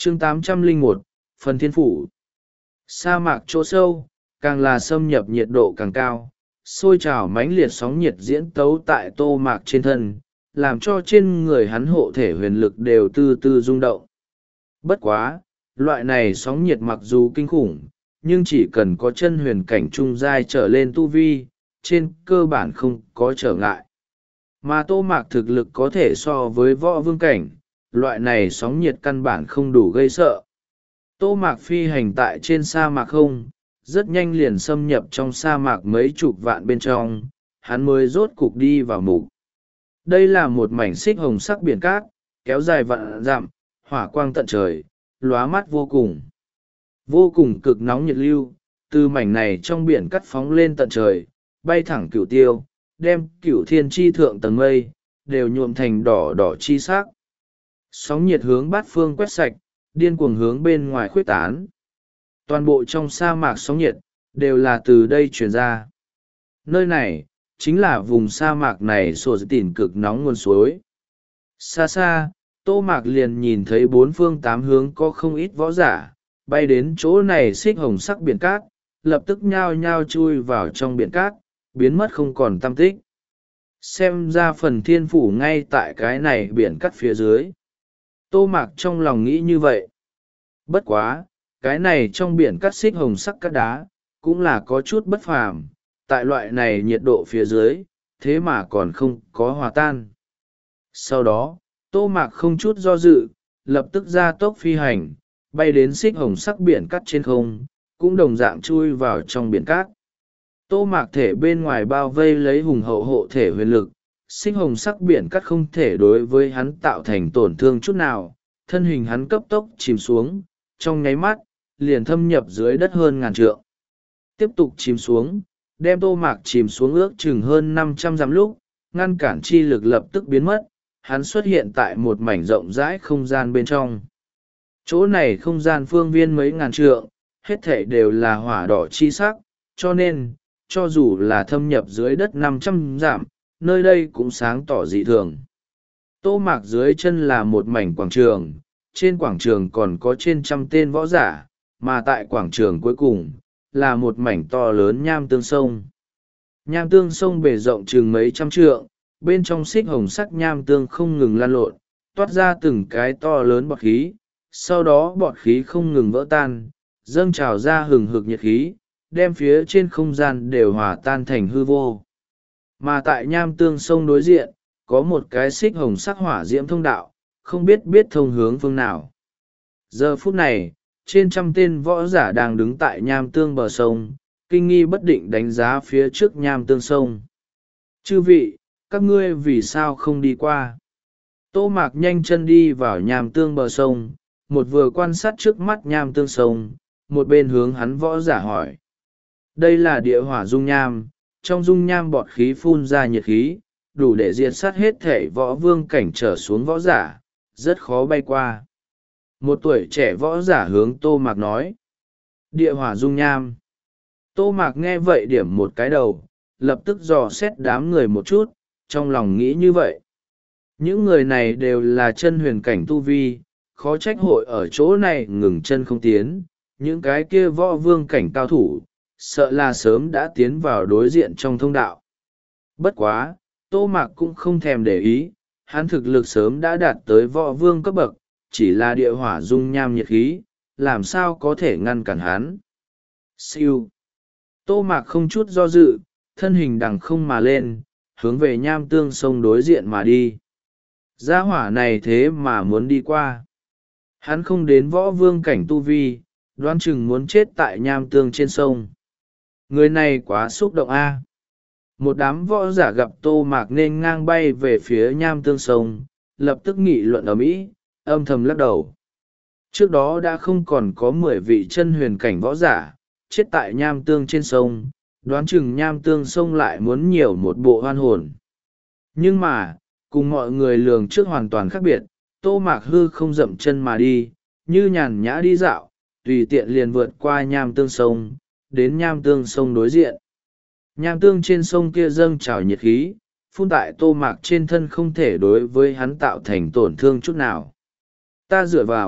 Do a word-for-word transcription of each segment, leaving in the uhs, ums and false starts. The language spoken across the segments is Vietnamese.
chương tám trăm lẻ một, phần thiên phủ. Sa mạc chỗ sâu, càng là xâm nhập nhiệt độ càng cao, sôi trào mãnh liệt sóng nhiệt diễn tấu tại tô mạc trên thân, làm cho trên người hắn hộ thể huyền lực đều từ từ rung động. Bất quá, loại này sóng nhiệt mặc dù kinh khủng, nhưng chỉ cần có chân huyền cảnh trung giai trở lên tu vi, trên cơ bản không có trở ngại. Mà tô mạc thực lực có thể so với võ vương cảnh, loại này sóng nhiệt căn bản không đủ gây sợ. Tô mạc phi hành tại trên sa mạc không, rất nhanh liền xâm nhập trong sa mạc mấy chục vạn bên trong, hắn mới rốt cục đi vào mục. Đây là một mảnh xích hồng sắc biển cát, kéo dài vạn dặm, hỏa quang tận trời, lóa mắt vô cùng. Vô cùng cực nóng nhiệt lưu, từ mảnh này trong biển cắt phóng lên tận trời, bay thẳng cửu tiêu, đem cửu thiên chi thượng tầng mây, đều nhuộm thành đỏ đỏ chi sắc. Sóng nhiệt hướng bát phương quét sạch, điên cuồng hướng bên ngoài khuếch tán. Toàn bộ trong sa mạc sóng nhiệt, đều là từ đây truyền ra. Nơi này, chính là vùng sa mạc này sổ tỉn cực nóng nguồn suối. Xa xa, tô mạc liền nhìn thấy bốn phương tám hướng có không ít võ giả, bay đến chỗ này xích hồng sắc biển cát, lập tức nhao nhao chui vào trong biển cát, biến mất không còn tăm tích. Xem ra phần thiên phủ ngay tại cái này biển cát phía dưới. Tô mạc trong lòng nghĩ như vậy. Bất quá, cái này trong biển cát xích hồng sắc cát đá, cũng là có chút bất phàm, tại loại này nhiệt độ phía dưới, thế mà còn không có hòa tan. Sau đó, tô mạc không chút do dự, lập tức ra tốc phi hành, bay đến xích hồng sắc biển cát trên không, cũng đồng dạng chui vào trong biển cát. Tô mạc thể bên ngoài bao vây lấy hùng hậu hộ thể huyền lực, xích hồng sắc biển cát không thể đối với hắn tạo thành tổn thương chút nào, thân hình hắn cấp tốc chìm xuống, trong nháy mắt, liền thâm nhập dưới đất hơn ngàn trượng. Tiếp tục chìm xuống, đem tô mạc chìm xuống ước chừng hơn năm trăm dặm lúc, ngăn cản chi lực lập tức biến mất, hắn xuất hiện tại một mảnh rộng rãi không gian bên trong. Chỗ này không gian phương viên mấy ngàn trượng, hết thảy đều là hỏa đỏ chi sắc, cho nên, cho dù là thâm nhập dưới đất năm trăm dặm, nơi đây cũng sáng tỏ dị thường. Tô mạc dưới chân là một mảnh quảng trường, trên quảng trường còn có trên trăm tên võ giả, mà tại quảng trường cuối cùng, là một mảnh to lớn nham tương sông. Nham tương sông bề rộng chừng mấy trăm trượng, bên trong xích hồng sắc nham tương không ngừng lan lộn, toát ra từng cái to lớn bọt khí, sau đó bọt khí không ngừng vỡ tan, dâng trào ra hừng hực nhiệt khí, đem phía trên không gian đều hòa tan thành hư vô. Mà tại nham tương sông đối diện, có một cái xích hồng sắc hỏa diễm thông đạo, không biết biết thông hướng phương nào. Giờ phút này, trên trăm tên võ giả đang đứng tại nham tương bờ sông, kinh nghi bất định đánh giá phía trước nham tương sông. Chư vị, các ngươi vì sao không đi qua? Tô mạc nhanh chân đi vào nham tương bờ sông, một vừa quan sát trước mắt nham tương sông, một bên hướng hắn võ giả hỏi. Đây là địa hỏa dung nham, trong dung nham bọt khí phun ra nhiệt khí, đủ để diệt sát hết thể võ vương cảnh trở xuống võ giả, rất khó bay qua. Một tuổi trẻ võ giả hướng tô mạc nói. Địa hỏa dung nham. Tô mạc nghe vậy điểm một cái đầu, lập tức dò xét đám người một chút, trong lòng nghĩ như vậy. Những người này đều là chân huyền cảnh tu vi, khó trách hội ở chỗ này ngừng chân không tiến, những cái kia võ vương cảnh cao thủ, sợ là sớm đã tiến vào đối diện trong thông đạo. Bất quá, tô mạc cũng không thèm để ý, hắn thực lực sớm đã đạt tới võ vương cấp bậc, chỉ là địa hỏa dung nham nhiệt khí, làm sao có thể ngăn cản hắn. Siêu. Tô mạc không chút do dự, thân hình đằng không mà lên, hướng về nham tương sông đối diện mà đi. Gia hỏa này thế mà muốn đi qua. Hắn không đến võ vương cảnh tu vi, đoán chừng muốn chết tại nham tương trên sông. Người này quá xúc động a. Một đám võ giả gặp tô mạc nên ngang bay về phía nham tương sông, lập tức nghị luận ở mỹ, âm thầm lắc đầu. Trước đó đã không còn có mười vị chân huyền cảnh võ giả, chết tại nham tương trên sông, đoán chừng nham tương sông lại muốn nhiều một bộ hoan hồn. Nhưng mà, cùng mọi người lường trước hoàn toàn khác biệt, tô mạc hư không dậm chân mà đi, như nhàn nhã đi dạo, tùy tiện liền vượt qua nham tương sông, đến nham tương sông đối diện. Nham tương trên sông kia dâng trào nhiệt khí, phun tại tô mạc trên thân không thể đối với hắn tạo thành tổn thương chút nào. Ta dựa vào,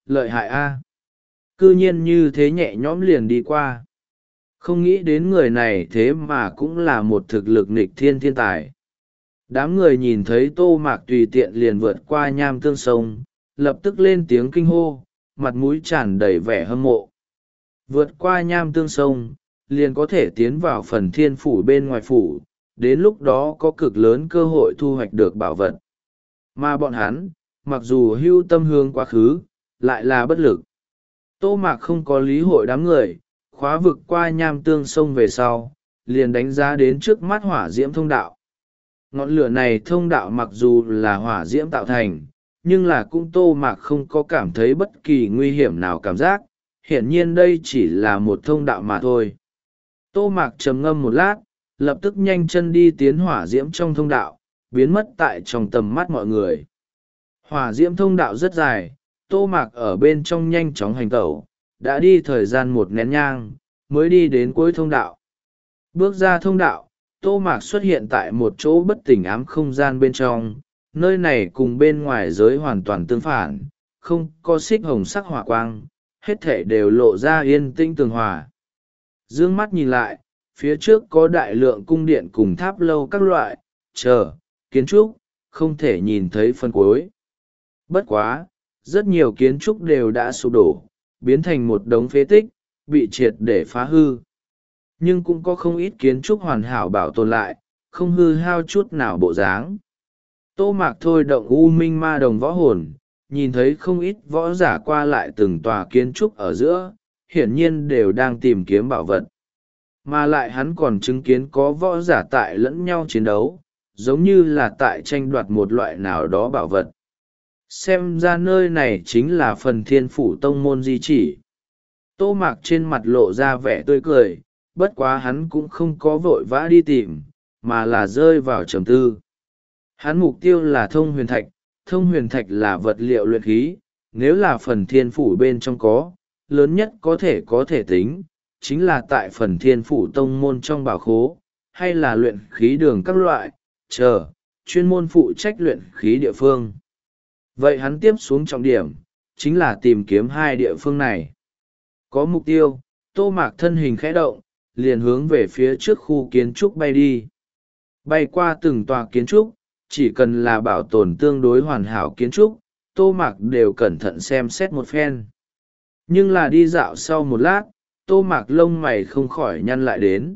lợi hại a. Cư nhiên như thế nhẹ nhõm liền đi qua. Không nghĩ đến người này thế mà cũng là một thực lực nghịch thiên thiên tài. Đám người nhìn thấy Tô Mạc tùy tiện liền vượt qua nham tương sông, lập tức lên tiếng kinh hô, mặt mũi tràn đầy vẻ hâm mộ. Vượt qua nham tương sông, liền có thể tiến vào phần thiên phủ bên ngoài phủ, đến lúc đó có cực lớn cơ hội thu hoạch được bảo vật. Mà bọn hắn, mặc dù hưu tâm hướng quá khứ, lại là bất lực. Tô Mạc không có lý hội đám người, khóa vực qua nham tương sông về sau, liền đánh giá đến trước mắt hỏa diễm thông đạo. Ngọn lửa này thông đạo mặc dù là hỏa diễm tạo thành, nhưng là cũng Tô Mạc không có cảm thấy bất kỳ nguy hiểm nào cảm giác, hiển nhiên đây chỉ là một thông đạo mà thôi. Tô Mạc trầm ngâm một lát, lập tức nhanh chân đi tiến hỏa diễm trong thông đạo, biến mất tại trong tầm mắt mọi người. Hỏa diễm thông đạo rất dài, Tô Mạc ở bên trong nhanh chóng hành tẩu, đã đi thời gian một nén nhang, mới đi đến cuối thông đạo. Bước ra thông đạo, Tô Mạc xuất hiện tại một chỗ bất tỉnh ám không gian bên trong, nơi này cùng bên ngoài giới hoàn toàn tương phản, không có xích hồng sắc hỏa quang, hết thể đều lộ ra yên tĩnh tường hòa. Dương mắt nhìn lại, phía trước có đại lượng cung điện cùng tháp lâu các loại, chờ, kiến trúc, không thể nhìn thấy phân cuối. Bất quá, rất nhiều kiến trúc đều đã sụp đổ, biến thành một đống phế tích, bị triệt để phá hư. Nhưng cũng có không ít kiến trúc hoàn hảo bảo tồn lại, không hư hao chút nào bộ dáng. Tô Mạc thôi động u minh ma đồng võ hồn, nhìn thấy không ít võ giả qua lại từng tòa kiến trúc ở giữa, hiển nhiên đều đang tìm kiếm bảo vật. Mà lại hắn còn chứng kiến có võ giả tại lẫn nhau chiến đấu, giống như là tại tranh đoạt một loại nào đó bảo vật. Xem ra nơi này chính là phần thiên phủ tông môn di chỉ. Tô Mạc trên mặt lộ ra vẻ tươi cười, bất quá hắn cũng không có vội vã đi tìm, mà là rơi vào trầm tư. Hắn mục tiêu là thông huyền thạch, thông huyền thạch là vật liệu luyện khí, nếu là phần thiên phủ bên trong có, lớn nhất có thể có thể tính, chính là tại phần thiên phủ tông môn trong bảo khố, hay là luyện khí đường các loại, chờ, chuyên môn phụ trách luyện khí địa phương. Vậy hắn tiếp xuống trọng điểm, chính là tìm kiếm hai địa phương này. Có mục tiêu, Tô Mạc thân hình khẽ động, liền hướng về phía trước khu kiến trúc bay đi. Bay qua từng tòa kiến trúc, chỉ cần là bảo tồn tương đối hoàn hảo kiến trúc, Tô Mạc đều cẩn thận xem xét một phen. Nhưng là đi dạo sau một lát, Tô Mạc lông mày không khỏi nhăn lại đến.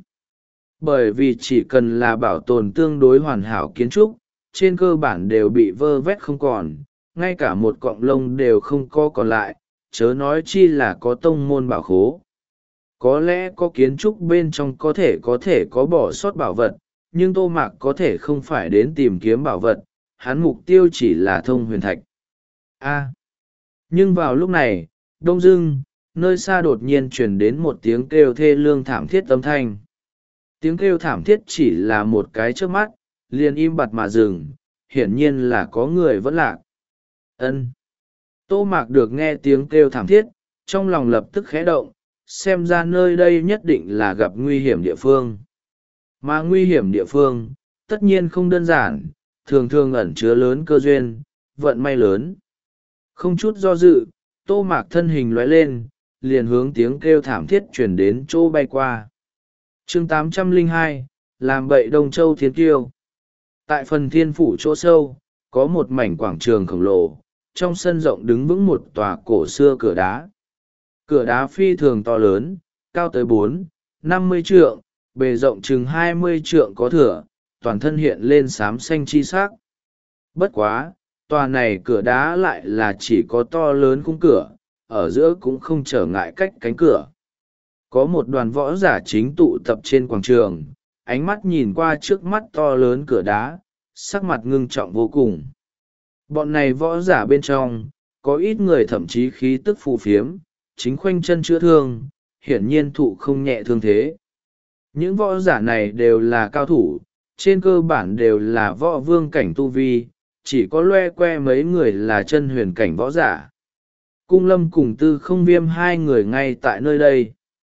Bởi vì chỉ cần là bảo tồn tương đối hoàn hảo kiến trúc, trên cơ bản đều bị vơ vét không còn, ngay cả một cọng lông đều không có còn lại, chớ nói chi là có tông môn bảo khố. Có lẽ có kiến trúc bên trong có thể có thể có bỏ sót bảo vật, nhưng Tô Mạc có thể không phải đến tìm kiếm bảo vật, hắn mục tiêu chỉ là thông huyền thạch. A. Nhưng vào lúc này, đông dưng, nơi xa đột nhiên truyền đến một tiếng kêu thê lương thảm thiết âm thanh. Tiếng kêu thảm thiết chỉ là một cái trước mắt, liền im bặt mà dừng, hiển nhiên là có người vẫn lạc. Ân. Tô Mạc được nghe tiếng kêu thảm thiết, trong lòng lập tức khẽ động, xem ra nơi đây nhất định là gặp nguy hiểm địa phương. Mà nguy hiểm địa phương, tất nhiên không đơn giản, thường thường ẩn chứa lớn cơ duyên, vận may lớn. Không chút do dự, Tô Mạc thân hình lóe lên, liền hướng tiếng kêu thảm thiết chuyển đến chỗ bay qua. chương tám trăm lẻ hai, làm bậy Đông Châu Thiên Kiêu. Tại phần thiên phủ chỗ sâu, có một mảnh quảng trường khổng lồ, trong sân rộng đứng vững một tòa cổ xưa cửa đá. Cửa đá phi thường to lớn, cao tới bốn, năm mươi trượng, bề rộng chừng hai mươi trượng có thửa, toàn thân hiện lên xám xanh chi sắc. Bất quá, tòa này cửa đá lại là chỉ có to lớn khung cửa, ở giữa cũng không trở ngại cách cánh cửa. Có một đoàn võ giả chính tụ tập trên quảng trường, ánh mắt nhìn qua trước mắt to lớn cửa đá, sắc mặt ngưng trọng vô cùng. Bọn này võ giả bên trong, có ít người thậm chí khí tức phù phiếm, chính khoanh chân chữa thương, hiển nhiên thụ không nhẹ thương thế. Những võ giả này đều là cao thủ, trên cơ bản đều là võ vương cảnh tu vi, chỉ có loe que mấy người là chân huyền cảnh võ giả. Cung Lâm cùng Tư Không Viêm hai người ngay tại nơi đây.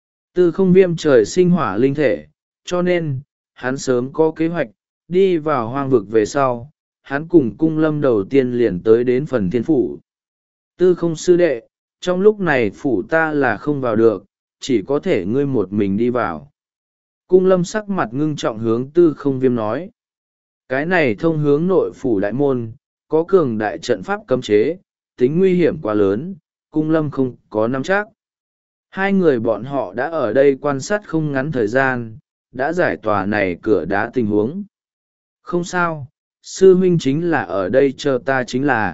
Tư Không Viêm trời sinh hỏa linh thể, cho nên, hắn sớm có kế hoạch, đi vào hoang vực về sau, hắn cùng Cung Lâm đầu tiên liền tới đến phần thiên phủ. Tư Không sư đệ, trong lúc này phủ ta là không vào được, chỉ có thể ngươi một mình đi vào. Cung lâm sắc mặt ngưng trọng hướng tư không viêm nói. Cái này thông hướng nội phủ đại môn, có cường đại trận pháp cấm chế, tính nguy hiểm quá lớn, cung lâm không có nắm chắc. Hai người bọn họ đã ở đây quan sát không ngắn thời gian, đã giải tỏa này cửa đá tình huống. Không sao, sư huynh chính là ở đây chờ ta chính là.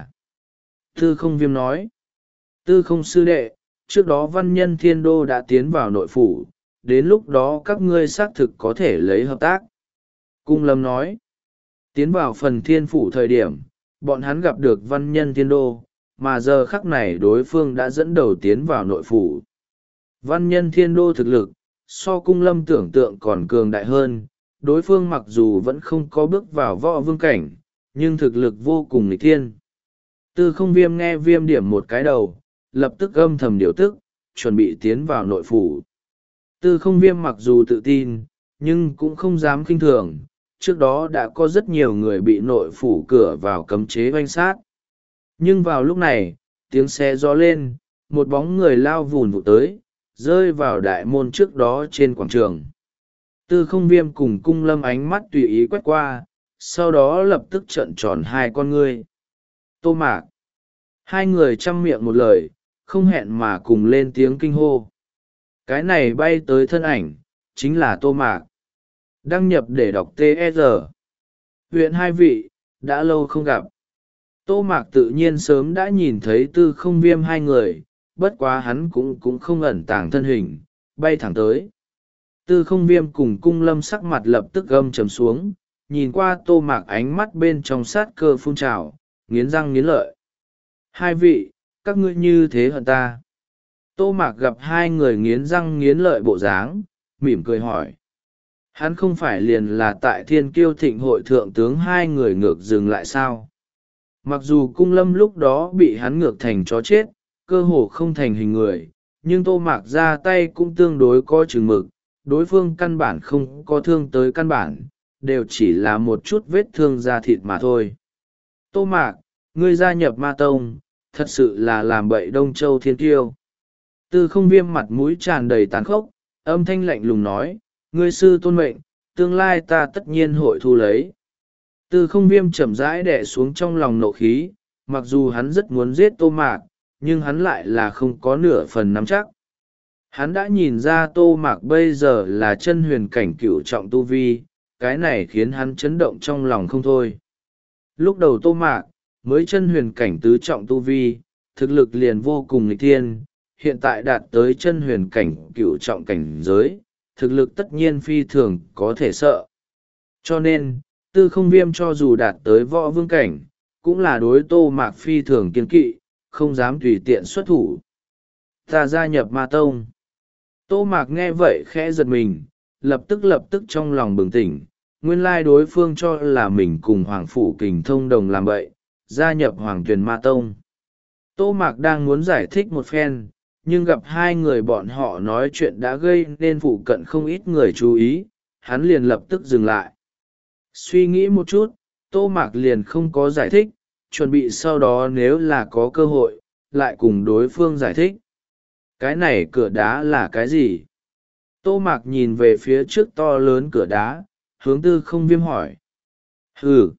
Tư không viêm nói. Tư không sư đệ, trước đó văn nhân thiên đô đã tiến vào nội phủ, đến lúc đó các ngươi xác thực có thể lấy hợp tác. Cung lâm nói. Tiến vào phần thiên phủ thời điểm, bọn hắn gặp được văn nhân thiên đô, mà giờ khắc này đối phương đã dẫn đầu tiến vào nội phủ. Văn nhân thiên đô thực lực, so cung lâm tưởng tượng còn cường đại hơn, đối phương mặc dù vẫn không có bước vào võ vương cảnh, nhưng thực lực vô cùng nghịch thiên. Tư không viêm nghe viêm điểm một cái đầu, lập tức âm thầm điều tức, chuẩn bị tiến vào nội phủ. Tư không viêm mặc dù tự tin, nhưng cũng không dám khinh thường, trước đó đã có rất nhiều người bị nội phủ cửa vào cấm chế oanh sát. Nhưng vào lúc này, tiếng xe gió lên, một bóng người lao vùn vụt tới, rơi vào đại môn trước đó trên quảng trường. Tư không viêm cùng cung lâm ánh mắt tùy ý quét qua, sau đó lập tức trợn tròn hai con ngươi. Tô Mạc. Hai người chăm miệng một lời, không hẹn mà cùng lên tiếng kinh hô. Cái này bay tới thân ảnh, chính là Tô Mạc. Đăng nhập để đọc tê e rờ. Huyện hai vị, đã lâu không gặp. Tô Mạc tự nhiên sớm đã nhìn thấy tư không viêm hai người, bất quá hắn cũng cũng không ẩn tàng thân hình, bay thẳng tới. Tư không viêm cùng cung lâm sắc mặt lập tức gâm trầm xuống, nhìn qua Tô Mạc ánh mắt bên trong sát cơ phun trào, nghiến răng nghiến lợi. Hai vị, các ngươi như thế hận ta. Tô Mạc gặp hai người nghiến răng nghiến lợi bộ dáng, mỉm cười hỏi. Hắn không phải liền là tại thiên kiêu thịnh hội thượng tướng hai người ngược dừng lại sao? Mặc dù cung lâm lúc đó bị hắn ngược thành chó chết, cơ hồ không thành hình người, nhưng Tô Mạc ra tay cũng tương đối có chừng mực, đối phương căn bản không có thương tới căn bản, đều chỉ là một chút vết thương da thịt mà thôi. Tô Mạc, ngươi gia nhập ma tông, thật sự là làm bậy Đông Châu thiên kiêu. Tư không viêm mặt mũi tràn đầy tàn khốc, âm thanh lạnh lùng nói, ngươi sư tôn mệnh, tương lai ta tất nhiên hội thu lấy. Tư không viêm chậm rãi đẻ xuống trong lòng nộ khí, mặc dù hắn rất muốn giết Tô Mạc, nhưng hắn lại là không có nửa phần nắm chắc. Hắn đã nhìn ra Tô Mạc bây giờ là chân huyền cảnh cửu trọng tu vi, cái này khiến hắn chấn động trong lòng không thôi. Lúc đầu Tô Mạc, mới chân huyền cảnh tứ trọng tu vi, thực lực liền vô cùng nghịch thiên, hiện tại đạt tới chân huyền cảnh cửu trọng cảnh giới, thực lực tất nhiên phi thường có thể sợ. Cho nên, tư không viêm cho dù đạt tới võ vương cảnh, cũng là đối Tô Mạc phi thường kiên kỵ, không dám tùy tiện xuất thủ. Ta gia nhập ma tông. Tô Mạc nghe vậy khẽ giật mình, lập tức lập tức trong lòng bừng tỉnh, nguyên lai đối phương cho là mình cùng Hoàng Phủ Kình thông đồng làm vậy, gia nhập Hoàng Tuyền Ma Tông. Tô Mạc đang muốn giải thích một phen, nhưng gặp hai người bọn họ nói chuyện đã gây nên phụ cận không ít người chú ý, hắn liền lập tức dừng lại. Suy nghĩ một chút, Tô Mạc liền không có giải thích, chuẩn bị sau đó nếu là có cơ hội, lại cùng đối phương giải thích. Cái này cửa đá là cái gì? Tô Mạc nhìn về phía trước to lớn cửa đá, hướng tư không viêm hỏi. Hừ.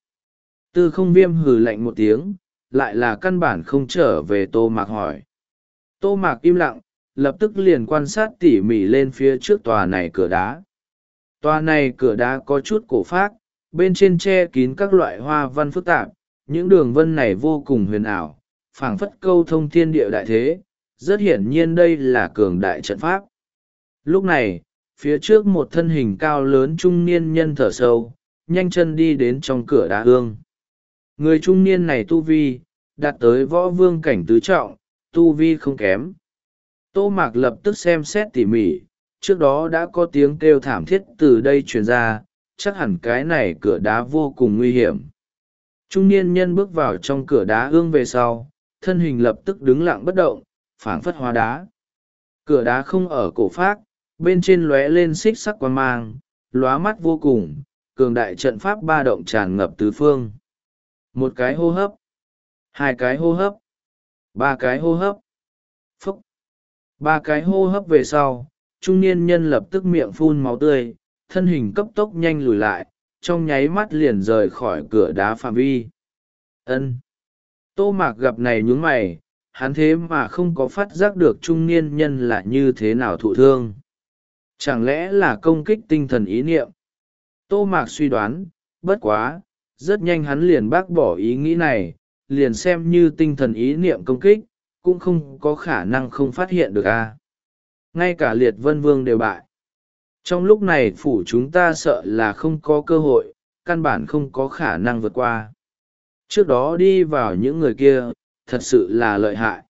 Tư không viêm hừ lạnh một tiếng, lại là căn bản không trở về Tô Mạc hỏi. Tô Mạc im lặng, lập tức liền quan sát tỉ mỉ lên phía trước tòa này cửa đá. Tòa này cửa đá có chút cổ phác, bên trên che kín các loại hoa văn phức tạp, những đường vân này vô cùng huyền ảo, phảng phất câu thông thiên địa đại thế, rất hiển nhiên đây là cường đại trận pháp. Lúc này, phía trước một thân hình cao lớn trung niên nhân thở sâu, nhanh chân đi đến trong cửa đá hương. Người trung niên này tu vi, đạt tới võ vương cảnh tứ trọng, tu vi không kém. Tô Mạc lập tức xem xét tỉ mỉ, trước đó đã có tiếng kêu thảm thiết từ đây truyền ra, chắc hẳn cái này cửa đá vô cùng nguy hiểm. Trung niên nhân bước vào trong cửa đá hương về sau, thân hình lập tức đứng lặng bất động, phảng phất hóa đá. Cửa đá không ở cổ phác, bên trên lóe lên xích sắc quang mang, lóa mắt vô cùng, cường đại trận pháp ba động tràn ngập tứ phương. Một cái hô hấp, hai cái hô hấp, ba cái hô hấp. Phốc. Ba cái hô hấp về sau, trung niên nhân lập tức miệng phun máu tươi, thân hình cấp tốc nhanh lùi lại, trong nháy mắt liền rời khỏi cửa đá phạm vi. Ân. Tô Mạc gặp này nhướng mày, hắn thế mà không có phát giác được trung niên nhân là như thế nào thụ thương. Chẳng lẽ là công kích tinh thần ý niệm? Tô Mạc suy đoán, bất quá, rất nhanh hắn liền bác bỏ ý nghĩ này, liền xem như tinh thần ý niệm công kích, cũng không có khả năng không phát hiện được a. Ngay cả liệt vân vương đều bại. Trong lúc này phủ chúng ta sợ là không có cơ hội, căn bản không có khả năng vượt qua. Trước đó đi vào những người kia, thật sự là lợi hại.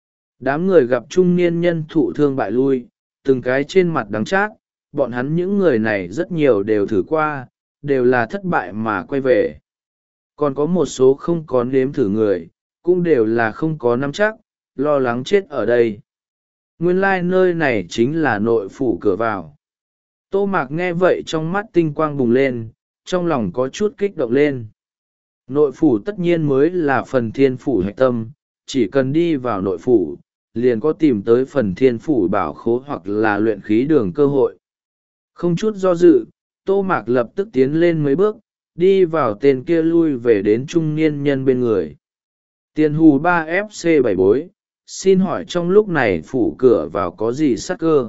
Đám người gặp trung niên nhân thụ thương bại lui, từng cái trên mặt đắng chát, bọn hắn những người này rất nhiều đều thử qua, đều là thất bại mà quay về. Còn có một số không có nếm thử người, cũng đều là không có nắm chắc, lo lắng chết ở đây. Nguyên lai nơi này chính là nội phủ cửa vào. Tô Mạc nghe vậy trong mắt tinh quang bùng lên, trong lòng có chút kích động lên. Nội phủ tất nhiên mới là phần thiên phủ hạch tâm, chỉ cần đi vào nội phủ, liền có tìm tới phần thiên phủ bảo khố hoặc là luyện khí đường cơ hội. Không chút do dự, Tô Mạc lập tức tiến lên mấy bước, đi vào tên kia lui về đến trung niên nhân bên người. Tiền hù ba F C bảy bối, xin hỏi trong lúc này phủ cửa vào có gì sắc cơ?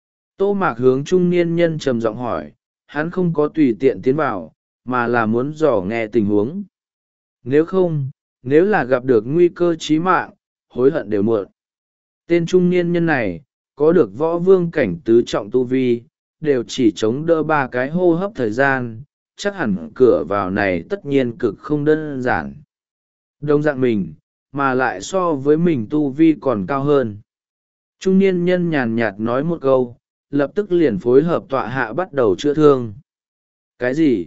Tô Mạc hướng trung niên nhân trầm giọng hỏi, hắn không có tùy tiện tiến vào, mà là muốn dò nghe tình huống. Nếu không, nếu là gặp được nguy cơ chí mạng, hối hận đều muộn. Tên trung niên nhân này, có được võ vương cảnh tứ trọng tu vi, đều chỉ chống đỡ ba cái hô hấp thời gian, chắc hẳn cửa vào này tất nhiên cực không đơn giản. Đồng dạng mình, mà lại so với mình tu vi còn cao hơn. Trung niên nhân nhàn nhạt nói một câu, lập tức liền phối hợp tọa hạ bắt đầu chữa thương. Cái gì?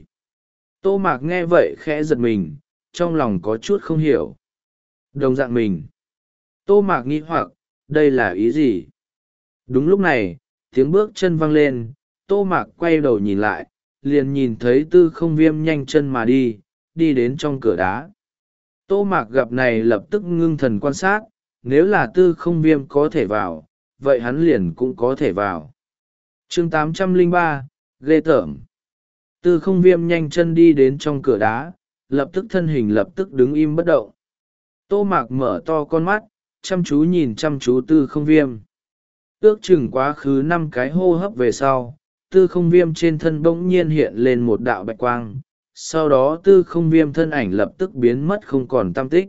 Tô Mạc nghe vậy khẽ giật mình, trong lòng có chút không hiểu. Đồng dạng mình. Tô Mạc nghi hoặc, đây là ý gì? Đúng lúc này, tiếng bước chân vang lên, Tô Mạc quay đầu nhìn lại, liền nhìn thấy Tư Không Viêm nhanh chân mà đi, đi đến trong cửa đá. Tô Mạc gặp này lập tức ngưng thần quan sát, nếu là Tư Không Viêm có thể vào, vậy hắn liền cũng có thể vào. chương tám trăm lẻ ba, ghê tởm. Tư Không Viêm nhanh chân đi đến trong cửa đá, lập tức thân hình lập tức đứng im bất động. Tô Mạc mở to con mắt, chăm chú nhìn chăm chú Tư Không Viêm. Ước chừng quá khứ năm cái hô hấp về sau, Tư Không Viêm trên thân bỗng nhiên hiện lên một đạo bạch quang, sau đó Tư Không Viêm thân ảnh lập tức biến mất không còn tăm tích.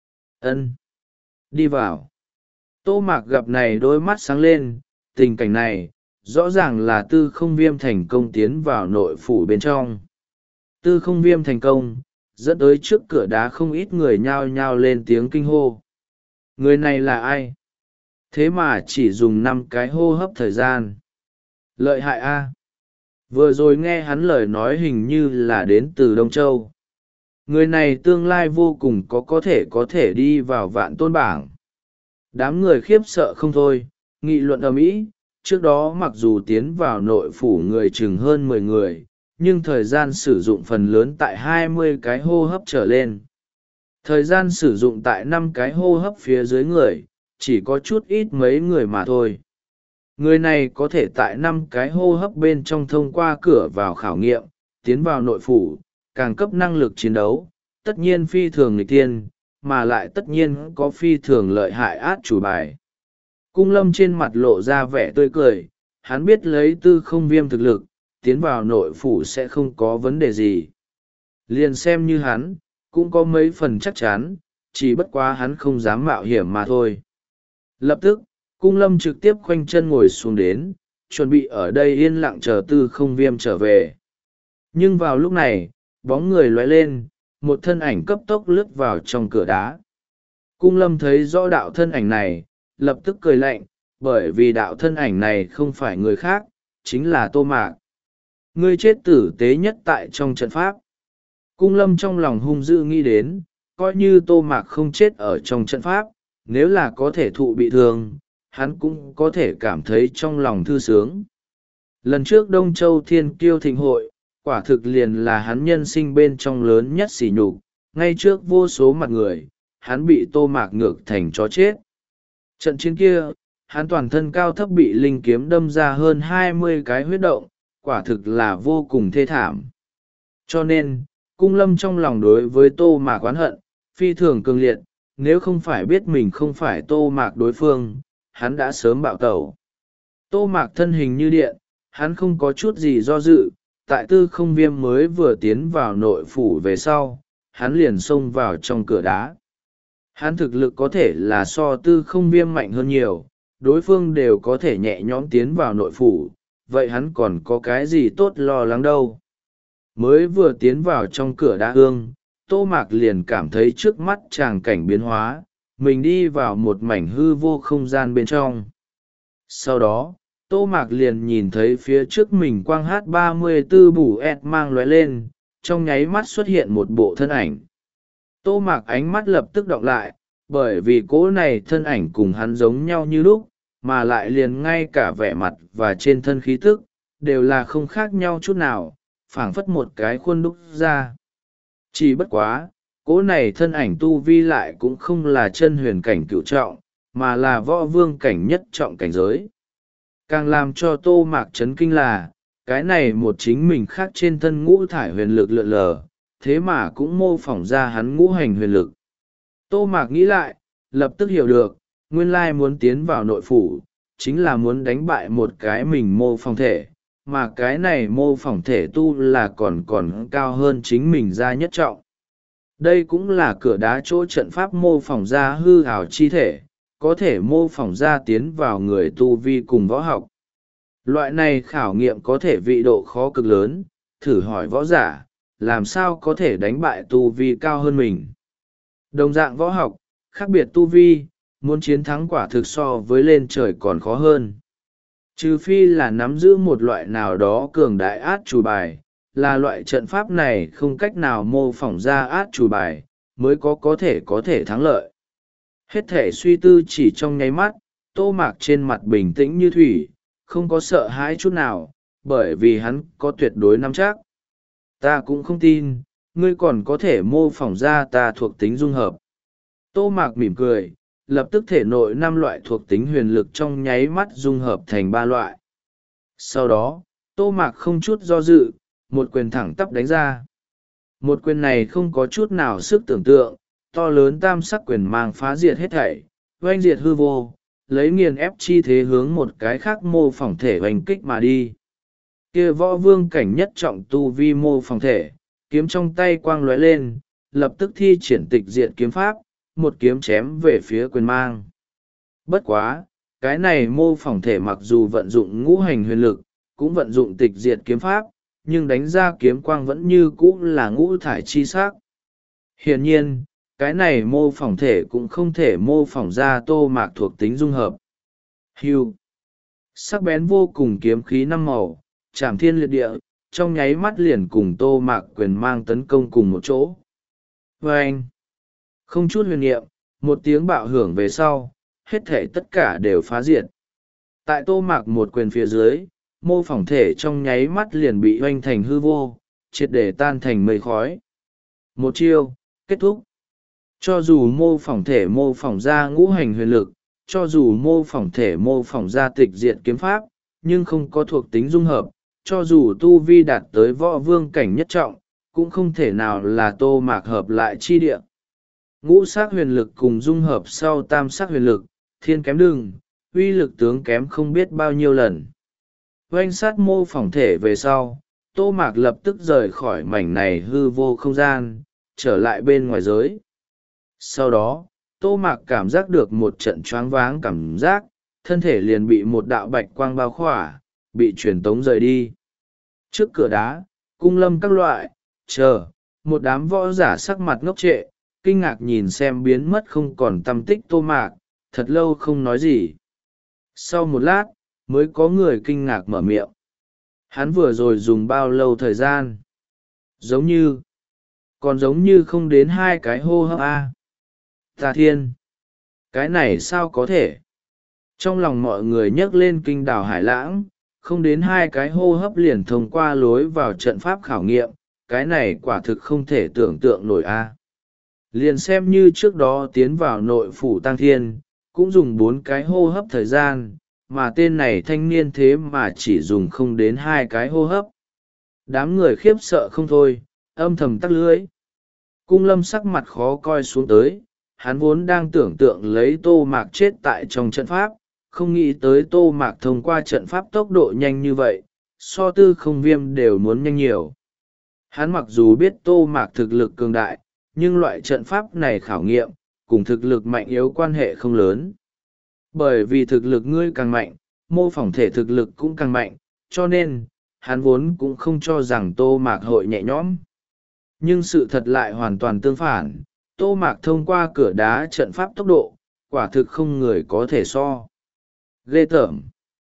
Ân, đi vào. Tô Mạc gặp này đôi mắt sáng lên, tình cảnh này, rõ ràng là Tư Không Viêm thành công tiến vào nội phủ bên trong. Tư Không Viêm thành công, dẫn tới trước cửa đá không ít người nhao nhao lên tiếng kinh hô. Người này là ai? Thế mà chỉ dùng năm cái hô hấp thời gian. Lợi hại a! Vừa rồi nghe hắn lời nói hình như là đến từ Đông Châu. Người này tương lai vô cùng có có thể có thể đi vào vạn tôn bảng. Đám người khiếp sợ không thôi, nghị luận ầm ĩ. Trước đó mặc dù tiến vào nội phủ người chừng hơn mười người, nhưng thời gian sử dụng phần lớn tại hai mươi cái hô hấp trở lên. Thời gian sử dụng tại năm cái hô hấp phía dưới người, chỉ có chút ít mấy người mà thôi. Người này có thể tại năm cái hô hấp bên trong thông qua cửa vào khảo nghiệm, tiến vào nội phủ, càng cấp năng lực chiến đấu, tất nhiên phi thường nghịch tiên, mà lại tất nhiên có phi thường lợi hại át chủ bài. Cung Lâm trên mặt lộ ra vẻ tươi cười, hắn biết lấy Tư Không Viêm thực lực, tiến vào nội phủ sẽ không có vấn đề gì. Liền xem như hắn, cũng có mấy phần chắc chắn, chỉ bất quá hắn không dám mạo hiểm mà thôi. Lập tức, Cung Lâm trực tiếp khoanh chân ngồi xuống đến, chuẩn bị ở đây yên lặng chờ Tư Không Viêm trở về. Nhưng vào lúc này, bóng người lóe lên, một thân ảnh cấp tốc lướt vào trong cửa đá. Cung Lâm thấy rõ đạo thân ảnh này, lập tức cười lạnh, bởi vì đạo thân ảnh này không phải người khác, chính là Tô Mạc. Ngươi chết tử tế nhất tại trong trận pháp. Cung Lâm trong lòng hung dữ nghĩ đến, coi như Tô Mạc không chết ở trong trận pháp, nếu là có thể thụ bị thương, hắn cũng có thể cảm thấy trong lòng thư sướng. Lần trước Đông Châu Thiên Kiêu Thịnh Hội, quả thực liền là hắn nhân sinh bên trong lớn nhất sỉ nhục, ngay trước vô số mặt người, hắn bị Tô Mạc ngược thành chó chết. Trận chiến kia, hắn toàn thân cao thấp bị linh kiếm đâm ra hơn hai mươi cái huyết động, quả thực là vô cùng thê thảm. Cho nên, cung lâm trong lòng đối với tô mạc oán hận phi thường cường liệt, nếu không phải biết mình không phải tô mạc đối phương, hắn đã sớm bạo tẩu. Tô mạc thân hình như điện, hắn không có chút gì do dự, tại tư không viêm mới vừa tiến vào nội phủ về sau, hắn liền xông vào trong cửa đá. Hắn thực lực có thể là so tư không viêm mạnh hơn nhiều, đối phương đều có thể nhẹ nhõm tiến vào nội phủ, vậy hắn còn có cái gì tốt lo lắng đâu. Mới vừa tiến vào trong cửa đá hương, tô mạc liền cảm thấy trước mắt tràng cảnh biến hóa, mình đi vào một mảnh hư vô không gian bên trong. Sau đó, tô mạc liền nhìn thấy phía trước mình quang h ba mươi b ố bù ed mang lóe lên, trong nháy mắt xuất hiện một bộ thân ảnh. Tô mạc ánh mắt lập tức đọng lại, bởi vì cỗ này thân ảnh cùng hắn giống nhau như lúc, mà lại liền ngay cả vẻ mặt và trên thân khí tức, đều là không khác nhau chút nào, phảng phất một cái khuôn đúc ra. Chỉ bất quá, cỗ này thân ảnh tu vi lại cũng không là chân huyền cảnh cựu trọng, mà là võ vương cảnh nhất trọng cảnh giới. Càng làm cho tô mạc chấn kinh là, cái này một chính mình khác trên thân ngũ thải huyền lực lượn lờ, thế mà cũng mô phỏng ra hắn ngũ hành huyền lực. Tô mạc nghĩ lại, lập tức hiểu được, nguyên lai muốn tiến vào nội phủ, chính là muốn đánh bại một cái mình mô phỏng thể, mà cái này mô phỏng thể tu là còn còn cao hơn chính mình ra nhất trọng. Đây cũng là cửa đá chỗ trận pháp mô phỏng ra hư ảo chi thể, có thể mô phỏng ra tiến vào người tu vi cùng võ học. Loại này khảo nghiệm có thể vị độ khó cực lớn, thử hỏi võ giả, làm sao có thể đánh bại tu vi cao hơn mình. Đồng dạng võ học, khác biệt tu vi, muốn chiến thắng quả thực so với lên trời còn khó hơn. Trừ phi là nắm giữ một loại nào đó cường đại át chủ bài, là loại trận pháp này không cách nào mô phỏng ra át chủ bài, mới có có thể có thể thắng lợi. Hết thể suy tư chỉ trong nháy mắt, tô mạc trên mặt bình tĩnh như thủy, không có sợ hãi chút nào, bởi vì hắn có tuyệt đối nắm chắc. Ta cũng không tin, ngươi còn có thể mô phỏng ra ta thuộc tính dung hợp. Tô mạc mỉm cười, lập tức thể nội năm loại thuộc tính huyền lực trong nháy mắt dung hợp thành ba loại. Sau đó, tô mạc không chút do dự, một quyền thẳng tắp đánh ra. Một quyền này không có chút nào sức tưởng tượng, to lớn tam sắc quyền mang phá diệt hết thảy, oanh diệt hư vô, lấy nghiền ép chi thế hướng một cái khác mô phỏng thể oanh kích mà đi. Kia võ vương cảnh nhất trọng tu vi mô phỏng thể, kiếm trong tay quang lóe lên, lập tức thi triển tịch diệt kiếm pháp, một kiếm chém về phía quyền mang. Bất quá, cái này mô phỏng thể mặc dù vận dụng ngũ hành huyền lực, cũng vận dụng tịch diệt kiếm pháp, nhưng đánh ra kiếm quang vẫn như cũ là ngũ thải chi sắc. Hiển nhiên, cái này mô phỏng thể cũng không thể mô phỏng ra tô mạc thuộc tính dung hợp. Hưu. Sắc bén vô cùng kiếm khí năm màu, chạm thiên liệt địa, trong nháy mắt liền cùng tô mạc quyền mang tấn công cùng một chỗ. Vâng! Không chút huyền niệm, một tiếng bạo hưởng về sau, hết thể tất cả đều phá diệt. Tại tô mạc một quyền phía dưới, mô phỏng thể trong nháy mắt liền bị hoanh thành hư vô, triệt để tan thành mây khói. Một chiêu, kết thúc. Cho dù mô phỏng thể mô phỏng ra ngũ hành huyền lực, cho dù mô phỏng thể mô phỏng ra tịch diệt kiếm pháp, nhưng không có thuộc tính dung hợp, cho dù tu vi đạt tới võ vương cảnh nhất trọng, cũng không thể nào là tô mạc hợp lại chi địa. Ngũ sắc huyền lực cùng dung hợp sau tam sắc huyền lực, thiên kém đừng, uy lực tướng kém không biết bao nhiêu lần. Oanh sát mô phỏng thể về sau, tô mạc lập tức rời khỏi mảnh này hư vô không gian, trở lại bên ngoài giới. Sau đó, tô mạc cảm giác được một trận choáng váng cảm giác, thân thể liền bị một đạo bạch quang bao khỏa, bị truyền tống rời đi. Trước cửa đá, cung lâm các loại, chờ, một đám võ giả sắc mặt ngốc trệ, kinh ngạc nhìn xem biến mất không còn tăm tích tô mạc, thật lâu không nói gì. Sau một lát, mới có người kinh ngạc mở miệng. Hắn vừa rồi dùng bao lâu thời gian? Giống như, còn giống như không đến hai cái hô hấp a. À. Tà thiên, cái này sao có thể? Trong lòng mọi người nhấc lên kinh đảo Hải Lãng, không đến hai cái hô hấp liền thông qua lối vào trận pháp khảo nghiệm, cái này quả thực không thể tưởng tượng nổi a. À. Liền xem như trước đó tiến vào nội phủ Tăng Thiên, cũng dùng bốn cái hô hấp thời gian, mà tên này thanh niên thế mà chỉ dùng không đến hai cái hô hấp. Đám người khiếp sợ không thôi, âm thầm tắc lưỡi. Cung lâm sắc mặt khó coi xuống tới, hắn vốn đang tưởng tượng lấy tô mạc chết tại trong trận pháp, không nghĩ tới tô mạc thông qua trận pháp tốc độ nhanh như vậy, so tư không viêm đều muốn nhanh nhiều. Hắn mặc dù biết tô mạc thực lực cường đại, nhưng loại trận pháp này khảo nghiệm, cùng thực lực mạnh yếu quan hệ không lớn. Bởi vì thực lực ngươi càng mạnh, mô phỏng thể thực lực cũng càng mạnh, cho nên, hắn vốn cũng không cho rằng tô mạc hội nhẹ nhõm. Nhưng sự thật lại hoàn toàn tương phản, tô mạc thông qua cửa đá trận pháp tốc độ, quả thực không người có thể so. Ghê tởm!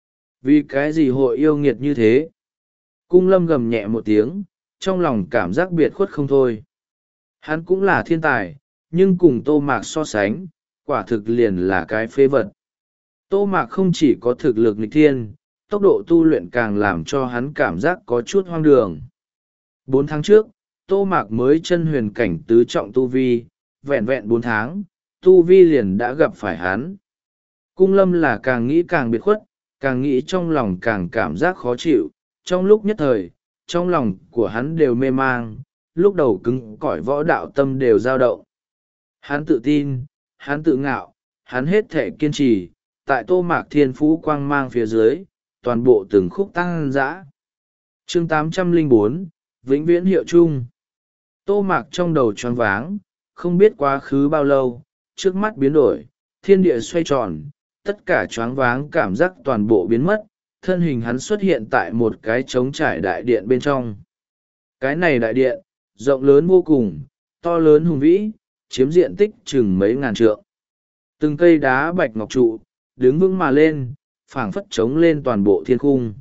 Vì cái gì hội yêu nghiệt như thế? Cung lâm gầm nhẹ một tiếng, trong lòng cảm giác biệt khuất không thôi. Hắn cũng là thiên tài, nhưng cùng tô mạc so sánh, quả thực liền là cái phế vật. Tô mạc không chỉ có thực lực nghịch thiên, tốc độ tu luyện càng làm cho hắn cảm giác có chút hoang đường. Bốn tháng trước, tô mạc mới chân huyền cảnh tứ trọng tu vi, vẹn vẹn bốn tháng, tu vi liền đã gặp phải hắn. Cung lâm là càng nghĩ càng biệt khuất, càng nghĩ trong lòng càng cảm giác khó chịu, trong lúc nhất thời, trong lòng của hắn đều mê mang, lúc đầu cứng cỏi võ đạo tâm đều dao động. Hắn tự tin, hắn tự ngạo, hắn hết thể kiên trì, tại tô mạc thiên phú quang mang phía dưới, toàn bộ từng khúc tăng dã. Chương tám trăm lẻ bốn, vĩnh viễn hiệu chung. Tô mạc trong đầu choáng váng, không biết quá khứ bao lâu, trước mắt biến đổi, thiên địa xoay tròn, tất cả choáng váng cảm giác toàn bộ biến mất, thân hình hắn xuất hiện tại một cái trống trải đại điện bên trong. Cái này đại điện, rộng lớn vô cùng, to lớn hùng vĩ, chiếm diện tích chừng mấy ngàn trượng. Từng cây đá bạch ngọc trụ, đứng vững mà lên, phảng phất trống lên toàn bộ thiên cung.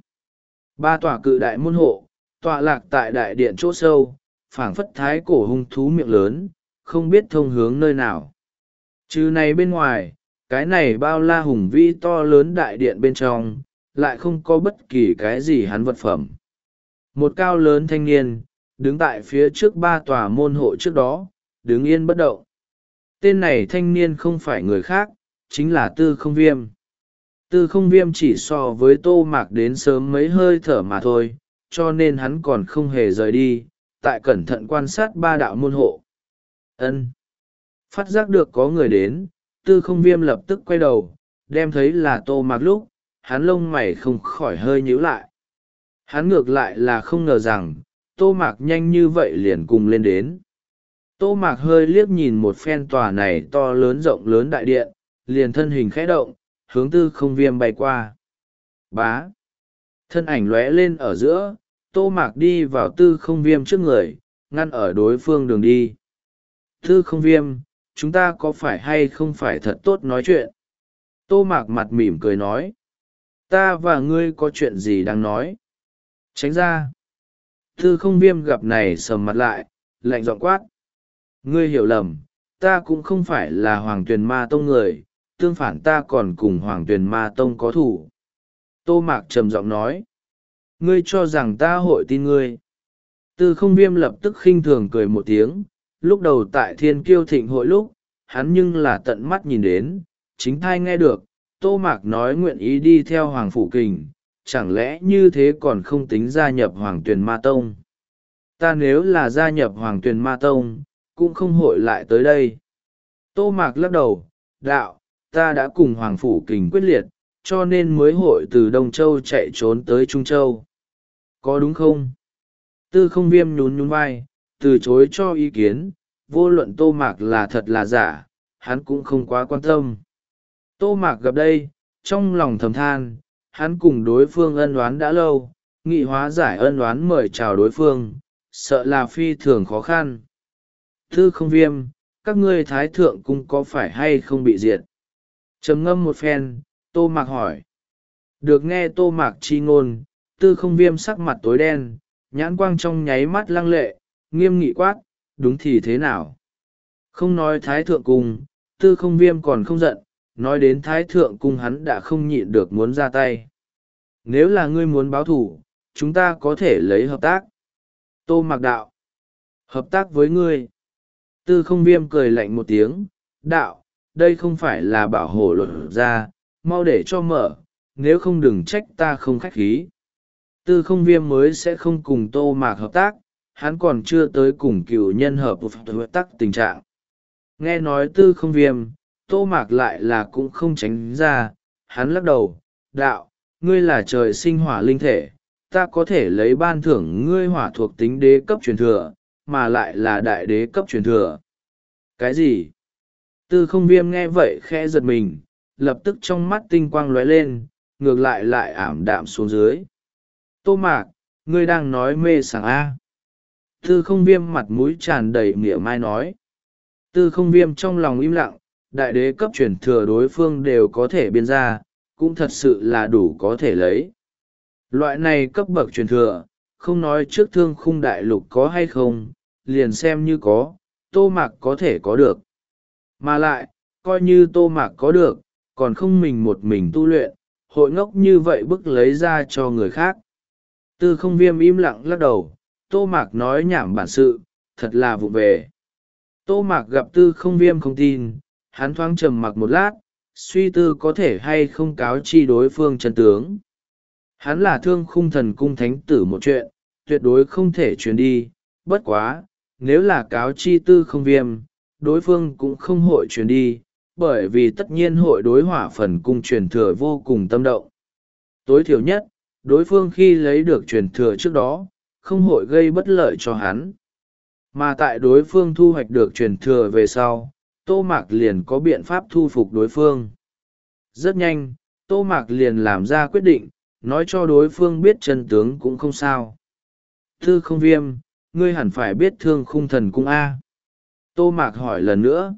Ba tòa cự đại môn hộ, tọa lạc tại đại điện chỗ sâu, phảng phất thái cổ hung thú miệng lớn, không biết thông hướng nơi nào. Trừ này bên ngoài, cái này bao la hùng vĩ to lớn đại điện bên trong, lại không có bất kỳ cái gì hắn vật phẩm. Một cao lớn thanh niên, đứng tại phía trước ba tòa môn hộ trước đó, đứng yên bất động. Tên này thanh niên không phải người khác, chính là Tư Không Viêm. Tư Không Viêm chỉ so với Tô Mạc đến sớm mấy hơi thở mà thôi, cho nên hắn còn không hề rời đi, tại cẩn thận quan sát ba đạo môn hộ. Ân. Phát giác được có người đến, Tư Không Viêm lập tức quay đầu, đem thấy là Tô Mạc lúc, hắn lông mày không khỏi hơi nhíu lại. Hắn ngược lại là không ngờ rằng, Tô Mạc nhanh như vậy liền cùng lên đến. Tô Mạc hơi liếc nhìn một phen tòa này to lớn rộng lớn đại điện, liền thân hình khẽ động, hướng Tư Không Viêm bay qua. Bá! Thân ảnh lóe lên ở giữa, Tô Mạc đi vào Tư Không Viêm trước người, ngăn ở đối phương đường đi. Tư Không Viêm, chúng ta có phải hay không phải thật tốt nói chuyện? Tô Mạc mặt mỉm cười nói. Ta và ngươi có chuyện gì đang nói? Tránh ra. Tư Không Viêm gặp này sầm mặt lại, lạnh giọng quát. Ngươi hiểu lầm, ta cũng không phải là Hoàng Tuyền Ma Tông người, tương phản ta còn cùng Hoàng Tuyền Ma Tông có thủ. Tô Mạc trầm giọng nói. Ngươi cho rằng ta hội tin ngươi. Tư Không Viêm lập tức khinh thường cười một tiếng, lúc đầu tại Thiên Kiêu Thịnh hội lúc, hắn nhưng là tận mắt nhìn đến, chính thai nghe được, Tô Mạc nói nguyện ý đi theo Hoàng Phủ Kình, chẳng lẽ như thế còn không tính gia nhập Hoàng Tuyền Ma Tông. Ta nếu là gia nhập Hoàng Tuyền Ma Tông, cũng không hội lại tới đây. Tô Mạc lắc đầu, đạo, ta đã cùng Hoàng Phủ Kình quyết liệt, cho nên mới hội từ Đông Châu chạy trốn tới Trung Châu. Có đúng không? Tư Không Viêm nhún nhún vai, từ chối cho ý kiến, vô luận Tô Mạc là thật là giả, hắn cũng không quá quan tâm. Tô Mạc gặp đây, trong lòng thầm than, hắn cùng đối phương ân oán đã lâu, nghị hóa giải ân oán mời chào đối phương, sợ là phi thường khó khăn. Tư Không Viêm, các ngươi Thái Thượng Cung có phải hay không bị diệt? Trầm ngâm một phen, Tô Mạc hỏi. Được nghe Tô Mạc chi ngôn, Tư Không Viêm sắc mặt tối đen, nhãn quang trong nháy mắt lăng lệ, nghiêm nghị quát, đúng thì thế nào? Không nói Thái Thượng Cung, Tư Không Viêm còn không giận, nói đến Thái Thượng Cung hắn đã không nhịn được muốn ra tay. Nếu là ngươi muốn báo thủ, chúng ta có thể lấy hợp tác. Tô Mạc đạo. Hợp tác với ngươi. Tư Không Viêm cười lạnh một tiếng, đạo, đây không phải là bảo hộ luật ra, mau để cho mở, nếu không đừng trách ta không khách khí. Tư không viêm mới sẽ không cùng Tô Mạc hợp tác, hắn còn chưa tới cùng cựu nhân hợp hợp tác tình trạng. Nghe nói tư không viêm, Tô Mạc lại là cũng không tránh ra, hắn lắc đầu, đạo, ngươi là trời sinh hỏa linh thể, ta có thể lấy ban thưởng ngươi hỏa thuộc tính đế cấp truyền thừa, mà lại là đại đế cấp truyền thừa. Cái gì? Tư không viêm nghe vậy khẽ giật mình, lập tức trong mắt tinh quang lóe lên, ngược lại lại ảm đạm xuống dưới. Tô Mạc, ngươi đang nói mê sảng A. Tư không viêm mặt mũi tràn đầy mỉa mai nói. Tư không viêm trong lòng im lặng, đại đế cấp truyền thừa đối phương đều có thể biên ra, cũng thật sự là đủ có thể lấy. Loại này cấp bậc truyền thừa, không nói trước thương khung đại lục có hay không, liền xem như có, Tô Mạc có thể có được. Mà lại, coi như Tô Mạc có được, còn không mình một mình tu luyện, hội ngốc như vậy bức lấy ra cho người khác. Tư không viêm im lặng lắc đầu, Tô Mạc nói nhảm bản sự, thật là vụ về. Tô Mạc gặp tư không viêm không tin, hắn thoáng trầm mặc một lát, suy tư có thể hay không cáo chi đối phương chân tướng. Hắn là thương khung thần cung thánh tử một chuyện, tuyệt đối không thể truyền đi, bất quá, nếu là cáo chi tư không viêm, đối phương cũng không hội truyền đi, bởi vì tất nhiên hội đối hỏa phần cung truyền thừa vô cùng tâm động. Tối thiểu nhất, đối phương khi lấy được truyền thừa trước đó, không hội gây bất lợi cho hắn. Mà tại đối phương thu hoạch được truyền thừa về sau, Tô Mạc liền có biện pháp thu phục đối phương. Rất nhanh, Tô Mạc liền làm ra quyết định, nói cho đối phương biết chân tướng cũng không sao. Tư không viêm, ngươi hẳn phải biết thương khung thần cung A. Tô Mạc hỏi lần nữa.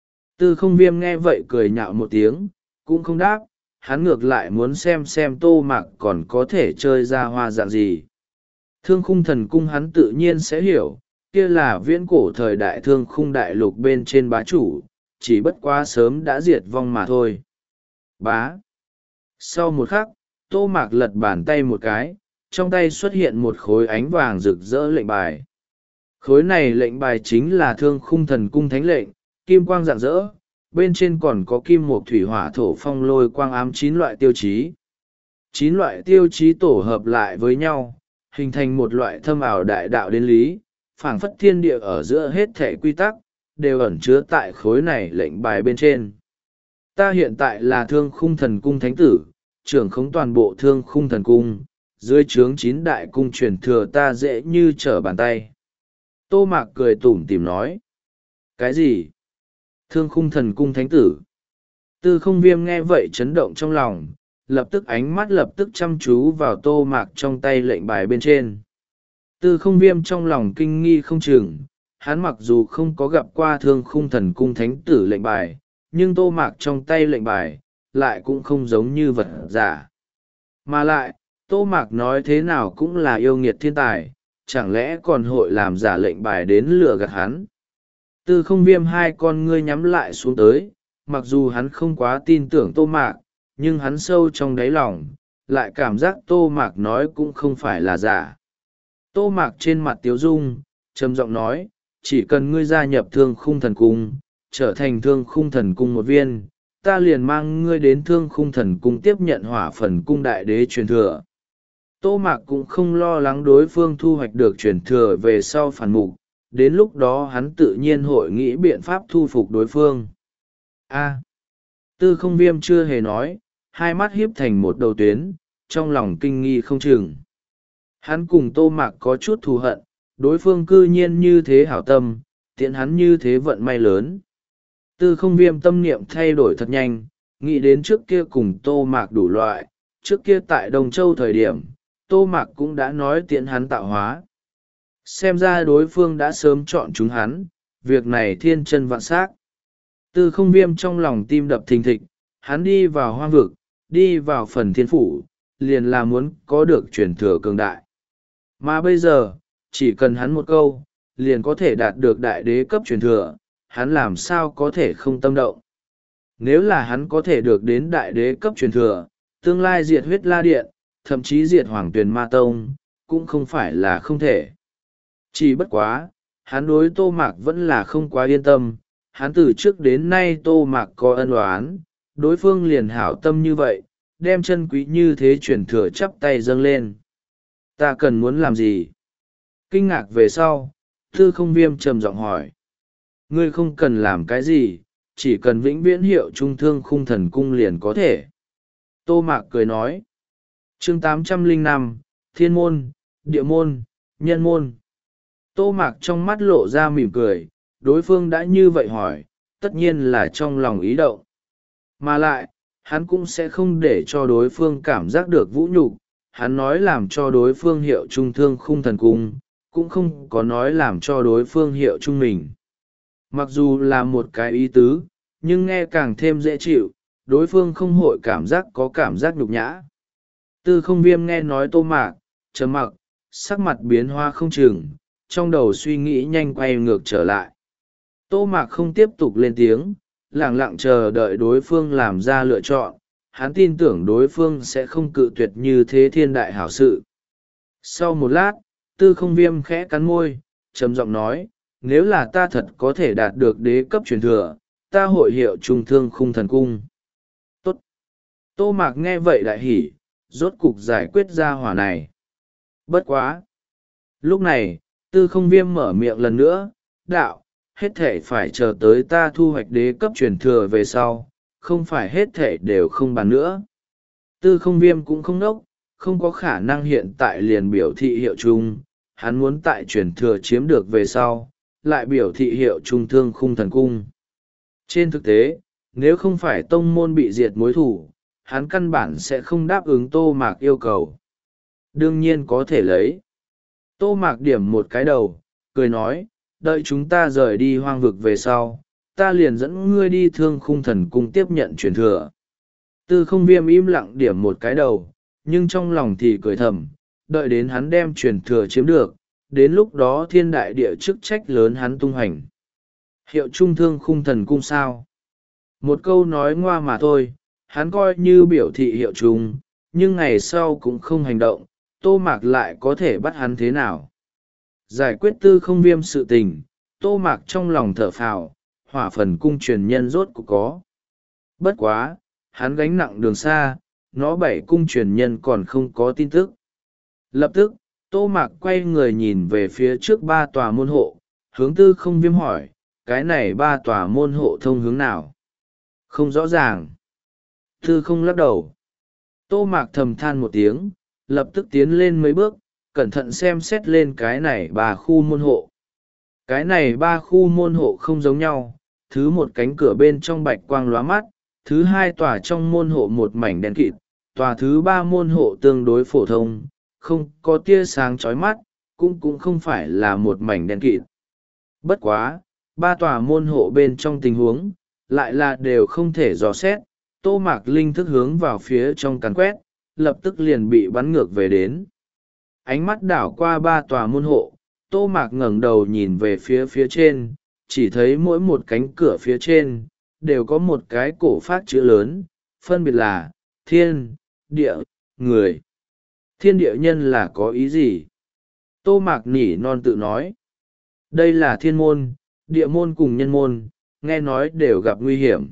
Tư không viêm nghe vậy cười nhạo một tiếng, cũng không đáp, hắn ngược lại muốn xem xem Tô Mạc còn có thể chơi ra hoa dạng gì. Thương khung thần cung hắn tự nhiên sẽ hiểu, kia là viễn cổ thời đại thương khung đại lục bên trên bá chủ, chỉ bất quá sớm đã diệt vong mà thôi. Bá. Sau một khắc, Tô Mạc lật bàn tay một cái, trong tay xuất hiện một khối ánh vàng rực rỡ lệnh bài. Khối này lệnh bài chính là thương khung thần cung thánh lệnh, kim quang rạng rỡ, bên trên còn có kim mộc thủy hỏa thổ phong lôi quang ám chín loại tiêu chí. Chín loại tiêu chí tổ hợp lại với nhau, hình thành một loại thâm ảo đại đạo đến lý, phảng phất thiên địa ở giữa hết thể quy tắc, đều ẩn chứa tại khối này lệnh bài bên trên. Ta hiện tại là thương khung thần cung thánh tử, trưởng khống toàn bộ thương khung thần cung, dưới trướng chín đại cung truyền thừa ta dễ như trở bàn tay. Tô Mạc cười tủm tỉm nói. Cái gì? Thương khung thần cung thánh tử. Tư không viêm nghe vậy chấn động trong lòng, lập tức ánh mắt lập tức chăm chú vào Tô Mạc trong tay lệnh bài bên trên. Tư không viêm trong lòng kinh nghi không chừng, hắn mặc dù không có gặp qua thương khung thần cung thánh tử lệnh bài, nhưng Tô Mạc trong tay lệnh bài, lại cũng không giống như vật giả. Mà lại, Tô Mạc nói thế nào cũng là yêu nghiệt thiên tài, chẳng lẽ còn hội làm giả lệnh bài đến lừa gạt hắn. Tư không viêm hai con ngươi nhắm lại xuống tới, mặc dù hắn không quá tin tưởng Tô Mạc, nhưng hắn sâu trong đáy lòng, lại cảm giác Tô Mạc nói cũng không phải là giả. Tô Mạc trên mặt tiếu dung, trầm giọng nói, chỉ cần ngươi gia nhập thương khung thần cung, trở thành thương khung thần cung một viên, ta liền mang ngươi đến thương khung thần cung tiếp nhận hỏa phần cung đại đế truyền thừa. Tô Mạc cũng không lo lắng đối phương thu hoạch được truyền thừa về sau phản mục, đến lúc đó hắn tự nhiên hội nghĩ biện pháp thu phục đối phương. A. Tư không viêm chưa hề nói, hai mắt hiếp thành một đầu tuyến, trong lòng kinh nghi không chừng. Hắn cùng Tô Mạc có chút thù hận, đối phương cư nhiên như thế hảo tâm, tiện hắn như thế vận may lớn. Tư không viêm tâm niệm thay đổi thật nhanh, nghĩ đến trước kia cùng Tô Mạc đủ loại, trước kia tại Đồng Châu thời điểm, Tô Mạc cũng đã nói tiện hắn tạo hóa. Xem ra đối phương đã sớm chọn chúng hắn, việc này thiên chân vạn s á c. Tư không viêm trong lòng tim đập thình thịch, hắn đi vào hoang vực, đi vào phần thiên phủ, liền là muốn có được truyền thừa cường đại. Mà bây giờ, chỉ cần hắn một câu, liền có thể đạt được đại đế cấp truyền thừa, hắn làm sao có thể không tâm động. Nếu là hắn có thể được đến đại đế cấp truyền thừa, tương lai diệt huyết la điện, thậm chí diệt hoàng tuyền ma tông, cũng không phải là không thể. Chỉ bất quá, hắn đối Tô Mạc vẫn là không quá yên tâm, hắn từ trước đến nay Tô Mạc có ân oán, đối phương liền hảo tâm như vậy, đem chân quý như thế chuyển thừa chắp tay dâng lên. Ta cần muốn làm gì? Kinh ngạc về sau, Tư Không Viêm trầm giọng hỏi. Ngươi không cần làm cái gì, chỉ cần vĩnh viễn hiệu trung thương khung thần cung liền có thể. Tô Mạc cười nói. Chương tám trăm lẻ năm, Thiên môn, Địa môn, Nhân môn. Tô Mạc trong mắt lộ ra mỉm cười, đối phương đã như vậy hỏi, tất nhiên là trong lòng ý động. Mà lại, hắn cũng sẽ không để cho đối phương cảm giác được vũ nhục, hắn nói làm cho đối phương hiệu trung thương khung thần cung, cũng không có nói làm cho đối phương hiệu trung mình. Mặc dù là một cái ý tứ, nhưng nghe càng thêm dễ chịu, đối phương không hội cảm giác có cảm giác nhục nhã. Tư Không Viêm nghe nói Tô Mạc, trầm mặc, sắc mặt biến hoa không chừng, trong đầu suy nghĩ nhanh quay ngược trở lại. Tô Mạc không tiếp tục lên tiếng, lặng lặng chờ đợi đối phương làm ra lựa chọn, hắn tin tưởng đối phương sẽ không cự tuyệt như thế thiên đại hảo sự. Sau một lát, Tư Không Viêm khẽ cắn môi, trầm giọng nói, nếu là ta thật có thể đạt được đế cấp truyền thừa, ta hội hiệu trung thương khung thần cung. Tốt! Tô Mạc nghe vậy đại hỉ, rốt cục giải quyết ra hỏa này. Bất quá! Lúc này, Tư Không Viêm mở miệng lần nữa, đạo, hết thể phải chờ tới ta thu hoạch đế cấp truyền thừa về sau, không phải hết thể đều không bàn nữa. Tư Không Viêm cũng không nốc, không có khả năng hiện tại liền biểu thị hiệu chung, hắn muốn tại truyền thừa chiếm được về sau, lại biểu thị hiệu trung thương khung thần cung. Trên thực tế, nếu không phải tông môn bị diệt mối thủ, hắn căn bản sẽ không đáp ứng Tô Mạc yêu cầu. Đương nhiên có thể lấy. Tô Mạc điểm một cái đầu, cười nói, đợi chúng ta rời đi hoang vực về sau, ta liền dẫn ngươi đi thương khung thần cung tiếp nhận truyền thừa. Tư Không Viêm im lặng điểm một cái đầu, nhưng trong lòng thì cười thầm, đợi đến hắn đem truyền thừa chiếm được, đến lúc đó thiên đại địa chức trách lớn hắn tung hành. Hiệu trung thương khung thần cung sao? Một câu nói ngoa mà thôi, hắn coi như biểu thị hiệu trung, nhưng ngày sau cũng không hành động, Tô Mạc lại có thể bắt hắn thế nào? Giải quyết Tư Không Viêm sự tình, Tô Mạc trong lòng thở phào, hỏa phần cung truyền nhân rốt cũng có. Bất quá, hắn gánh nặng đường xa, nó bảy cung truyền nhân còn không có tin tức. Lập tức, Tô Mạc quay người nhìn về phía trước ba tòa môn hộ, hướng Tư Không Viêm hỏi, cái này ba tòa môn hộ thông hướng nào? Không rõ ràng. Tư Không lắc đầu. Tô Mạc thầm than một tiếng, lập tức tiến lên mấy bước, cẩn thận xem xét lên cái này ba khu môn hộ. Cái này ba khu môn hộ không giống nhau, thứ một cánh cửa bên trong bạch quang lóa mắt, thứ hai tòa trong môn hộ một mảnh đen kịt, tòa thứ ba môn hộ tương đối phổ thông, không có tia sáng chói mắt, cũng cũng không phải là một mảnh đen kịt. Bất quá, ba tòa môn hộ bên trong tình huống, lại là đều không thể dò xét, Tô Mạc linh thức hướng vào phía trong càn quét, lập tức liền bị bắn ngược về đến. Ánh mắt đảo qua ba tòa môn hộ, Tô Mạc ngẩng đầu nhìn về phía phía trên, chỉ thấy mỗi một cánh cửa phía trên, đều có một cái cổ phát chữ lớn, phân biệt là, thiên, địa, người. Thiên địa nhân là có ý gì? Tô Mạc nỉ non tự nói. Đây là thiên môn, địa môn cùng nhân môn, nghe nói đều gặp nguy hiểm.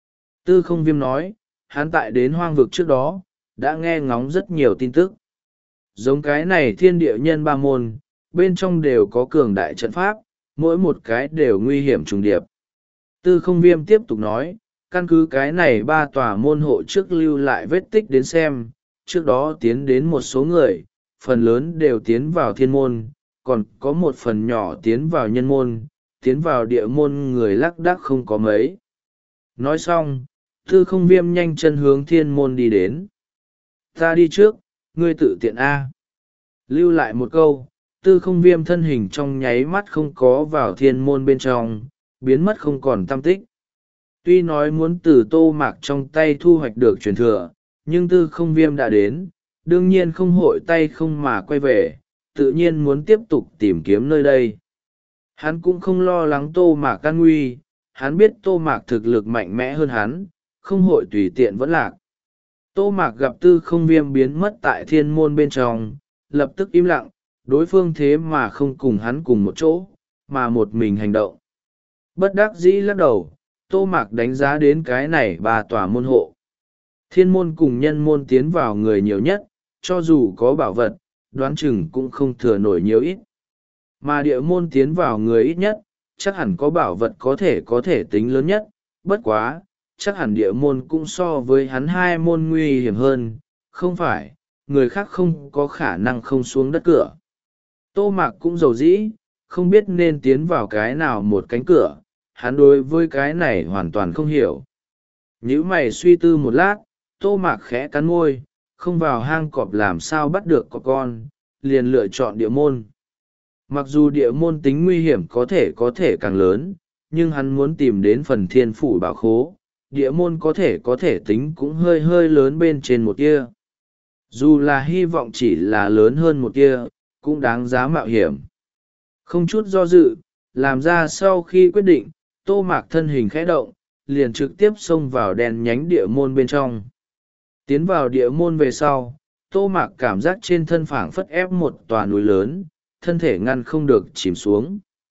Tư Không Viêm nói, hắn tại đến hoang vực trước đó, đã nghe ngóng rất nhiều tin tức. Giống cái này thiên địa nhân ba môn, bên trong đều có cường đại trận pháp, mỗi một cái đều nguy hiểm trùng điệp. Tư Không Viêm tiếp tục nói, căn cứ cái này ba tòa môn hộ trước lưu lại vết tích đến xem, trước đó tiến đến một số người, phần lớn đều tiến vào thiên môn, còn có một phần nhỏ tiến vào nhân môn, tiến vào địa môn người lác đác không có mấy. Nói xong, Tư Không Viêm nhanh chân hướng thiên môn đi đến. Ta đi trước, ngươi tự tiện A. Lưu lại một câu, Tư Không Viêm thân hình trong nháy mắt không có vào thiên môn bên trong, biến mất không còn tăm tích. Tuy nói muốn từ Tô Mạc trong tay thu hoạch được truyền thừa, nhưng Tư Không Viêm đã đến, đương nhiên không hội tay không mà quay về, tự nhiên muốn tiếp tục tìm kiếm nơi đây. Hắn cũng không lo lắng Tô Mạc can nguy, hắn biết Tô Mạc thực lực mạnh mẽ hơn hắn, không hội tùy tiện vẫn lạc. Tô Mạc gặp Tư Không Viêm biến mất tại thiên môn bên trong, lập tức im lặng, đối phương thế mà không cùng hắn cùng một chỗ, mà một mình hành động. Bất đắc dĩ lắc đầu, Tô Mạc đánh giá đến cái này ba tòa môn hộ. Thiên môn cùng nhân môn tiến vào người nhiều nhất, cho dù có bảo vật, đoán chừng cũng không thừa nổi nhiều ít. Mà địa môn tiến vào người ít nhất, chắc hẳn có bảo vật có thể có thể tính lớn nhất, bất quá, chắc hẳn địa môn cũng so với hắn hai môn nguy hiểm hơn, không phải, người khác không có khả năng không xuống đất cửa. Tô Mạc cũng dầu dĩ, không biết nên tiến vào cái nào một cánh cửa, hắn đối với cái này hoàn toàn không hiểu. Nhữ mày suy tư một lát, Tô Mạc khẽ cắn môi, không vào hang cọp làm sao bắt được có con, liền lựa chọn địa môn. Mặc dù địa môn tính nguy hiểm có thể có thể càng lớn, nhưng hắn muốn tìm đến phần thiên phủ bảo khố, địa môn có thể có thể tính cũng hơi hơi lớn bên trên một kia. Dù là hy vọng chỉ là lớn hơn một kia, cũng đáng giá mạo hiểm. Không chút do dự, làm ra sau khi quyết định, Tô Mạc thân hình khẽ động, liền trực tiếp xông vào đèn nhánh địa môn bên trong. Tiến vào địa môn về sau, Tô Mạc cảm giác trên thân phảng phất ép một tòa núi lớn, thân thể ngăn không được chìm xuống.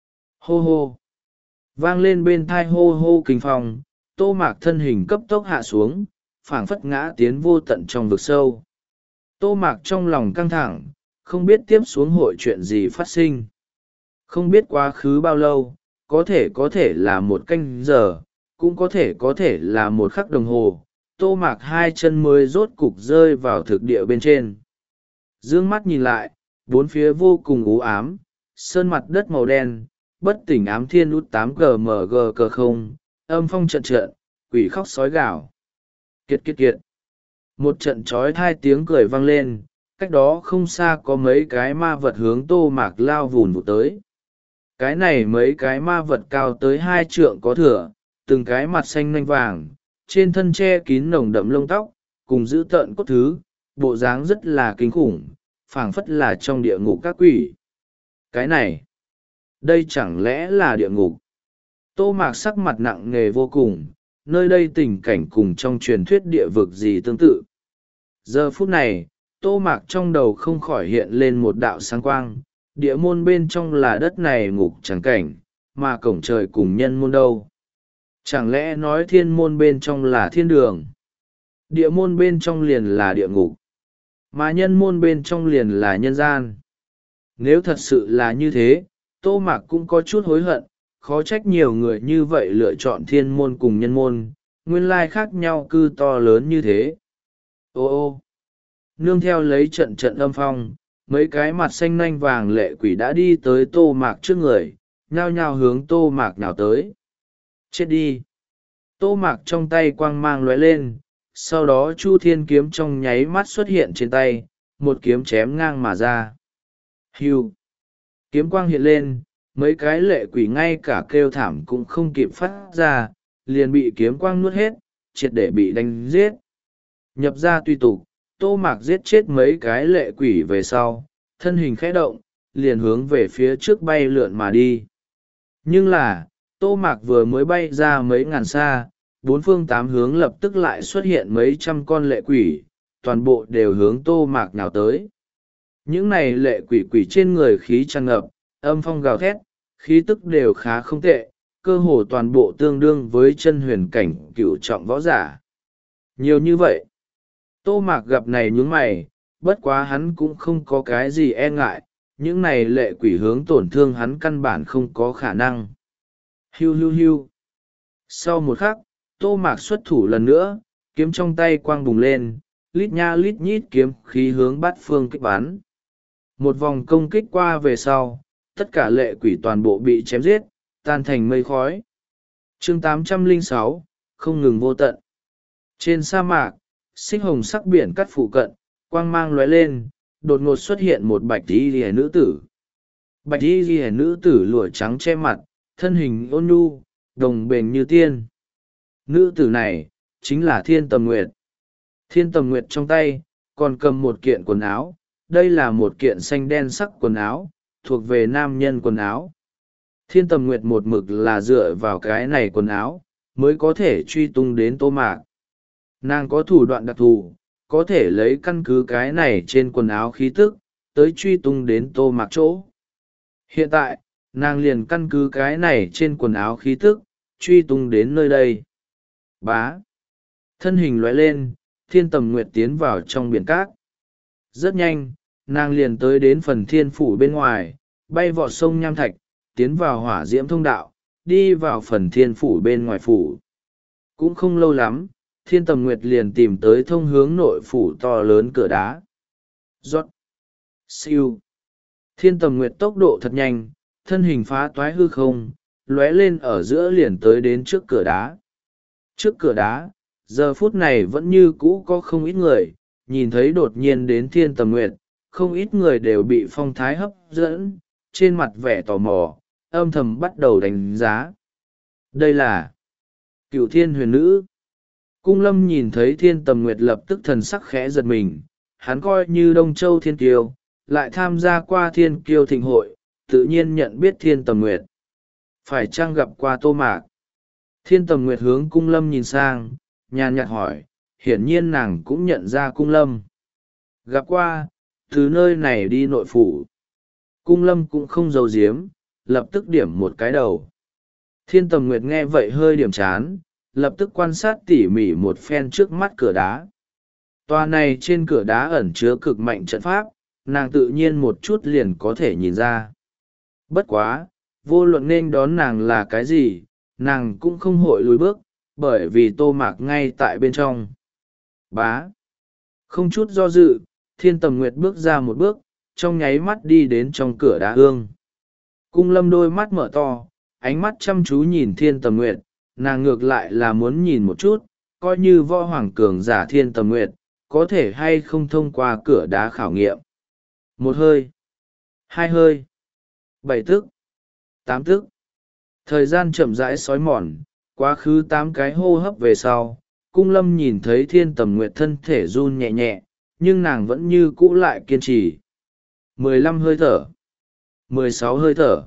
Hô hô! Vang lên bên thai hô hô kinh phong, Tô Mạc thân hình cấp tốc hạ xuống, phảng phất ngã tiến vô tận trong vực sâu. Tô Mạc trong lòng căng thẳng, không biết tiếp xuống hội chuyện gì phát sinh. Không biết quá khứ bao lâu, có thể có thể là một canh giờ, cũng có thể có thể là một khắc đồng hồ. Tô Mạc hai chân mới rốt cục rơi vào thực địa bên trên. Dương mắt nhìn lại, bốn phía vô cùng u ám, sơn mặt đất màu đen, bất tỉnh ám thiên út tám gmg cờ không, âm phong trận trận, quỷ khóc sói gào. Kiệt kiệt kiệt. Một trận trói hai tiếng cười vang lên, cách đó không xa có mấy cái ma vật hướng Tô Mạc lao vùn vụt tới. Cái này mấy cái ma vật cao tới hai trượng có thửa, từng cái mặt xanh nanh vàng, trên thân che kín nồng đậm lông tóc, cùng giữ tợn cốt thứ, bộ dáng rất là kinh khủng, phảng phất là trong địa ngục các quỷ. Cái này, đây chẳng lẽ là địa ngục? Tô Mạc sắc mặt nặng nề vô cùng, nơi đây tình cảnh cùng trong truyền thuyết địa vực gì tương tự. Giờ phút này, Tô Mạc trong đầu không khỏi hiện lên một đạo sáng quang, địa môn bên trong là đất này ngục chẳng cảnh, mà cổng trời cùng nhân môn đâu. Chẳng lẽ nói thiên môn bên trong là thiên đường? Địa môn bên trong liền là địa ngục, mà nhân môn bên trong liền là nhân gian. Nếu thật sự là như thế, Tô Mạc cũng có chút hối hận, khó trách nhiều người như vậy lựa chọn thiên môn cùng nhân môn, nguyên lai khác nhau cư to lớn như thế. Ô ô, nương theo lấy trận trận âm phong, mấy cái mặt xanh nanh vàng lệ quỷ đã đi tới Tô Mạc trước người, nhao nhao hướng Tô Mạc nào tới. Chết đi! Tô Mạc trong tay quang mang lóe lên, sau đó Chu Thiên kiếm trong nháy mắt xuất hiện trên tay, một kiếm chém ngang mà ra. Hưu! Kiếm quang hiện lên, mấy cái lệ quỷ ngay cả kêu thảm cũng không kịp phát ra, liền bị kiếm quang nuốt hết, triệt để bị đánh giết. Nhập ra tùy tục, Tô Mạc giết chết mấy cái lệ quỷ về sau, thân hình khẽ động, liền hướng về phía trước bay lượn mà đi. Nhưng là, Tô Mạc vừa mới bay ra mấy ngàn xa, bốn phương tám hướng lập tức lại xuất hiện mấy trăm con lệ quỷ, toàn bộ đều hướng Tô Mạc nào tới. Những này lệ quỷ quỷ trên người khí tràn ngập, âm phong gào thét, khí tức đều khá không tệ, cơ hồ toàn bộ tương đương với chân huyền cảnh cửu trọng võ giả. Nhiều như vậy, Tô Mạc gặp này nhướng mày, bất quá hắn cũng không có cái gì e ngại, những này lệ quỷ hướng tổn thương hắn căn bản không có khả năng. Hiu hiu hiu. Sau một khắc, Tô Mạc xuất thủ lần nữa, kiếm trong tay quang bùng lên, lít nha lít nhít kiếm khí hướng bát phương kích bắn. Một vòng công kích qua về sau, tất cả lệ quỷ toàn bộ bị chém giết, tan thành mây khói. Chương tám trăm lẻ sáu, không ngừng vô tận. Trên sa mạc, xích hồng sắc biển cắt phụ cận, quang mang lóe lên, đột ngột xuất hiện một bạch y liễu nữ tử. Bạch y liễu nữ tử lụa trắng che mặt, thân hình ôn nhu, đồng bền như tiên. Nữ tử này, chính là Thiên Tầm Nguyệt. Thiên Tầm Nguyệt trong tay, còn cầm một kiện quần áo, đây là một kiện xanh đen sắc quần áo, thuộc về nam nhân quần áo. Thiên Tầm Nguyệt một mực là dựa vào cái này quần áo, mới có thể truy tung đến Tô Mạc. Nàng có thủ đoạn đặc thù, có thể lấy căn cứ cái này trên quần áo khí tức, tới truy tung đến Tô Mạc chỗ. Hiện tại, nàng liền căn cứ cái này trên quần áo khí tức truy tung đến nơi đây. Bá, thân hình lóe lên, Thiên Tầm Nguyệt tiến vào trong biển cát. Rất nhanh, nàng liền tới đến phần thiên phủ bên ngoài, bay vọt sông Nham Thạch, tiến vào hỏa diễm thông đạo, đi vào phần thiên phủ bên ngoài phủ. Cũng không lâu lắm, Thiên Tầm Nguyệt liền tìm tới thông hướng nội phủ to lớn cửa đá. Rót, siêu. Thiên Tầm Nguyệt tốc độ thật nhanh, thân hình phá toái hư không, lóe lên ở giữa liền tới đến trước cửa đá. Trước cửa đá, giờ phút này vẫn như cũ có không ít người, nhìn thấy đột nhiên đến Thiên Tầm Nguyệt, không ít người đều bị phong thái hấp dẫn, trên mặt vẻ tò mò, âm thầm bắt đầu đánh giá. Đây là Cửu Thiên Huyền Nữ. Cung Lâm nhìn thấy Thiên Tầm Nguyệt lập tức thần sắc khẽ giật mình, hắn coi như Đông Châu Thiên Kiêu, lại tham gia qua Thiên Kiêu thịnh hội, tự nhiên nhận biết Thiên Tầm Nguyệt. Phải chăng gặp qua Tô Mạc? Thiên Tầm Nguyệt hướng Cung Lâm nhìn sang, nhàn nhạt hỏi, hiển nhiên nàng cũng nhận ra Cung Lâm. Gặp qua, từ nơi này đi nội phủ. Cung Lâm cũng không giấu giếm, lập tức điểm một cái đầu. Thiên Tầm Nguyệt nghe vậy hơi điểm chán, lập tức quan sát tỉ mỉ một phen trước mắt cửa đá. Tòa này trên cửa đá ẩn chứa cực mạnh trận pháp, nàng tự nhiên một chút liền có thể nhìn ra. Bất quá, vô luận nên đón nàng là cái gì, nàng cũng không hội lùi bước, bởi vì Tô Mạc ngay tại bên trong. Bá. Không chút do dự, Thiên Tầm Nguyệt bước ra một bước, trong nháy mắt đi đến trong cửa đá ương. Cung Lâm đôi mắt mở to, ánh mắt chăm chú nhìn Thiên Tầm Nguyệt, nàng ngược lại là muốn nhìn một chút, coi như võ hoàng cường giả Thiên Tầm Nguyệt, có thể hay không thông qua cửa đá khảo nghiệm. Một hơi, hai hơi, bảy tức, tám tức. Thời gian chậm rãi xói mòn, quá khứ tám cái hô hấp về sau, Cung Lâm nhìn thấy Thiên Tầm Nguyệt thân thể run nhẹ nhẹ, nhưng nàng vẫn như cũ lại kiên trì. Mười lăm hơi thở, mười sáu hơi thở.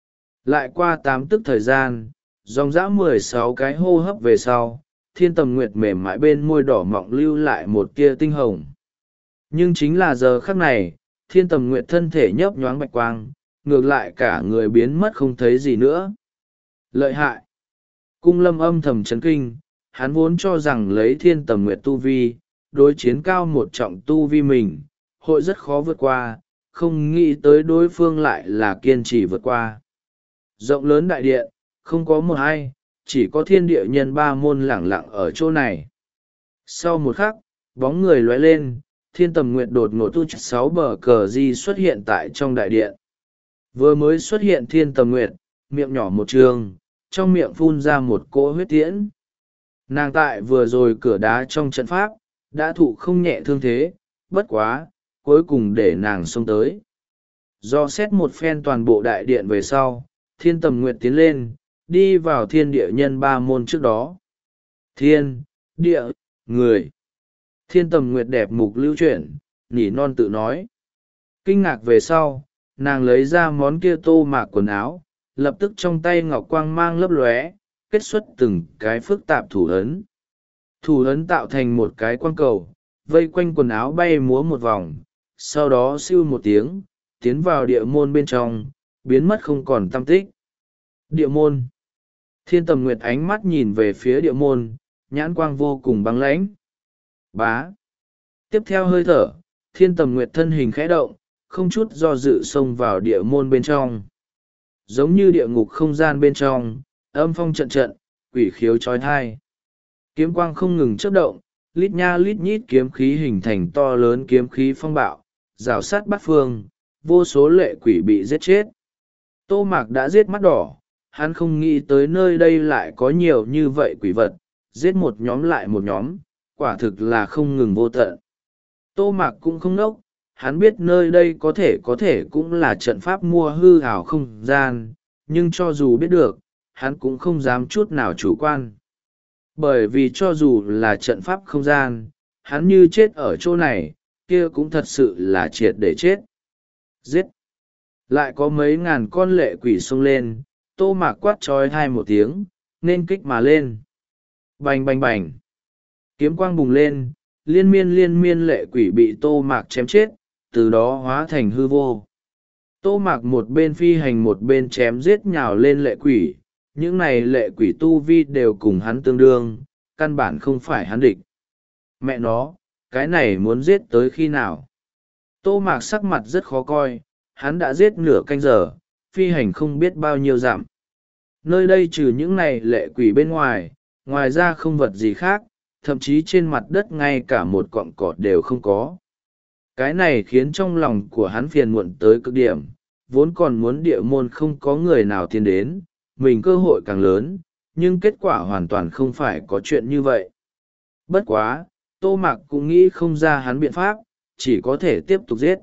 Lại qua tám tức thời gian, dòng dã mười sáu cái hô hấp về sau, Thiên Tầm Nguyệt mềm mại bên môi đỏ mọng lưu lại một tia tinh hồng. Nhưng chính là giờ khắc này, Thiên Tầm Nguyệt thân thể nhấp nhoáng bạch quang, ngược lại cả người biến mất không thấy gì nữa. Lợi hại! Cung Lâm âm thầm chấn kinh, hắn vốn cho rằng lấy Thiên Tầm Nguyệt tu vi, đối chiến cao một trọng tu vi mình, hội rất khó vượt qua, không nghĩ tới đối phương lại là kiên trì vượt qua. Rộng lớn đại điện, không có một ai, chỉ có thiên địa nhân ba môn lẳng lặng ở chỗ này. Sau một khắc, bóng người lóe lên, Thiên Tầm Nguyệt đột ngột tu sáu bờ cờ di xuất hiện tại trong đại điện. Vừa mới xuất hiện Thiên Tầm Nguyệt, miệng nhỏ một trường, trong miệng phun ra một cỗ huyết tiễn. Nàng tại vừa rồi cửa đá trong trận pháp, đã thụ không nhẹ thương thế, bất quá, cuối cùng để nàng xông tới. Do xét một phen toàn bộ đại điện về sau, Thiên Tầm Nguyệt tiến lên, đi vào thiên địa nhân ba môn trước đó. Thiên, địa, người. Thiên Tầm Nguyệt đẹp mục lưu chuyển, nỉ non tự nói. Kinh ngạc về sau, nàng lấy ra món kia Tô Mạc quần áo, lập tức trong tay ngọc quang mang lấp lóe, kết xuất từng cái phức tạp thủ ấn. Thủ ấn tạo thành một cái quang cầu, vây quanh quần áo bay múa một vòng, sau đó siêu một tiếng, tiến vào địa môn bên trong, biến mất không còn tăm tích. Địa môn. Thiên Tầm Nguyệt ánh mắt nhìn về phía địa môn, nhãn quang vô cùng băng lãnh. Bá. Tiếp theo hơi thở, Thiên Tầm Nguyệt thân hình khẽ động, không chút do dự xông vào địa môn bên trong. Giống như địa ngục không gian bên trong, âm phong trận trận, quỷ khiếu trói thai. Kiếm quang không ngừng chớp động, lít nha lít nhít kiếm khí hình thành to lớn kiếm khí phong bạo, rào sát bát phương, vô số lệ quỷ bị giết chết. Tô Mạc đã giết mắt đỏ, hắn không nghĩ tới nơi đây lại có nhiều như vậy quỷ vật, giết một nhóm lại một nhóm, quả thực là không ngừng vô tận. Tô Mạc cũng không nốc, hắn biết nơi đây có thể có thể cũng là trận pháp mua hư ảo không gian, nhưng cho dù biết được, hắn cũng không dám chút nào chủ quan. Bởi vì cho dù là trận pháp không gian, hắn như chết ở chỗ này, kia cũng thật sự là triệt để chết. Giết! Lại có mấy ngàn con lệ quỷ xông lên, Tô Mạc quát trói hai một tiếng, nên kích mà lên. Bành bành bành! Kiếm quang bùng lên, liên miên liên miên lệ quỷ bị Tô Mạc chém chết, từ đó hóa thành hư vô. Tô Mạc một bên phi hành một bên chém giết nhào lên lệ quỷ, những này lệ quỷ tu vi đều cùng hắn tương đương, căn bản không phải hắn địch. Mẹ nó, cái này muốn giết tới khi nào? Tô Mạc sắc mặt rất khó coi, hắn đã giết nửa canh giờ, phi hành không biết bao nhiêu dặm. Nơi đây trừ những này lệ quỷ bên ngoài, ngoài ra không vật gì khác, thậm chí trên mặt đất ngay cả một cọng cỏ đều không có. Cái này khiến trong lòng của hắn phiền muộn tới cực điểm, vốn còn muốn địa môn không có người nào tiến đến, mình cơ hội càng lớn, nhưng kết quả hoàn toàn không phải có chuyện như vậy. Bất quá, Tô Mạc cũng nghĩ không ra hắn biện pháp, chỉ có thể tiếp tục giết.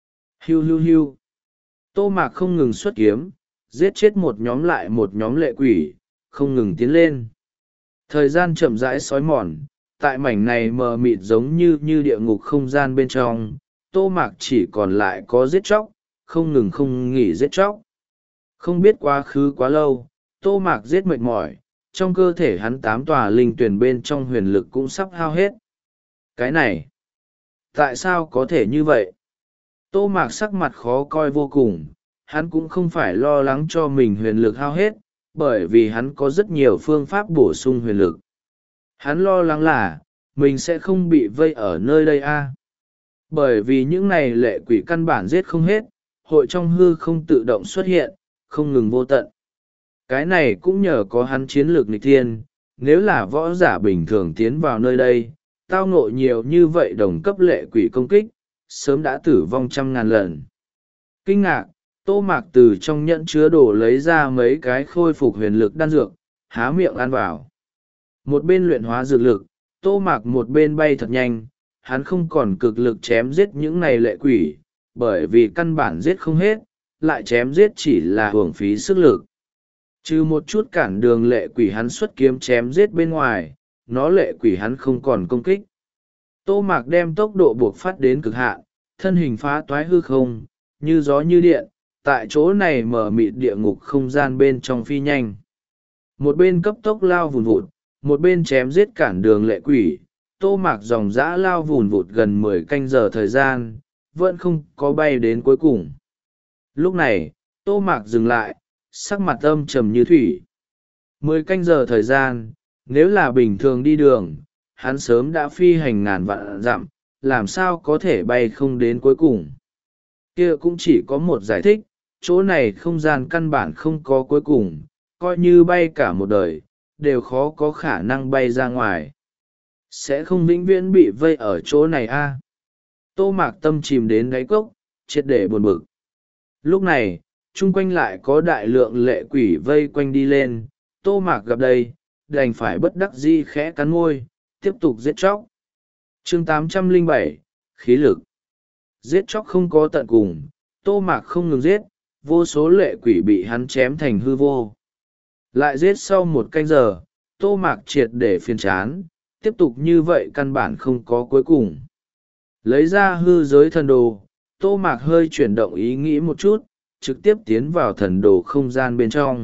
Hiu hiu hiu. Tô Mạc không ngừng xuất kiếm, giết chết một nhóm lại một nhóm lệ quỷ, không ngừng tiến lên. Thời gian chậm rãi xói mòn, tại mảnh này mờ mịt giống như như địa ngục không gian bên trong, Tô Mạc chỉ còn lại có giết chóc, không ngừng không nghỉ giết chóc. Không biết quá khứ quá lâu, Tô Mạc giết mệt mỏi, trong cơ thể hắn tám tòa linh tuyển bên trong huyền lực cũng sắp hao hết. Cái này, tại sao có thể như vậy? Tô Mạc sắc mặt khó coi vô cùng, hắn cũng không phải lo lắng cho mình huyền lực hao hết, bởi vì hắn có rất nhiều phương pháp bổ sung huyền lực. Hắn lo lắng là, mình sẽ không bị vây ở nơi đây a. Bởi vì những này lệ quỷ căn bản giết không hết, hội trong hư không tự động xuất hiện, không ngừng vô tận. Cái này cũng nhờ có hắn chiến lược nghịch thiên, nếu là võ giả bình thường tiến vào nơi đây, tao ngộ nhiều như vậy đồng cấp lệ quỷ công kích, sớm đã tử vong trăm ngàn lần. Kinh ngạc, Tô Mạc từ trong nhẫn chứa đồ lấy ra mấy cái khôi phục huyền lực đan dược, há miệng ăn vào. Một bên luyện hóa dược lực, Tô Mạc một bên bay thật nhanh, hắn không còn cực lực chém giết những này lệ quỷ, bởi vì căn bản giết không hết, lại chém giết chỉ là hưởng phí sức lực. Trừ một chút cản đường lệ quỷ hắn xuất kiếm chém giết bên ngoài, nó lệ quỷ hắn không còn công kích. Tô Mạc đem tốc độ buộc phát đến cực hạn, thân hình phá toái hư không, như gió như điện, tại chỗ này mở mịt địa ngục không gian bên trong phi nhanh. Một bên cấp tốc lao vùn vụt, một bên chém giết cản đường lệ quỷ, Tô Mạc dòng dã lao vùn vụt gần mười canh giờ thời gian, vẫn không có bay đến cuối cùng. Lúc này, Tô Mạc dừng lại, sắc mặt âm trầm như thủy. Mười canh giờ thời gian, nếu là bình thường đi đường, hắn sớm đã phi hành ngàn vạn dặm, làm sao có thể bay không đến cuối cùng. Kia cũng chỉ có một giải thích, chỗ này không gian căn bản không có cuối cùng, coi như bay cả một đời, đều khó có khả năng bay ra ngoài. Sẽ không vĩnh viễn bị vây ở chỗ này a. À? Tô Mạc tâm chìm đến đáy cốc, triệt để buồn bực. Lúc này, chung quanh lại có đại lượng lệ quỷ vây quanh đi lên, Tô Mạc gặp đây, đành phải bất đắc dĩ khẽ cắn môi, tiếp tục giết chóc. Chương tám trăm lẻ bảy, khí lực. Giết chóc không có tận cùng, Tô Mạc không ngừng giết, vô số lệ quỷ bị hắn chém thành hư vô. Lại giết sau một canh giờ, Tô Mạc triệt để phiền chán, tiếp tục như vậy căn bản không có cuối cùng. Lấy ra hư giới thần đồ, Tô Mạc hơi chuyển động ý nghĩ một chút, trực tiếp tiến vào thần đồ không gian bên trong.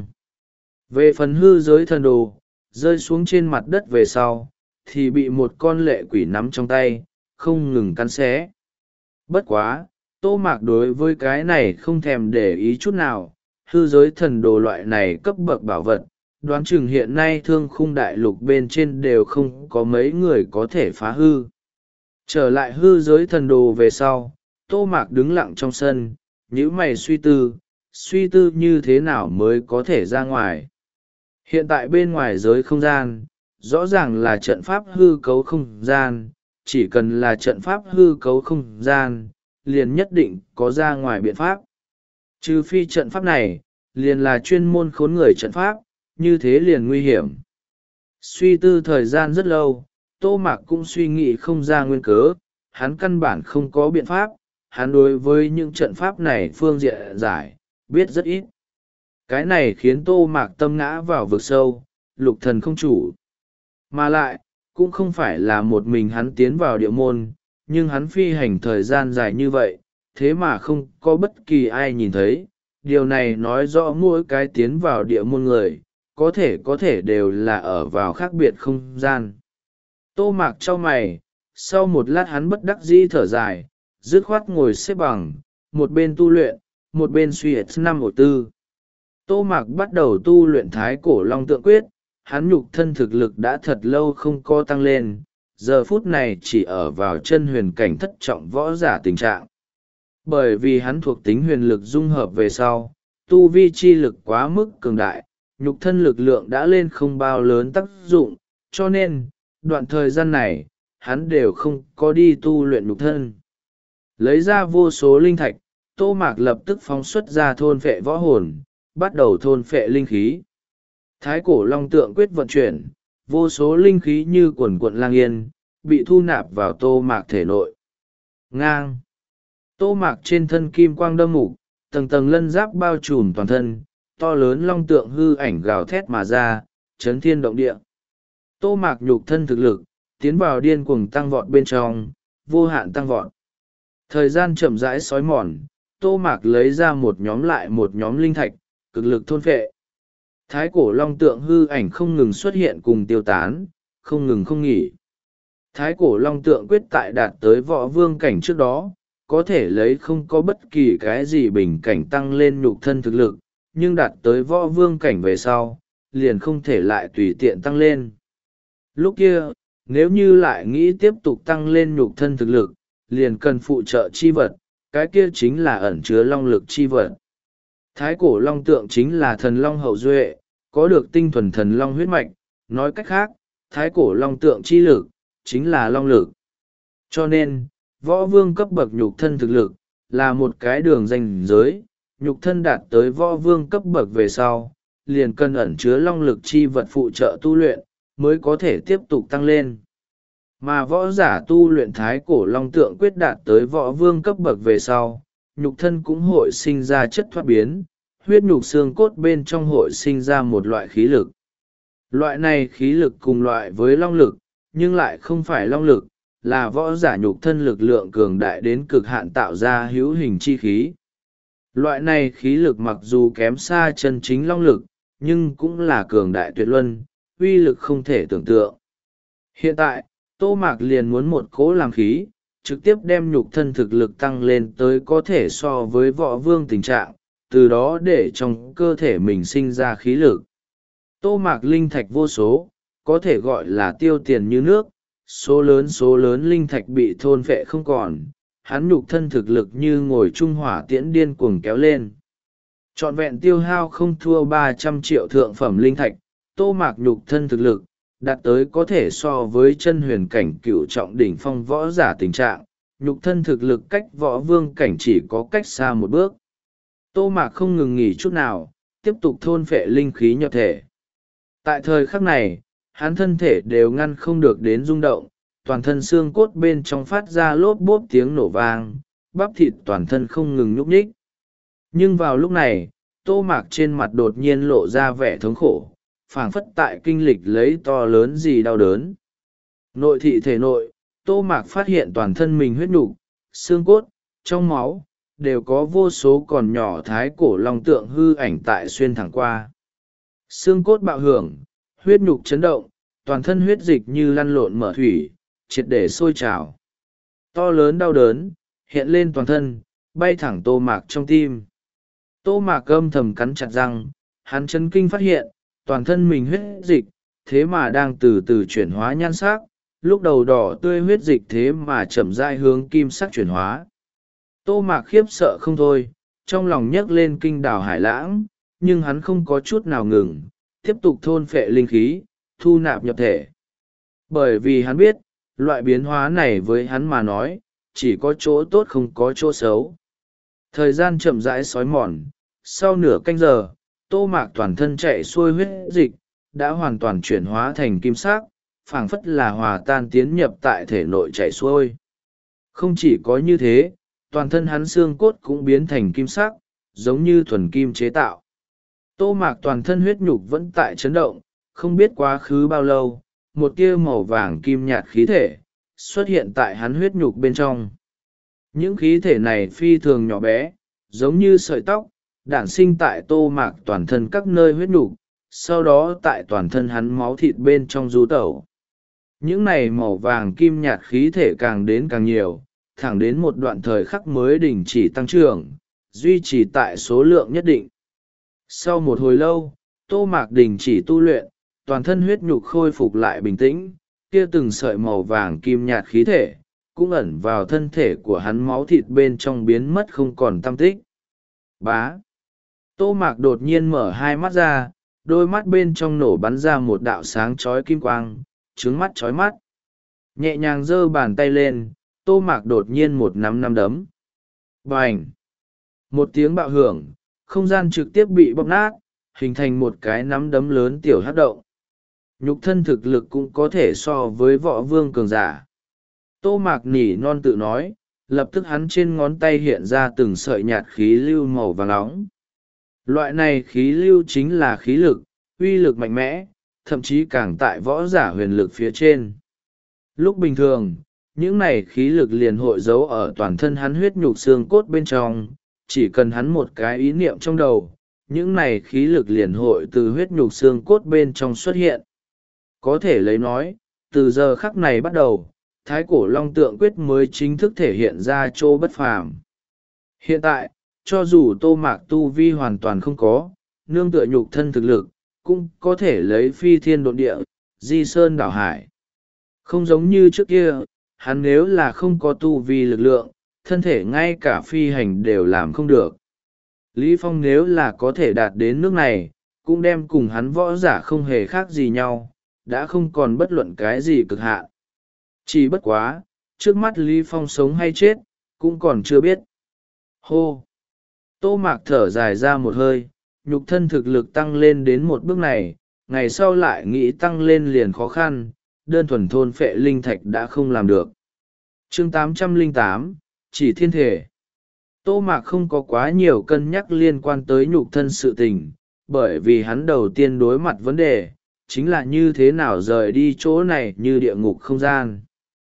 Về phần hư giới thần đồ, rơi xuống trên mặt đất về sau, thì bị một con lệ quỷ nắm trong tay, không ngừng cắn xé. Bất quá, Tô Mạc đối với cái này không thèm để ý chút nào, hư giới thần đồ loại này cấp bậc bảo vật, đoán chừng hiện nay thương khung đại lục bên trên đều không có mấy người có thể phá hư. Trở lại hư giới thần đồ về sau, Tô Mạc đứng lặng trong sân, nhíu mày suy tư, suy tư như thế nào mới có thể ra ngoài. Hiện tại bên ngoài giới không gian, rõ ràng là trận pháp hư cấu không gian, chỉ cần là trận pháp hư cấu không gian, liền nhất định có ra ngoài biện pháp. Trừ phi trận pháp này, liền là chuyên môn khốn người trận pháp, như thế liền nguy hiểm. Suy tư thời gian rất lâu, Tô Mạc cũng suy nghĩ không ra nguyên cớ, hắn căn bản không có biện pháp, hắn đối với những trận pháp này phương diện giải, biết rất ít. Cái này khiến Tô Mạc tâm ngã vào vực sâu, lục thần không chủ. Mà lại, cũng không phải là một mình hắn tiến vào địa môn, nhưng hắn phi hành thời gian dài như vậy, thế mà không có bất kỳ ai nhìn thấy. Điều này nói rõ mỗi cái tiến vào địa môn người, có thể có thể đều là ở vào khác biệt không gian. Tô Mạc chau mày, sau một lát hắn bất đắc dĩ thở dài, dứt khoát ngồi xếp bằng, một bên tu luyện, một bên suy hết năm ổ tư. Tô Mạc bắt đầu tu luyện thái cổ long tượng quyết, hắn nhục thân thực lực đã thật lâu không có tăng lên, giờ phút này chỉ ở vào chân huyền cảnh thất trọng võ giả tình trạng. Bởi vì hắn thuộc tính huyền lực dung hợp về sau, tu vi chi lực quá mức cường đại, nhục thân lực lượng đã lên không bao lớn tác dụng, cho nên, đoạn thời gian này, hắn đều không có đi tu luyện nhục thân. Lấy ra vô số linh thạch, Tô Mạc lập tức phóng xuất ra thôn phệ võ hồn, bắt đầu thôn phệ linh khí. Thái cổ long tượng quyết vận chuyển, vô số linh khí như quần quận lang yên, bị thu nạp vào Tô Mạc thể nội. Ngang! Tô Mạc trên thân kim quang đâm mục, tầng tầng lân giáp bao trùm toàn thân, to lớn long tượng hư ảnh gào thét mà ra, chấn thiên động địa. Tô Mạc nhục thân thực lực, tiến vào điên cuồng tăng vọt bên trong, vô hạn tăng vọt. Thời gian chậm rãi xói mòn, Tô Mạc lấy ra một nhóm lại một nhóm linh thạch, cực lực thôn phệ. Thái cổ long tượng hư ảnh không ngừng xuất hiện cùng tiêu tán, không ngừng không nghỉ. Thái cổ long tượng quyết tại đạt tới võ vương cảnh trước đó, có thể lấy không có bất kỳ cái gì bình cảnh tăng lên nhục thân thực lực, nhưng đạt tới võ vương cảnh về sau, liền không thể lại tùy tiện tăng lên. Lúc kia, nếu như lại nghĩ tiếp tục tăng lên nhục thân thực lực, liền cần phụ trợ chi vật, cái kia chính là ẩn chứa long lực chi vật. Thái cổ long tượng chính là thần long hậu duệ, có được tinh thuần thần long huyết mạch, nói cách khác, thái cổ long tượng chi lực, chính là long lực. Cho nên, võ vương cấp bậc nhục thân thực lực, là một cái đường ranh giới, nhục thân đạt tới võ vương cấp bậc về sau, liền cần ẩn chứa long lực chi vật phụ trợ tu luyện, mới có thể tiếp tục tăng lên. Mà võ giả tu luyện thái cổ long tượng quyết đạt tới võ vương cấp bậc về sau, nhục thân cũng hội sinh ra chất thoát biến, huyết nhục xương cốt bên trong hội sinh ra một loại khí lực. Loại này khí lực cùng loại với long lực, nhưng lại không phải long lực, là võ giả nhục thân lực lượng cường đại đến cực hạn tạo ra hữu hình chi khí. Loại này khí lực mặc dù kém xa chân chính long lực, nhưng cũng là cường đại tuyệt luân, uy lực không thể tưởng tượng. Hiện tại, Tô Mạc liền muốn một cỗ làm khí, trực tiếp đem nhục thân thực lực tăng lên tới có thể so với võ vương tình trạng, từ đó để trong cơ thể mình sinh ra khí lực. Tô Mạc linh thạch vô số, có thể gọi là tiêu tiền như nước, số lớn số lớn linh thạch bị thôn phệ không còn, hắn nhục thân thực lực như ngồi trung hỏa tiễn điên cuồng kéo lên. Trọn vẹn tiêu hao không thua ba trăm triệu thượng phẩm linh thạch, Tô Mạc nhục thân thực lực, đạt tới có thể so với chân huyền cảnh cựu trọng đỉnh phong võ giả tình trạng, nhục thân thực lực cách võ vương cảnh chỉ có cách xa một bước. Tô Mạc không ngừng nghỉ chút nào, tiếp tục thôn phệ linh khí nhập thể. Tại thời khắc này, hắn thân thể đều ngăn không được đến rung động, toàn thân xương cốt bên trong phát ra lốp bốp tiếng nổ vang, bắp thịt toàn thân không ngừng nhúc nhích. Nhưng vào lúc này, Tô Mạc trên mặt đột nhiên lộ ra vẻ thống khổ, phảng phất tại kinh lịch lấy to lớn gì đau đớn. Nội thị thể nội, Tô Mạc phát hiện toàn thân mình huyết nhục, xương cốt, trong máu, đều có vô số còn nhỏ thái cổ long tượng hư ảnh tại xuyên thẳng qua. Xương cốt bạo hưởng, huyết nhục chấn động, toàn thân huyết dịch như lăn lộn mở thủy, triệt để sôi trào. To lớn đau đớn, hiện lên toàn thân, bay thẳng Tô Mạc trong tim. Tô Mạc âm thầm cắn chặt răng, hắn chấn kinh phát hiện, toàn thân mình huyết dịch, thế mà đang từ từ chuyển hóa nhan sắc, lúc đầu đỏ tươi huyết dịch thế mà chậm rãi hướng kim sắc chuyển hóa. Tô Mạc khiếp sợ không thôi, trong lòng nhấc lên kinh đảo hải lãng, nhưng hắn không có chút nào ngừng, tiếp tục thôn phệ linh khí, thu nạp nhập thể. Bởi vì hắn biết, loại biến hóa này với hắn mà nói, chỉ có chỗ tốt không có chỗ xấu. Thời gian chậm rãi xói mòn, sau nửa canh giờ, Tô Mạc toàn thân chạy xuôi huyết dịch, đã hoàn toàn chuyển hóa thành kim sắc, phảng phất là hòa tan tiến nhập tại thể nội chạy xuôi. Không chỉ có như thế, toàn thân hắn xương cốt cũng biến thành kim sắc, giống như thuần kim chế tạo. Tô Mạc toàn thân huyết nhục vẫn tại chấn động, không biết quá khứ bao lâu, một tia màu vàng kim nhạt khí thể, xuất hiện tại hắn huyết nhục bên trong. Những khí thể này phi thường nhỏ bé, giống như sợi tóc, đản sinh tại Tô Mạc toàn thân các nơi huyết nhục, sau đó tại toàn thân hắn máu thịt bên trong du tẩu. Những này màu vàng kim nhạt khí thể càng đến càng nhiều, thẳng đến một đoạn thời khắc mới đình chỉ tăng trưởng, duy trì tại số lượng nhất định. Sau một hồi lâu, Tô Mạc đình chỉ tu luyện, toàn thân huyết nhục khôi phục lại bình tĩnh, kia từng sợi màu vàng kim nhạt khí thể, cũng ẩn vào thân thể của hắn, máu thịt bên trong biến mất không còn tăm tích. Bá! Tô Mạc đột nhiên mở hai mắt ra, đôi mắt bên trong nổ bắn ra một đạo sáng chói kim quang, trứng mắt chói mắt. Nhẹ nhàng giơ bàn tay lên, Tô Mạc đột nhiên một nắm nắm đấm. Bành! Một tiếng bạo hưởng, không gian trực tiếp bị bóp nát, hình thành một cái nắm đấm lớn tiểu hắc động. Nhục thân thực lực cũng có thể so với võ vương cường giả. Tô Mạc nỉ non tự nói, lập tức hắn trên ngón tay hiện ra từng sợi nhạt khí lưu màu vàng nóng. Loại này khí lưu chính là khí lực, uy lực mạnh mẽ, thậm chí càng tại võ giả huyền lực phía trên. Lúc bình thường, những này khí lực liền hội giấu ở toàn thân hắn huyết nhục xương cốt bên trong, chỉ cần hắn một cái ý niệm trong đầu, những này khí lực liền hội từ huyết nhục xương cốt bên trong xuất hiện. Có thể lấy nói, từ giờ khắc này bắt đầu, Thái Cổ Long Tượng Quyết mới chính thức thể hiện ra chỗ bất phàm. Hiện tại, cho dù Tô Mạc tu vi hoàn toàn không có, nương tựa nhục thân thực lực, cũng có thể lấy phi thiên độn địa, di sơn đảo hải. Không giống như trước kia, hắn nếu là không có tu vi lực lượng, thân thể ngay cả phi hành đều làm không được. Lý Phong nếu là có thể đạt đến nước này, cũng đem cùng hắn võ giả không hề khác gì nhau, đã không còn bất luận cái gì cực hạn. Chỉ bất quá, trước mắt Lý Phong sống hay chết, cũng còn chưa biết. Hô! Tô Mạc thở dài ra một hơi, nhục thân thực lực tăng lên đến một bước này, ngày sau lại nghĩ tăng lên liền khó khăn, đơn thuần thôn phệ linh thạch đã không làm được. Chương tám trăm lẻ tám, chỉ thiên thể. Tô Mạc không có quá nhiều cân nhắc liên quan tới nhục thân sự tình, bởi vì hắn đầu tiên đối mặt vấn đề, chính là như thế nào rời đi chỗ này như địa ngục không gian.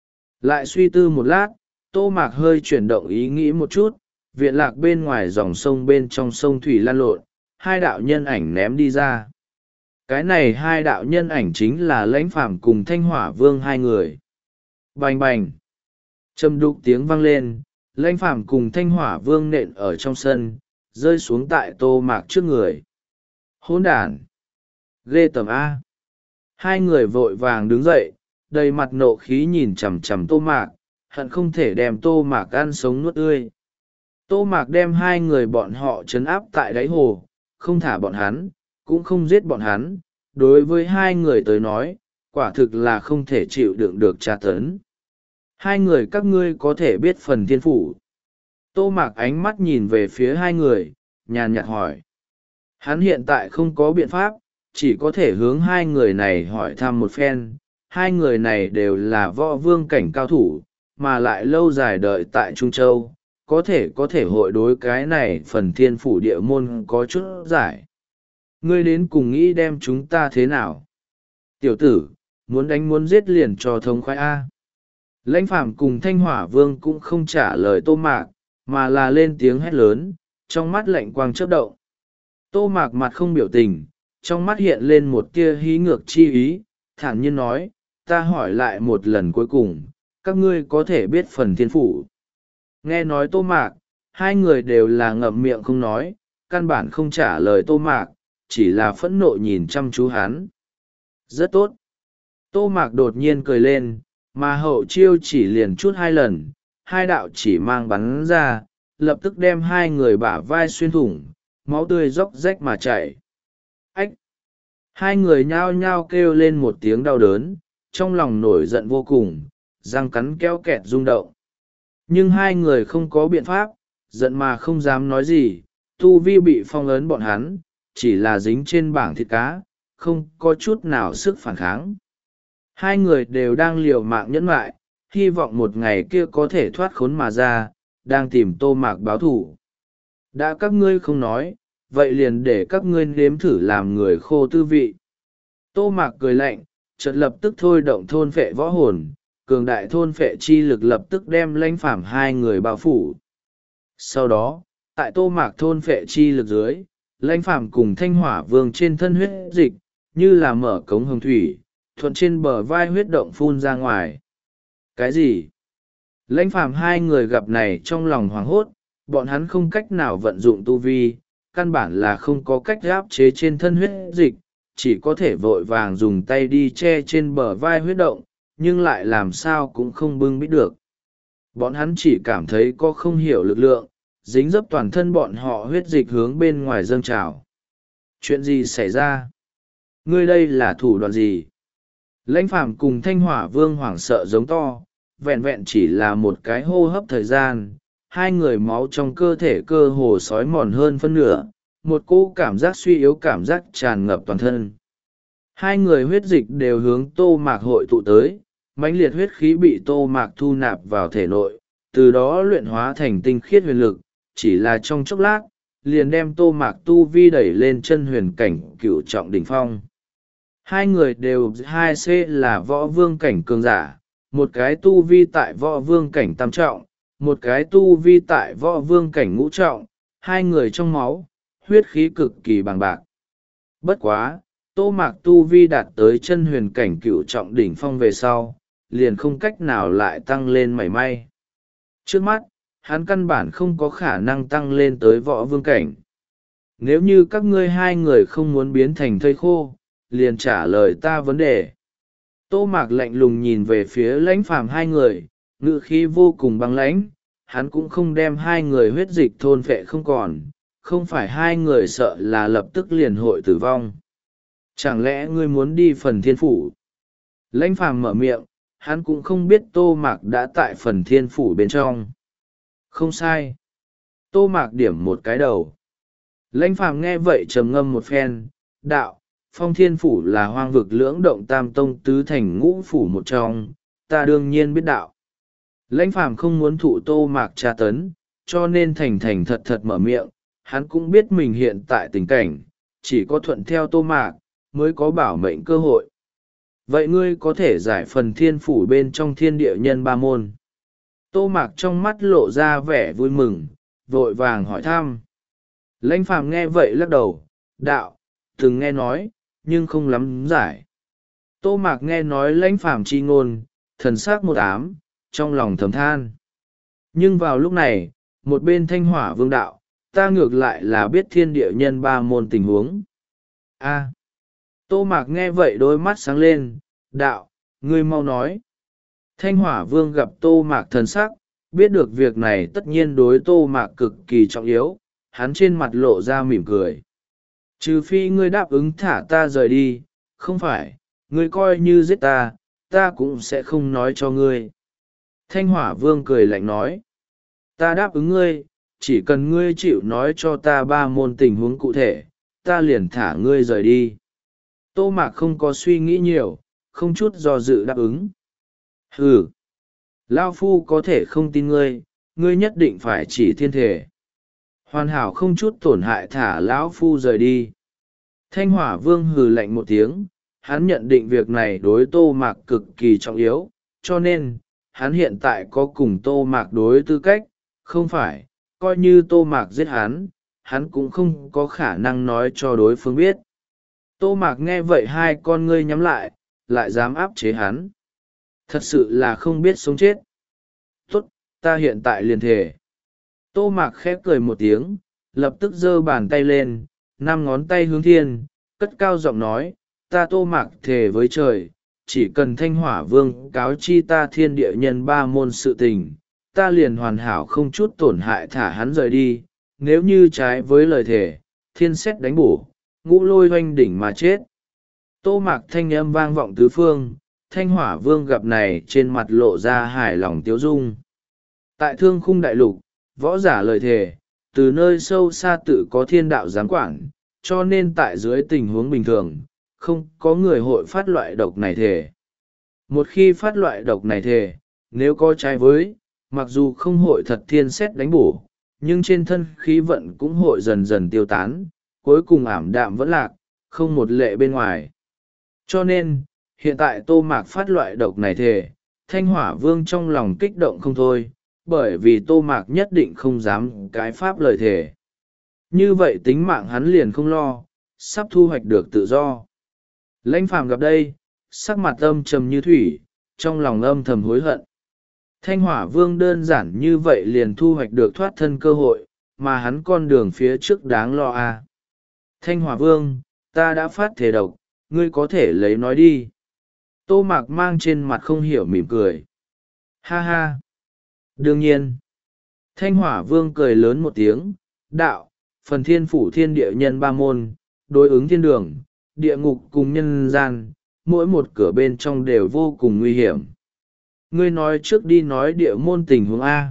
Lại suy tư một lát, Tô Mạc hơi chuyển động ý nghĩ một chút, viện lạc bên ngoài dòng sông bên trong sông thủy lan lộn, hai đạo nhân ảnh ném đi ra. Cái này hai đạo nhân ảnh chính là Lãnh Phàm cùng Thanh Hỏa Vương hai người. Bành bành! Trầm đục tiếng vang lên, Lãnh Phàm cùng Thanh Hỏa Vương nện ở trong sân, rơi xuống tại Tô Mạc trước người. Hỗn đản! Ghê tởm A! Hai người vội vàng đứng dậy, đầy mặt nộ khí nhìn chằm chằm Tô Mạc, hận không thể đem Tô Mạc ăn sống nuốt tươi. Tô Mạc đem hai người bọn họ trấn áp tại đáy hồ, không thả bọn hắn, cũng không giết bọn hắn. Đối với hai người tới nói, quả thực là không thể chịu đựng được tra tấn. Hai người các ngươi có thể biết phần thiên phủ. Tô Mạc ánh mắt nhìn về phía hai người, nhàn nhạt hỏi. Hắn hiện tại không có biện pháp, chỉ có thể hướng hai người này hỏi thăm một phen. Hai người này đều là võ vương cảnh cao thủ, mà lại lâu dài đợi tại Trung Châu, có thể có thể hội đối cái này phần thiên phủ địa môn có chút giải. Ngươi đến cùng nghĩ đem chúng ta thế nào? Tiểu tử, muốn đánh muốn giết liền cho thống khoái A. Lãnh Phàm cùng Thanh Hỏa Vương cũng không trả lời Tô Mạc, mà là lên tiếng hét lớn, trong mắt lạnh quang chớp động. Tô Mạc mặt không biểu tình, trong mắt hiện lên một tia hí ngược chi ý, thản nhiên nói, ta hỏi lại một lần cuối cùng, các ngươi có thể biết phần thiên phủ. Nghe nói Tô Mạc, hai người đều là ngậm miệng không nói, căn bản không trả lời Tô Mạc, chỉ là phẫn nộ nhìn chăm chú hắn. Rất tốt. Tô Mạc đột nhiên cười lên, mà hậu chiêu chỉ liền chút hai lần, hai đạo chỉ mang bắn ra, lập tức đem hai người bả vai xuyên thủng, máu tươi róc rách mà chảy. Ách! Hai người nhao nhao kêu lên một tiếng đau đớn, trong lòng nổi giận vô cùng, răng cắn kéo kẹt rung động. Nhưng hai người không có biện pháp, giận mà không dám nói gì, tu vi bị phong ấn bọn hắn, chỉ là dính trên bảng thịt cá, không có chút nào sức phản kháng. Hai người đều đang liều mạng nhẫn lại, hy vọng một ngày kia có thể thoát khốn mà ra, đang tìm Tô Mạc báo thù. Đã các ngươi không nói, vậy liền để các ngươi nếm thử làm người khô tư vị. Tô Mạc cười lạnh, chợt lập tức thôi động thôn phệ võ hồn, cường đại thôn phệ chi lực lập tức đem Lãnh Phàm hai người bao phủ. Sau đó, tại Tô Mạc thôn phệ chi lực dưới, Lãnh Phàm cùng Thanh Hỏa Vương trên thân huyết dịch, như là mở cống hồng thủy, thuận trên bờ vai huyết động phun ra ngoài. Cái gì? Lãnh Phàm hai người gặp này trong lòng hoảng hốt, bọn hắn không cách nào vận dụng tu vi, căn bản là không có cách áp chế trên thân huyết dịch, chỉ có thể vội vàng dùng tay đi che trên bờ vai huyết động, nhưng lại làm sao cũng không bưng bít được. Bọn hắn chỉ cảm thấy có không hiểu lực lượng, dính dấp toàn thân bọn họ huyết dịch hướng bên ngoài dâng trào. Chuyện gì xảy ra? Ngươi đây là thủ đoạn gì? Lãnh Phàm cùng Thanh Hỏa Vương hoảng sợ giống to, vẹn vẹn chỉ là một cái hô hấp thời gian, hai người máu trong cơ thể cơ hồ sói mòn hơn phân nửa, một cỗ cảm giác suy yếu cảm giác tràn ngập toàn thân. Hai người huyết dịch đều hướng Tô Mạc hội tụ tới, mãnh liệt huyết khí bị Tô Mạc thu nạp vào thể nội, từ đó luyện hóa thành tinh khiết huyền lực, chỉ là trong chốc lát, liền đem Tô Mạc tu vi đẩy lên chân huyền cảnh cửu trọng đỉnh phong. Hai người đều hai C là võ vương cảnh cường giả, một cái tu vi tại võ vương cảnh tam trọng, một cái tu vi tại võ vương cảnh ngũ trọng, hai người trong máu, huyết khí cực kỳ bằng bạc. Bất quá, Tô Mạc tu vi đạt tới chân huyền cảnh cửu trọng đỉnh phong về sau, liền không cách nào lại tăng lên mảy may. Trước mắt, hắn căn bản không có khả năng tăng lên tới võ vương cảnh. Nếu như các ngươi hai người không muốn biến thành thây khô, liền trả lời ta vấn đề. Tô Mạc lạnh lùng nhìn về phía Lãnh Phàm hai người, ngữ khí vô cùng băng lãnh, hắn cũng không đem hai người huyết dịch thôn phệ không còn, không phải hai người sợ là lập tức liền hội tử vong. Chẳng lẽ ngươi muốn đi phần thiên phủ? Lãnh Phàm mở miệng, hắn cũng không biết Tô Mạc đã tại phần thiên phủ bên trong. Không sai. Tô Mạc điểm một cái đầu. Lãnh Phàm nghe vậy trầm ngâm một phen, đạo, Phong Thiên Phủ là hoang vực lưỡng động tam tông tứ thành ngũ phủ một trong, ta đương nhiên biết đạo. Lãnh Phàm không muốn thụ Tô Mạc tra tấn, cho nên thành thành thật thật mở miệng, hắn cũng biết mình hiện tại tình cảnh, chỉ có thuận theo Tô Mạc, mới có bảo mệnh cơ hội. Vậy ngươi có thể giải phần thiên phủ bên trong thiên địa nhân ba môn. Tô Mạc trong mắt lộ ra vẻ vui mừng, vội vàng hỏi thăm. Lãnh Phàm nghe vậy lắc đầu, đạo, từng nghe nói, nhưng không lắm giải. Tô Mạc nghe nói Lãnh Phàm chi ngôn, thần sắc một ám, trong lòng thầm than. Nhưng vào lúc này, một bên Thanh Hỏa Vương đạo, ta ngược lại là biết thiên địa nhân ba môn tình huống. A. Tô Mạc nghe vậy đôi mắt sáng lên, đạo, ngươi mau nói. Thanh Hỏa Vương gặp Tô Mạc thần sắc, biết được việc này tất nhiên đối Tô Mạc cực kỳ trọng yếu, hắn trên mặt lộ ra mỉm cười. Trừ phi ngươi đáp ứng thả ta rời đi, không phải, ngươi coi như giết ta, ta cũng sẽ không nói cho ngươi. Thanh Hỏa Vương cười lạnh nói, ta đáp ứng ngươi, chỉ cần ngươi chịu nói cho ta ba môn tình huống cụ thể, ta liền thả ngươi rời đi. Tô Mạc không có suy nghĩ nhiều, không chút do dự đáp ứng. Ừ, Lao Phu có thể không tin ngươi, ngươi nhất định phải chỉ thiên thể. Hoàn hảo không chút tổn hại thả lão Phu rời đi. Thanh Hỏa Vương hừ lạnh một tiếng, hắn nhận định việc này đối Tô Mạc cực kỳ trọng yếu, cho nên, hắn hiện tại có cùng Tô Mạc đối tư cách, không phải, coi như Tô Mạc giết hắn, hắn cũng không có khả năng nói cho đối phương biết. Tô Mạc nghe vậy hai con ngươi nhắm lại, lại dám áp chế hắn. Thật sự là không biết sống chết. Tốt, ta hiện tại liền thề. Tô Mạc khép cười một tiếng, lập tức giơ bàn tay lên, năm ngón tay hướng thiên, cất cao giọng nói, ta Tô Mạc thề với trời, chỉ cần Thanh Hỏa Vương cáo chi ta thiên địa nhân ba môn sự tình, ta liền hoàn hảo không chút tổn hại thả hắn rời đi, nếu như trái với lời thề, thiên xét đánh bổ, ngũ lôi hoanh đỉnh mà chết. Tô Mạc thanh âm vang vọng tứ phương, Thanh Hỏa Vương gặp này trên mặt lộ ra hài lòng tiếu dung. Tại Thương Khung Đại Lục, võ giả lời thề, từ nơi sâu xa tự có thiên đạo giám quản, cho nên tại dưới tình huống bình thường, không có người hội phát loại độc này thề. Một khi phát loại độc này thề, nếu có trái với, mặc dù không hội thật thiên xét đánh bổ, nhưng trên thân khí vận cũng hội dần dần tiêu tán, cuối cùng ảm đạm vẫn lạc, không một lệ bên ngoài. Cho nên, hiện tại Tô Mạc phát loại độc này thề, Thanh Hỏa Vương trong lòng kích động không thôi, bởi vì Tô Mạc nhất định không dám cái pháp lời thề. Như vậy tính mạng hắn liền không lo, sắp thu hoạch được tự do. Lãnh Phàm gặp đây, sắc mặt âm trầm như thủy, trong lòng âm thầm hối hận. Thanh Hỏa Vương đơn giản như vậy liền thu hoạch được thoát thân cơ hội, mà hắn con đường phía trước đáng lo à. Thanh Hỏa Vương, ta đã phát thể độc, ngươi có thể lấy nói đi. Tô Mạc mang trên mặt không hiểu mỉm cười. Ha ha. Đương nhiên. Thanh Hỏa Vương cười lớn một tiếng, đạo, phần thiên phủ thiên địa nhân ba môn, đối ứng thiên đường, địa ngục cùng nhân gian, mỗi một cửa bên trong đều vô cùng nguy hiểm. Ngươi nói trước đi nói địa môn tình huống A.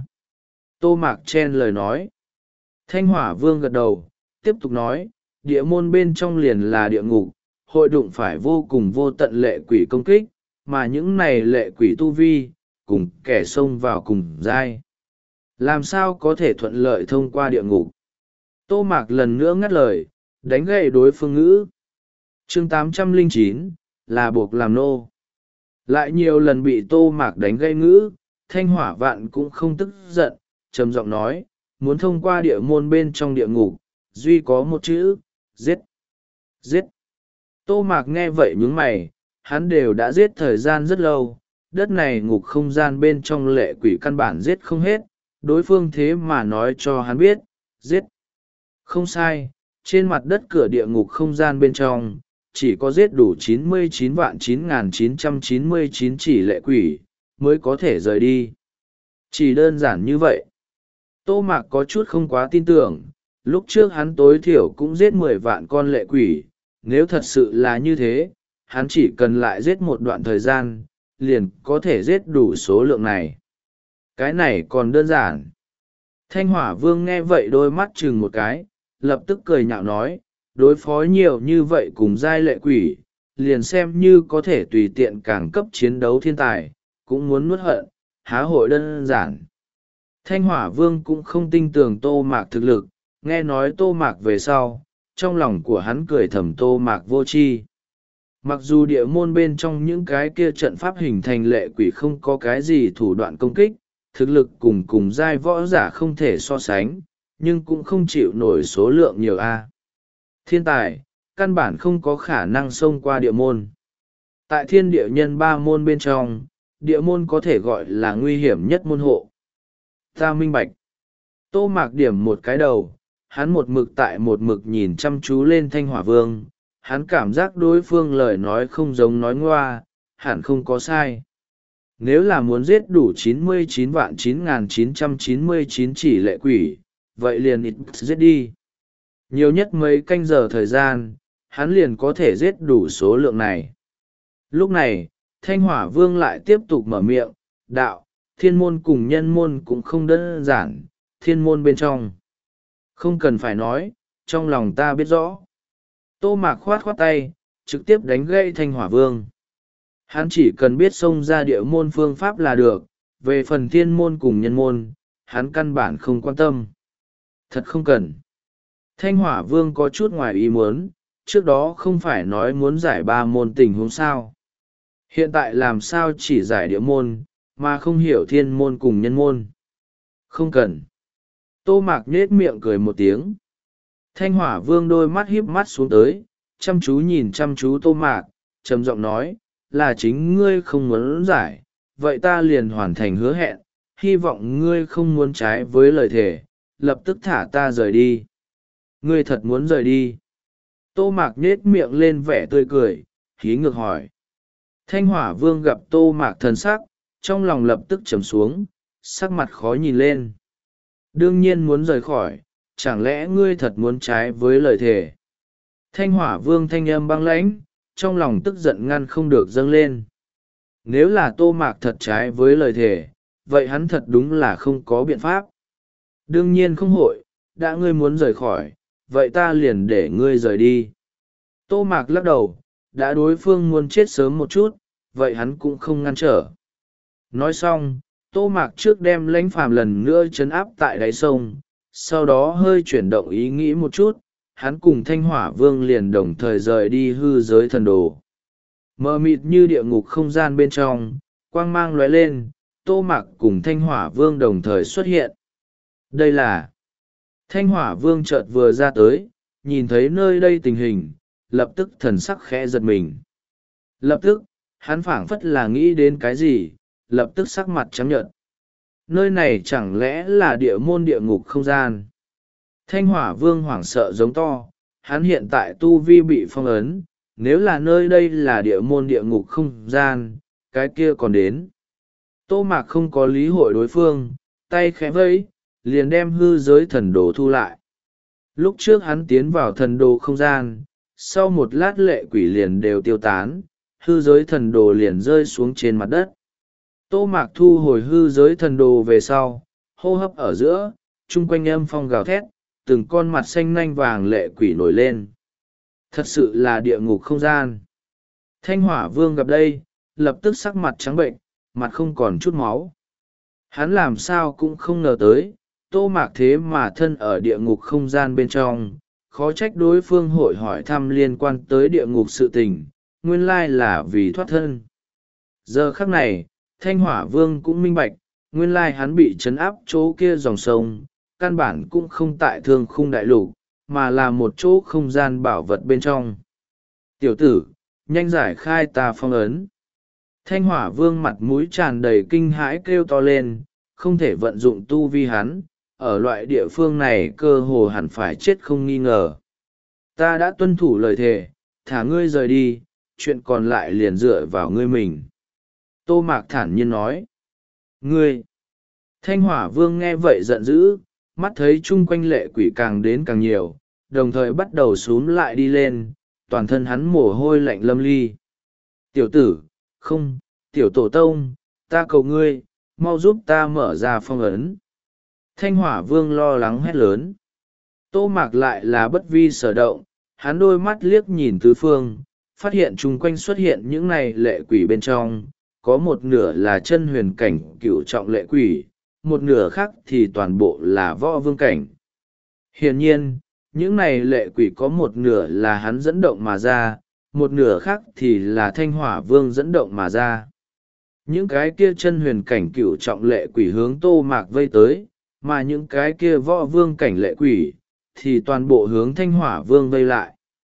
Tô Mạc chen lời nói. Thanh Hỏa Vương gật đầu, tiếp tục nói, địa môn bên trong liền là địa ngục, hội đụng phải vô cùng vô tận lệ quỷ công kích, mà những này lệ quỷ tu vi, cùng kẻ xông vào cùng giai. Làm sao có thể thuận lợi thông qua địa ngục? Tô Mạc lần nữa ngắt lời, đánh gậy đối phương ngữ. chương tám trăm lẻ chín, là buộc làm nô. Lại nhiều lần bị Tô Mạc đánh gây ngữ, Thanh Hỏa Vạn cũng không tức giận, trầm giọng nói, muốn thông qua địa môn bên trong địa ngục, duy có một chữ, giết. Giết. Tô Mạc nghe vậy nhướng mày, hắn đều đã giết thời gian rất lâu, đất này ngục không gian bên trong lệ quỷ căn bản giết không hết, đối phương thế mà nói cho hắn biết, giết. Không sai, trên mặt đất cửa địa ngục không gian bên trong, chỉ có giết đủ chín mươi chín vạn chín nghìn chín trăm chín mươi chín chỉ lệ quỷ, mới có thể rời đi. Chỉ đơn giản như vậy. Tô Mạc có chút không quá tin tưởng, lúc trước hắn tối thiểu cũng giết mười vạn con lệ quỷ, nếu thật sự là như thế, hắn chỉ cần lại giết một đoạn thời gian, liền có thể giết đủ số lượng này. Cái này còn đơn giản. Thanh Hỏa Vương nghe vậy đôi mắt chừng một cái, lập tức cười nhạo nói, đối phó nhiều như vậy cùng giai lệ quỷ, liền xem như có thể tùy tiện càng cấp chiến đấu thiên tài, cũng muốn nuốt hận, há hội đơn giản. Thanh Hỏa Vương cũng không tin tưởng Tô Mạc thực lực, nghe nói Tô Mạc về sau, trong lòng của hắn cười thầm Tô Mạc vô tri. Mặc dù địa môn bên trong những cái kia trận pháp hình thành lệ quỷ không có cái gì thủ đoạn công kích, thực lực cùng cùng giai võ giả không thể so sánh, nhưng cũng không chịu nổi số lượng nhiều a. Thiên tài, căn bản không có khả năng xông qua địa môn. Tại thiên địa nhân ba môn bên trong, địa môn có thể gọi là nguy hiểm nhất môn hộ. Ta minh bạch. Tô Mạc điểm một cái đầu, hắn một mực tại một mực nhìn chăm chú lên Thanh Hỏa Vương, hắn cảm giác đối phương lời nói không giống nói ngoa, hẳn không có sai. Nếu là muốn giết đủ chín mươi chín vạn chín nghìn chín trăm chín mươi chín chỉ lệ quỷ, vậy liền ít giết đi. Nhiều nhất mấy canh giờ thời gian, hắn liền có thể giết đủ số lượng này. Lúc này, Thanh Hỏa Vương lại tiếp tục mở miệng, đạo, thiên môn cùng nhân môn cũng không đơn giản, thiên môn bên trong. Không cần phải nói, trong lòng ta biết rõ. Tô Mạc khoát khoát tay, trực tiếp đánh gãy Thanh Hỏa Vương. Hắn chỉ cần biết xông ra địa môn phương pháp là được, về phần thiên môn cùng nhân môn, hắn căn bản không quan tâm. Thật không cần. Thanh Hỏa Vương có chút ngoài ý muốn, trước đó không phải nói muốn giải ba môn tình huống sao. Hiện tại làm sao chỉ giải địa môn, mà không hiểu thiên môn cùng nhân môn. Không cần. Tô Mạc nhết miệng cười một tiếng. Thanh Hỏa Vương đôi mắt híp mắt xuống tới, chăm chú nhìn chăm chú Tô Mạc, trầm giọng nói, là chính ngươi không muốn giải, vậy ta liền hoàn thành hứa hẹn, hy vọng ngươi không muốn trái với lời thề, lập tức thả ta rời đi. Ngươi thật muốn rời đi. Tô Mạc nhết miệng lên vẻ tươi cười, hí ngược hỏi. Thanh Hỏa Vương gặp Tô Mạc thần sắc, trong lòng lập tức trầm xuống, sắc mặt khó nhìn lên. Đương nhiên muốn rời khỏi, chẳng lẽ ngươi thật muốn trái với lời thề? Thanh Hỏa Vương thanh âm băng lãnh, trong lòng tức giận ngăn không được dâng lên. Nếu là Tô Mạc thật trái với lời thề, vậy hắn thật đúng là không có biện pháp. Đương nhiên không hội, đã ngươi muốn rời khỏi, vậy ta liền để ngươi rời đi. Tô Mạc lắc đầu, đã đối phương muốn chết sớm một chút, vậy hắn cũng không ngăn trở. Nói xong, Tô Mạc trước đem Lãnh Phàm lần nữa trấn áp tại đáy sông, sau đó hơi chuyển động ý nghĩ một chút, hắn cùng Thanh Hỏa Vương liền đồng thời rời đi hư giới thần đồ. Mờ mịt như địa ngục không gian bên trong, quang mang lóe lên, Tô Mạc cùng Thanh Hỏa Vương đồng thời xuất hiện. Đây là... Thanh Hỏa Vương chợt vừa ra tới, nhìn thấy nơi đây tình hình, lập tức thần sắc khẽ giật mình. Lập tức, hắn phảng phất là nghĩ đến cái gì, lập tức sắc mặt trắng nhợt. Nơi này chẳng lẽ là địa môn địa ngục không gian? Thanh hỏa vương hoảng sợ giống to, hắn hiện tại tu vi bị phong ấn, nếu là nơi đây là địa môn địa ngục không gian, cái kia còn đến. Tô Mạc không có lý hội đối phương, tay khẽ vẫy, liền đem hư giới thần đồ thu lại. Lúc trước hắn tiến vào thần đồ không gian, sau một lát lệ quỷ liền đều tiêu tán, hư giới thần đồ liền rơi xuống trên mặt đất. Tô Mạc thu hồi hư giới thần đồ về sau, hô hấp ở giữa, chung quanh âm phong gào thét, từng con mặt xanh nanh vàng lệ quỷ nổi lên. Thật sự là địa ngục không gian. Thanh hỏa vương gặp đây, lập tức sắc mặt trắng bệnh, mặt không còn chút máu. Hắn làm sao cũng không ngờ tới, Tô Mạc thế mà thân ở địa ngục không gian bên trong, khó trách đối phương hội hỏi thăm liên quan tới địa ngục sự tình, nguyên lai là vì thoát thân. Giờ khắc này, Thanh hỏa vương cũng minh bạch, nguyên lai hắn bị trấn áp chỗ kia dòng sông, căn bản cũng không tại thương khung đại lục, mà là một chỗ không gian bảo vật bên trong. Tiểu tử, nhanh giải khai ta phong ấn. Thanh hỏa vương mặt mũi tràn đầy kinh hãi kêu to lên, không thể vận dụng tu vi hắn, ở loại địa phương này cơ hồ hẳn phải chết không nghi ngờ. Ta đã tuân thủ lời thề, thả ngươi rời đi, chuyện còn lại liền dựa vào ngươi mình. Tô Mạc thản nhiên nói. Ngươi! Thanh hỏa vương nghe vậy giận dữ, mắt thấy chung quanh lệ quỷ càng đến càng nhiều, đồng thời bắt đầu xúm lại đi lên, toàn thân hắn mồ hôi lạnh lâm ly. Tiểu tử, không, tiểu tổ tông, ta cầu ngươi, mau giúp ta mở ra phong ấn. Thanh hỏa vương lo lắng hét lớn. Tô Mạc lại là bất vi sở động, hắn đôi mắt liếc nhìn tứ phương, phát hiện chung quanh xuất hiện những này lệ quỷ bên trong, có một nửa là chân huyền cảnh cựu trọng lệ quỷ, một nửa khác thì toàn bộ là võ vương cảnh. Hiển nhiên, những này lệ quỷ có một nửa là hắn dẫn động mà ra, một nửa khác thì là thanh hỏa vương dẫn động mà ra. Những cái kia chân huyền cảnh cựu trọng lệ quỷ hướng Tô Mạc vây tới, mà những cái kia võ vương cảnh lệ quỷ, thì toàn bộ hướng thanh hỏa vương vây lại.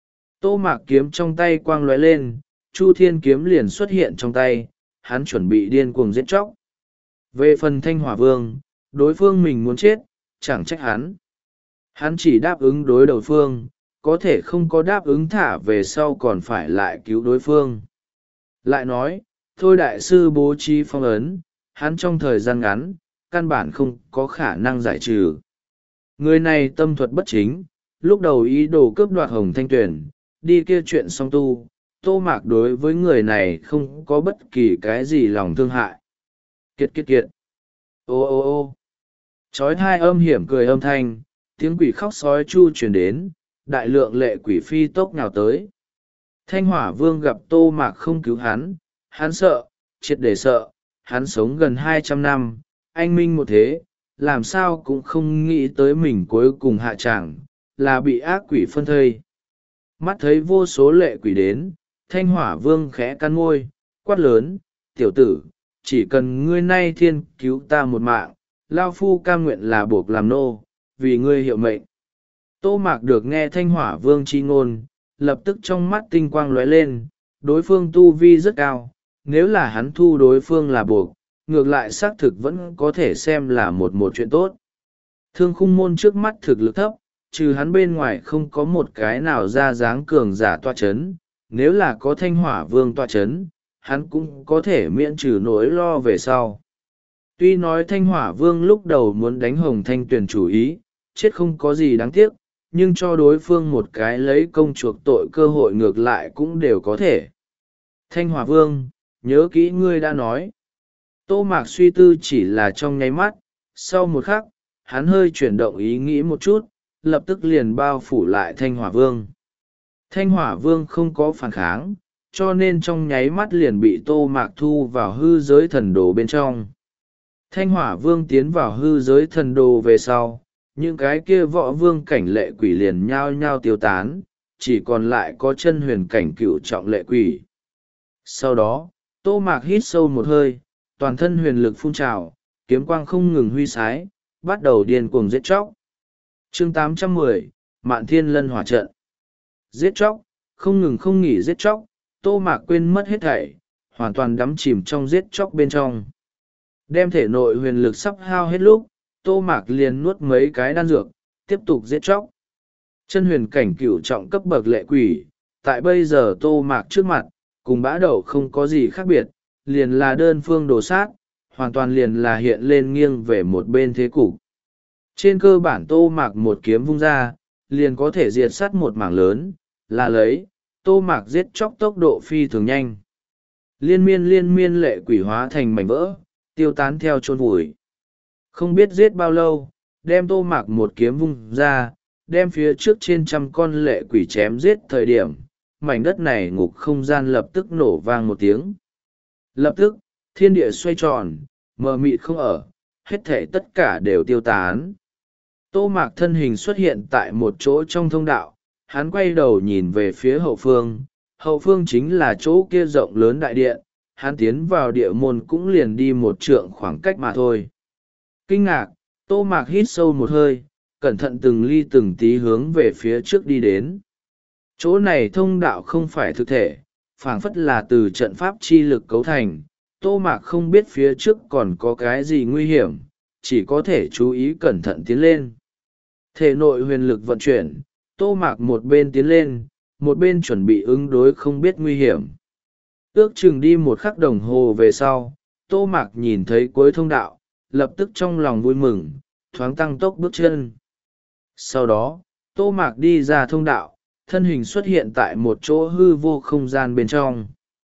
Tô Mạc kiếm trong tay quang lóe lên, Chu Thiên kiếm liền xuất hiện trong tay, hắn chuẩn bị điên cuồng giết chóc. Về phần thanh hỏa vương, đối phương mình muốn chết, chẳng trách hắn. Hắn chỉ đáp ứng đối đầu phương, có thể không có đáp ứng thả về sau còn phải lại cứu đối phương. Lại nói, thôi đại sư bố trí phong ấn, hắn trong thời gian ngắn, căn bản không có khả năng giải trừ. Người này tâm thuật bất chính, lúc đầu ý đồ cướp đoạt hồng thanh tuyển, đi kia chuyện song tu, Tô Mạc đối với người này không có bất kỳ cái gì lòng thương hại. Kiệt kiệt kiệt. Ô ô ô chói hai âm hiểm cười âm thanh, tiếng quỷ khóc sói chu chuyển đến, đại lượng lệ quỷ phi tốc nhào tới. Thanh hỏa vương gặp Tô Mạc không cứu hắn, hắn sợ, triệt để sợ, hắn sống gần hai trăm năm, anh minh một thế, làm sao cũng không nghĩ tới mình cuối cùng hạ tràng, là bị ác quỷ phân thây. Mắt thấy vô số lệ quỷ đến, thanh hỏa vương khẽ cắn môi, quát lớn, tiểu tử, chỉ cần ngươi nay thiên cứu ta một mạng, lao phu cam nguyện là buộc làm nô, vì ngươi hiệu mệnh. Tô Mạc được nghe thanh hỏa vương chi ngôn, lập tức trong mắt tinh quang lóe lên, đối phương tu vi rất cao, nếu là hắn thu đối phương là buộc, ngược lại xác thực vẫn có thể xem là một một chuyện tốt. Thương khung môn trước mắt thực lực thấp, trừ hắn bên ngoài không có một cái nào ra dáng cường giả toa chấn, nếu là có thanh hỏa vương toa chấn, hắn cũng có thể miễn trừ nỗi lo về sau. Tuy nói thanh hỏa vương lúc đầu muốn đánh hồng thanh tuyển chủ ý, chết không có gì đáng tiếc, nhưng cho đối phương một cái lấy công chuộc tội cơ hội ngược lại cũng đều có thể. Thanh hỏa vương, nhớ kỹ ngươi đã nói. Tô Mạc suy tư chỉ là trong nháy mắt, sau một khắc, hắn hơi chuyển động ý nghĩ một chút, lập tức liền bao phủ lại thanh hỏa vương. Thanh hỏa vương không có phản kháng, cho nên trong nháy mắt liền bị Tô Mạc thu vào hư giới thần đồ bên trong. Thanh hỏa vương tiến vào hư giới thần đồ về sau, những cái kia võ vương cảnh lệ quỷ liền nhao nhao tiêu tán, chỉ còn lại có chân huyền cảnh cựu trọng lệ quỷ. Sau đó, Tô Mạc hít sâu một hơi, toàn thân huyền lực phun trào, kiếm quang không ngừng huy sái, bắt đầu điên cuồng giết chóc. Chương tám trăm mười, Mạn Thiên Lân Hỏa Trận. Giết chóc, không ngừng không nghỉ giết chóc, Tô Mạc quên mất hết thảy, hoàn toàn đắm chìm trong giết chóc bên trong. Đem thể nội huyền lực sắp hao hết lúc, Tô Mạc liền nuốt mấy cái đan dược, tiếp tục giết chóc. Chân huyền cảnh cửu trọng cấp bậc lệ quỷ, tại bây giờ Tô Mạc trước mặt, cùng bã đậu không có gì khác biệt, liền là đơn phương đồ sát, hoàn toàn liền là hiện lên nghiêng về một bên thế cục. Trên cơ bản Tô Mạc một kiếm vung ra, liền có thể diệt sát một mảng lớn, là lấy, Tô Mạc giết chóc tốc độ phi thường nhanh. Liên miên liên miên lệ quỷ hóa thành mảnh vỡ, tiêu tán theo chôn vùi. Không biết giết bao lâu, đem Tô Mạc một kiếm vung ra, đem phía trước trên trăm con lệ quỷ chém giết thời điểm, mảnh đất này ngục không gian lập tức nổ vang một tiếng. Lập tức, thiên địa xoay tròn, mờ mịt không ở, hết thể tất cả đều tiêu tán. Tô Mạc thân hình xuất hiện tại một chỗ trong thông đạo, hắn quay đầu nhìn về phía hậu phương. Hậu phương chính là chỗ kia rộng lớn đại điện, hắn tiến vào địa môn cũng liền đi một trượng khoảng cách mà thôi. Kinh ngạc, Tô Mạc hít sâu một hơi, cẩn thận từng ly từng tí hướng về phía trước đi đến. Chỗ này thông đạo không phải thực thể, phảng phất là từ trận pháp chi lực cấu thành. Tô Mạc không biết phía trước còn có cái gì nguy hiểm, chỉ có thể chú ý cẩn thận tiến lên. Thể nội huyền lực vận chuyển, Tô Mạc một bên tiến lên, một bên chuẩn bị ứng đối không biết nguy hiểm. Ước chừng đi một khắc đồng hồ về sau, Tô Mạc nhìn thấy cuối thông đạo, lập tức trong lòng vui mừng, thoáng tăng tốc bước chân. Sau đó, Tô Mạc đi ra thông đạo, thân hình xuất hiện tại một chỗ hư vô không gian bên trong.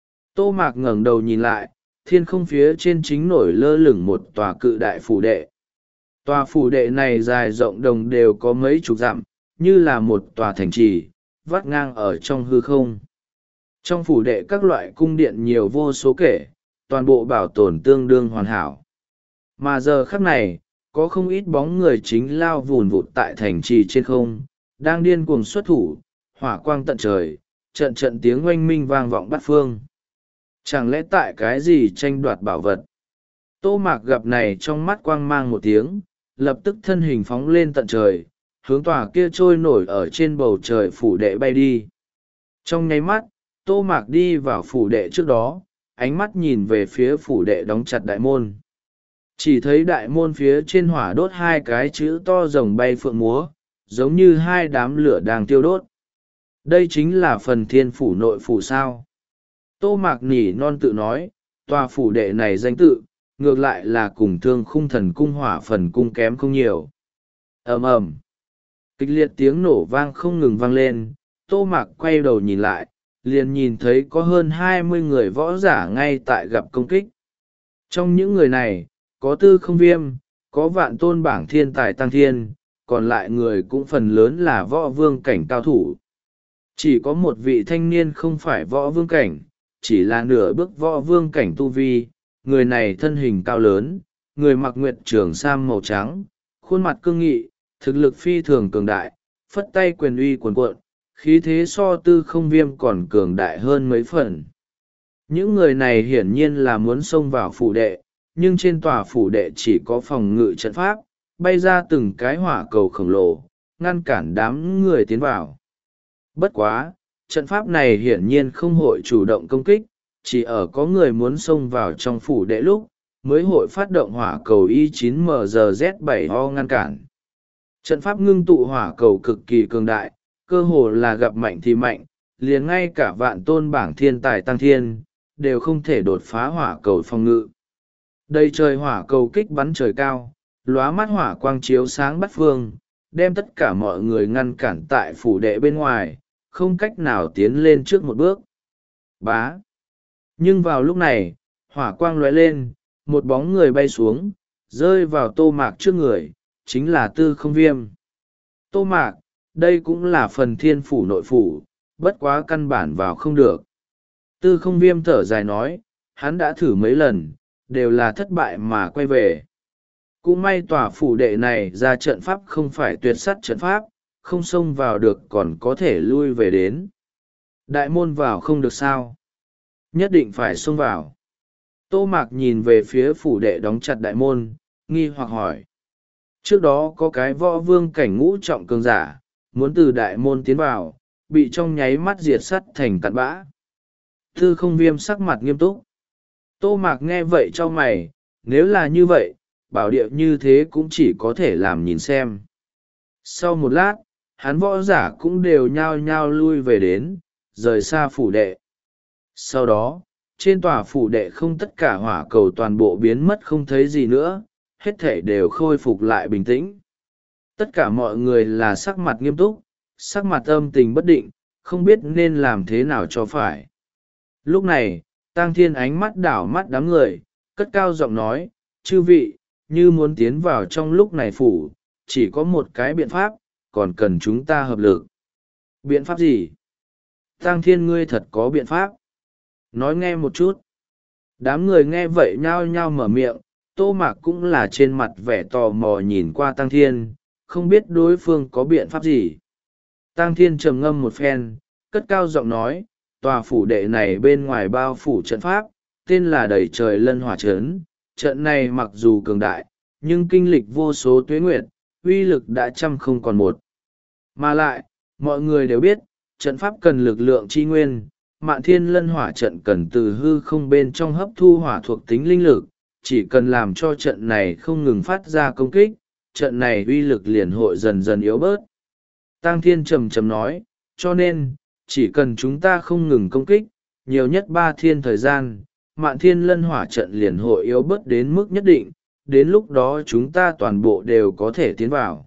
Tô Mạc ngẩng đầu nhìn lại, thiên không phía trên chính nổi lơ lửng một tòa cự đại phủ đệ. Tòa phủ đệ này dài rộng đồng đều có mấy chục dặm, như là một tòa thành trì, vắt ngang ở trong hư không. Trong phủ đệ các loại cung điện nhiều vô số kể, toàn bộ bảo tồn tương đương hoàn hảo. Mà giờ khắc này, có không ít bóng người chính lao vùn vụt tại thành trì trên không, đang điên cuồng xuất thủ, hỏa quang tận trời, trận trận tiếng oanh minh vang vọng bát phương. Chẳng lẽ tại cái gì tranh đoạt bảo vật? Tô Mạc gặp này trong mắt quang mang một tiếng, lập tức thân hình phóng lên tận trời, hướng tòa kia trôi nổi ở trên bầu trời phủ đệ bay đi. Trong nháy mắt, Tô Mạc đi vào phủ đệ trước đó, ánh mắt nhìn về phía phủ đệ đóng chặt đại môn. Chỉ thấy đại môn phía trên hỏa đốt hai cái chữ to rồng bay phượng múa, giống như hai đám lửa đang tiêu đốt. Đây chính là phần thiên phủ nội phủ sao. Tô Mạc nỉ non tự nói, tòa phủ đệ này danh tự, ngược lại là cùng thương khung thần cung hỏa phần cung kém không nhiều. ầm ầm, kịch liệt tiếng nổ vang không ngừng vang lên. Tô Mạc quay đầu nhìn lại, liền nhìn thấy có hơn hai mươi người võ giả ngay tại gặp công kích. Trong những người này, có Tư Không Viêm, có Vạn Tôn bảng thiên tài tăng thiên, còn lại người cũng phần lớn là võ vương cảnh cao thủ. Chỉ có một vị thanh niên không phải võ vương cảnh, chỉ là nửa bước võ vương cảnh tu vi. Người này thân hình cao lớn, người mặc nguyệt trường sam màu trắng, khuôn mặt cương nghị, thực lực phi thường cường đại, phất tay quyền uy cuồn cuộn, khí thế so Tư Không Viêm còn cường đại hơn mấy phần. Những người này hiển nhiên là muốn xông vào phủ đệ, nhưng trên tòa phủ đệ chỉ có phòng ngự trận pháp, bay ra từng cái hỏa cầu khổng lồ, ngăn cản đám người tiến vào. Bất quá, trận pháp này hiển nhiên không hội chủ động công kích, chỉ ở có người muốn xông vào trong phủ đệ lúc, mới hội phát động hỏa cầu I chín M G Z bảy O ngăn cản. Trận pháp ngưng tụ hỏa cầu cực kỳ cường đại, cơ hồ là gặp mạnh thì mạnh, liền ngay cả Vạn Tôn bảng thiên tài tăng thiên, đều không thể đột phá hỏa cầu phòng ngự. Đầy trời hỏa cầu kích bắn trời cao, lóa mắt hỏa quang chiếu sáng bát phương, đem tất cả mọi người ngăn cản tại phủ đệ bên ngoài, không cách nào tiến lên trước một bước. Bá. Nhưng vào lúc này, hỏa quang lóe lên, một bóng người bay xuống, rơi vào Tô Mạc trước người, chính là Tư Không Viêm. Tô Mạc, đây cũng là phần thiên phủ nội phủ, bất quá căn bản vào không được. Tư Không Viêm thở dài nói, hắn đã thử mấy lần, đều là thất bại mà quay về. Cũng may tòa phủ đệ này ra trận pháp không phải tuyệt sắt trận pháp, không xông vào được còn có thể lui về đến. Đại môn vào không được sao? Nhất định phải xông vào. Tô Mạc nhìn về phía phủ đệ đóng chặt đại môn, nghi hoặc hỏi. Trước đó có cái võ vương cảnh ngũ trọng cường giả, muốn từ đại môn tiến vào, bị trong nháy mắt diệt sắt thành cặn bã. Tư Không Viêm sắc mặt nghiêm túc. Tô Mạc nghe vậy cho mày, Nếu là như vậy, bảo địa như thế cũng chỉ có thể làm nhìn xem. Sau một lát, hắn võ giả cũng đều nhao nhao lui về đến, rời xa phủ đệ. Sau đó, trên tòa phủ đệ không tất cả hỏa cầu toàn bộ biến mất không thấy gì nữa, hết thể đều khôi phục lại bình tĩnh. Tất cả mọi người là sắc mặt nghiêm túc, sắc mặt âm tình bất định, không biết nên làm thế nào cho phải. Lúc này, Tang Thiên ánh mắt đảo mắt đám người, cất cao giọng nói, chư vị, như muốn tiến vào trong lúc này phủ, chỉ có một cái biện pháp, còn cần chúng ta hợp lực. Biện pháp gì? Tang Thiên ngươi thật có biện pháp. Nói nghe một chút. Đám người nghe vậy nhao nhao mở miệng, Tô Mạc cũng là trên mặt vẻ tò mò nhìn qua Tang Thiên, không biết đối phương có biện pháp gì. Tang Thiên trầm ngâm một phen, cất cao giọng nói, tòa phủ đệ này bên ngoài bao phủ trận pháp, tên là Đầy Trời Lân Hỏa Trấn. Trận này mặc dù cường đại, nhưng kinh lịch vô số tuế nguyệt, uy lực đã trăm không còn một. Mà lại, mọi người đều biết, trận pháp cần lực lượng chi nguyên, Mạn Thiên Lân Hỏa Trận cần từ hư không bên trong hấp thu hỏa thuộc tính linh lực, chỉ cần làm cho trận này không ngừng phát ra công kích, trận này uy lực liền hội dần dần yếu bớt. Tang Thiên trầm trầm nói, cho nên, chỉ cần chúng ta không ngừng công kích, nhiều nhất ba thiên thời gian, Mạn Thiên Lân Hỏa Trận liền hội yếu bớt đến mức nhất định, đến lúc đó chúng ta toàn bộ đều có thể tiến vào.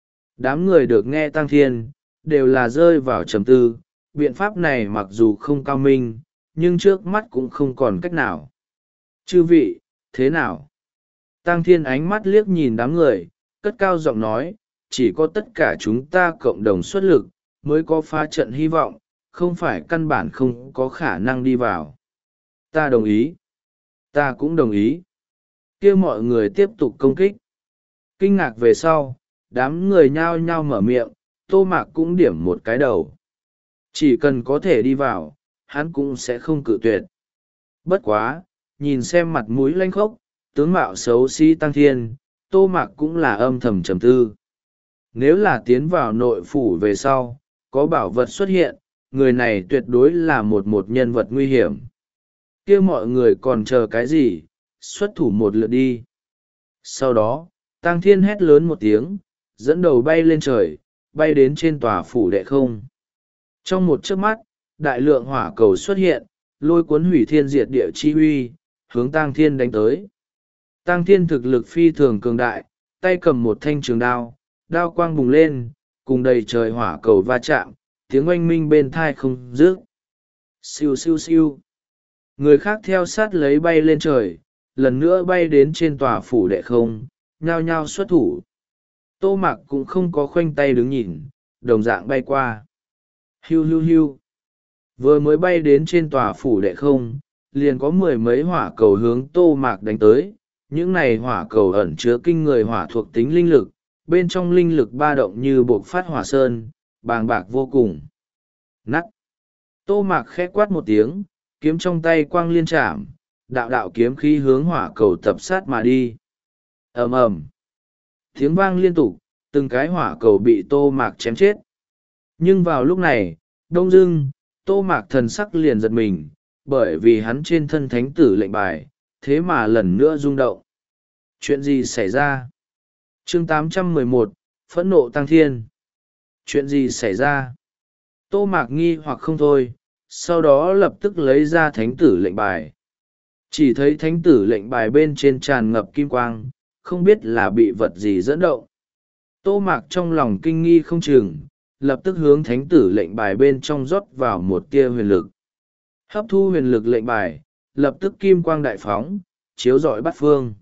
Đám người được nghe Tang Thiên, đều là rơi vào trầm tư, biện pháp này mặc dù không cao minh, nhưng trước mắt cũng không còn cách nào. Chư vị, thế nào? Tang Thiên ánh mắt liếc nhìn đám người, cất cao giọng nói, chỉ có tất cả chúng ta cộng đồng xuất lực, mới có phá trận hy vọng, không phải căn bản không có khả năng đi vào. Ta đồng ý. Ta cũng đồng ý. Kia mọi người tiếp tục công kích. Kinh ngạc về sau, đám người nhao nhao mở miệng, Tô Mạc cũng điểm một cái đầu. Chỉ cần có thể đi vào, hắn cũng sẽ không cự tuyệt. Bất quá, nhìn xem mặt mũi lanh khốc, tướng mạo xấu xí Tăng Thiên, Tô Mạc cũng là âm thầm trầm tư. Nếu là tiến vào nội phủ về sau, có bảo vật xuất hiện, người này tuyệt đối là một một nhân vật nguy hiểm. Kia mọi người còn chờ cái gì, xuất thủ một lượt đi. Sau đó, Tăng Thiên hét lớn một tiếng, dẫn đầu bay lên trời, bay đến trên tòa phủ đệ không. Trong một chớp mắt, đại lượng hỏa cầu xuất hiện, lôi cuốn hủy thiên diệt địa chi uy, hướng Tăng Thiên đánh tới. Tăng Thiên thực lực phi thường cường đại, tay cầm một thanh trường đao, đao quang bùng lên, cùng đầy trời hỏa cầu va chạm, tiếng oanh minh bên thai không dứt. Siêu siêu siêu. Người khác theo sát lấy bay lên trời, lần nữa bay đến trên tòa phủ đệ không, nhao nhao xuất thủ. Tô Mạc cũng không có khoanh tay đứng nhìn, đồng dạng bay qua. Hiu hiu hiu. Vừa mới bay đến trên tòa phủ đệ không, liền có mười mấy hỏa cầu hướng Tô Mạc đánh tới. Những này hỏa cầu ẩn chứa kinh người hỏa thuộc tính linh lực, bên trong linh lực ba động như bộc phát hỏa sơn, bàng bạc vô cùng. Nắt. Tô Mạc khẽ quát một tiếng, kiếm trong tay quang liên chạm, đạo đạo kiếm khí hướng hỏa cầu tập sát mà đi. Ầm ầm. Tiếng vang liên tục, từng cái hỏa cầu bị Tô Mạc chém chết. Nhưng vào lúc này, đông dưng, Tô Mạc thần sắc liền giật mình, bởi vì hắn trên thân thánh tử lệnh bài, thế mà lần nữa rung động. Chuyện gì xảy ra? Chương tám trăm mười một, Phẫn nộ Tăng Thiên. Chuyện gì xảy ra? Tô Mạc nghi hoặc không thôi, sau đó lập tức lấy ra thánh tử lệnh bài. Chỉ thấy thánh tử lệnh bài bên trên tràn ngập kim quang, không biết là bị vật gì dẫn động. Tô Mạc trong lòng kinh nghi không chừng, lập tức hướng thánh tử lệnh bài bên trong rót vào một tia huyền lực. Hấp thu huyền lực lệnh bài, lập tức kim quang đại phóng, chiếu rọi bát phương.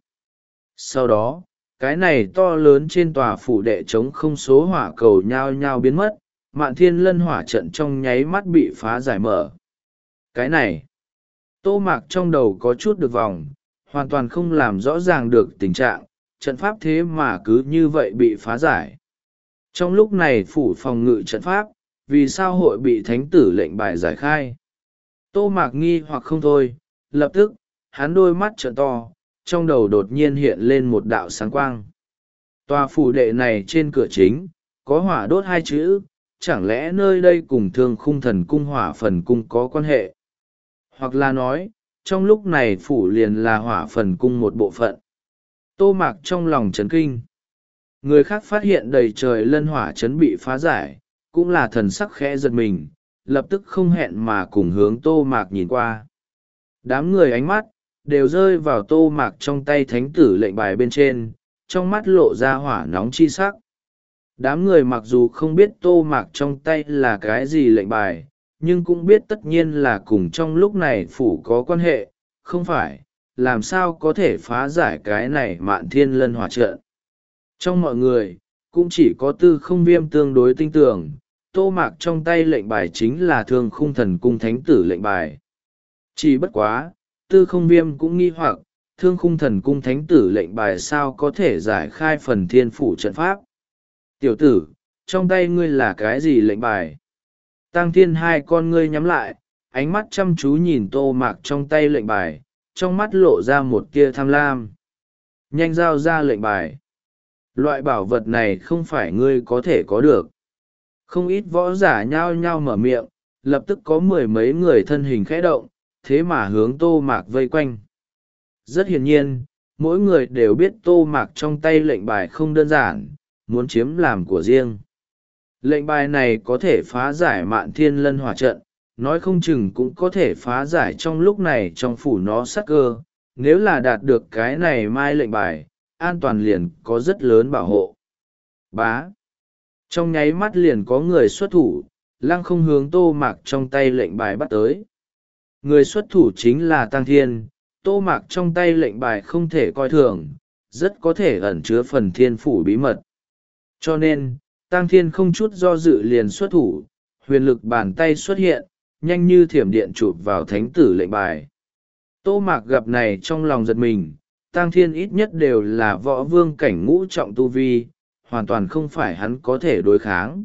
Sau đó, cái này to lớn trên tòa phủ đệ trống không số hỏa cầu nhao nhao biến mất, Mạn Thiên Lân Hỏa Trận trong nháy mắt bị phá giải mở. Cái này, Tô Mạc trong đầu có chút được vòng, hoàn toàn không làm rõ ràng được tình trạng, trận pháp thế mà cứ như vậy bị phá giải. Trong lúc này phủ phòng ngự trận pháp, vì sao hội bị thánh tử lệnh bài giải khai? Tô Mạc nghi hoặc không thôi, lập tức, hắn đôi mắt trợn to, trong đầu đột nhiên hiện lên một đạo sáng quang. Tòa phủ đệ này trên cửa chính, có hỏa đốt hai chữ, chẳng lẽ nơi đây cùng Thương Khung Thần Cung Hỏa Phần Cung có quan hệ? Hoặc là nói, trong lúc này phủ liền là Hỏa Phần Cung một bộ phận. Tô Mạc trong lòng chấn kinh. Người khác phát hiện đầy trời lân hỏa chấn bị phá giải, cũng là thần sắc khẽ giật mình, lập tức không hẹn mà cùng hướng Tô Mạc nhìn qua. Đám người ánh mắt, đều rơi vào Tô Mạc trong tay thánh tử lệnh bài bên trên, trong mắt lộ ra hỏa nóng chi sắc. Đám người mặc dù không biết Tô Mạc trong tay là cái gì lệnh bài, nhưng cũng biết tất nhiên là cùng trong lúc này phủ có quan hệ, không phải, làm sao có thể phá giải cái này mạn thiên lân hỏa trận. Trong mọi người, cũng chỉ có tư không viêm tương đối tinh tưởng, Tô Mạc trong tay lệnh bài chính là thương khung thần cung thánh tử lệnh bài. Chỉ bất quá, tư không viêm cũng nghi hoặc, thương khung thần cung thánh tử lệnh bài sao có thể giải khai phần thiên phủ trận pháp. Tiểu tử, trong tay ngươi là cái gì lệnh bài? Tăng thiên hai con ngươi nhắm lại, ánh mắt chăm chú nhìn Tô Mạc trong tay lệnh bài, trong mắt lộ ra một tia tham lam. Nhanh giao ra lệnh bài. Loại bảo vật này không phải ngươi có thể có được. Không ít võ giả nhao nhao mở miệng, lập tức có mười mấy người thân hình khẽ động, thế mà hướng Tô Mạc vây quanh. Rất hiển nhiên, mỗi người đều biết Tô Mạc trong tay lệnh bài không đơn giản, muốn chiếm làm của riêng. Lệnh bài này có thể phá giải mạn thiên lân hỏa trận, nói không chừng cũng có thể phá giải trong lúc này trong phủ nó sắc cơ. Nếu là đạt được cái này mai lệnh bài, an toàn liền có rất lớn bảo hộ. Bá. Trong nháy mắt liền có người xuất thủ, lăng không hướng Tô Mạc trong tay lệnh bài bắt tới. Người xuất thủ chính là Tăng Thiên, Tô Mạc trong tay lệnh bài không thể coi thường, rất có thể ẩn chứa phần thiên phủ bí mật. Cho nên, Tăng Thiên không chút do dự liền xuất thủ, huyền lực bàn tay xuất hiện, nhanh như thiểm điện chụp vào thánh tử lệnh bài. Tô Mạc gặp này trong lòng giật mình, Tăng Thiên ít nhất đều là võ vương cảnh ngũ trọng tu vi, hoàn toàn không phải hắn có thể đối kháng.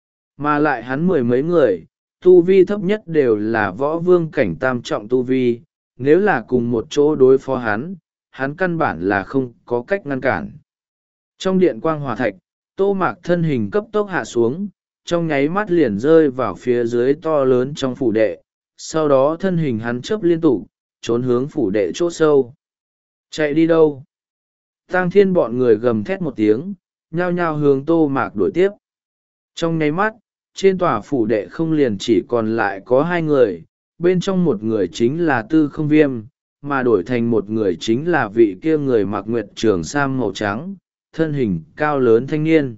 Mà lại hắn mười mấy người, tu vi thấp nhất đều là võ vương cảnh tam trọng tu vi, nếu là cùng một chỗ đối phó hắn, hắn căn bản là không có cách ngăn cản. Trong điện quang hỏa thạch, Tô Mạc thân hình cấp tốc hạ xuống, trong nháy mắt liền rơi vào phía dưới to lớn trong phủ đệ, sau đó thân hình hắn chớp liên tục, trốn hướng phủ đệ chỗ sâu. Chạy đi đâu? Tang Thiên bọn người gầm thét một tiếng, nhao nhao hướng Tô Mạc đuổi tiếp. Trong nháy mắt, trên tòa phủ đệ không liền chỉ còn lại có hai người, bên trong một người chính là Tư Không Viêm, mà đổi thành một người chính là vị kia người mặc nguyệt trường sam màu trắng, thân hình cao lớn thanh niên.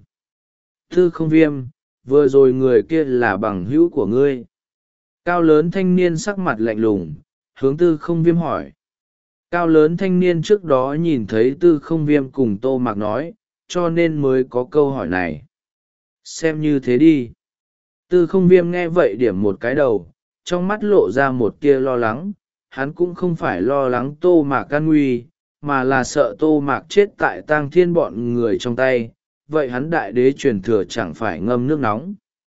Tư Không Viêm, vừa rồi người kia là bằng hữu của ngươi. Cao lớn thanh niên sắc mặt lạnh lùng, hướng Tư Không Viêm hỏi. Cao lớn thanh niên trước đó nhìn thấy Tư Không Viêm cùng Tô Mạc nói, cho nên mới có câu hỏi này. Xem như thế đi. Tư Không Viêm nghe vậy điểm một cái đầu, trong mắt lộ ra một tia lo lắng. Hắn cũng không phải lo lắng Tô Mạc an nguy, mà là sợ Tô Mạc chết tại Tang Thiên bọn người trong tay. Vậy hắn đại đế truyền thừa chẳng phải ngâm nước nóng.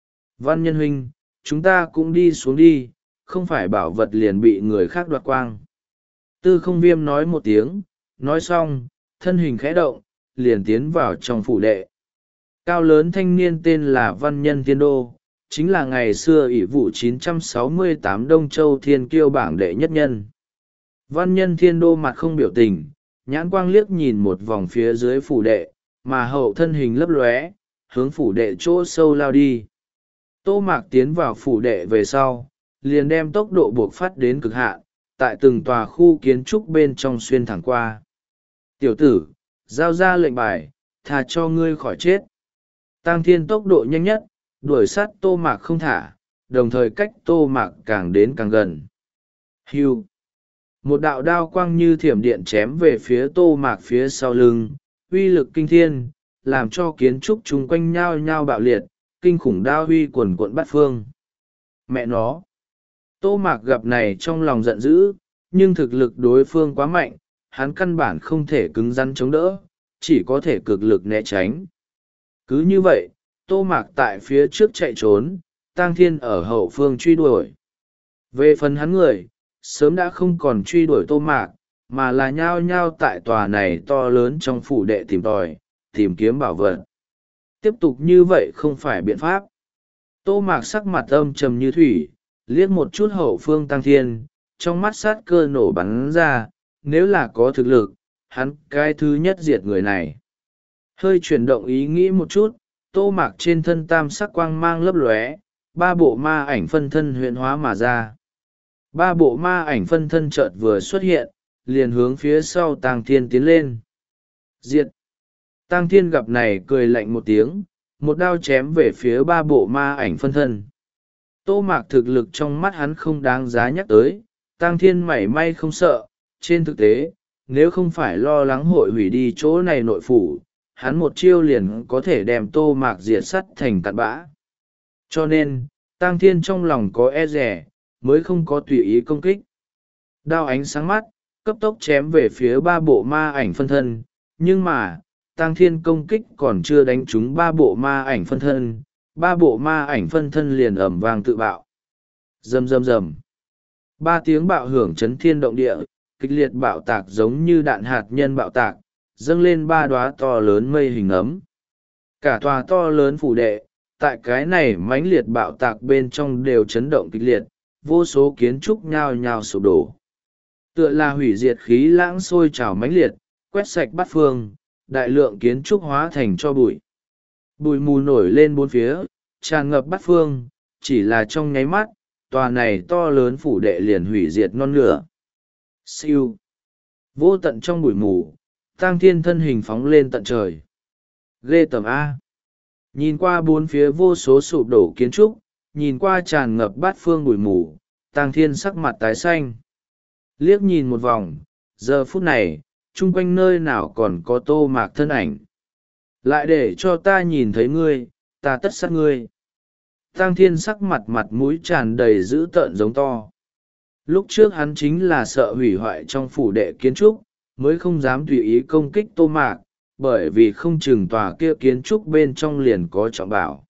Văn Nhân huynh, chúng ta cũng đi xuống đi, không phải bảo vật liền bị người khác đoạt quang. Tư Không Viêm nói một tiếng, nói xong, thân hình khẽ động, liền tiến vào trong phủ đệ. Cao lớn thanh niên tên là Văn Nhân Thiên Đô, chính là ngày xưa ỷ vụ chín trăm sáu mươi tám Đông Châu Thiên Kiêu bảng đệ nhất nhân. Văn Nhân Thiên Đô mặt không biểu tình, nhãn quang liếc nhìn một vòng phía dưới phủ đệ, mà hậu thân hình lấp lóe, hướng phủ đệ chỗ sâu lao đi. Tô Mạc tiến vào phủ đệ về sau, liền đem tốc độ buộc phát đến cực hạn, tại từng tòa khu kiến trúc bên trong xuyên thẳng qua. Tiểu tử, giao ra lệnh bài, thà cho ngươi khỏi chết. Tang Thiên tốc độ nhanh nhất, đuổi sát Tô Mạc không thả, đồng thời cách Tô Mạc càng đến càng gần. Hưu. Một đạo đao quang như thiểm điện chém về phía Tô Mạc phía sau lưng, uy lực kinh thiên, làm cho kiến trúc chung quanh nhao nhao bạo liệt, kinh khủng đao huy quần quận bát phương. Mẹ nó! Tô Mạc gặp này trong lòng giận dữ, nhưng thực lực đối phương quá mạnh, hắn căn bản không thể cứng rắn chống đỡ, chỉ có thể cực lực né tránh. Cứ như vậy, Tô Mạc tại phía trước chạy trốn, Tang Thiên ở hậu phương truy đuổi. Về phần hắn người, sớm đã không còn truy đuổi Tô Mạc, mà là nhao nhao tại tòa này to lớn trong phủ đệ tìm tòi, tìm kiếm bảo vật. Tiếp tục như vậy không phải biện pháp. Tô Mạc sắc mặt âm trầm như thủy, liếc một chút hậu phương Tang Thiên, trong mắt sát cơ nổ bắn ra, nếu là có thực lực, hắn cái thứ nhất diệt người này. Hơi chuyển động ý nghĩ một chút, Tô Mạc trên thân tam sắc quang mang lấp lóe, ba bộ ma ảnh phân thân huyễn hóa mà ra. Ba bộ ma ảnh phân thân chợt vừa xuất hiện, liền hướng phía sau Tang Thiên tiến lên. Diệt! Tang Thiên gặp này cười lạnh một tiếng, một đao chém về phía ba bộ ma ảnh phân thân. Tô Mạc thực lực trong mắt hắn không đáng giá nhắc tới, Tang Thiên mảy may không sợ. Trên thực tế, nếu không phải lo lắng hội hủy đi chỗ này nội phủ, hắn một chiêu liền có thể đem Tô Mạc diệt sắt thành cặn bã. Cho nên, Tang Thiên trong lòng có e rẻ, mới không có tùy ý công kích. Đao ánh sáng mắt, cấp tốc chém về phía ba bộ ma ảnh phân thân, nhưng mà, Tang Thiên công kích còn chưa đánh trúng ba bộ ma ảnh phân thân, ba bộ ma ảnh phân thân liền ầm vang tự bạo. Rầm rầm rầm. Ba tiếng bạo hưởng chấn thiên động địa, kịch liệt bạo tạc giống như đạn hạt nhân bạo tạc, dâng lên ba đóa to lớn mây hình ấm. Cả tòa to lớn phủ đệ, tại cái này mãnh liệt bạo tạc bên trong đều chấn động kịch liệt, vô số kiến trúc nhao nhao sụp đổ. Tựa là hủy diệt khí lãng sôi trào mãnh liệt, quét sạch bát phương, đại lượng kiến trúc hóa thành cho bụi. Bụi mù nổi lên bốn phía, tràn ngập bát phương, chỉ là trong nháy mắt, tòa này to lớn phủ đệ liền hủy diệt non nửa. Siêu. Vô tận trong bụi mù, Tang Thiên thân hình phóng lên tận trời. Ghê tởm A. Nhìn qua bốn phía vô số sụp đổ kiến trúc, nhìn qua tràn ngập bát phương bụi mù, Tang Thiên sắc mặt tái xanh. Liếc nhìn một vòng, giờ phút này, chung quanh nơi nào còn có Tô Mạc thân ảnh. Lại để cho ta nhìn thấy ngươi, ta tất sát ngươi. Tang Thiên sắc mặt mặt mũi tràn đầy dữ tợn giống to. Lúc trước hắn chính là sợ hủy hoại trong phủ đệ kiến trúc, mới không dám tùy ý công kích Tô Mạc, bởi vì không chừng tòa kia kiến trúc bên trong liền có trọng bảo.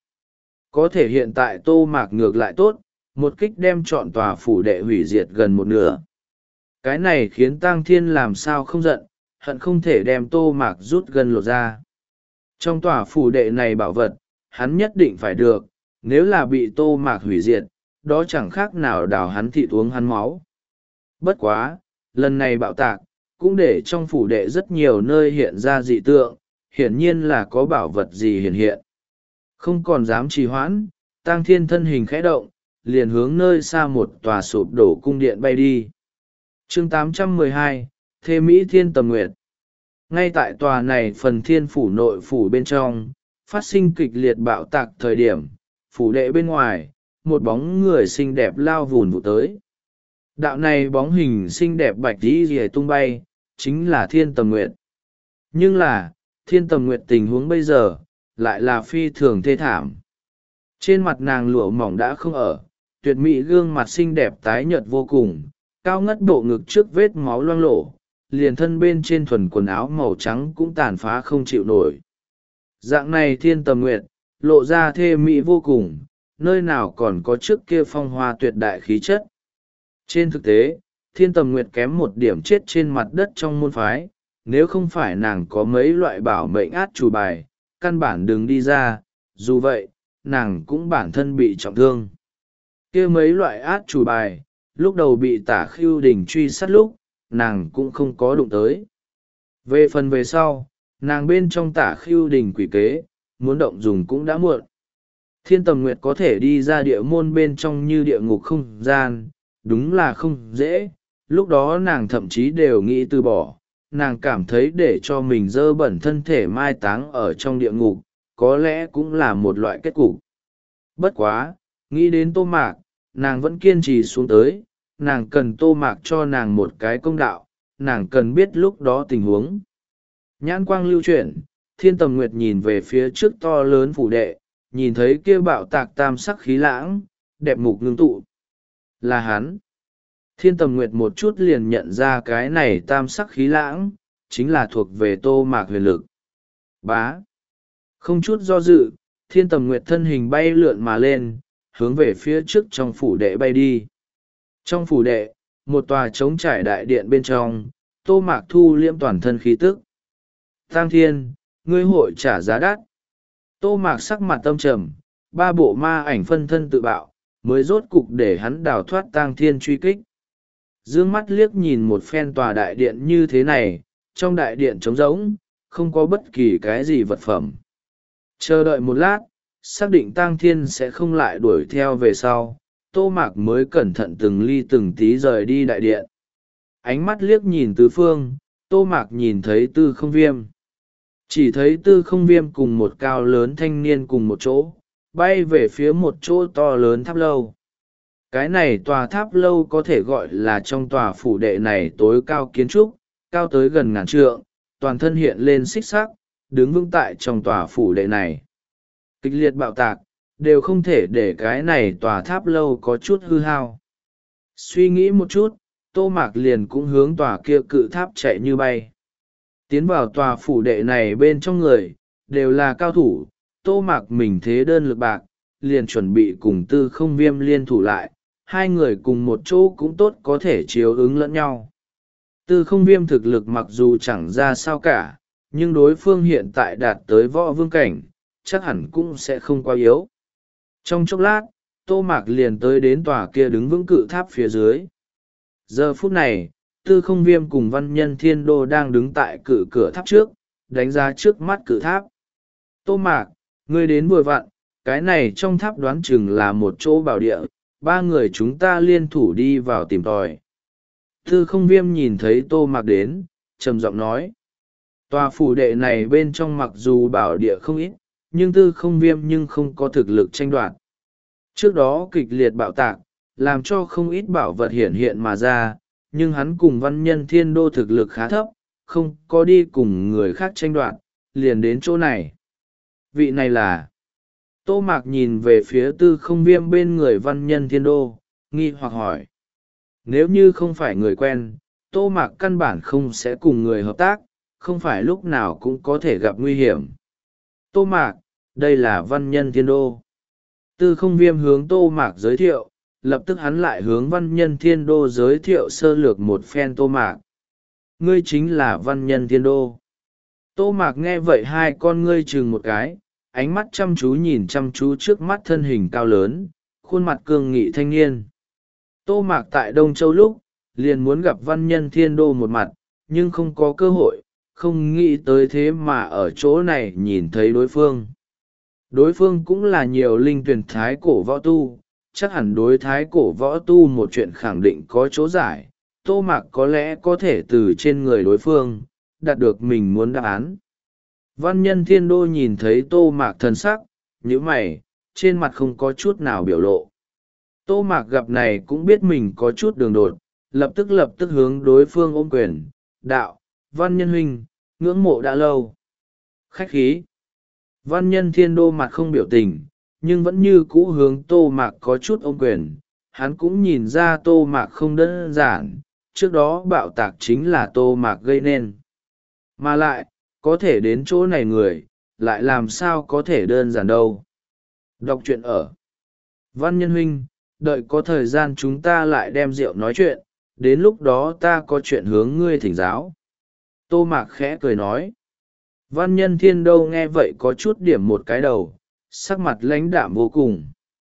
Có thể hiện tại Tô Mạc ngược lại tốt, một kích đem trọn tòa phủ đệ hủy diệt gần một nửa. Cái này khiến Tang Thiên làm sao không giận, hận không thể đem Tô Mạc rút gần lột ra. Trong tòa phủ đệ này bảo vật, hắn nhất định phải được, nếu là bị Tô Mạc hủy diệt, đó chẳng khác nào đào hắn thịt uống hắn máu. Bất quá, lần này bạo tạc, cũng để trong phủ đệ rất nhiều nơi hiện ra dị tượng, hiển nhiên là có bảo vật gì hiện hiện. Không còn dám trì hoãn, Tang Thiên thân hình khẽ động, liền hướng nơi xa một tòa sụp đổ cung điện bay đi. Chương tám trăm mười hai, Thê Mỹ Thiên Tầm Nguyệt. Ngay tại tòa này phần thiên phủ nội phủ bên trong, phát sinh kịch liệt bạo tạc thời điểm, phủ đệ bên ngoài, một bóng người xinh đẹp lao vùn vụ tới. Đạo này bóng hình xinh đẹp bạch tí rìa tung bay, chính là Thiên Tầm Nguyệt. Nhưng là, Thiên Tầm Nguyệt tình huống bây giờ, lại là phi thường thê thảm. Trên mặt nàng lụa mỏng đã không ở, tuyệt mỹ gương mặt xinh đẹp tái nhợt vô cùng, cao ngất bộ ngực trước vết máu loang lổ, liền thân bên trên thuần quần áo màu trắng cũng tàn phá không chịu nổi. Dạng này Thiên Tầm Nguyệt, lộ ra thê mỹ vô cùng, nơi nào còn có trước kia phong hoa tuyệt đại khí chất. Trên thực tế, Thiên Tầm Nguyệt kém một điểm chết trên mặt đất trong môn phái, nếu không phải nàng có mấy loại bảo mệnh át chủ bài, căn bản đừng đi ra, dù vậy, nàng cũng bản thân bị trọng thương. Kia mấy loại át chủ bài, lúc đầu bị Tả Khưu Đình truy sát lúc, nàng cũng không có đụng tới. Về phần về sau, nàng bên trong Tả Khưu Đình quỷ kế, muốn động dùng cũng đã muộn. Thiên Tầm Nguyệt có thể đi ra địa môn bên trong như địa ngục không gian, đúng là không dễ. Lúc đó nàng thậm chí đều nghĩ từ bỏ, nàng cảm thấy để cho mình dơ bẩn thân thể mai táng ở trong địa ngục, có lẽ cũng là một loại kết cục. Bất quá, nghĩ đến Tô Mạc, nàng vẫn kiên trì xuống tới, nàng cần Tô Mạc cho nàng một cái công đạo, nàng cần biết lúc đó tình huống. Nhãn quang lưu chuyển, Thiên Tầm Nguyệt nhìn về phía trước to lớn phủ đệ, nhìn thấy kia bạo tạc tam sắc khí lãng, đẹp mục ngưng tụ. Là hắn. Thiên Tầm Nguyệt một chút liền nhận ra cái này tam sắc khí lãng, chính là thuộc về Tô Mạc huyền lực. Bá. Không chút do dự, Thiên Tầm Nguyệt thân hình bay lượn mà lên, hướng về phía trước trong phủ đệ bay đi. Trong phủ đệ, một tòa trống trải đại điện bên trong, Tô Mạc thu liễm toàn thân khí tức. Tang Thiên, ngươi hội trả giá đắt. Tô Mạc sắc mặt tâm trầm, ba bộ ma ảnh phân thân tự bạo, mới rốt cục để hắn đào thoát Tang Thiên truy kích. Dương mắt liếc nhìn một phen tòa đại điện như thế này, trong đại điện trống rỗng, không có bất kỳ cái gì vật phẩm. Chờ đợi một lát, xác định tang thiên sẽ không lại đuổi theo về sau, tô mạc mới cẩn thận từng ly từng tí rời đi đại điện. Ánh mắt liếc nhìn tứ phương, tô mạc nhìn thấy tư không viêm. Chỉ thấy tư không viêm cùng một cao lớn thanh niên cùng một chỗ, bay về phía một chỗ to lớn tháp lâu. Cái này tòa tháp lâu có thể gọi là trong tòa phủ đệ này tối cao kiến trúc, cao tới gần ngàn trượng, toàn thân hiện lên xích sắc, đứng vững tại trong tòa phủ đệ này. Kịch liệt bạo tạc, đều không thể để cái này tòa tháp lâu có chút hư hao. Suy nghĩ một chút, tô mạc liền cũng hướng tòa kia cự tháp chạy như bay. Tiến vào tòa phủ đệ này bên trong người, đều là cao thủ, tô mạc mình thế đơn lực bạc, liền chuẩn bị cùng tư không viêm liên thủ lại, hai người cùng một chỗ cũng tốt có thể chiếu ứng lẫn nhau. Tư không viêm thực lực mặc dù chẳng ra sao cả, nhưng đối phương hiện tại đạt tới võ vương cảnh, chắc hẳn cũng sẽ không quá yếu. Trong chốc lát, tô mạc liền tới đến tòa kia đứng vững cự tháp phía dưới. Giờ phút này, tư không viêm cùng văn nhân thiên đô đang đứng tại cự cửa tháp trước, đánh giá trước mắt cự tháp. Tô mạc, ngươi đến vừa vặn, cái này trong tháp đoán chừng là một chỗ bảo địa, ba người chúng ta liên thủ đi vào tìm tòi. Tư không viêm nhìn thấy tô mạc đến, trầm giọng nói. Tòa phủ đệ này bên trong mặc dù bảo địa không ít, nhưng tư không viêm nhưng không có thực lực tranh đoạt. Trước đó kịch liệt bạo tạc, làm cho không ít bảo vật hiện hiện mà ra, nhưng hắn cùng văn nhân thiên đô thực lực khá thấp, không có đi cùng người khác tranh đoạt, liền đến chỗ này. Vị này là... Tô mạc nhìn về phía tư không viêm bên người văn nhân thiên đô, nghi hoặc hỏi. Nếu như không phải người quen, tô mạc căn bản không sẽ cùng người hợp tác, không phải lúc nào cũng có thể gặp nguy hiểm. Tô mạc, đây là văn nhân thiên đô. Tư không viêm hướng tô mạc giới thiệu, lập tức hắn lại hướng văn nhân thiên đô giới thiệu sơ lược một phen tô mạc. Ngươi chính là văn nhân thiên đô. Tô mạc nghe vậy hai con ngươi chừng một cái, ánh mắt chăm chú nhìn chăm chú trước mắt thân hình cao lớn, khuôn mặt cương nghị thanh niên. Tô mạc tại Đông Châu lúc, liền muốn gặp văn nhân thiên đô một mặt, nhưng không có cơ hội, không nghĩ tới thế mà ở chỗ này nhìn thấy đối phương. Đối phương cũng là nhiều linh tuyển thái cổ võ tu, chắc hẳn đối thái cổ võ tu một chuyện khẳng định có chỗ giải, tô mạc có lẽ có thể từ trên người đối phương, đạt được mình muốn đáp án. Văn nhân thiên đô nhìn thấy tô mạc thần sắc, nhíu mày, trên mặt không có chút nào biểu lộ. Tô mạc gặp này cũng biết mình có chút đường đột, lập tức lập tức hướng đối phương ôm quyền, đạo, văn nhân huynh, ngưỡng mộ đã lâu. Khách khí. Văn nhân thiên đô mặt không biểu tình, nhưng vẫn như cũ hướng tô mạc có chút ôm quyền. Hắn cũng nhìn ra tô mạc không đơn giản, trước đó bạo tạc chính là tô mạc gây nên. Mà lại, có thể đến chỗ này người, lại làm sao có thể đơn giản đâu. Đọc truyện ở. Văn nhân huynh, đợi có thời gian chúng ta lại đem rượu nói chuyện, đến lúc đó ta có chuyện hướng ngươi thỉnh giáo. Tô mạc khẽ cười nói. Văn nhân thiên đô nghe vậy có chút điểm một cái đầu, sắc mặt lãnh đạm vô cùng.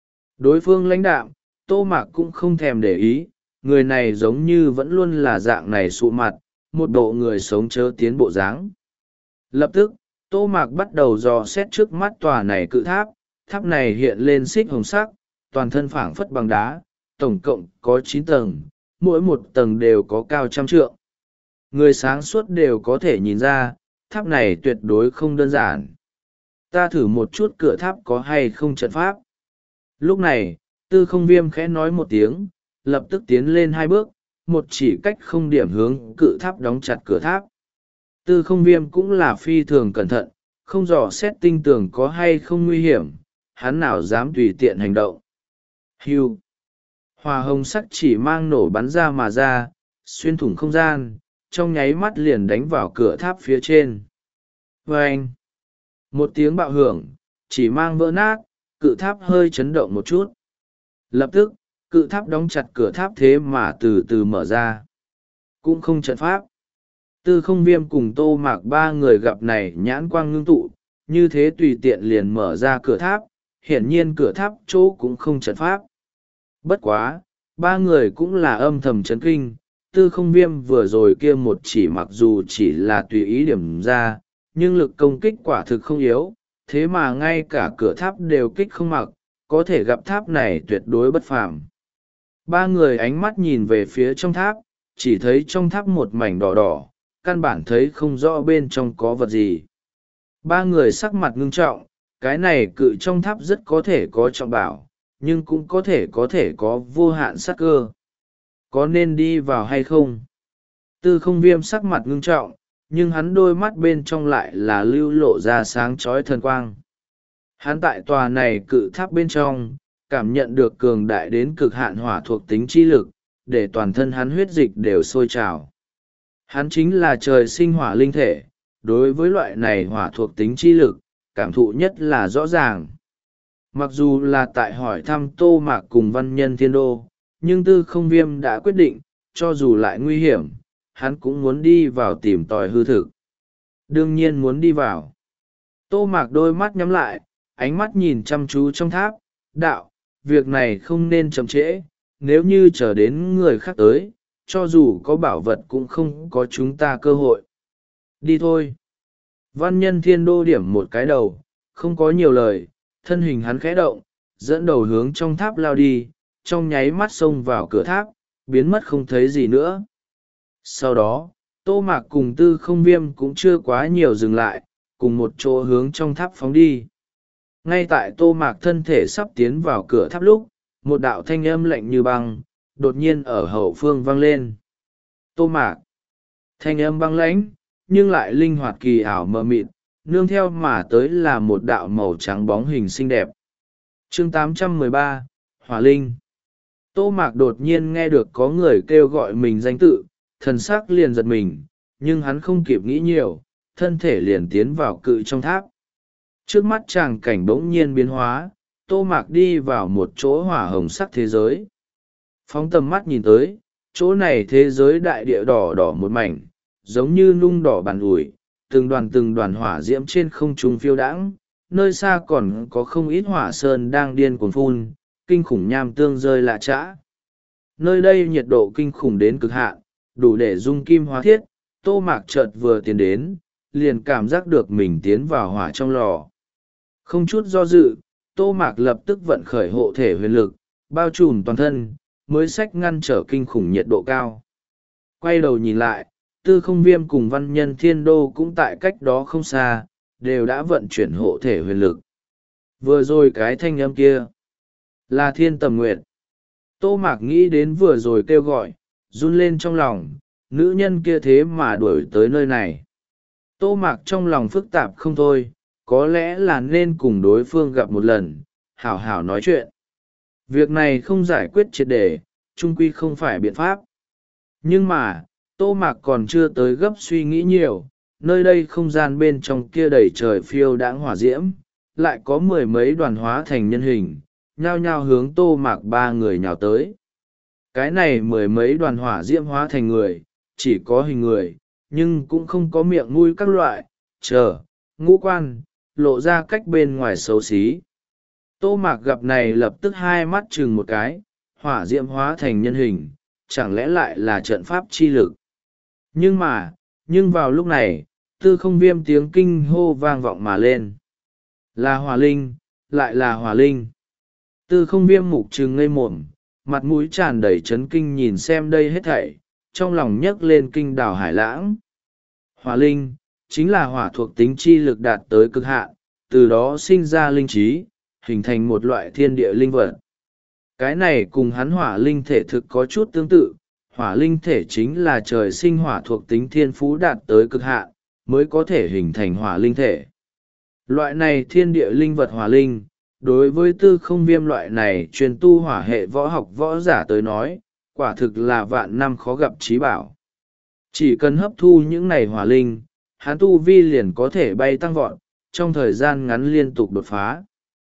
Đối phương lãnh đạm, tô mạc cũng không thèm để ý, người này giống như vẫn luôn là dạng này sụ mặt, một bộ người sống chớ tiến bộ dáng. Lập tức, tô mạc bắt đầu dò xét trước mắt tòa này cự tháp, tháp này hiện lên xích hồng sắc, toàn thân phảng phất bằng đá, tổng cộng có chín tầng, mỗi một tầng đều có cao trăm trượng. Người sáng suốt đều có thể nhìn ra, tháp này tuyệt đối không đơn giản. Ta thử một chút cửa tháp có hay không trận pháp. Lúc này, tư không viêm khẽ nói một tiếng, lập tức tiến lên hai bước, một chỉ cách không điểm hướng cự tháp đóng chặt cửa tháp. Tư không viêm cũng là phi thường cẩn thận, không dò xét tinh tường có hay không nguy hiểm, hắn nào dám tùy tiện hành động. Hưu. Hòa hồng sắc chỉ mang nổ bắn ra mà ra, xuyên thủng không gian, trong nháy mắt liền đánh vào cửa tháp phía trên. Vâng! Một tiếng bạo hưởng, chỉ mang vỡ nát, cự tháp hơi chấn động một chút. Lập tức, cự tháp đóng chặt cửa tháp thế mà từ từ mở ra. Cũng không trận pháp. Tư không viêm cùng tô mạc ba người gặp này nhãn quang ngưng tụ, như thế tùy tiện liền mở ra cửa tháp, hiển nhiên cửa tháp chỗ cũng không trận pháp. Bất quá, ba người cũng là âm thầm chấn kinh, tư không viêm vừa rồi kia một chỉ mặc dù chỉ là tùy ý điểm ra, nhưng lực công kích quả thực không yếu, thế mà ngay cả cửa tháp đều kích không mặc, có thể gặp tháp này tuyệt đối bất phàm. Ba người ánh mắt nhìn về phía trong tháp, chỉ thấy trong tháp một mảnh đỏ đỏ, căn bản thấy không rõ bên trong có vật gì. Ba người sắc mặt ngưng trọng, cái này cự trong tháp rất có thể có trọng bảo, nhưng cũng có thể có thể có vô hạn sát cơ. Có nên đi vào hay không? Tư không viêm sắc mặt ngưng trọng, nhưng hắn đôi mắt bên trong lại là lưu lộ ra sáng chói thần quang. Hắn tại tòa này cự tháp bên trong, cảm nhận được cường đại đến cực hạn hỏa thuộc tính chi lực, để toàn thân hắn huyết dịch đều sôi trào. Hắn chính là trời sinh hỏa linh thể, đối với loại này hỏa thuộc tính chi lực, cảm thụ nhất là rõ ràng. Mặc dù là tại hỏi thăm Tô Mạc cùng văn nhân thiên đô, nhưng tư không viêm đã quyết định, cho dù lại nguy hiểm, hắn cũng muốn đi vào tìm tòi hư thực. Đương nhiên muốn đi vào. Tô Mạc đôi mắt nhắm lại, ánh mắt nhìn chăm chú trong tháp, đạo, việc này không nên chậm trễ, nếu như chờ đến người khác tới, cho dù có bảo vật cũng không có chúng ta cơ hội. Đi thôi. Văn nhân thiên đô điểm một cái đầu, không có nhiều lời, thân hình hắn khẽ động, dẫn đầu hướng trong tháp lao đi, trong nháy mắt xông vào cửa tháp, biến mất không thấy gì nữa. Sau đó, Tô Mạc cùng tư không viêm cũng chưa quá nhiều dừng lại, cùng một chỗ hướng trong tháp phóng đi. Ngay tại Tô Mạc thân thể sắp tiến vào cửa tháp lúc, một đạo thanh âm lạnh như băng, đột nhiên ở hậu phương vang lên. Tô Mạc. Thanh âm băng lãnh, nhưng lại linh hoạt kỳ ảo mờ mịt, nương theo mà tới là một đạo màu trắng bóng hình xinh đẹp. Chương tám trăm mười ba, Hỏa Linh. Tô Mạc đột nhiên nghe được có người kêu gọi mình danh tự, thần sắc liền giật mình, nhưng hắn không kịp nghĩ nhiều, thân thể liền tiến vào cự trong tháp. Trước mắt tràng cảnh bỗng nhiên biến hóa, Tô Mạc đi vào một chỗ hỏa hồng sắc thế giới. Phóng tầm mắt nhìn tới, chỗ này thế giới đại địa đỏ đỏ một mảnh, giống như nung đỏ bàn ủi, từng đoàn từng đoàn hỏa diễm trên không trung phiêu đãng, nơi xa còn có không ít hỏa sơn đang điên cuồng phun, kinh khủng nham tương rơi lạ trã. Nơi đây nhiệt độ kinh khủng đến cực hạn, đủ để dung kim hóa thiết. Tô Mạc chợt vừa tiến đến, liền cảm giác được mình tiến vào hỏa trong lò. Không chút do dự, Tô Mạc lập tức vận khởi hộ thể huyền lực, bao trùm toàn thân, mới xách ngăn trở kinh khủng nhiệt độ cao. Quay đầu nhìn lại, tư không viêm cùng văn nhân thiên đô cũng tại cách đó không xa, đều đã vận chuyển hộ thể huyền lực. Vừa rồi cái thanh âm kia, là Thiên Tầm Nguyệt. Tô Mạc nghĩ đến vừa rồi kêu gọi, run lên trong lòng, nữ nhân kia thế mà đuổi tới nơi này. Tô Mạc trong lòng phức tạp không thôi, có lẽ là nên cùng đối phương gặp một lần, hảo hảo nói chuyện. Việc này không giải quyết triệt để, chung quy không phải biện pháp. Nhưng mà, Tô Mạc còn chưa tới gấp suy nghĩ nhiều, nơi đây không gian bên trong kia đầy trời phiêu đãng hỏa diễm, lại có mười mấy đoàn hóa thành nhân hình, nhao nhao hướng Tô Mạc ba người nhào tới. Cái này mười mấy đoàn hỏa diễm hóa thành người, chỉ có hình người, nhưng cũng không có miệng mũi các loại, chờ, ngũ quan, lộ ra cách bên ngoài xấu xí. Tô Mạc gặp này lập tức hai mắt chừng một cái, hỏa diễm hóa thành nhân hình, chẳng lẽ lại là trận pháp chi lực. Nhưng mà, nhưng vào lúc này, tư không viêm tiếng kinh hô vang vọng mà lên. Là hỏa linh, lại là hỏa linh. Tư không viêm mục trừng ngây mồm, mặt mũi tràn đầy chấn kinh nhìn xem đây hết thảy, trong lòng nhấc lên kinh đảo hải lãng. Hỏa linh, chính là hỏa thuộc tính chi lực đạt tới cực hạn, từ đó sinh ra linh trí, hình thành một loại thiên địa linh vật. Cái này cùng hắn hỏa linh thể thực có chút tương tự, hỏa linh thể chính là trời sinh hỏa thuộc tính thiên phú đạt tới cực hạn, mới có thể hình thành hỏa linh thể. Loại này thiên địa linh vật hỏa linh, đối với tư không viêm loại này truyền tu hỏa hệ võ học võ giả tới nói, quả thực là vạn năm khó gặp trí bảo. Chỉ cần hấp thu những này hỏa linh, hắn tu vi liền có thể bay tăng vọt, trong thời gian ngắn liên tục đột phá.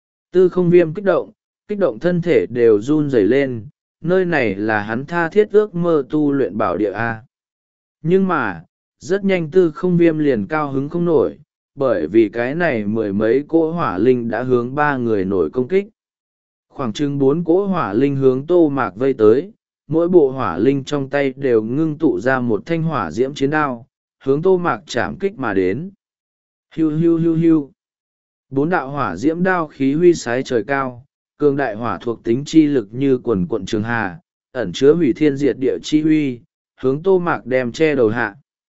Tư không viêm kích động, kích động thân thể đều run rẩy lên, nơi này là hắn tha thiết ước mơ tu luyện bảo địa A. Nhưng mà, rất nhanh tư không viêm liền cao hứng không nổi, bởi vì cái này mười mấy cỗ hỏa linh đã hướng ba người nổi công kích. Khoảng chừng bốn cỗ hỏa linh hướng Tô Mạc vây tới, mỗi bộ hỏa linh trong tay đều ngưng tụ ra một thanh hỏa diễm chiến đao, hướng Tô Mạc chạm kích mà đến. Hiu hiu hiu hiu. Bốn đạo hỏa diễm đao khí huy sái trời cao, cường đại hỏa thuộc tính chi lực như quần quận trường hà, ẩn chứa hủy thiên diệt địa chi huy, hướng Tô Mạc đem che đầu hạ.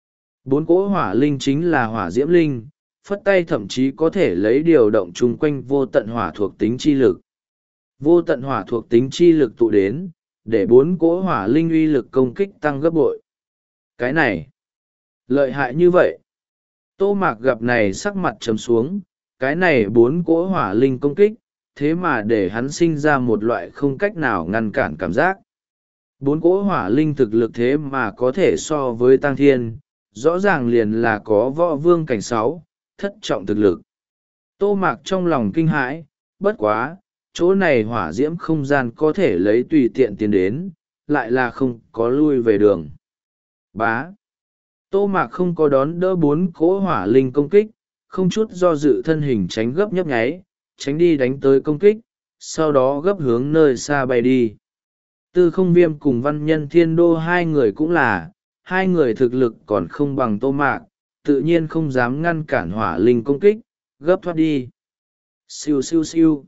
Bốn cỗ hỏa linh chính là hỏa diễm linh, phất tay thậm chí có thể lấy điều động chung quanh vô tận hỏa thuộc tính chi lực. Vô tận hỏa thuộc tính chi lực tụ đến, để bốn cỗ hỏa linh uy lực công kích tăng gấp bội. Cái này, lợi hại như vậy. Tô Mạc gặp này sắc mặt trầm xuống, cái này bốn cỗ hỏa linh công kích, thế mà để hắn sinh ra một loại không cách nào ngăn cản cảm giác. Bốn cỗ hỏa linh thực lực thế mà có thể so với Tăng Thiên, rõ ràng liền là có võ vương cảnh sáu, thất trọng thực lực. Tô Mạc trong lòng kinh hãi, bất quá, chỗ này hỏa diễm không gian có thể lấy tùy tiện tiến đến, lại là không có lui về đường. Bá. Tô Mạc không có đón đỡ bốn cỗ hỏa linh công kích, không chút do dự thân hình tránh gấp nhấp nháy, tránh đi đánh tới công kích, sau đó gấp hướng nơi xa bay đi. Tư Không Viêm cùng Văn Nhân Thiên Đô hai người cũng là, hai người thực lực còn không bằng Tô Mạc, tự nhiên không dám ngăn cản hỏa linh công kích, gấp thoát đi. Siêu siêu siêu.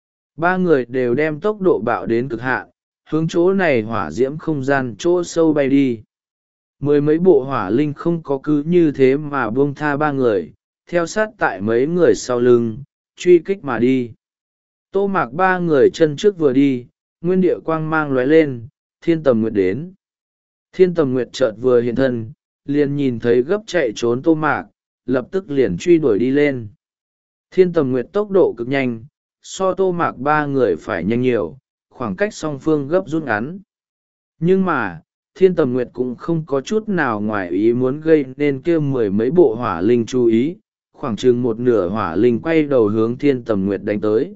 Ba người đều đem tốc độ bạo đến cực hạn, hướng chỗ này hỏa diễm không gian chỗ sâu bay đi. Mười mấy bộ hỏa linh không có cứ như thế mà buông tha ba người, theo sát tại mấy người sau lưng, truy kích mà đi. Tô Mạc ba người chân trước vừa đi, nguyên địa quang mang lóe lên, Thiên Tầm Nguyệt đến. Thiên Tầm Nguyệt chợt vừa hiện thân, liền nhìn thấy gấp chạy trốn Tô Mạc, lập tức liền truy đuổi đi lên. Thiên Tầm Nguyệt tốc độ cực nhanh, so Tô Mạc ba người phải nhanh nhiều, khoảng cách song phương gấp rút ngắn. Nhưng mà, Thiên Tầm Nguyệt cũng không có chút nào ngoài ý muốn gây nên kia mười mấy bộ hỏa linh chú ý, khoảng chừng một nửa hỏa linh quay đầu hướng Thiên Tầm Nguyệt đánh tới.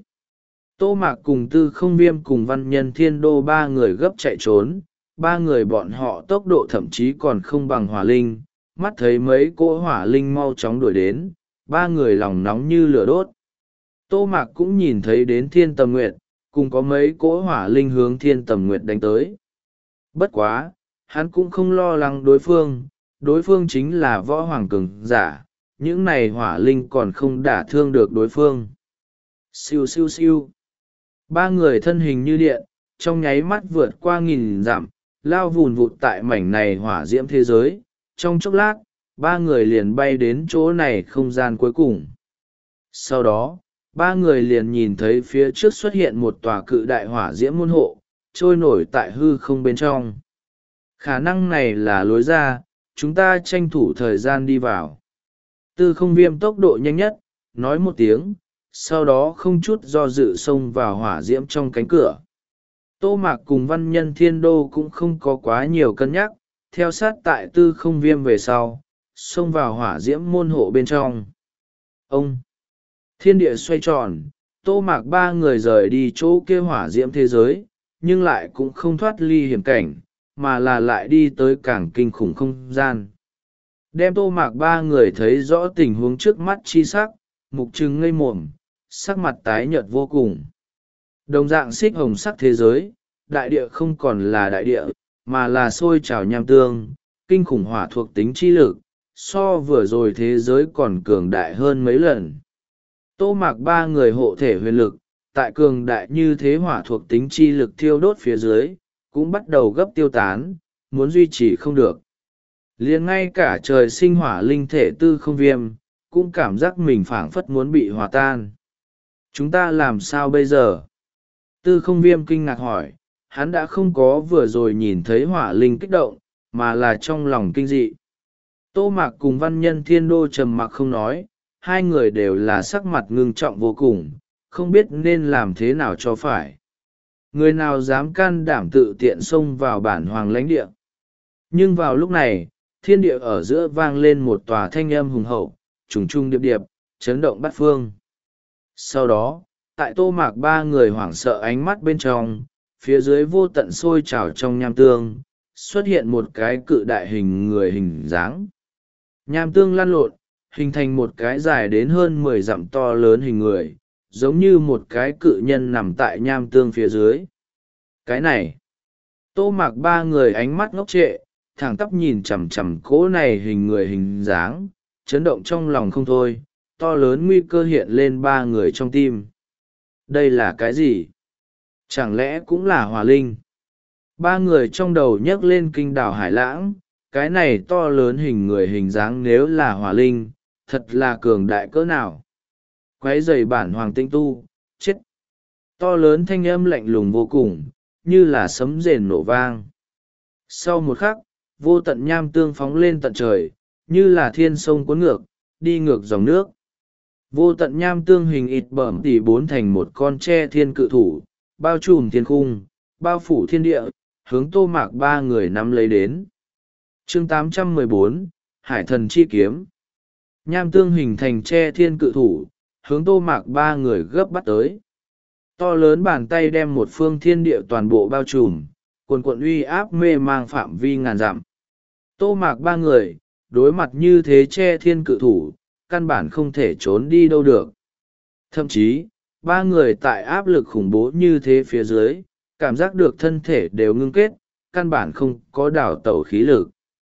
Tô Mạc cùng Tư Không Viêm cùng Văn Nhân Thiên Đô ba người gấp chạy trốn, ba người bọn họ tốc độ thậm chí còn không bằng hỏa linh, mắt thấy mấy cỗ hỏa linh mau chóng đuổi đến, ba người lòng nóng như lửa đốt. Tô Mạc cũng nhìn thấy đến Thiên Tầm Nguyệt, cùng có mấy cỗ hỏa linh hướng Thiên Tầm Nguyệt đánh tới. Bất quá, hắn cũng không lo lắng đối phương, đối phương chính là võ hoàng cường giả, những này hỏa linh còn không đả thương được đối phương. Siêu siêu siêu. Ba người thân hình như điện, trong nháy mắt vượt qua nghìn dặm, lao vùn vụt tại mảnh này hỏa diễm thế giới. Trong chốc lát, ba người liền bay đến chỗ này không gian cuối cùng. Sau đó, ba người liền nhìn thấy phía trước xuất hiện một tòa cự đại hỏa diễm môn hộ, trôi nổi tại hư không bên trong. Khả năng này là lối ra, chúng ta tranh thủ thời gian đi vào. Tư Không Viêm tốc độ nhanh nhất, nói một tiếng, sau đó không chút do dự xông vào hỏa diễm trong cánh cửa. Tô Mạc cùng Văn Nhân Thiên Đô cũng không có quá nhiều cân nhắc, theo sát tại Tư Không Viêm về sau, xông vào hỏa diễm môn hộ bên trong. Ông! Thiên địa xoay tròn, Tô Mạc ba người rời đi chỗ kia hỏa diễm thế giới, nhưng lại cũng không thoát ly hiểm cảnh, mà là lại đi tới càng kinh khủng không gian. Đem Tô Mạc ba người thấy rõ tình huống trước mắt chi sắc, mục trừng ngây mồm, sắc mặt tái nhợt vô cùng. Đồng dạng xích hồng sắc thế giới, đại địa không còn là đại địa, mà là sôi trào nham tương, kinh khủng hỏa thuộc tính chi lực, so vừa rồi thế giới còn cường đại hơn mấy lần. Tô Mạc ba người hộ thể huyền lực, tại cường đại như thế hỏa thuộc tính chi lực thiêu đốt phía dưới, cũng bắt đầu gấp tiêu tán, muốn duy trì không được. Liền ngay cả trời sinh hỏa linh thể Tư Không Viêm, cũng cảm giác mình phảng phất muốn bị hòa tan. Chúng ta làm sao bây giờ? Tư Không Viêm kinh ngạc hỏi, hắn đã không có vừa rồi nhìn thấy hỏa linh kích động, mà là trong lòng kinh dị. Tô Mạc cùng Văn Nhân Thiên Đô trầm mặc không nói, hai người đều là sắc mặt ngưng trọng vô cùng, không biết nên làm thế nào cho phải. Người nào dám can đảm tự tiện xông vào bản hoàng lãnh địa. Nhưng vào lúc này, thiên địa ở giữa vang lên một tòa thanh âm hùng hậu, trùng trùng điệp điệp, chấn động bát phương. Sau đó, tại Tô Mạc ba người hoảng sợ ánh mắt bên trong, phía dưới vô tận sôi trào trong nham tương, xuất hiện một cái cự đại hình người hình dáng. Nham tương lăn lộn, hình thành một cái dài đến hơn mười dặm to lớn hình người, giống như một cái cự nhân nằm tại nham tương phía dưới. Cái này, Tô Mạc ba người ánh mắt ngốc trệ, thẳng tắp nhìn chằm chằm cỗ này hình người hình dáng, chấn động trong lòng không thôi, to lớn nguy cơ hiện lên ba người trong tim. Đây là cái gì? Chẳng lẽ cũng là hỏa linh? Ba người trong đầu nhấc lên kinh đảo Hải Lãng, cái này to lớn hình người hình dáng nếu là hỏa linh, thật là cường đại cỡ nào. Quái dày bản hoàng tinh tu, chết. To lớn thanh âm lạnh lùng vô cùng, như là sấm rền nổ vang. Sau một khắc, vô tận nham tương phóng lên tận trời, như là thiên sông cuốn ngược, đi ngược dòng nước. Vô tận nham tương hình ịt bẩm tỉ bốn thành một con tre thiên cự thủ, bao trùm thiên khung, bao phủ thiên địa, hướng Tô Mạc ba người nắm lấy đến. Chương tám trăm mười bốn, Hải thần chi kiếm. Nham tương hình thành tre thiên cự thủ, hướng Tô Mạc ba người gấp bắt tới. To lớn bàn tay đem một phương thiên địa toàn bộ bao trùm, cuồn cuộn uy áp mê mang phạm vi ngàn dặm. Tô Mạc ba người, đối mặt như thế tre thiên cự thủ, căn bản không thể trốn đi đâu được. Thậm chí, ba người tại áp lực khủng bố như thế phía dưới, cảm giác được thân thể đều ngưng kết, căn bản không có đảo tẩu khí lực.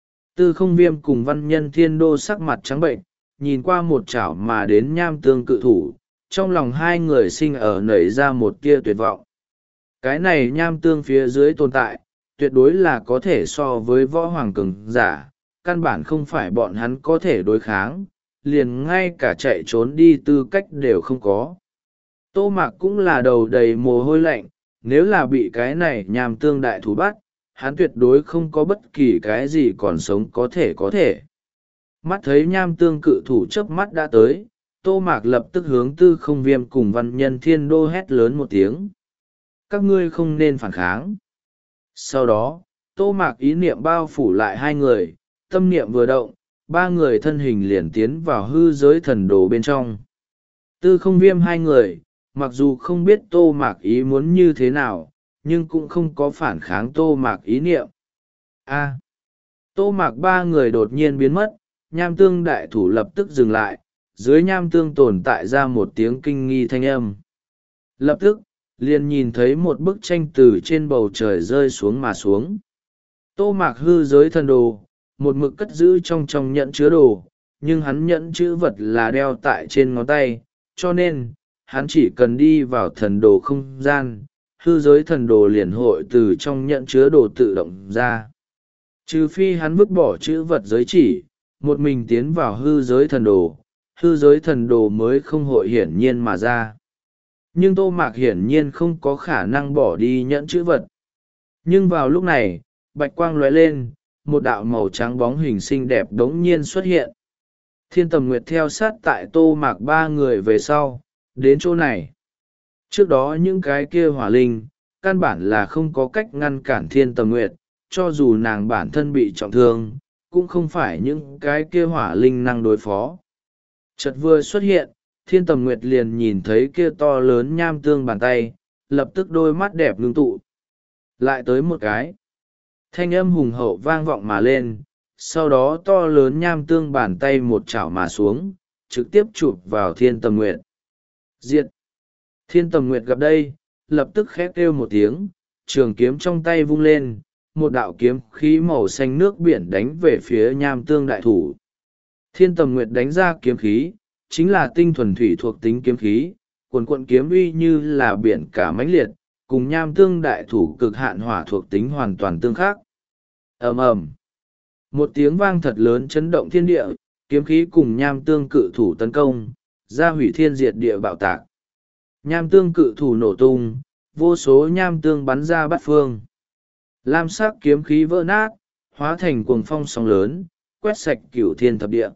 Tư Không Viêm cùng Văn Nhân Thiên Đô sắc mặt trắng bệnh, nhìn qua một chảo mà đến nham tương cự thủ, trong lòng hai người sinh ở nảy ra một tia tuyệt vọng. Cái này nham tương phía dưới tồn tại, tuyệt đối là có thể so với võ hoàng cường giả, căn bản không phải bọn hắn có thể đối kháng, liền ngay cả chạy trốn đi tư cách đều không có. Tô Mạc cũng là đầu đầy mồ hôi lạnh, nếu là bị cái này nham tương đại thủ bắt, hắn tuyệt đối không có bất kỳ cái gì còn sống có thể có thể. Mắt thấy nham tương cự thủ chớp mắt đã tới, Tô Mạc lập tức hướng Tư Không Viêm cùng Văn Nhân Thiên Đô hét lớn một tiếng. Các ngươi không nên phản kháng. Sau đó, Tô Mạc ý niệm bao phủ lại hai người, tâm niệm vừa động, ba người thân hình liền tiến vào hư giới thần đồ bên trong. Tư Không Viêm hai người, mặc dù không biết Tô Mạc ý muốn như thế nào, nhưng cũng không có phản kháng Tô Mạc ý niệm. A. Tô Mạc ba người đột nhiên biến mất, nham tương đại thủ lập tức dừng lại, dưới nham tương tồn tại ra một tiếng kinh nghi thanh âm. Lập tức, liền nhìn thấy một bức tranh từ trên bầu trời rơi xuống mà xuống. Tô Mạc hư giới thần đồ, một mực cất giữ trong trong nhẫn chứa đồ, nhưng hắn nhẫn chữ vật là đeo tại trên ngón tay, cho nên, hắn chỉ cần đi vào thần đồ không gian, hư giới thần đồ liền hội từ trong nhẫn chứa đồ tự động ra. Trừ phi hắn vứt bỏ chữ vật giới chỉ, một mình tiến vào hư giới thần đồ, hư giới thần đồ mới không hội hiển nhiên mà ra. Nhưng Tô Mạc hiển nhiên không có khả năng bỏ đi nhẫn chữ vật. Nhưng vào lúc này, bạch quang lóe lên, một đạo màu trắng bóng hình xinh đẹp đống nhiên xuất hiện. Thiên Tầm Nguyệt theo sát tại Tô Mạc ba người về sau, đến chỗ này. Trước đó những cái kia hỏa linh, căn bản là không có cách ngăn cản Thiên Tầm Nguyệt, cho dù nàng bản thân bị trọng thương, cũng không phải những cái kia hỏa linh năng đối phó. Chợt vừa xuất hiện, Thiên Tầm Nguyệt liền nhìn thấy kia to lớn nham tương bàn tay, lập tức đôi mắt đẹp ngưng tụ. Lại tới một cái. Thanh âm hùng hậu vang vọng mà lên, sau đó to lớn nham tương bàn tay một chảo mà xuống, trực tiếp chụp vào Thiên Tầm Nguyệt. Diệt! Thiên Tầm Nguyệt gặp đây, lập tức khét kêu một tiếng, trường kiếm trong tay vung lên, một đạo kiếm khí màu xanh nước biển đánh về phía nham tương đại thủ. Thiên Tầm Nguyệt đánh ra kiếm khí, chính là tinh thuần thủy thuộc tính kiếm khí, cuồn cuộn kiếm uy như là biển cả mãnh liệt, cùng nham tương đại thủ cực hạn hỏa thuộc tính hoàn toàn tương khắc. Ầm ầm, một tiếng vang thật lớn chấn động thiên địa, kiếm khí cùng nham tương cự thủ tấn công, ra hủy thiên diệt địa bạo tạc. Nham tương cự thủ nổ tung, vô số nham tương bắn ra bát phương. Lam sắc kiếm khí vỡ nát, hóa thành cuồng phong sóng lớn, quét sạch cửu thiên thập địa.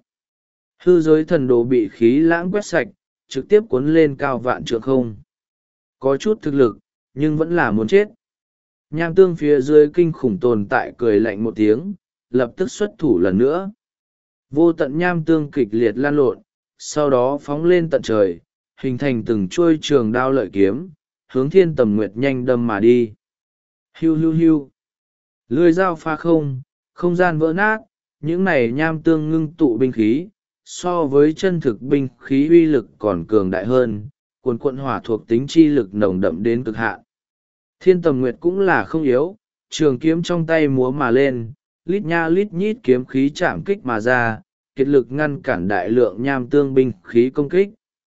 Hư giới thần đồ bị khí lãng quét sạch, trực tiếp cuốn lên cao vạn trượng không. Có chút thực lực, nhưng vẫn là muốn chết. Nham tương phía dưới kinh khủng tồn tại cười lạnh một tiếng, lập tức xuất thủ lần nữa. Vô tận nham tương kịch liệt lan lộn, sau đó phóng lên tận trời, hình thành từng chuôi trường đao lợi kiếm, hướng Thiên Tầm Nguyệt nhanh đâm mà đi. Hiu hiu hiu. Lưỡi dao pha không, không gian vỡ nát, những này nham tương ngưng tụ binh khí, so với chân thực binh khí uy lực còn cường đại hơn, cuồn cuộn hỏa thuộc tính chi lực nồng đậm đến cực hạn. Thiên Tầm Nguyệt cũng là không yếu, trường kiếm trong tay múa mà lên, lít nha lít nhít kiếm khí chạm kích mà ra, kiệt lực ngăn cản đại lượng nham tương binh khí công kích.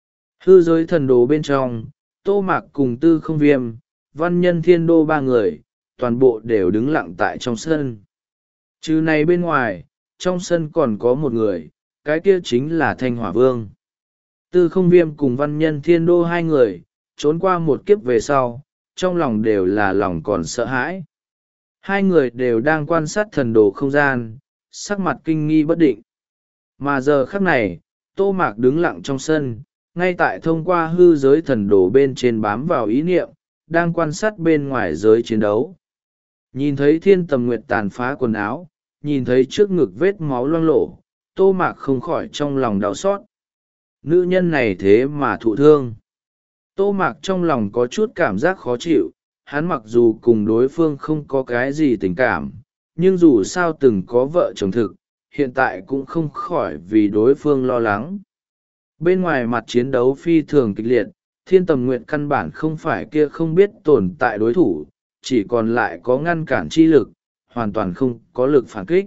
Hư giới thần đồ bên trong, Tô Mạc cùng Tư Không Viêm, Văn Nhân Thiên Đô ba người, toàn bộ đều đứng lặng tại trong sân. Trừ này bên ngoài, trong sân còn có một người, cái kia chính là Thanh Hỏa Vương. Tư Không Viêm cùng Văn Nhân Thiên Đô hai người, trốn qua một kiếp về sau, trong lòng đều là lòng còn sợ hãi. Hai người đều đang quan sát thần đồ không gian, sắc mặt kinh nghi bất định. Mà giờ khắc này, Tô Mạc đứng lặng trong sân, ngay tại thông qua hư giới thần đồ bên trên bám vào ý niệm, đang quan sát bên ngoài giới chiến đấu. Nhìn thấy Thiên Tầm Nguyệt tàn phá quần áo, nhìn thấy trước ngực vết máu loang lổ, Tô Mạc không khỏi trong lòng đau xót. Nữ nhân này thế mà thụ thương. Tô Mạc trong lòng có chút cảm giác khó chịu, hắn mặc dù cùng đối phương không có cái gì tình cảm, nhưng dù sao từng có vợ chồng thực, hiện tại cũng không khỏi vì đối phương lo lắng. Bên ngoài mặt chiến đấu phi thường kịch liệt, Thiên Tầm Nguyệt căn bản không phải kia không biết tồn tại đối thủ, chỉ còn lại có ngăn cản chi lực, hoàn toàn không có lực phản kích.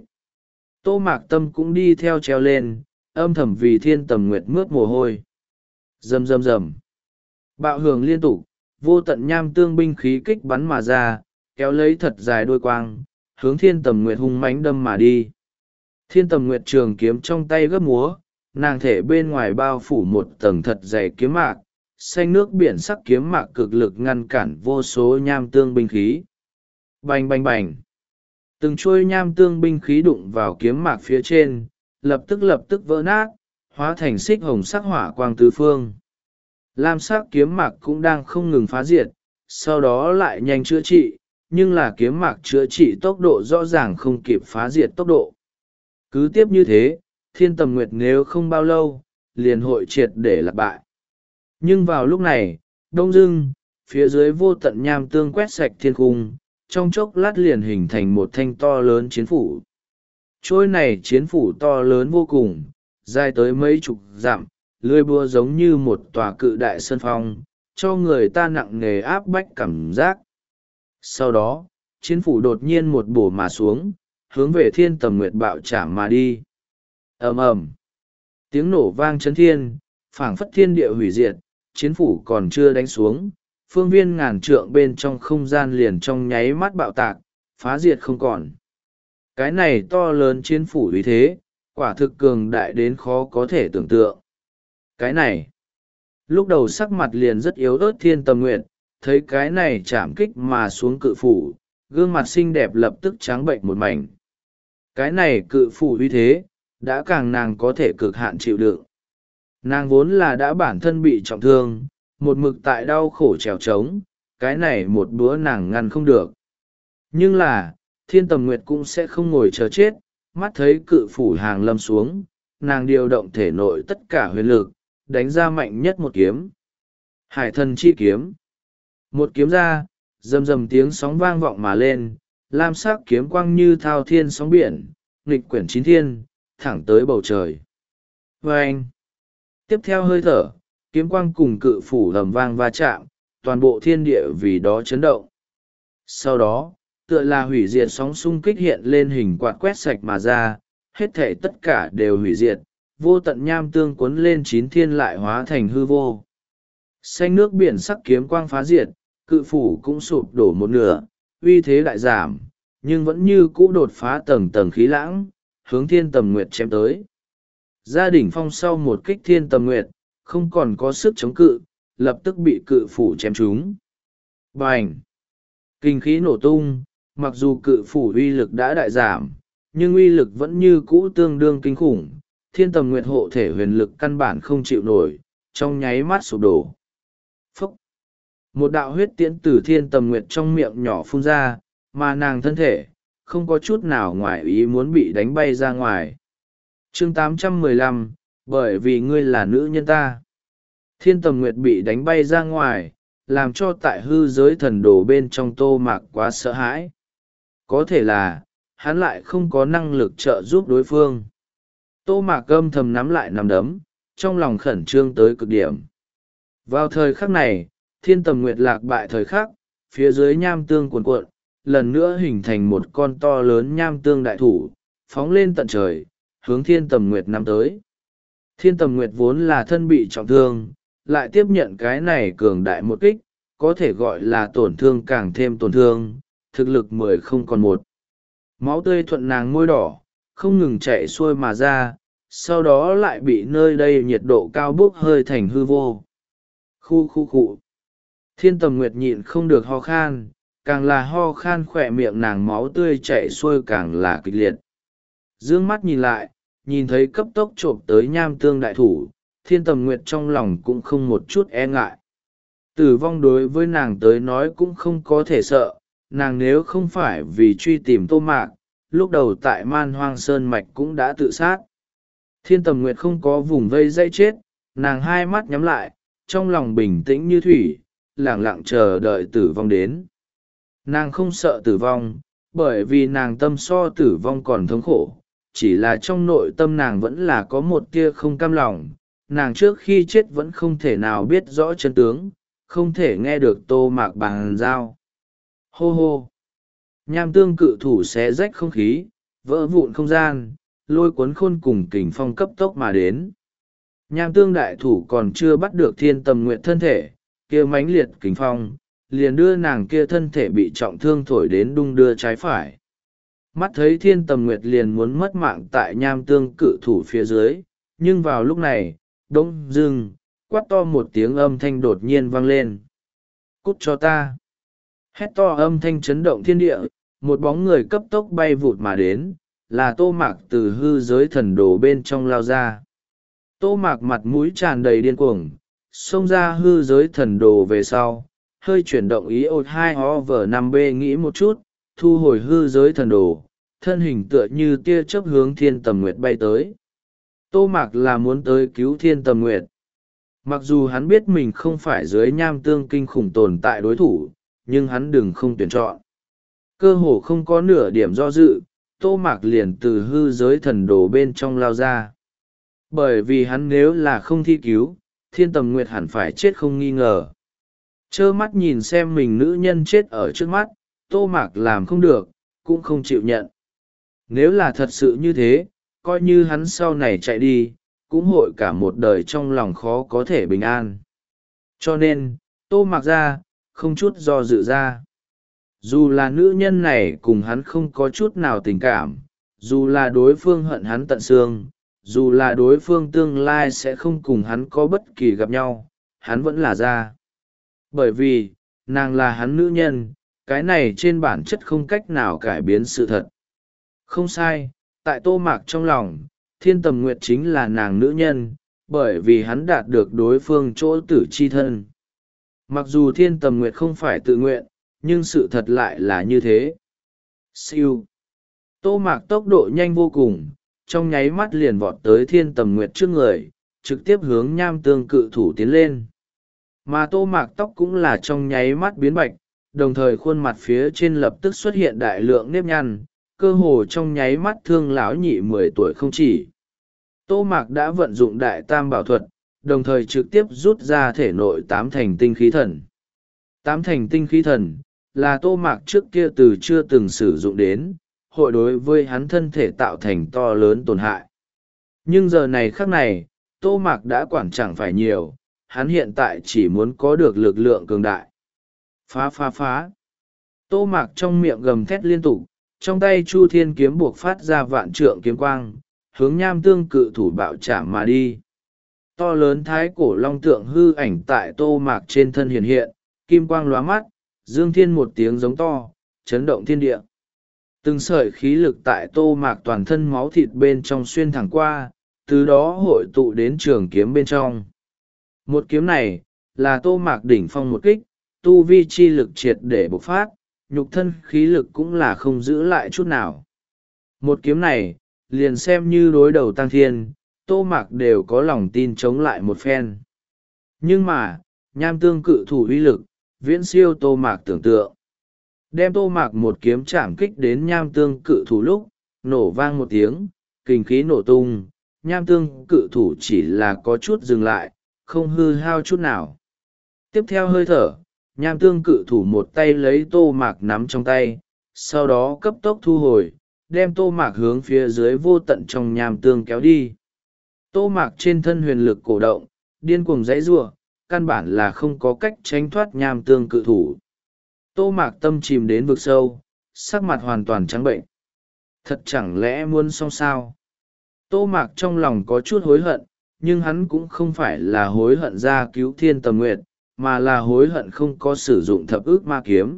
Tô Mạc Tâm cũng đi theo treo lên, âm thầm vì Thiên Tầm Nguyệt mướt mồ hôi. Rầm rầm rầm. Bạo hưởng liên tục, vô tận nham tương binh khí kích bắn mà ra, kéo lấy thật dài đôi quang, hướng Thiên Tầm Nguyệt hung mãnh đâm mà đi. Thiên Tầm Nguyệt trường kiếm trong tay gấp múa, nàng thể bên ngoài bao phủ một tầng thật dày kiếm mạc, xanh nước biển sắc kiếm mạc cực lực ngăn cản vô số nham tương binh khí. Bành bành bành. Từng chuôi nham tương binh khí đụng vào kiếm mạc phía trên, lập tức lập tức vỡ nát, hóa thành xích hồng sắc hỏa quang tứ phương. Lam sắc kiếm mạc cũng đang không ngừng phá diệt, sau đó lại nhanh chữa trị, nhưng là kiếm mạc chữa trị tốc độ rõ ràng không kịp phá diệt tốc độ. Cứ tiếp như thế, Thiên Tầm Nguyệt nếu không bao lâu, liền hội triệt để lạc bại. Nhưng vào lúc này, đông dưng, phía dưới vô tận nham tương quét sạch thiên cung, trong chốc lát liền hình thành một thanh to lớn chiến phủ. Trôi này chiến phủ to lớn vô cùng, dài tới mấy chục dặm, lưỡi búa giống như một tòa cự đại sơn phong, cho người ta nặng nề áp bách cảm giác. Sau đó, chiến phủ đột nhiên một bổ mà xuống, hướng về Thiên Tầm Nguyệt bạo chạm mà đi. Ầm ầm, tiếng nổ vang chấn thiên, phảng phất thiên địa hủy diệt, chiến phủ còn chưa đánh xuống, phương viên ngàn trượng bên trong không gian liền trong nháy mắt bạo tạc, phá diệt không còn. Cái này to lớn chiến phủ uy thế, quả thực cường đại đến khó có thể tưởng tượng. Cái này, lúc đầu sắc mặt liền rất yếu ớt Thiên Tầm Nguyệt, thấy cái này chạm kích mà xuống cự phủ, gương mặt xinh đẹp lập tức trắng bệnh một mảnh. Cái này cự phủ uy thế, đã càng nàng có thể cực hạn chịu đựng. Nàng vốn là đã bản thân bị trọng thương, một mực tại đau khổ trèo trống, cái này một bữa nàng ngăn không được. Nhưng là, Thiên Tầm Nguyệt cũng sẽ không ngồi chờ chết, mắt thấy cự phủ hàng lâm xuống, nàng điều động thể nội tất cả huyền lực, đánh ra mạnh nhất một kiếm. Hải thần chi kiếm. Một kiếm ra, rầm rầm tiếng sóng vang vọng mà lên, lam sắc kiếm quang như thao thiên sóng biển, nghịch quyển chín thiên, thẳng tới bầu trời. Và anh, tiếp theo hơi thở, kiếm quang cùng cự phủ ầm vang va chạm, toàn bộ thiên địa vì đó chấn động. Sau đó, tựa là hủy diệt sóng xung kích hiện lên hình quạt quét sạch mà ra, hết thể tất cả đều hủy diệt, vô tận nham tương cuốn lên chín thiên lại hóa thành hư vô. Xanh nước biển sắc kiếm quang phá diệt, cự phủ cũng sụp đổ một nửa, uy thế đại giảm, nhưng vẫn như cũ đột phá tầng tầng khí lãng, hướng Thiên Tầm Nguyệt chém tới. Gia đỉnh phong sau một kích Thiên Tầm Nguyệt, không còn có sức chống cự, lập tức bị cự phủ chém trúng. Bành! Kinh khí nổ tung, mặc dù cự phủ uy lực đã đại giảm, nhưng uy lực vẫn như cũ tương đương kinh khủng. Thiên Tầm Nguyệt hộ thể huyền lực căn bản không chịu nổi, trong nháy mắt sụp đổ. Phúc! Một đạo huyết tiễn từ Thiên Tầm Nguyệt trong miệng nhỏ phun ra, mà nàng thân thể, không có chút nào ngoài ý muốn bị đánh bay ra ngoài. Chương tám trăm mười lăm, bởi vì ngươi là nữ nhân ta. Thiên Tầm Nguyệt bị đánh bay ra ngoài, làm cho tại hư giới thần đồ bên trong Tô Mạc quá sợ hãi. Có thể là, hắn lại không có năng lực trợ giúp đối phương. Tô Mạc âm thầm nắm lại nắm đấm, trong lòng khẩn trương tới cực điểm. Vào thời khắc này, Thiên Tầm Nguyệt lạc bại thời khắc, phía dưới nham tương cuồn cuộn, lần nữa hình thành một con to lớn nham tương đại thủ, phóng lên tận trời, hướng Thiên Tầm Nguyệt nắm tới. Thiên Tầm Nguyệt vốn là thân bị trọng thương, lại tiếp nhận cái này cường đại một kích, có thể gọi là tổn thương càng thêm tổn thương, thực lực mười không còn một. Máu tươi thuận nàng môi đỏ, không ngừng chạy xuôi mà ra, sau đó lại bị nơi đây nhiệt độ cao bốc hơi thành hư vô. Khu khu khu. Thiên Tầm Nguyệt nhịn không được ho khan, càng là ho khan khỏe miệng nàng máu tươi chạy xuôi càng là kịch liệt. Dương mắt nhìn lại, nhìn thấy cấp tốc trộm tới nham tương đại thủ, Thiên Tầm Nguyệt trong lòng cũng không một chút e ngại. Tử vong đối với nàng tới nói cũng không có thể sợ, nàng nếu không phải vì truy tìm Tô Mạc, lúc đầu tại Man Hoang Sơn Mạch cũng đã tự sát. Thiên Tầm Nguyệt không có vùng vây dây chết, nàng hai mắt nhắm lại, trong lòng bình tĩnh như thủy, lẳng lặng chờ đợi tử vong đến. Nàng không sợ tử vong, bởi vì nàng tâm so tử vong còn thống khổ, chỉ là trong nội tâm nàng vẫn là có một tia không cam lòng, nàng trước khi chết vẫn không thể nào biết rõ chân tướng, không thể nghe được Tô Mạc bàn giao. Hô hô! Nham tương cự thủ xé rách không khí, vỡ vụn không gian, lôi cuốn khôn cùng kình phong cấp tốc mà đến. Nham tương đại thủ còn chưa bắt được Thiên Tầm Nguyệt thân thể, kia mãnh liệt kình phong, liền đưa nàng kia thân thể bị trọng thương thổi đến đung đưa trái phải. Mắt thấy Thiên Tầm Nguyệt liền muốn mất mạng tại nham tương cự thủ phía dưới, nhưng vào lúc này, đống dưng, quát to một tiếng âm thanh đột nhiên vang lên. Cút cho ta! Hét to âm thanh chấn động thiên địa, một bóng người cấp tốc bay vụt mà đến, là Tô Mạc từ hư giới thần đồ bên trong lao ra. Tô Mạc mặt mũi tràn đầy điên cuồng, xông ra hư giới thần đồ về sau, hơi chuyển động ý ột hai over năm b nghĩ một chút, thu hồi hư giới thần đồ, thân hình tựa như tia chớp hướng Thiên Tầm Nguyệt bay tới. Tô Mạc là muốn tới cứu Thiên Tầm Nguyệt. Mặc dù hắn biết mình không phải dưới nham tương kinh khủng tồn tại đối thủ, nhưng hắn đừng không tuyển chọn. Cơ hồ không có nửa điểm do dự, Tô Mạc liền từ hư giới thần đồ bên trong lao ra. Bởi vì hắn nếu là không thi cứu, Thiên Tầm Nguyệt hẳn phải chết không nghi ngờ. Trơ mắt nhìn xem mình nữ nhân chết ở trước mắt, Tô Mạc làm không được, cũng không chịu nhận. Nếu là thật sự như thế, coi như hắn sau này chạy đi, cũng hội cả một đời trong lòng khó có thể bình an. Cho nên, Tô Mạc ra, không chút do dự ra. Dù là nữ nhân này cùng hắn không có chút nào tình cảm, dù là đối phương hận hắn tận xương, dù là đối phương tương lai sẽ không cùng hắn có bất kỳ gặp nhau, hắn vẫn là ra. Bởi vì, nàng là hắn nữ nhân, cái này trên bản chất không cách nào cải biến sự thật. Không sai, tại Tô Mạc trong lòng, Thiên Tầm Nguyệt chính là nàng nữ nhân, bởi vì hắn đạt được đối phương chỗ tử chi thân. Mặc dù Thiên Tầm Nguyệt không phải tự nguyện, nhưng sự thật lại là như thế. Siêu. Tô Mạc tốc độ nhanh vô cùng, trong nháy mắt liền vọt tới Thiên Tầm Nguyệt trước người, trực tiếp hướng nham tương cự thủ tiến lên. Mà Tô Mạc tóc cũng là trong nháy mắt biến bạch, đồng thời khuôn mặt phía trên lập tức xuất hiện đại lượng nếp nhăn, cơ hồ trong nháy mắt thương lão nhị mười tuổi không chỉ. Tô Mạc đã vận dụng đại tam bảo thuật, đồng thời trực tiếp rút ra thể nội tám thành tinh khí thần. Tám thành tinh khí thần, là Tô Mạc trước kia từ chưa từng sử dụng đến, hội đối với hắn thân thể tạo thành to lớn tổn hại. Nhưng giờ này khắc này, Tô Mạc đã quản chẳng phải nhiều, hắn hiện tại chỉ muốn có được lực lượng cường đại. Phá phá phá. Tô Mạc trong miệng gầm thét liên tục, trong tay Chu Thiên kiếm buộc phát ra vạn trượng kiếm quang, hướng nham tương cự thủ bạo chạm mà đi. To lớn thái cổ long tượng hư ảnh tại Tô Mạc trên thân hiện hiện, kim quang lóa mắt, dương thiên một tiếng giống to, chấn động thiên địa. Từng sợi khí lực tại Tô Mạc toàn thân máu thịt bên trong xuyên thẳng qua, từ đó hội tụ đến trường kiếm bên trong. Một kiếm này, là Tô Mạc đỉnh phong một kích, tu vi chi lực triệt để bộc phát, nhục thân khí lực cũng là không giữ lại chút nào. Một kiếm này, liền xem như đối đầu tăng thiên, Tô Mạc đều có lòng tin chống lại một phen. Nhưng mà, nham tương cự thủ uy lực, viễn siêu Tô Mạc tưởng tượng. Đem Tô Mạc một kiếm chạm kích đến nham tương cự thủ lúc, nổ vang một tiếng, kình khí nổ tung, nham tương cự thủ chỉ là có chút dừng lại, không hư hao chút nào. Tiếp theo hơi thở, nham tương cự thủ một tay lấy Tô Mạc nắm trong tay, sau đó cấp tốc thu hồi, đem tô mạc hướng phía dưới vô tận trong nham tương kéo đi. Tô mạc trên thân huyền lực cổ động, điên cuồng dãy giụa, căn bản là không có cách tránh thoát nham tương cự thủ. Tô mạc tâm chìm đến vực sâu, sắc mặt hoàn toàn trắng bệnh. Thật chẳng lẽ muốn xong sao? Tô mạc trong lòng có chút hối hận, nhưng hắn cũng không phải là hối hận ra cứu Thiên Tầm Nguyệt, mà là hối hận không có sử dụng thập ức ma kiếm.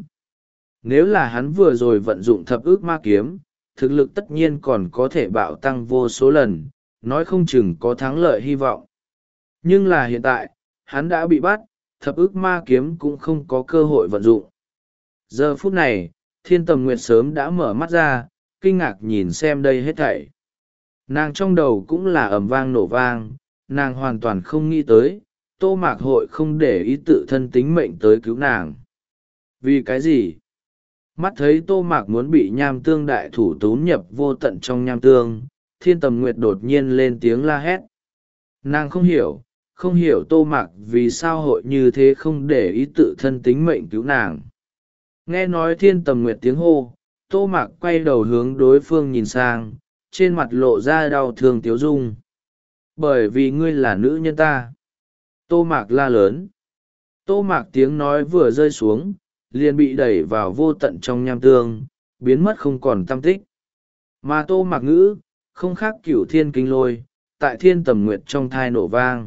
Nếu là hắn vừa rồi vận dụng thập ức ma kiếm, thực lực tất nhiên còn có thể bạo tăng vô số lần, nói không chừng có thắng lợi hy vọng. Nhưng là hiện tại, hắn đã bị bắt, thập ức ma kiếm cũng không có cơ hội vận dụng. Giờ phút này, Thiên Tầm Nguyệt sớm đã mở mắt ra, kinh ngạc nhìn xem đây hết thảy. Nàng trong đầu cũng là ầm vang nổ vang, nàng hoàn toàn không nghĩ tới, Tô Mạc hội không để ý tự thân tính mệnh tới cứu nàng. Vì cái gì? Mắt thấy Tô Mạc muốn bị nham tương đại thủ tún nhập vô tận trong nham tương, Thiên Tầm Nguyệt đột nhiên lên tiếng la hét. Nàng không hiểu, không hiểu Tô Mạc vì sao hội như thế không để ý tự thân tính mệnh cứu nàng. Nghe nói Thiên Tầm Nguyệt tiếng hô, Tô Mạc quay đầu hướng đối phương nhìn sang, trên mặt lộ ra đau thương tiếu dung. Bởi vì ngươi là nữ nhân ta. Tô Mạc la lớn. Tô Mạc tiếng nói vừa rơi xuống, liền bị đẩy vào vô tận trong nham tương, biến mất không còn tăm tích. Mà Tô Mạc ngữ, không khác cửu thiên kinh lôi, tại Thiên Tầm Nguyệt trong thai nổ vang.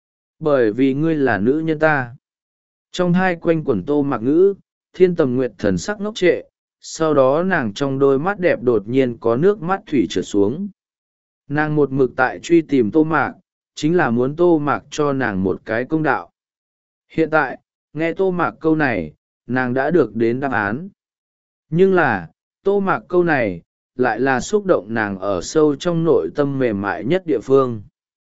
Bởi vì ngươi là nữ nhân ta. Trong thai quanh quẩn Tô Mạc ngữ, Thiên Tầm Nguyệt thần sắc ngốc trệ, sau đó nàng trong đôi mắt đẹp đột nhiên có nước mắt thủy trượt xuống. Nàng một mực tại truy tìm Tô Mạc, chính là muốn Tô Mạc cho nàng một cái công đạo. Hiện tại, nghe Tô Mạc câu này, nàng đã được đến đáp án. Nhưng là, Tô Mạc câu này, lại là xúc động nàng ở sâu trong nội tâm mềm mại nhất địa phương.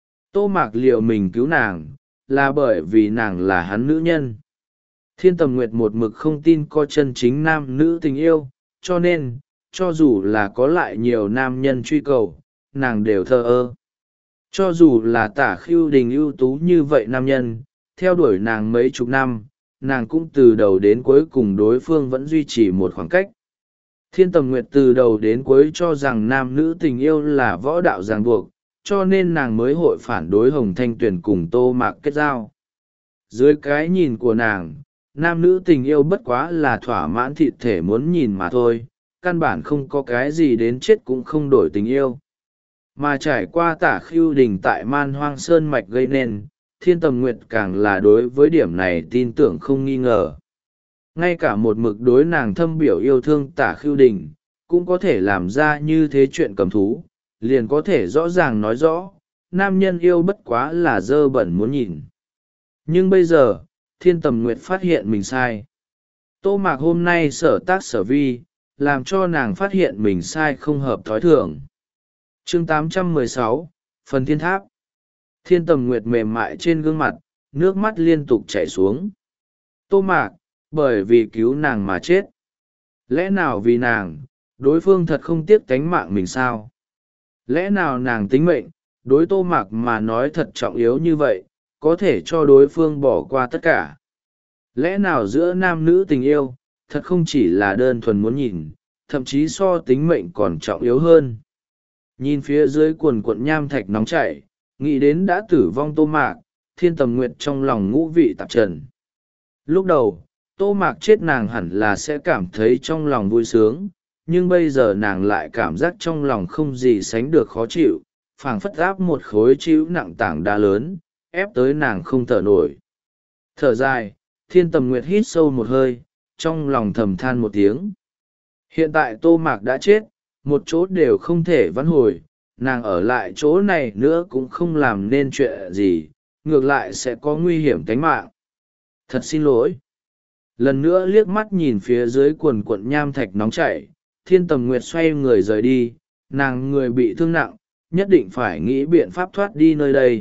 Tô Mạc liệu mình cứu nàng, là bởi vì nàng là hắn nữ nhân. Thiên Tầm Nguyệt một mực không tin có chân chính nam nữ tình yêu, cho nên, cho dù là có lại nhiều nam nhân truy cầu, nàng đều thờ ơ. Cho dù là Tả Khưu Đình ưu tú như vậy nam nhân, theo đuổi nàng mấy chục năm, nàng cũng từ đầu đến cuối cùng đối phương vẫn duy trì một khoảng cách. Thiên Tầm Nguyệt từ đầu đến cuối cho rằng nam nữ tình yêu là võ đạo ràng buộc, cho nên nàng mới hội phản đối Hồng Thanh Tuyền cùng Tô Mạc kết giao. Dưới cái nhìn của nàng, nam nữ tình yêu bất quá là thỏa mãn thịt thể muốn nhìn mà thôi, căn bản không có cái gì đến chết cũng không đổi tình yêu. Mà trải qua Tả Khưu Đình tại Man Hoang Sơn Mạch gây nên, Thiên Tầm Nguyệt càng là đối với điểm này tin tưởng không nghi ngờ. Ngay cả một mực đối nàng thâm biểu yêu thương Tả Khưu Đình, cũng có thể làm ra như thế chuyện cầm thú, liền có thể rõ ràng nói rõ, nam nhân yêu bất quá là dơ bẩn muốn nhìn. Nhưng bây giờ, Thiên Tầm Nguyệt phát hiện mình sai. Tô Mạc hôm nay sở tác sở vi, làm cho nàng phát hiện mình sai không hợp thói thường. Chương tám trăm mười sáu, Phần Thiên Tháp. Thiên Tầm Nguyệt mềm mại trên gương mặt, nước mắt liên tục chảy xuống. Tô Mạc, bởi vì cứu nàng mà chết. Lẽ nào vì nàng, đối phương thật không tiếc tánh mạng mình sao? Lẽ nào nàng tính mệnh, đối Tô Mạc mà nói thật trọng yếu như vậy, có thể cho đối phương bỏ qua tất cả? Lẽ nào giữa nam nữ tình yêu, thật không chỉ là đơn thuần muốn nhìn, thậm chí so tính mệnh còn trọng yếu hơn? Nhìn phía dưới quần cuộn nham thạch nóng chảy, nghĩ đến đã tử vong Tô Mạc, Thiên Tầm Nguyệt trong lòng ngũ vị tạp trần. Lúc đầu, Tô Mạc chết nàng hẳn là sẽ cảm thấy trong lòng vui sướng, nhưng bây giờ nàng lại cảm giác trong lòng không gì sánh được khó chịu, phảng phất áp một khối chịu nặng tảng đá lớn, ép tới nàng không thở nổi. Thở dài, Thiên Tầm Nguyệt hít sâu một hơi, trong lòng thầm than một tiếng. Hiện tại Tô Mạc đã chết, một chỗ đều không thể vãn hồi, nàng ở lại chỗ này nữa cũng không làm nên chuyện gì, ngược lại sẽ có nguy hiểm tính mạng. Thật xin lỗi. Lần nữa liếc mắt nhìn phía dưới quần quận nham thạch nóng chảy, Thiên Tầm Nguyệt xoay người rời đi, nàng người bị thương nặng, nhất định phải nghĩ biện pháp thoát đi nơi đây.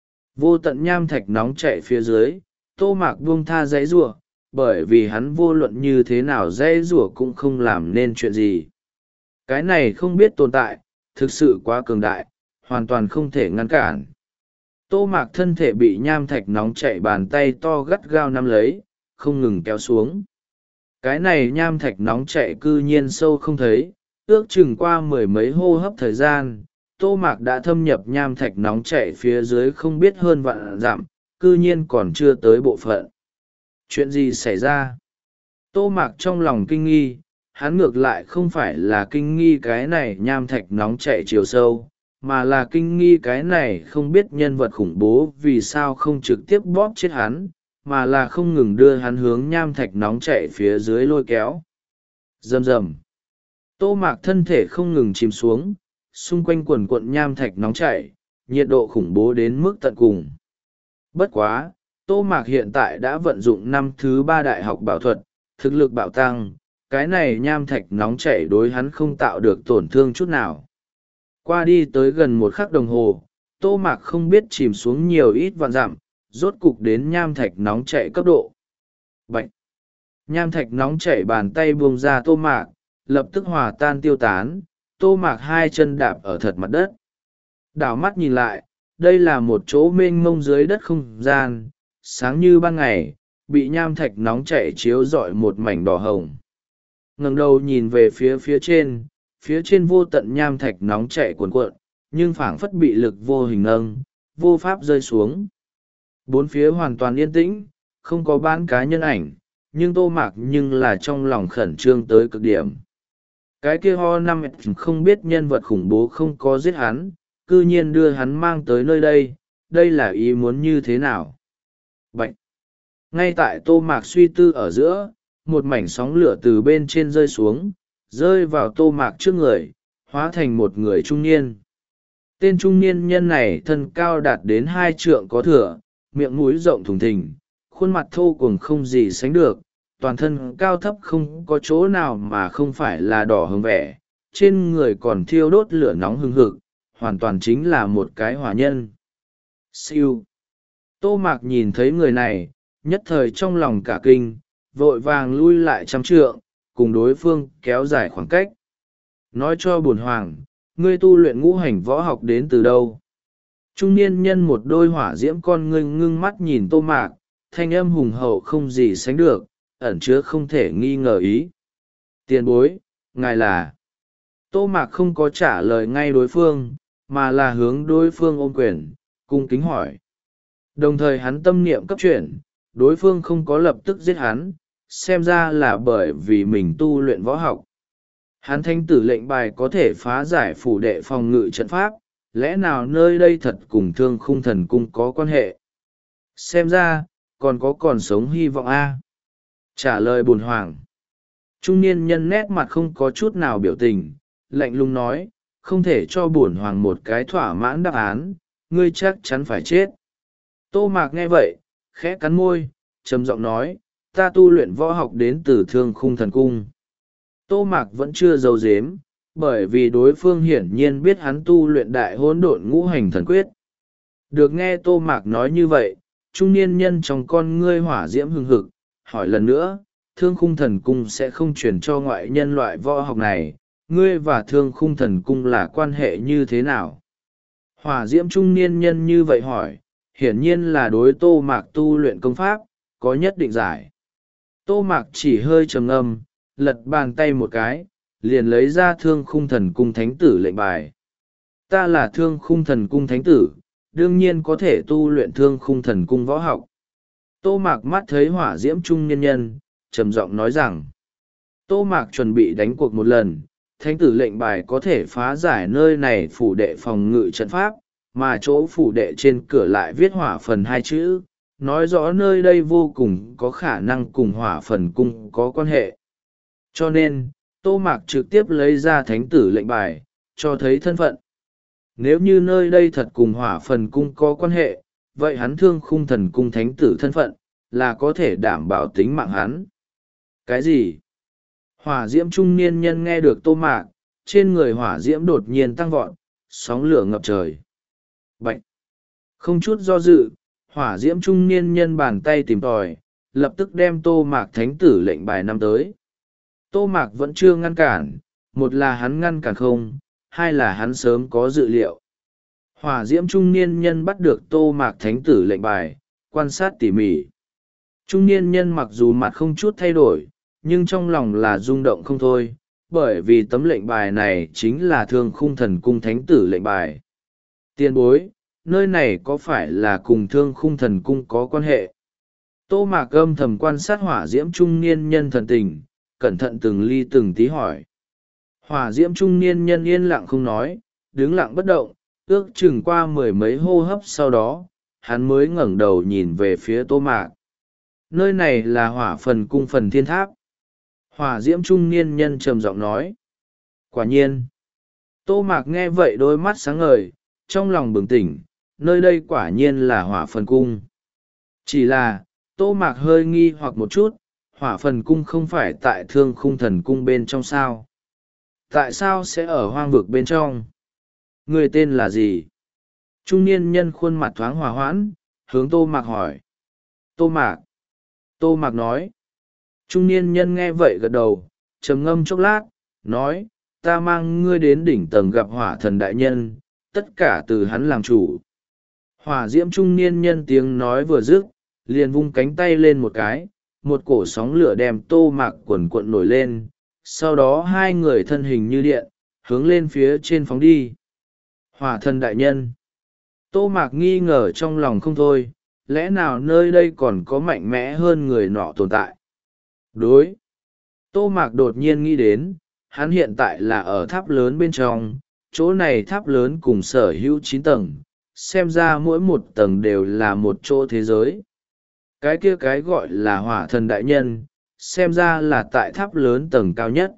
Vô tận nham thạch nóng chảy phía dưới, Tô Mạc buông tha dãy rủa, bởi vì hắn vô luận như thế nào dãy rủa cũng không làm nên chuyện gì. Cái này không biết tồn tại, thực sự quá cường đại, hoàn toàn không thể ngăn cản. Tô Mạc thân thể bị nham thạch nóng chảy bàn tay to gắt gao nắm lấy, không ngừng kéo xuống. cái này nham thạch nóng chảy cư nhiên sâu không thấy, ước chừng qua mười mấy hô hấp thời gian, tô mạc đã thâm nhập nham thạch nóng chảy phía dưới không biết hơn vạn dặm, cư nhiên còn chưa tới bộ phận. Chuyện gì xảy ra? Tô mạc trong lòng kinh nghi, hắn ngược lại không phải là kinh nghi cái này nham thạch nóng chảy chiều sâu, mà là kinh nghi cái này không biết nhân vật khủng bố vì sao không trực tiếp bóp chết hắn, mà là không ngừng đưa hắn hướng nham thạch nóng chảy phía dưới lôi kéo. Rầm rầm. Tô mạc thân thể không ngừng chìm xuống, xung quanh quần quận nham thạch nóng chảy, nhiệt độ khủng bố đến mức tận cùng. Bất quá, tô mạc hiện tại đã vận dụng năm thứ ba đại học bảo thuật, thực lực bạo tăng, cái này nham thạch nóng chảy đối hắn không tạo được tổn thương chút nào. Qua đi tới gần một khắc đồng hồ, tô mạc không biết chìm xuống nhiều ít vạn dặm, rốt cục đến nham thạch nóng chảy cấp độ. Bạch! Nham thạch nóng chảy bàn tay buông ra tô mạc, lập tức hòa tan tiêu tán, tô mạc hai chân đạp ở thật mặt đất. Đảo mắt nhìn lại, đây là một chỗ mênh mông dưới đất không gian, sáng như ban ngày, bị nham thạch nóng chảy chiếu rọi một mảnh đỏ hồng. Ngẩng đầu nhìn về phía phía trên, phía trên vô tận nham thạch nóng chảy cuồn cuộn, nhưng phảng phất bị lực vô hình nâng, vô pháp rơi xuống. Bốn phía hoàn toàn yên tĩnh, không có bán cá nhân ảnh, nhưng tô mạc nhưng là trong lòng khẩn trương tới cực điểm. Cái kia ho năm không biết nhân vật khủng bố không có giết hắn, cư nhiên đưa hắn mang tới nơi đây, đây là ý muốn như thế nào? Bạch! Ngay tại tô mạc suy tư ở giữa, một mảnh sóng lửa từ bên trên rơi xuống, rơi vào tô mạc trước người, hóa thành một người trung niên. Tên trung niên nhân này thân cao đạt đến hai trượng có thửa, miệng mũi rộng thùng thình, khuôn mặt thô cuồng không gì sánh được, toàn thân cao thấp không có chỗ nào mà không phải là đỏ hừng vẻ, trên người còn thiêu đốt lửa nóng hừng hực, hoàn toàn chính là một cái hỏa nhân. Siêu! Tô mạc nhìn thấy người này, nhất thời trong lòng cả kinh, vội vàng lui lại trăm trượng, cùng đối phương kéo dài khoảng cách. Nói cho bổn hoàng, ngươi tu luyện ngũ hành võ học đến từ đâu? Trung niên nhân một đôi hỏa diễm con ngươi ngưng mắt nhìn tô mạc, thanh âm hùng hậu không gì sánh được, ẩn chứa không thể nghi ngờ ý. Tiền bối, ngài là... Tô mạc không có trả lời ngay đối phương, mà là hướng đối phương ôm quyền, cung kính hỏi. Đồng thời hắn tâm niệm cấp chuyển, đối phương không có lập tức giết hắn, xem ra là bởi vì mình tu luyện võ học. Hắn thanh tử lệnh bài có thể phá giải phủ đệ phòng ngự trận pháp, lẽ nào nơi đây thật cùng Thương Khung Thần Cung có quan hệ? Xem ra, còn có còn sống hy vọng a. Trả lời bổn hoàng. Trung niên nhân nét mặt không có chút nào biểu tình, lạnh lùng nói, không thể cho bổn hoàng một cái thỏa mãn đáp án, ngươi chắc chắn phải chết. Tô mạc nghe vậy, khẽ cắn môi, trầm giọng nói, ta tu luyện võ học đến từ Thương Khung Thần Cung. Tô mạc vẫn chưa giấu giếm, bởi vì đối phương hiển nhiên biết hắn tu luyện đại hỗn độn ngũ hành thần quyết. Được nghe tô mạc nói như vậy, trung niên nhân trong con ngươi hỏa diễm hừng hực, hỏi lần nữa, Thương Khung Thần Cung sẽ không chuyển cho ngoại nhân loại võ học này, ngươi và Thương Khung Thần Cung là quan hệ như thế nào? Hỏa diễm trung niên nhân như vậy hỏi, hiển nhiên là đối tô mạc tu luyện công pháp, có nhất định giải. Tô mạc chỉ hơi trầm ngâm, lật bàn tay một cái, liền lấy ra Thương Khung Thần Cung thánh tử lệnh bài. Ta là Thương Khung Thần Cung thánh tử, đương nhiên có thể tu luyện Thương Khung Thần Cung võ học. Tô mạc mắt thấy hỏa diễm trung nhân nhân, trầm giọng nói rằng, tô mạc chuẩn bị đánh cuộc một lần, thánh tử lệnh bài có thể phá giải nơi này phủ đệ phòng ngự trận pháp, mà chỗ phủ đệ trên cửa lại viết hỏa phần hai chữ, nói rõ nơi đây vô cùng có khả năng cùng hỏa phần cung có quan hệ. Cho nên, tô mạc trực tiếp lấy ra thánh tử lệnh bài, cho thấy thân phận. Nếu như nơi đây thật cùng hỏa phần cung có quan hệ, vậy hắn Thương Khung Thần Cung thánh tử thân phận, là có thể đảm bảo tính mạng hắn. Cái gì? Hỏa diễm trung niên nhân nghe được tô mạc, trên người hỏa diễm đột nhiên tăng vọt, sóng lửa ngập trời. Bạch! Không chút do dự, hỏa diễm trung niên nhân bàn tay tìm tòi, lập tức đem tô mạc thánh tử lệnh bài năm tới. Tô mạc vẫn chưa ngăn cản, một là hắn ngăn cản không, hai là hắn sớm có dự liệu. Hỏa diễm trung niên nhân bắt được tô mạc thánh tử lệnh bài, quan sát tỉ mỉ. Trung niên nhân mặc dù mặt không chút thay đổi, nhưng trong lòng là rung động không thôi, bởi vì tấm lệnh bài này chính là Thương Khung Thần Cung thánh tử lệnh bài. Tiền bối, nơi này có phải là cùng Thương Khung Thần Cung có quan hệ? Tô Mạc âm thầm quan sát hỏa diễm trung niên nhân thần tình, cẩn thận từng ly từng tí hỏi. Hỏa diễm trung niên nhân yên lặng không nói, đứng lặng bất động, ước chừng qua mười mấy hô hấp sau đó, hắn mới ngẩng đầu nhìn về phía Tô Mạc. Nơi này là hỏa phần cung phần thiên tháp. Hỏa diễm trung niên nhân trầm giọng nói. Quả nhiên. Tô Mạc nghe vậy đôi mắt sáng ngời, trong lòng bừng tỉnh, nơi đây quả nhiên là hỏa phần cung. Chỉ là, Tô Mạc hơi nghi hoặc một chút, hỏa phần cung không phải tại Thương Khung Thần Cung bên trong sao? Tại sao sẽ ở hoang vực bên trong? Người tên là gì? Trung niên nhân khuôn mặt thoáng hòa hoãn, hướng Tô Mạc hỏi. Tô Mạc. Tô Mạc nói. Trung niên nhân nghe vậy gật đầu, trầm ngâm chốc lát, nói, ta mang ngươi đến đỉnh tầng gặp hỏa thần đại nhân, tất cả từ hắn làm chủ. Hỏa diễm trung niên nhân tiếng nói vừa dứt, liền vung cánh tay lên một cái, một cổ sóng lửa đem Tô Mạc quần cuộn nổi lên, sau đó hai người thân hình như điện, hướng lên phía trên phóng đi. Hỏa thần đại nhân. Tô Mạc nghi ngờ trong lòng không thôi, lẽ nào nơi đây còn có mạnh mẽ hơn người nọ tồn tại? Đối. Tô Mạc đột nhiên nghĩ đến, hắn hiện tại là ở tháp lớn bên trong, chỗ này tháp lớn cùng sở hữu chín tầng, xem ra mỗi một tầng đều là một chỗ thế giới. Cái kia cái gọi là hỏa thần đại nhân, xem ra là tại tháp lớn tầng cao nhất.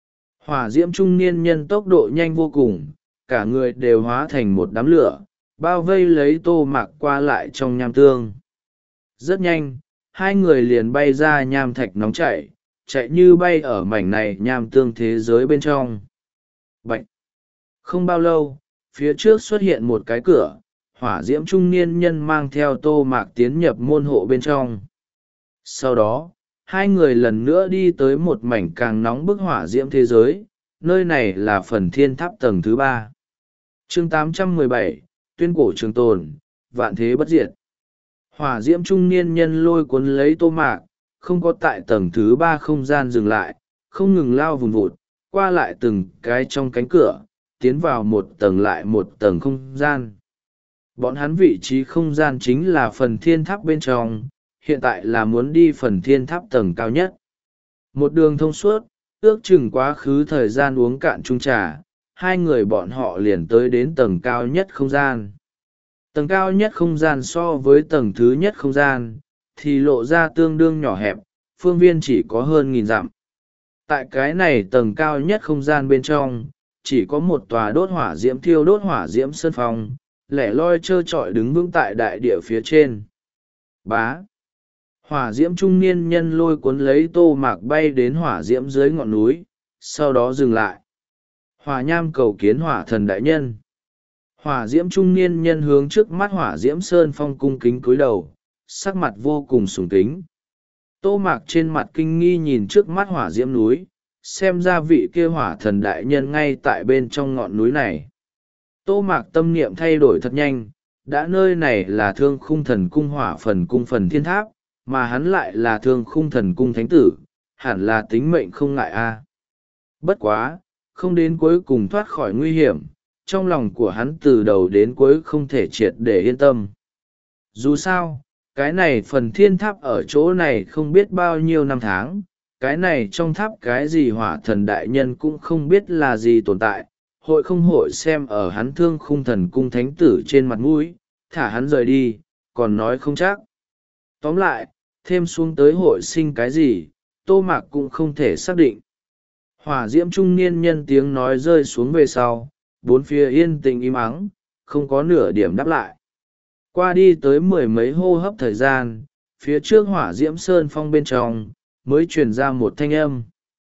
Hỏa diễm trung niên nhân tốc độ nhanh vô cùng, cả người đều hóa thành một đám lửa, bao vây lấy Tô Mạc qua lại trong nham tương. Rất nhanh, hai người liền bay ra nham thạch nóng chảy, chạy như bay ở mảnh này nham tương thế giới bên trong. Bạch! Không bao lâu, phía trước xuất hiện một cái cửa, hỏa diễm trung niên nhân mang theo Tô Mạc tiến nhập môn hộ bên trong. Sau đó, hai người lần nữa đi tới một mảnh càng nóng bức hỏa diễm thế giới, nơi này là phần thiên tháp tầng thứ ba. Chương tám trăm mười bảy, tuyên cổ trường tồn, vạn thế bất diệt. Hỏa diễm trung niên nhân lôi cuốn lấy Tô Mạc, không có tại tầng thứ ba không gian dừng lại, không ngừng lao vùn vụt, qua lại từng cái trong cánh cửa, tiến vào một tầng lại một tầng không gian. Bọn hắn vị trí không gian chính là phần thiên tháp bên trong, hiện tại là muốn đi phần thiên tháp tầng cao nhất. Một đường thông suốt, ước chừng quá khứ thời gian uống cạn chung trà, hai người bọn họ liền tới đến tầng cao nhất không gian. Tầng cao nhất không gian so với tầng thứ nhất không gian, thì lộ ra tương đương nhỏ hẹp, phương viên chỉ có hơn nghìn dặm. Tại cái này tầng cao nhất không gian bên trong, chỉ có một tòa đốt hỏa diễm thiêu đốt hỏa diễm sơn phong, lẻ loi trơ trọi đứng vững tại đại địa phía trên. Bá! Hỏa diễm trung niên nhân lôi cuốn lấy Tô Mạc bay đến hỏa diễm dưới ngọn núi, sau đó dừng lại. Hỏa nham cầu kiến hỏa thần đại nhân. Hỏa diễm trung niên nhân hướng trước mắt hỏa diễm sơn phong cung kính cúi đầu, sắc mặt vô cùng sùng kính. Tô Mạc trên mặt kinh nghi nhìn trước mắt hỏa diễm núi, xem ra vị kia hỏa thần đại nhân ngay tại bên trong ngọn núi này. Tô Mạc tâm niệm thay đổi thật nhanh, đã nơi này là Thương Khung Thần Cung hỏa phần cung phần thiên tháp, mà hắn lại là Thương Khung Thần Cung thánh tử, hẳn là tính mệnh không ngại a. Bất quá, không đến cuối cùng thoát khỏi nguy hiểm, trong lòng của hắn từ đầu đến cuối không thể triệt để yên tâm. Dù sao, cái này phần thiên tháp ở chỗ này không biết bao nhiêu năm tháng, cái này trong tháp cái gì hỏa thần đại nhân cũng không biết là gì tồn tại, hội không hội xem ở hắn Thương Khung Thần Cung thánh tử trên mặt mũi, thả hắn rời đi, còn nói không chắc. Tóm lại, thêm xuống tới hội sinh cái gì, Tô Mạc cũng không thể xác định. Hỏa diễm trung niên nhân tiếng nói rơi xuống về sau, bốn phía yên tĩnh im ắng, không có nửa điểm đáp lại. Qua đi tới mười mấy hô hấp thời gian, phía trước hỏa diễm sơn phong bên trong, mới truyền ra một thanh âm.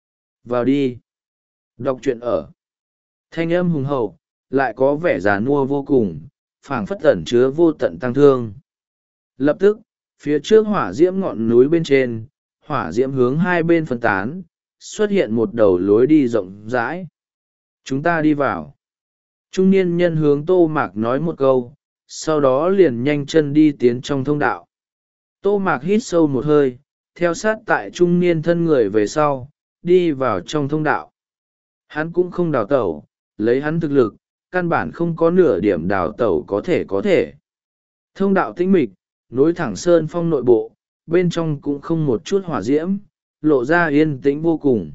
Vào đi. Đọc truyện ở. Thanh âm hùng hậu, lại có vẻ già nua vô cùng, phảng phất ẩn chứa vô tận tăng thương. Lập tức, phía trước hỏa diễm ngọn núi bên trên, hỏa diễm hướng hai bên phân tán, xuất hiện một đầu lối đi rộng rãi. Chúng ta đi vào. Trung niên nhân hướng Tô Mạc nói một câu, sau đó liền nhanh chân đi tiến trong thông đạo. Tô Mạc hít sâu một hơi, theo sát tại trung niên thân người về sau, đi vào trong thông đạo. Hắn cũng không đào tẩu, lấy hắn thực lực, căn bản không có nửa điểm đào tẩu có thể có thể. Thông đạo tĩnh mịch, nối thẳng sơn phong nội bộ, bên trong cũng không một chút hỏa diễm, lộ ra yên tĩnh vô cùng.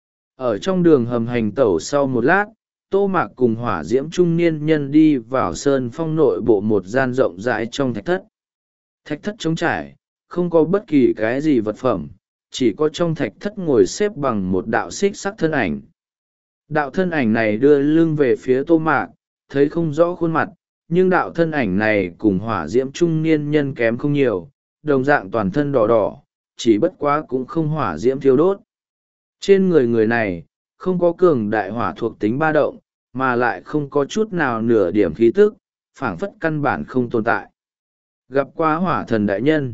Ở trong đường hầm hành tẩu sau một lát, Tô Mạc cùng hỏa diễm trung niên nhân đi vào sơn phong nội bộ một gian rộng rãi trong thạch thất. Thạch thất trống trải, không có bất kỳ cái gì vật phẩm, chỉ có trong thạch thất ngồi xếp bằng một đạo xích sắc thân ảnh. Đạo thân ảnh này đưa lưng về phía Tô Mạc, thấy không rõ khuôn mặt, nhưng đạo thân ảnh này cùng hỏa diễm trung niên nhân kém không nhiều, đồng dạng toàn thân đỏ đỏ, chỉ bất quá cũng không hỏa diễm thiêu đốt. Trên người người này, không có cường đại hỏa thuộc tính ba động, mà lại không có chút nào nửa điểm khí tức, phảng phất căn bản không tồn tại. Gặp qua hỏa thần đại nhân.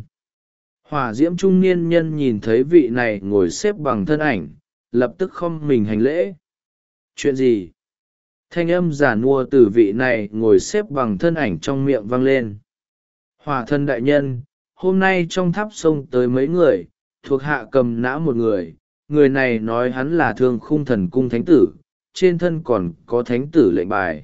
Hỏa diễm trung niên nhân nhìn thấy vị này ngồi xếp bằng thân ảnh, lập tức khom mình hành lễ. Chuyện gì? Thanh âm giả nua từ vị này ngồi xếp bằng thân ảnh trong miệng vang lên. Hỏa thần đại nhân, hôm nay trong tháp sông tới mấy người, thuộc hạ cầm nã một người, người này nói hắn là Thương Khung Thần Cung thánh tử, trên thân còn có thánh tử lệnh bài.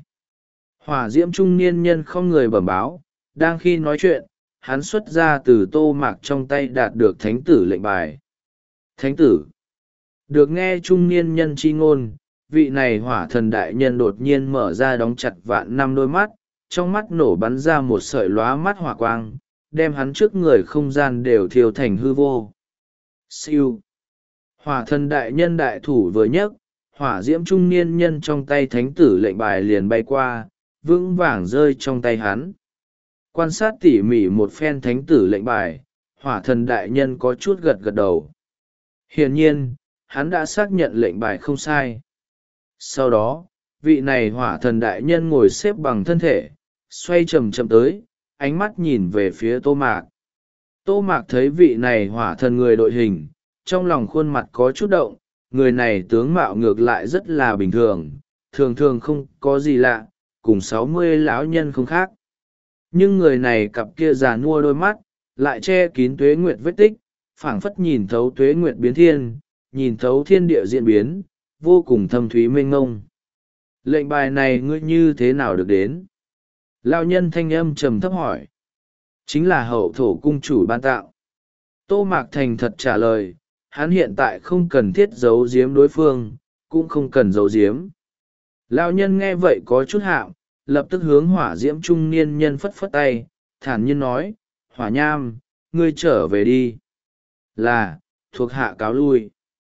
Hỏa diễm trung niên nhân không người bẩm báo, đang khi nói chuyện, hắn xuất ra từ Tô Mạc trong tay đạt được thánh tử lệnh bài. Thánh tử. Được nghe trung niên nhân chi ngôn, vị này hỏa thần đại nhân đột nhiên mở ra đóng chặt vạn năm đôi mắt, trong mắt nổ bắn ra một sợi lóa mắt hỏa quang, đem hắn trước người không gian đều thiêu thành hư vô. Siêu. Hỏa thần đại nhân đại thủ vừa nhấc, hỏa diễm trung niên nhân trong tay thánh tử lệnh bài liền bay qua, vững vàng rơi trong tay hắn. Quan sát tỉ mỉ một phen thánh tử lệnh bài, hỏa thần đại nhân có chút gật gật đầu. Hiển nhiên, hắn đã xác nhận lệnh bài không sai. Sau đó, vị này hỏa thần đại nhân ngồi xếp bằng thân thể, xoay chậm chậm tới, ánh mắt nhìn về phía Tô Mạc. Tô Mạc thấy vị này hỏa thần người đội hình, trong lòng khuôn mặt có chút động, người này tướng mạo ngược lại rất là bình thường, thường thường không có gì lạ, cùng sáu mươi lão nhân không khác. Nhưng người này cặp kia già nua đôi mắt, lại che kín tuế nguyệt vết tích, phảng phất nhìn thấu tuế nguyệt biến thiên, nhìn thấu thiên địa diễn biến, vô cùng thâm thúy mênh ngông. Lệnh bài này ngươi như thế nào được đến? Lão nhân thanh âm trầm thấp hỏi. Chính là hậu thổ cung chủ ban tạo. Tô Mạc thành thật trả lời, hắn hiện tại không cần thiết giấu giếm đối phương, cũng không cần giấu giếm. Lão nhân nghe vậy có chút hạm, lập tức hướng hỏa diễm trung niên nhân phất phất tay, thản nhiên nói, hỏa nham, ngươi trở về đi. Là, thuộc hạ cáo lui.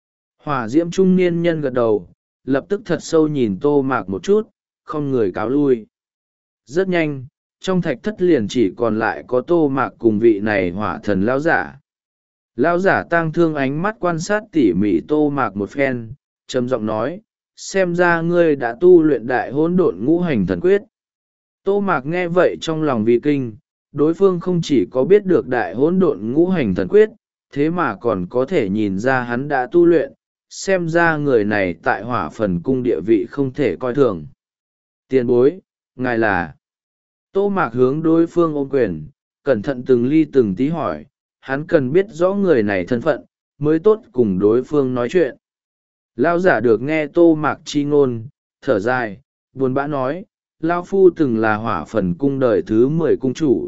Hỏa diễm trung niên nhân gật đầu, lập tức thật sâu nhìn Tô Mạc một chút, không người cáo lui. Rất nhanh, trong thạch thất liền chỉ còn lại có Tô Mạc cùng vị này hỏa thần lão giả. Lão giả tang thương ánh mắt quan sát tỉ mỉ Tô Mạc một phen, trầm giọng nói, xem ra ngươi đã tu luyện đại hỗn độn ngũ hành thần quyết. Tô Mạc nghe vậy trong lòng vi kinh, đối phương không chỉ có biết được đại hỗn độn ngũ hành thần quyết, thế mà còn có thể nhìn ra hắn đã tu luyện, xem ra người này tại hỏa phần cung địa vị không thể coi thường. Tiền bối, ngài là... Tô Mạc hướng đối phương ôm quyền, cẩn thận từng ly từng tí hỏi, hắn cần biết rõ người này thân phận, mới tốt cùng đối phương nói chuyện. Lão giả được nghe Tô Mạc chi ngôn, thở dài, buồn bã nói, Lão Phu từng là hỏa phần cung đời thứ mười cung chủ.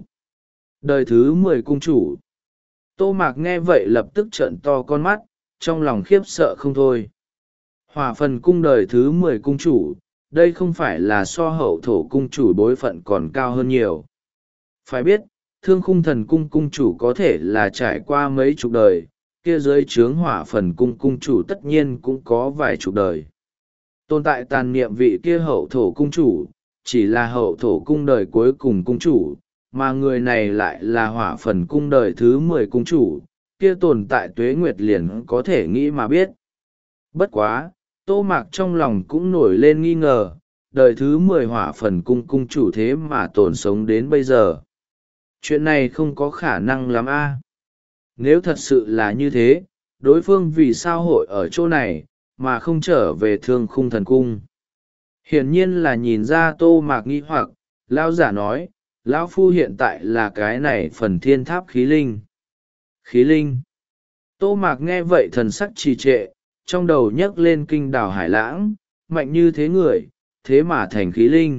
Đời thứ mười cung chủ. Tô Mạc nghe vậy lập tức trợn to con mắt, trong lòng khiếp sợ không thôi. Hỏa phần cung đời thứ mười cung chủ, đây không phải là so hậu thổ cung chủ bối phận còn cao hơn nhiều. Phải biết, Thương Khung Thần Cung cung chủ có thể là trải qua mấy chục đời, kia dưới trướng hỏa phần cung cung chủ tất nhiên cũng có vài chục đời. Tồn tại tàn niệm vị kia hậu thổ cung chủ, chỉ là hậu thổ cung đời cuối cùng cung chủ, mà người này lại là hỏa phần cung đời thứ mười cung chủ, kia tồn tại tuế nguyệt liền có thể nghĩ mà biết. Bất quá, Tô Mạc trong lòng cũng nổi lên nghi ngờ, đời thứ mười hỏa phần cung cung chủ thế mà tồn sống đến bây giờ. Chuyện này không có khả năng lắm a. Nếu thật sự là như thế, đối phương vì sao hội ở chỗ này, mà không trở về Thương Khung Thần Cung? Hiển nhiên là nhìn ra Tô Mạc nghi hoặc, lão giả nói, lão phu hiện tại là cái này phần thiên tháp khí linh. Khí linh. Tô Mạc nghe vậy thần sắc trì trệ, trong đầu nhấc lên kinh đảo hải lãng, mạnh như thế người, thế mà thành khí linh.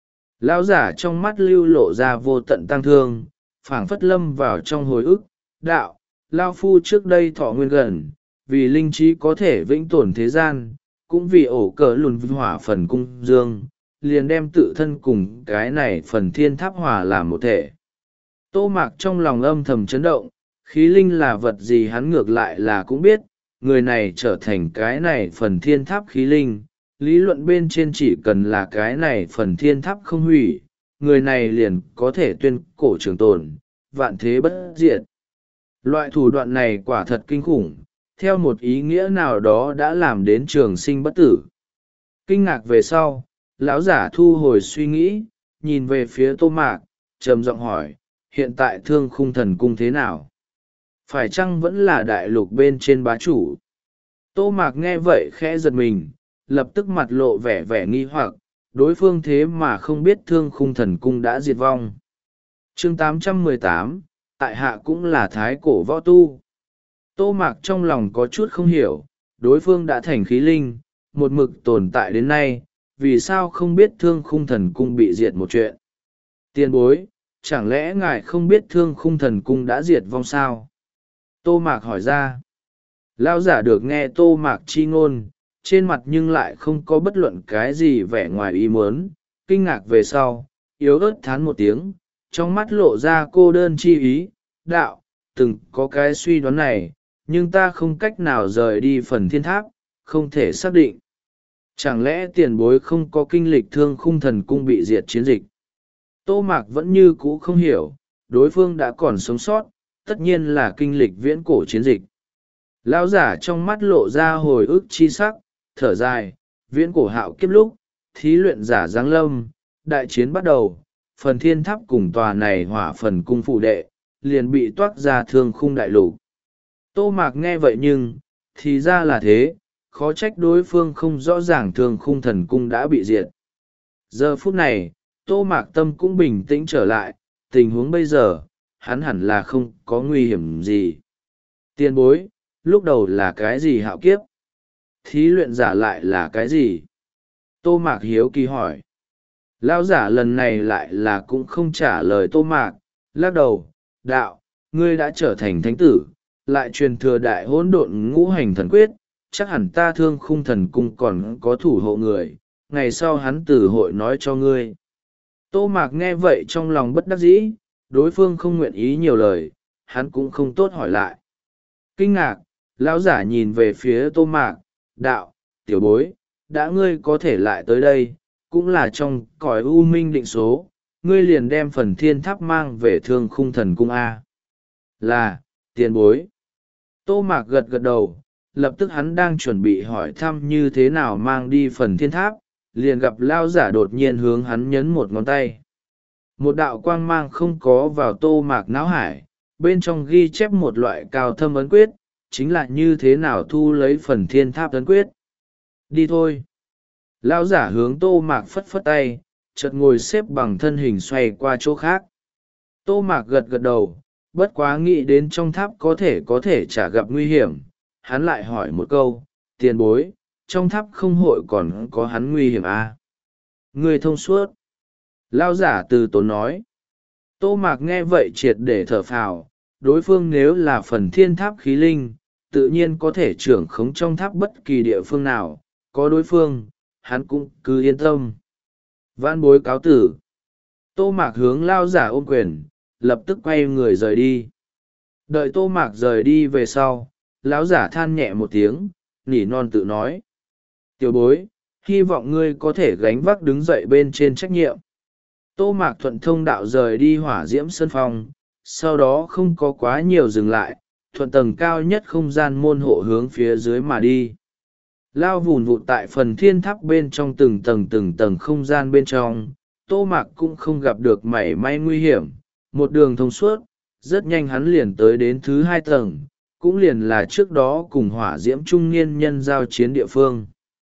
Lão giả trong mắt lưu lộ ra vô tận tăng thương, phảng phất lâm vào trong hồi ức, đạo, Lao Phu trước đây thọ nguyên gần, vì linh trí có thể vĩnh tồn thế gian, cũng vì ổ cờ lùn hỏa phần cung dương, liền đem tự thân cùng cái này phần thiên tháp hỏa làm một thể. Tô Mạc trong lòng âm thầm chấn động, khí linh là vật gì hắn ngược lại là cũng biết, người này trở thành cái này phần thiên tháp khí linh, lý luận bên trên chỉ cần là cái này phần thiên tháp không hủy, người này liền có thể tuyên cổ trường tồn, vạn thế bất diệt. Loại thủ đoạn này quả thật kinh khủng, theo một ý nghĩa nào đó đã làm đến trường sinh bất tử. Kinh ngạc về sau, lão giả thu hồi suy nghĩ, nhìn về phía Tô Mạc, trầm giọng hỏi, hiện tại Thương Khung Thần Cung thế nào? Phải chăng vẫn là đại lục bên trên bá chủ? Tô Mạc nghe vậy khẽ giật mình, lập tức mặt lộ vẻ vẻ nghi hoặc, đối phương thế mà không biết Thương Khung Thần Cung đã diệt vong. Chương tám trăm mười tám, tại hạ cũng là thái cổ võ tu. Tô Mạc trong lòng có chút không hiểu, đối phương đã thành khí linh, một mực tồn tại đến nay, vì sao không biết Thương Khung Thần Cung bị diệt một chuyện? Tiền bối, chẳng lẽ ngài không biết Thương Khung Thần Cung đã diệt vong sao? Tô Mạc hỏi ra. Lão giả được nghe Tô Mạc chi ngôn, trên mặt nhưng lại không có bất luận cái gì vẻ ngoài ý muốn, kinh ngạc về sau, yếu ớt thán một tiếng, trong mắt lộ ra cô đơn chi ý, đạo, từng có cái suy đoán này, nhưng ta không cách nào rời đi phần thiên tháp, không thể xác định. Chẳng lẽ tiền bối không có kinh lịch Thương Khung Thần Cung bị diệt chiến dịch? Tô Mạc vẫn như cũ không hiểu, đối phương đã còn sống sót, tất nhiên là kinh lịch viễn cổ chiến dịch. Lão giả trong mắt lộ ra hồi ức chi sắc, thở dài, viễn cổ hạo kiếp lúc, thí luyện giả giáng lâm, đại chiến bắt đầu, phần thiên tháp cùng tòa này hỏa phần cung phụ đệ, liền bị toát ra Thương Khung đại lục. Tô Mạc nghe vậy nhưng, thì ra là thế, khó trách đối phương không rõ ràng Thương Khung Thần Cung đã bị diệt. Giờ phút này, Tô Mạc tâm cũng bình tĩnh trở lại, tình huống bây giờ, hắn hẳn là không có nguy hiểm gì. Tiền bối, lúc đầu là cái gì hạo kiếp? Thí luyện giả lại là cái gì? Tô Mạc hiếu kỳ hỏi. Lão giả lần này lại là cũng không trả lời Tô Mạc, lắc đầu, đạo, ngươi đã trở thành thánh tử, lại truyền thừa đại hỗn độn ngũ hành thần quyết, chắc hẳn ta Thương Khung Thần Cung còn có thủ hộ người, ngày sau hắn tử hội nói cho ngươi. Tô Mạc nghe vậy trong lòng bất đắc dĩ, đối phương không nguyện ý nhiều lời, hắn cũng không tốt hỏi lại. Kinh ngạc, lão giả nhìn về phía Tô Mạc, đạo, tiểu bối, đã ngươi có thể lại tới đây, cũng là trong cõi u minh định số, ngươi liền đem phần thiên tháp mang về Thương Khung Thần Cung A. Là, tiền bối. Tô Mạc gật gật đầu, lập tức hắn đang chuẩn bị hỏi thăm như thế nào mang đi phần thiên tháp, liền gặp lao giả đột nhiên hướng hắn nhấn một ngón tay. Một đạo quang mang không có vào Tô Mạc não hải, bên trong ghi chép một loại cao thâm ấn quyết, chính là như thế nào thu lấy phần thiên tháp ấn quyết. Đi thôi. Lão giả hướng Tô Mạc phất phất tay, chợt ngồi xếp bằng thân hình xoay qua chỗ khác. Tô Mạc gật gật đầu, bất quá nghĩ đến trong tháp có thể có thể chả gặp nguy hiểm, hắn lại hỏi một câu, tiền bối, trong tháp không hội còn có hắn nguy hiểm à? Người thông suốt. Lão giả từ tốn nói. Tô Mạc nghe vậy triệt để thở phào, đối phương nếu là phần thiên tháp khí linh, tự nhiên có thể trưởng khống trong tháp bất kỳ địa phương nào, có đối phương, hắn cũng cứ yên tâm. Vãn bối cáo tử. Tô Mạc hướng lao giả ôm quyền, lập tức quay người rời đi. Đợi Tô Mạc rời đi về sau, lão giả than nhẹ một tiếng, nỉ non tự nói. Tiểu bối, hy vọng ngươi có thể gánh vác đứng dậy bên trên trách nhiệm. Tô Mạc thuận thông đạo rời đi hỏa diễm sân phong, sau đó không có quá nhiều dừng lại, thuận tầng cao nhất không gian môn hộ hướng phía dưới mà đi. Lao vùn vụt tại phần thiên tháp bên trong từng tầng từng tầng không gian bên trong, Tô Mạc cũng không gặp được mảy may nguy hiểm, một đường thông suốt, rất nhanh hắn liền tới đến thứ hai tầng, cũng liền là trước đó cùng hỏa diễm trung niên nhân giao chiến địa phương.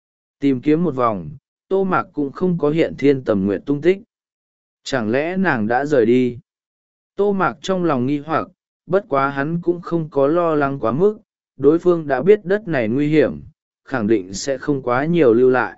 Tìm kiếm một vòng, Tô Mạc cũng không có hiện Thiên Tầm Nguyệt tung tích. Chẳng lẽ nàng đã rời đi? Tô Mạc trong lòng nghi hoặc, bất quá hắn cũng không có lo lắng quá mức, đối phương đã biết đất này nguy hiểm, khẳng định sẽ không quá nhiều lưu lại.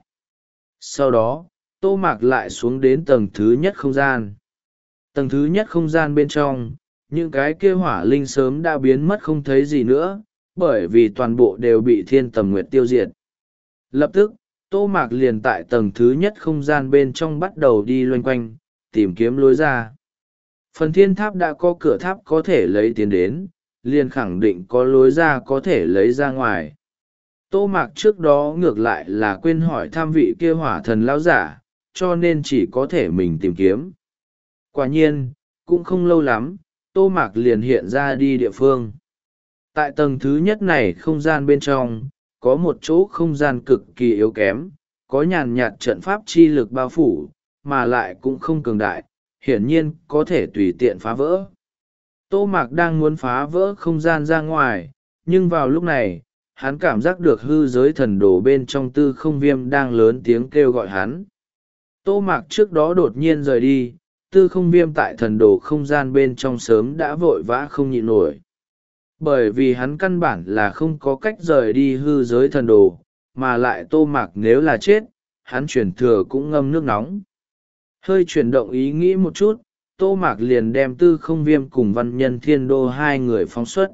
Sau đó, Tô Mạc lại xuống đến tầng thứ nhất không gian. Tầng thứ nhất không gian bên trong, những cái kia hỏa linh sớm đã biến mất không thấy gì nữa, bởi vì toàn bộ đều bị thiên tầm nguyệt tiêu diệt. Lập tức, Tô Mạc liền tại tầng thứ nhất không gian bên trong bắt đầu đi loanh quanh, tìm kiếm lối ra. Phần thiên tháp đã có cửa tháp có thể lấy tiến đến, liền khẳng định có lối ra có thể lấy ra ngoài. Tô Mạc trước đó ngược lại là quên hỏi thăm vị kia hỏa thần lão giả, cho nên chỉ có thể mình tìm kiếm. Quả nhiên, cũng không lâu lắm, Tô Mạc liền hiện ra đi địa phương. Tại tầng thứ nhất này không gian bên trong, có một chỗ không gian cực kỳ yếu kém, có nhàn nhạt trận pháp chi lực bao phủ, mà lại cũng không cường đại, hiển nhiên có thể tùy tiện phá vỡ. Tô Mạc đang muốn phá vỡ không gian ra ngoài, nhưng vào lúc này, hắn cảm giác được hư giới thần đồ bên trong tư không viêm đang lớn tiếng kêu gọi hắn. Tô Mạc trước đó đột nhiên rời đi, tư không viêm tại thần đồ không gian bên trong sớm đã vội vã không nhịn nổi. Bởi vì hắn căn bản là không có cách rời đi hư giới thần đồ, mà lại Tô Mạc nếu là chết, hắn chuyển thừa cũng ngâm nước nóng. Hơi chuyển động ý nghĩ một chút, Tô Mạc liền đem tư không viêm cùng văn nhân thiên đô hai người phóng xuất.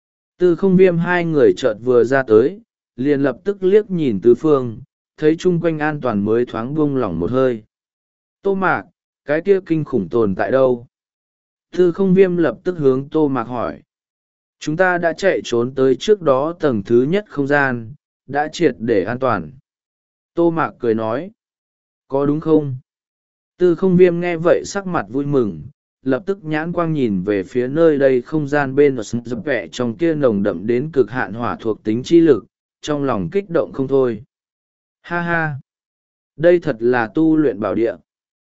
Tư không viêm hai người chợt vừa ra tới, liền lập tức liếc nhìn tứ phương, thấy chung quanh an toàn mới thoáng buông lỏng một hơi. Tô Mạc, cái kia kinh khủng tồn tại đâu? Tư không viêm lập tức hướng Tô Mạc hỏi. Chúng ta đã chạy trốn tới trước đó tầng thứ nhất không gian, đã triệt để an toàn. Tô Mạc cười nói. Có đúng không? Tư không viêm nghe vậy sắc mặt vui mừng, lập tức nhãn quang nhìn về phía nơi đây không gian bên dập vẹ trong kia nồng đậm đến cực hạn hỏa thuộc tính chi lực, trong lòng kích động không thôi. Ha ha! Đây thật là tu luyện bảo địa.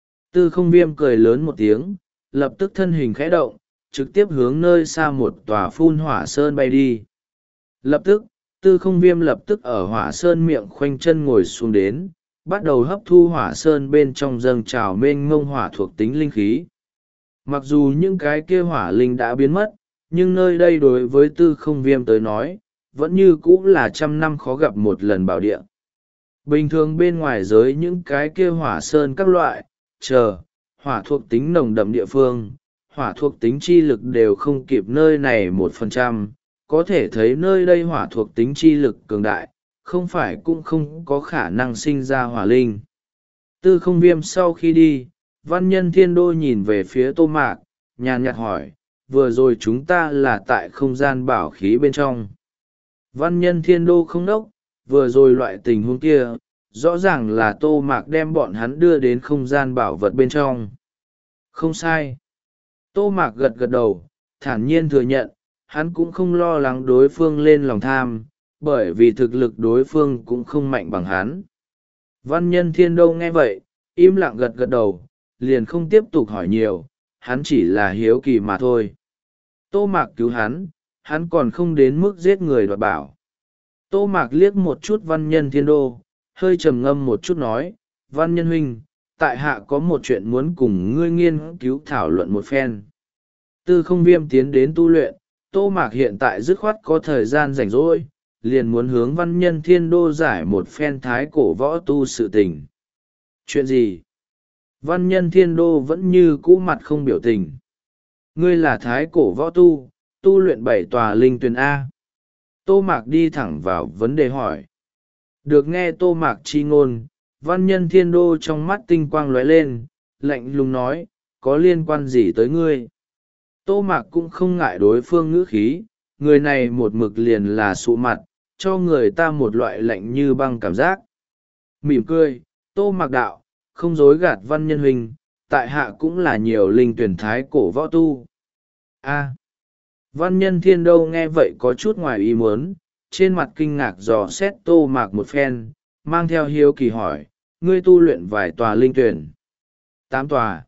Tư không viêm cười lớn một tiếng, lập tức thân hình khẽ động, trực tiếp hướng nơi xa một tòa phun hỏa sơn bay đi. Lập tức, tư không viêm lập tức ở hỏa sơn miệng khoanh chân ngồi xuống đến, bắt đầu hấp thu hỏa sơn bên trong dâng trào mênh mông hỏa thuộc tính linh khí. Mặc dù những cái kia hỏa linh đã biến mất, nhưng nơi đây đối với tư không viêm tới nói, vẫn như cũ là trăm năm khó gặp một lần bảo địa. Bình thường bên ngoài giới những cái kia hỏa sơn các loại, chờ, hỏa thuộc tính nồng đậm địa phương, hỏa thuộc tính chi lực đều không kịp nơi này một phần trăm, có thể thấy nơi đây hỏa thuộc tính chi lực cường đại, không phải cũng không có khả năng sinh ra hỏa linh. Tư không viêm sau khi đi, văn nhân thiên đô nhìn về phía Tô Mạc, nhàn nhạt hỏi, vừa rồi chúng ta là tại không gian bảo khí bên trong. Văn nhân thiên đô không đốc, vừa rồi loại tình huống kia, rõ ràng là Tô Mạc đem bọn hắn đưa đến không gian bảo vật bên trong. Không sai. Tô Mạc gật gật đầu, thản nhiên thừa nhận, hắn cũng không lo lắng đối phương lên lòng tham, bởi vì thực lực đối phương cũng không mạnh bằng hắn. Văn nhân thiên đô nghe vậy, im lặng gật gật đầu, liền không tiếp tục hỏi nhiều, hắn chỉ là hiếu kỳ mà thôi. Tô Mạc cứu hắn, hắn còn không đến mức giết người đoạt bảo. Tô Mạc liếc một chút văn nhân thiên đô, hơi trầm ngâm một chút nói, văn nhân huynh, tại hạ có một chuyện muốn cùng ngươi nghiên cứu thảo luận một phen. Tư không viêm tiến đến tu luyện, Tô Mạc hiện tại dứt khoát có thời gian rảnh rỗi, liền muốn hướng văn nhân thiên đô giải một phen thái cổ võ tu sự tình. Chuyện gì? Văn nhân thiên đô vẫn như cũ mặt không biểu tình. Ngươi là thái cổ võ tu, tu luyện bảy tòa linh tuyền A. Tô Mạc đi thẳng vào vấn đề hỏi. Được nghe Tô Mạc chi ngôn, văn nhân thiên đô trong mắt tinh quang lóe lên, lạnh lùng nói, có liên quan gì tới ngươi? Tô Mạc cũng không ngại đối phương ngữ khí, người này một mực liền là sụ mặt, cho người ta một loại lạnh như băng cảm giác. Mỉm cười, Tô Mạc đạo, không dối gạt văn nhân huynh, tại hạ cũng là nhiều linh tuyển thái cổ võ tu. A. Văn nhân thiên đô nghe vậy có chút ngoài ý muốn, trên mặt kinh ngạc dò xét Tô Mạc một phen, mang theo hiếu kỳ hỏi, ngươi tu luyện vài tòa linh tuyển? Tám tòa.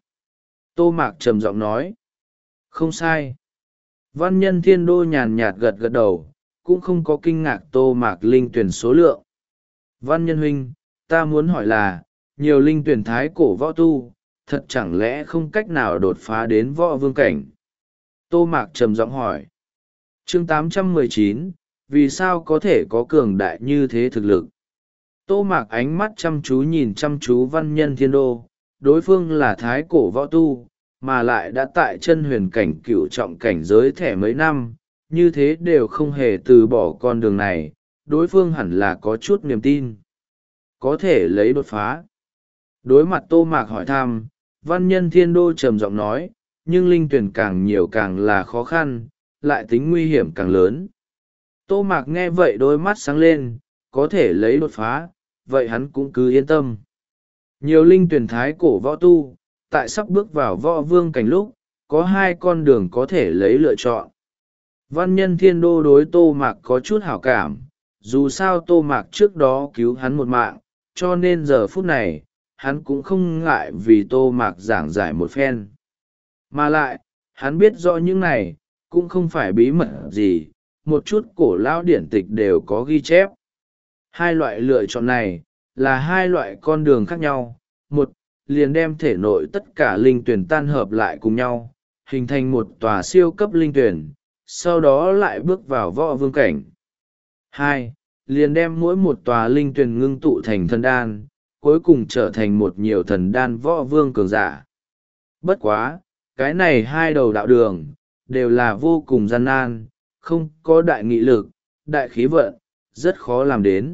Tô Mạc trầm giọng nói. Không sai. Văn nhân thiên đô nhàn nhạt gật gật đầu, cũng không có kinh ngạc Tô Mạc linh tuyển số lượng. Văn nhân huynh, ta muốn hỏi là, nhiều linh tuyển thái cổ võ tu, thật chẳng lẽ không cách nào đột phá đến võ vương cảnh? Tô Mạc trầm giọng hỏi. Chương tám trăm mười chín, vì sao có thể có cường đại như thế thực lực. Tô Mạc ánh mắt chăm chú nhìn chăm chú văn nhân thiên đô, đối phương là thái cổ võ tu, mà lại đã tại chân huyền cảnh cửu trọng cảnh giới thẻ mấy năm, như thế đều không hề từ bỏ con đường này, đối phương hẳn là có chút niềm tin. Có thể lấy đột phá. Đối mặt Tô Mạc hỏi thăm, văn nhân thiên đô trầm giọng nói, nhưng linh tuyển càng nhiều càng là khó khăn, lại tính nguy hiểm càng lớn. Tô Mạc nghe vậy đôi mắt sáng lên, có thể lấy đột phá, vậy hắn cũng cứ yên tâm. Nhiều linh tuyển thái cổ võ tu, tại sắp bước vào võ vương cảnh lúc, có hai con đường có thể lấy lựa chọn. Văn nhân thiên đô đối Tô Mạc có chút hảo cảm, dù sao Tô Mạc trước đó cứu hắn một mạng, cho nên giờ phút này, hắn cũng không ngại vì Tô Mạc giảng giải một phen. Mà lại, hắn biết rõ những này, cũng không phải bí mật gì, một chút cổ lão điển tịch đều có ghi chép. Hai loại lựa chọn này, là hai loại con đường khác nhau. Một, liền đem thể nội tất cả linh tuyển tan hợp lại cùng nhau, hình thành một tòa siêu cấp linh tuyển, sau đó lại bước vào võ vương cảnh. Hai, liền đem mỗi một tòa linh tuyển ngưng tụ thành thần đan, cuối cùng trở thành một nhiều thần đan võ vương cường giả. Bất quá, cái này hai đầu đạo đường, đều là vô cùng gian nan, không có đại nghị lực, đại khí vận, rất khó làm đến.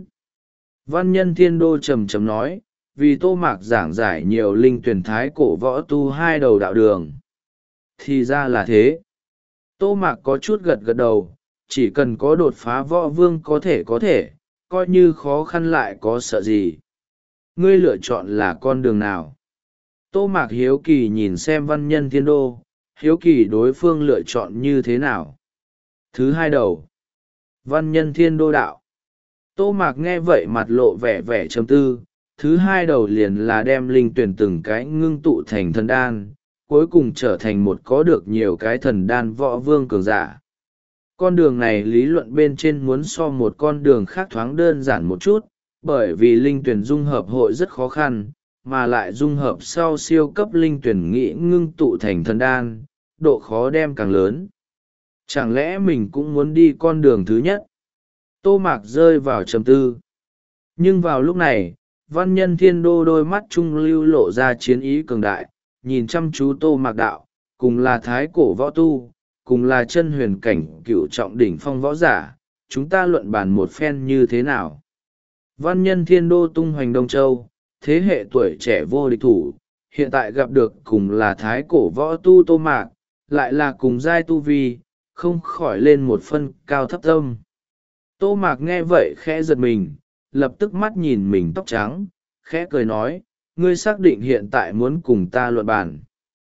Văn nhân thiên đô trầm trầm nói, vì Tô Mạc giảng giải nhiều linh tuyển thái cổ võ tu hai đầu đạo đường. Thì ra là thế. Tô Mạc có chút gật gật đầu, chỉ cần có đột phá võ vương có thể có thể, coi như khó khăn lại có sợ gì. Ngươi lựa chọn là con đường nào? Tô Mạc hiếu kỳ nhìn xem văn nhân thiên đô, hiếu kỳ đối phương lựa chọn như thế nào. Thứ hai đầu. Văn nhân thiên đô đạo. Tô Mạc nghe vậy mặt lộ vẻ vẻ trầm tư, thứ hai đầu liền là đem linh tuyển từng cái ngưng tụ thành thần đan, cuối cùng trở thành một có được nhiều cái thần đan võ vương cường giả. Con đường này lý luận bên trên muốn so một con đường khác thoáng đơn giản một chút, bởi vì linh tuyển dung hợp hội rất khó khăn, mà lại dung hợp sau siêu cấp linh tuyển nghĩ ngưng tụ thành thần đan, độ khó đem càng lớn. Chẳng lẽ mình cũng muốn đi con đường thứ nhất? Tô Mạc rơi vào trầm tư. Nhưng vào lúc này, văn nhân thiên đô đôi mắt trung lưu lộ ra chiến ý cường đại, nhìn chăm chú Tô Mạc đạo, cùng là thái cổ võ tu, cùng là chân huyền cảnh cựu trọng đỉnh phong võ giả, chúng ta luận bàn một phen như thế nào? Văn nhân thiên đô tung hoành Đông Châu, thế hệ tuổi trẻ vô địch thủ, hiện tại gặp được cùng là thái cổ võ tu Tô Mạc, lại là cùng giai tu vi, không khỏi lên một phân cao thấp tâm. Tô Mạc nghe vậy khẽ giật mình, lập tức mắt nhìn mình tóc trắng, khẽ cười nói, ngươi xác định hiện tại muốn cùng ta luận bàn.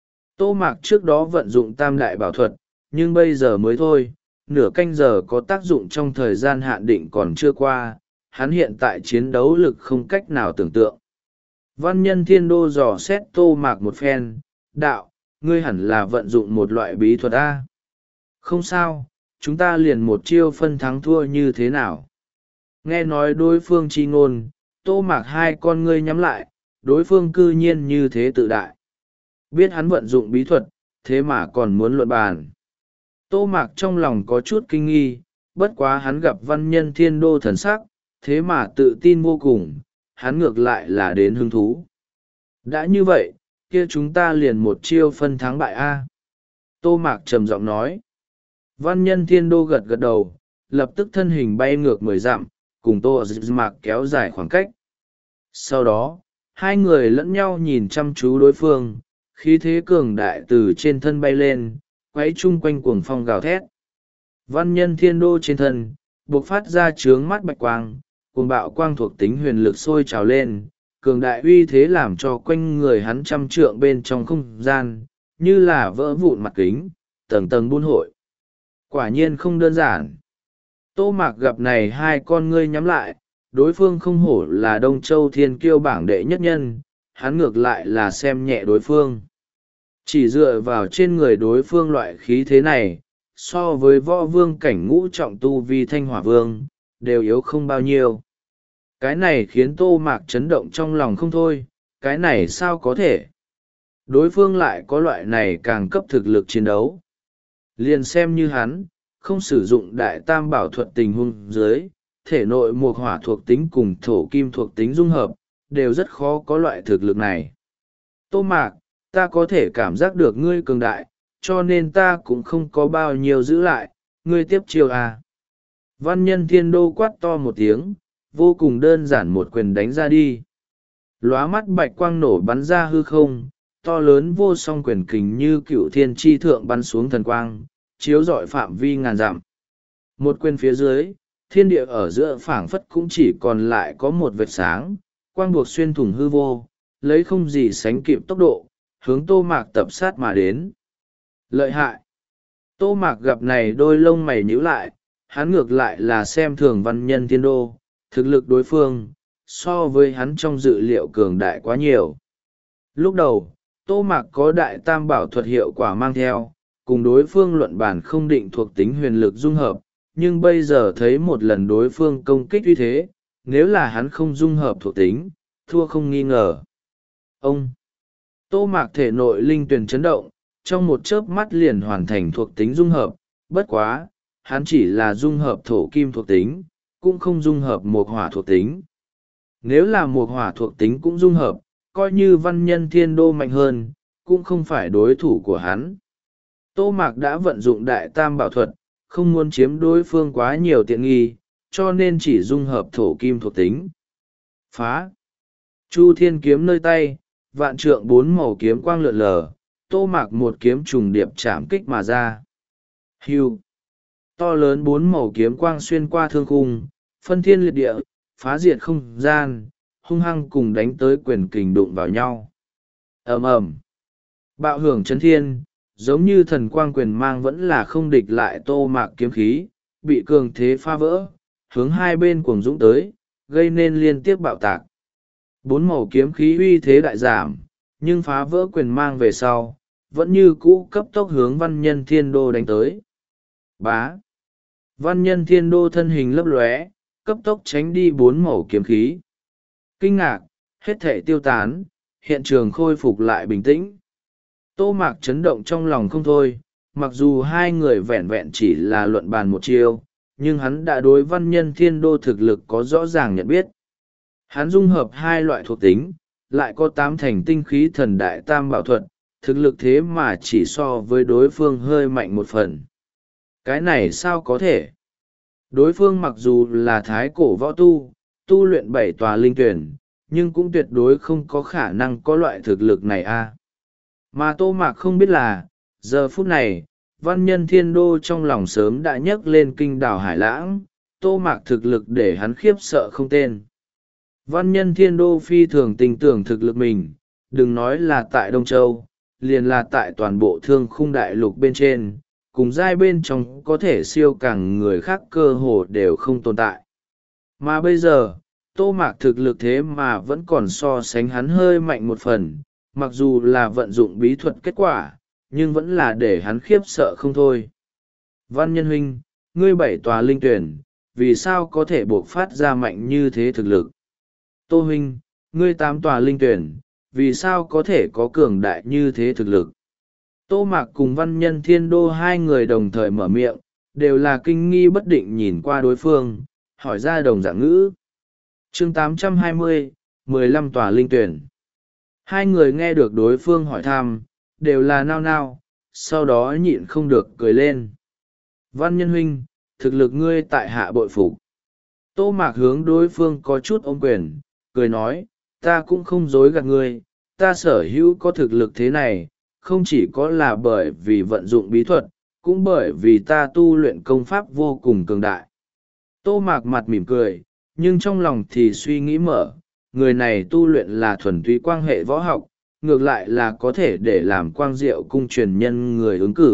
Tô Mạc trước đó vận dụng tam đại bảo thuật, nhưng bây giờ mới thôi, nửa canh giờ có tác dụng trong thời gian hạn định còn chưa qua, hắn hiện tại chiến đấu lực không cách nào tưởng tượng. Văn nhân thiên đô dò xét Tô Mạc một phen, đạo, ngươi hẳn là vận dụng một loại bí thuật A. Không sao, chúng ta liền một chiêu phân thắng thua như thế nào. Nghe nói đối phương chi ngôn, Tô Mạc hai con ngươi nhắm lại, đối phương cư nhiên như thế tự đại. Biết hắn vận dụng bí thuật, thế mà còn muốn luận bàn. Tô Mạc trong lòng có chút kinh nghi, bất quá hắn gặp văn nhân thiên đô thần sắc, thế mà tự tin vô cùng, hắn ngược lại là đến hứng thú. Đã như vậy, kia chúng ta liền một chiêu phân thắng bại A. Tô Mạc trầm giọng nói. Văn nhân thiên đô gật gật đầu, lập tức thân hình bay ngược mười dặm, cùng Tô Mạc kéo dài khoảng cách. Sau đó, hai người lẫn nhau nhìn chăm chú đối phương, khí thế cường đại từ trên thân bay lên, quấy chung quanh cuồng phong gào thét. Văn nhân thiên đô trên thân, buộc phát ra trướng mắt bạch quang, cuồng bạo quang thuộc tính huyền lực sôi trào lên, cường đại uy thế làm cho quanh người hắn trăm trượng bên trong không gian, như là vỡ vụn mặt kính, tầng tầng buôn hội. Quả nhiên không đơn giản. Tô Mạc gặp này hai con ngươi nhắm lại, đối phương không hổ là Đông Châu Thiên Kiêu bảng đệ nhất nhân, hắn ngược lại là xem nhẹ đối phương. Chỉ dựa vào trên người đối phương loại khí thế này, so với võ vương cảnh ngũ trọng tu vi thanh hỏa vương, đều yếu không bao nhiêu. Cái này khiến Tô Mạc chấn động trong lòng không thôi, cái này sao có thể? Đối phương lại có loại này càng cấp thực lực chiến đấu. Liền xem như hắn, không sử dụng đại tam bảo thuật tình huống dưới, thể nội mộc hỏa thuộc tính cùng thổ kim thuộc tính dung hợp, đều rất khó có loại thực lực này. Tô Mạc, ta có thể cảm giác được ngươi cường đại, cho nên ta cũng không có bao nhiêu giữ lại, ngươi tiếp chiêu à. Văn Nhân Thiên Đô quát to một tiếng, vô cùng đơn giản một quyền đánh ra đi. Lóa mắt bạch quang nổ bắn ra hư không, to lớn vô song quyền kình như cựu thiên tri thượng bắn xuống thần quang, chiếu rọi phạm vi ngàn dặm. Một quyền phía dưới, thiên địa ở giữa phảng phất cũng chỉ còn lại có một vệt sáng, quang buộc xuyên thủng hư vô, lấy không gì sánh kịp tốc độ, hướng Tô Mạc tập sát mà đến. Lợi hại! Tô Mạc gặp này đôi lông mày nhíu lại, hắn ngược lại là xem thường Văn Nhân Thiên Đô, thực lực đối phương, so với hắn trong dự liệu cường đại quá nhiều. Lúc đầu, Tô Mạc có đại tam bảo thuật hiệu quả mang theo, cùng đối phương luận bản không định thuộc tính huyền lực dung hợp, nhưng bây giờ thấy một lần đối phương công kích uy thế, nếu là hắn không dung hợp thuộc tính, thua không nghi ngờ. Ông! Tô Mạc thể nội linh tuyển chấn động, trong một chớp mắt liền hoàn thành thuộc tính dung hợp, bất quá, hắn chỉ là dung hợp thổ kim thuộc tính, cũng không dung hợp mộc hỏa thuộc tính. Nếu là mộc hỏa thuộc tính cũng dung hợp, coi như Văn Nhân Thiên Đô mạnh hơn, cũng không phải đối thủ của hắn. Tô Mạc đã vận dụng đại tam bảo thuật, không muốn chiếm đối phương quá nhiều tiện nghi, cho nên chỉ dung hợp thổ kim thuộc tính. Phá! Chu Thiên kiếm nơi tay, vạn trượng bốn màu kiếm quang lượn lờ, Tô Mạc một kiếm trùng điệp chạm kích mà ra. Hưu! To lớn bốn màu kiếm quang xuyên qua thương khung, phân thiên liệt địa, phá diệt không gian, hung hăng cùng đánh tới quyền kình đụng vào nhau. Ầm ầm! Bạo hưởng chấn thiên, giống như thần quang quyền mang vẫn là không địch lại Tô Mạc kiếm khí, bị cường thế phá vỡ, hướng hai bên cuồng dũng tới, gây nên liên tiếp bạo tạc. Bốn màu kiếm khí uy thế đại giảm, nhưng phá vỡ quyền mang về sau, vẫn như cũ cấp tốc hướng Văn Nhân Thiên Đô đánh tới. Bá! Văn Nhân Thiên Đô thân hình lấp lóe, cấp tốc tránh đi bốn màu kiếm khí. Kinh ngạc, hết thể tiêu tán, hiện trường khôi phục lại bình tĩnh. Tô Mạc chấn động trong lòng không thôi, mặc dù hai người vẹn vẹn chỉ là luận bàn một chiêu, nhưng hắn đã đối Văn Nhân Thiên Đô thực lực có rõ ràng nhận biết. Hắn dung hợp hai loại thuộc tính, lại có tám thành tinh khí thần đại tam bảo thuật, thực lực thế mà chỉ so với đối phương hơi mạnh một phần. Cái này sao có thể? Đối phương mặc dù là thái cổ võ tu, tu luyện bảy tòa linh tuyển, nhưng cũng tuyệt đối không có khả năng có loại thực lực này a. Mà Tô Mạc không biết là, giờ phút này, Văn Nhân Thiên Đô trong lòng sớm đã nhấc lên kinh đảo Hải Lãng, Tô Mạc thực lực để hắn khiếp sợ không tên. Văn Nhân Thiên Đô phi thường tình tưởng thực lực mình, đừng nói là tại Đông Châu, liền là tại toàn bộ thương khung đại lục bên trên, cùng giai bên trong có thể siêu càng người khác cơ hồ đều không tồn tại. Mà bây giờ, Tô Mạc thực lực thế mà vẫn còn so sánh hắn hơi mạnh một phần, mặc dù là vận dụng bí thuật kết quả, nhưng vẫn là để hắn khiếp sợ không thôi. Văn Nhân huynh, ngươi bảy tòa linh tuyển, vì sao có thể buộc phát ra mạnh như thế thực lực? Tô huynh, ngươi tám tòa linh tuyển, vì sao có thể có cường đại như thế thực lực? Tô Mạc cùng Văn Nhân Thiên Đô hai người đồng thời mở miệng, đều là kinh nghi bất định nhìn qua đối phương, hỏi ra đồng dạng ngữ. Chương tám trăm hai mươi, mười lăm tòa linh tuyển. Hai người nghe được đối phương hỏi thăm, đều là nao nao, sau đó nhịn không được cười lên. Văn Nhân huynh, thực lực ngươi tại hạ bội phục. Tô Mạc hướng đối phương có chút ôm quyền, cười nói, ta cũng không dối gạt ngươi, ta sở hữu có thực lực thế này, không chỉ có là bởi vì vận dụng bí thuật, cũng bởi vì ta tu luyện công pháp vô cùng cường đại. Tô Mạc mặt mỉm cười, nhưng trong lòng thì suy nghĩ mở, người này tu luyện là thuần túy quan hệ võ học, ngược lại là có thể để làm quang diệu cung truyền nhân người ứng cử.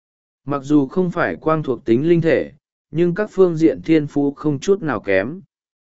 Mặc dù không phải quang thuộc tính linh thể, nhưng các phương diện thiên phú không chút nào kém.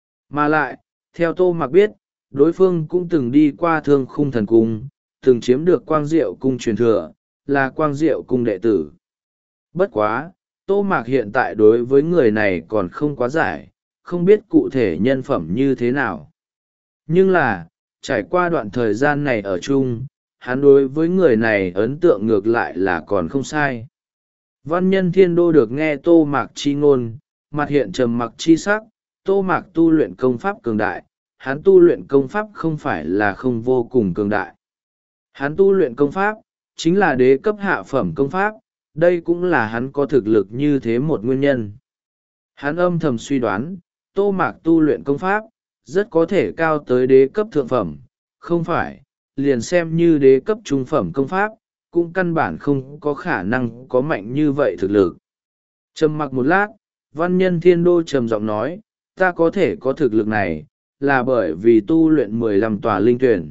Mà lại, theo Tô Mạc biết, đối phương cũng từng đi qua Thương Khung Thần Cung, từng chiếm được quang diệu cung truyền thừa, là quang diệu cung đệ tử. Bất quá, Tô Mạc hiện tại đối với người này còn không quá giải, không biết cụ thể nhân phẩm như thế nào. Nhưng là, trải qua đoạn thời gian này ở chung, hắn đối với người này ấn tượng ngược lại là còn không sai. Văn Nhân Thiên Đô được nghe Tô Mạc chi ngôn, mặt hiện trầm mặc chi sắc. Tô Mạc tu luyện công pháp cường đại, hắn tu luyện công pháp không phải là không vô cùng cường đại. Hắn tu luyện công pháp, chính là đế cấp hạ phẩm công pháp, đây cũng là hắn có thực lực như thế một nguyên nhân. Hắn âm thầm suy đoán, Tô Mạc tu luyện công pháp, rất có thể cao tới đế cấp thượng phẩm, không phải, liền xem như đế cấp trung phẩm công pháp, cũng căn bản không có khả năng có mạnh như vậy thực lực. Trầm mặc một lát, Văn Nhân Thiên Đô trầm giọng nói, ta có thể có thực lực này, là bởi vì tu luyện mười lăm tòa linh tuyển.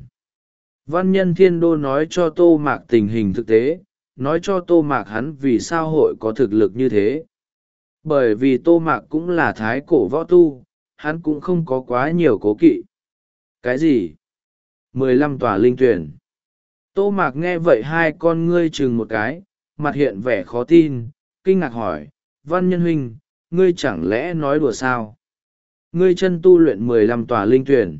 Văn Nhân Thiên Đô nói cho Tô Mạc tình hình thực tế, nói cho Tô Mạc hắn vì sao hội có thực lực như thế. Bởi vì Tô Mạc cũng là thái cổ võ tu, hắn cũng không có quá nhiều cố kỵ. Cái gì? Mười lăm tòa linh tuyển. Tô Mạc nghe vậy hai con ngươi chừng một cái, mặt hiện vẻ khó tin, kinh ngạc hỏi, Văn Nhân huynh, ngươi chẳng lẽ nói đùa sao? Ngươi chân tu luyện mười lăm tòa linh tuyển.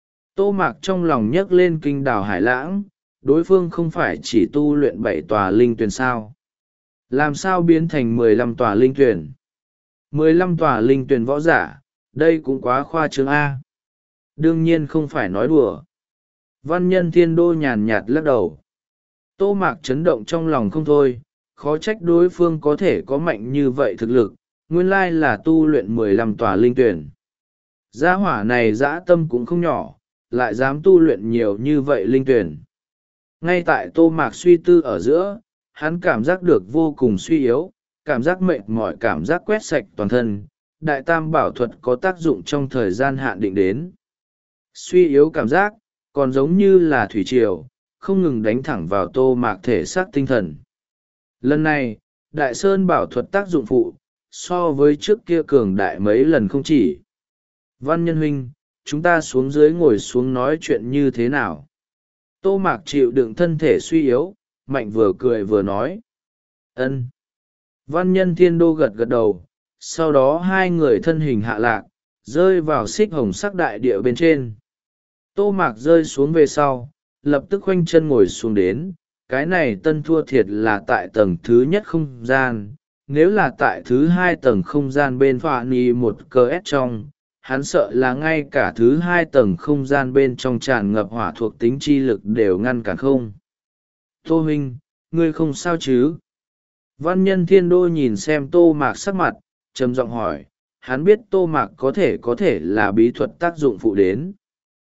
Tô Mạc trong lòng nhấc lên kinh đảo hải lãng, đối phương không phải chỉ tu luyện bảy tòa linh tuyển sao? Làm sao biến thành mười lăm tòa linh tuyển? Mười lăm tòa linh tuyển võ giả, đây cũng quá khoa trương A. Đương nhiên không phải nói đùa. Văn Nhân Thiên Đô nhàn nhạt lắc đầu. Tô Mạc chấn động trong lòng không thôi, khó trách đối phương có thể có mạnh như vậy thực lực, nguyên lai là tu luyện mười lăm tòa linh tuyển. Gia hỏa này dã tâm cũng không nhỏ, lại dám tu luyện nhiều như vậy linh tuyển. Ngay tại Tô Mạc suy tư ở giữa, hắn cảm giác được vô cùng suy yếu, cảm giác mệt mỏi, cảm giác quét sạch toàn thân. Đại tam bảo thuật có tác dụng trong thời gian hạn định đến. Suy yếu cảm giác, còn giống như là thủy triều, không ngừng đánh thẳng vào Tô Mạc thể xác tinh thần. Lần này, Đại Sơn bảo thuật tác dụng phụ, so với trước kia cường đại mấy lần không chỉ. Văn Nhân huynh, chúng ta xuống dưới ngồi xuống nói chuyện như thế nào? Tô Mạc chịu đựng thân thể suy yếu, mạnh vừa cười vừa nói. Ân. Văn Nhân Thiên Đô gật gật đầu, sau đó hai người thân hình hạ lạc, rơi vào xích hồng sắc đại địa bên trên. Tô Mạc rơi xuống về sau, lập tức khoanh chân ngồi xuống đến, cái này tân thua thiệt là tại tầng thứ nhất không gian, nếu là tại thứ hai tầng không gian bên phạ ni một cơ s trong, hắn sợ là ngay cả thứ hai tầng không gian bên trong tràn ngập hỏa thuộc tính chi lực đều ngăn cản không. Tô huynh, ngươi không sao chứ? Văn Nhân Thiên Đô nhìn xem Tô Mạc sắc mặt, trầm giọng hỏi, hắn biết Tô Mạc có thể có thể là bí thuật tác dụng phụ đến.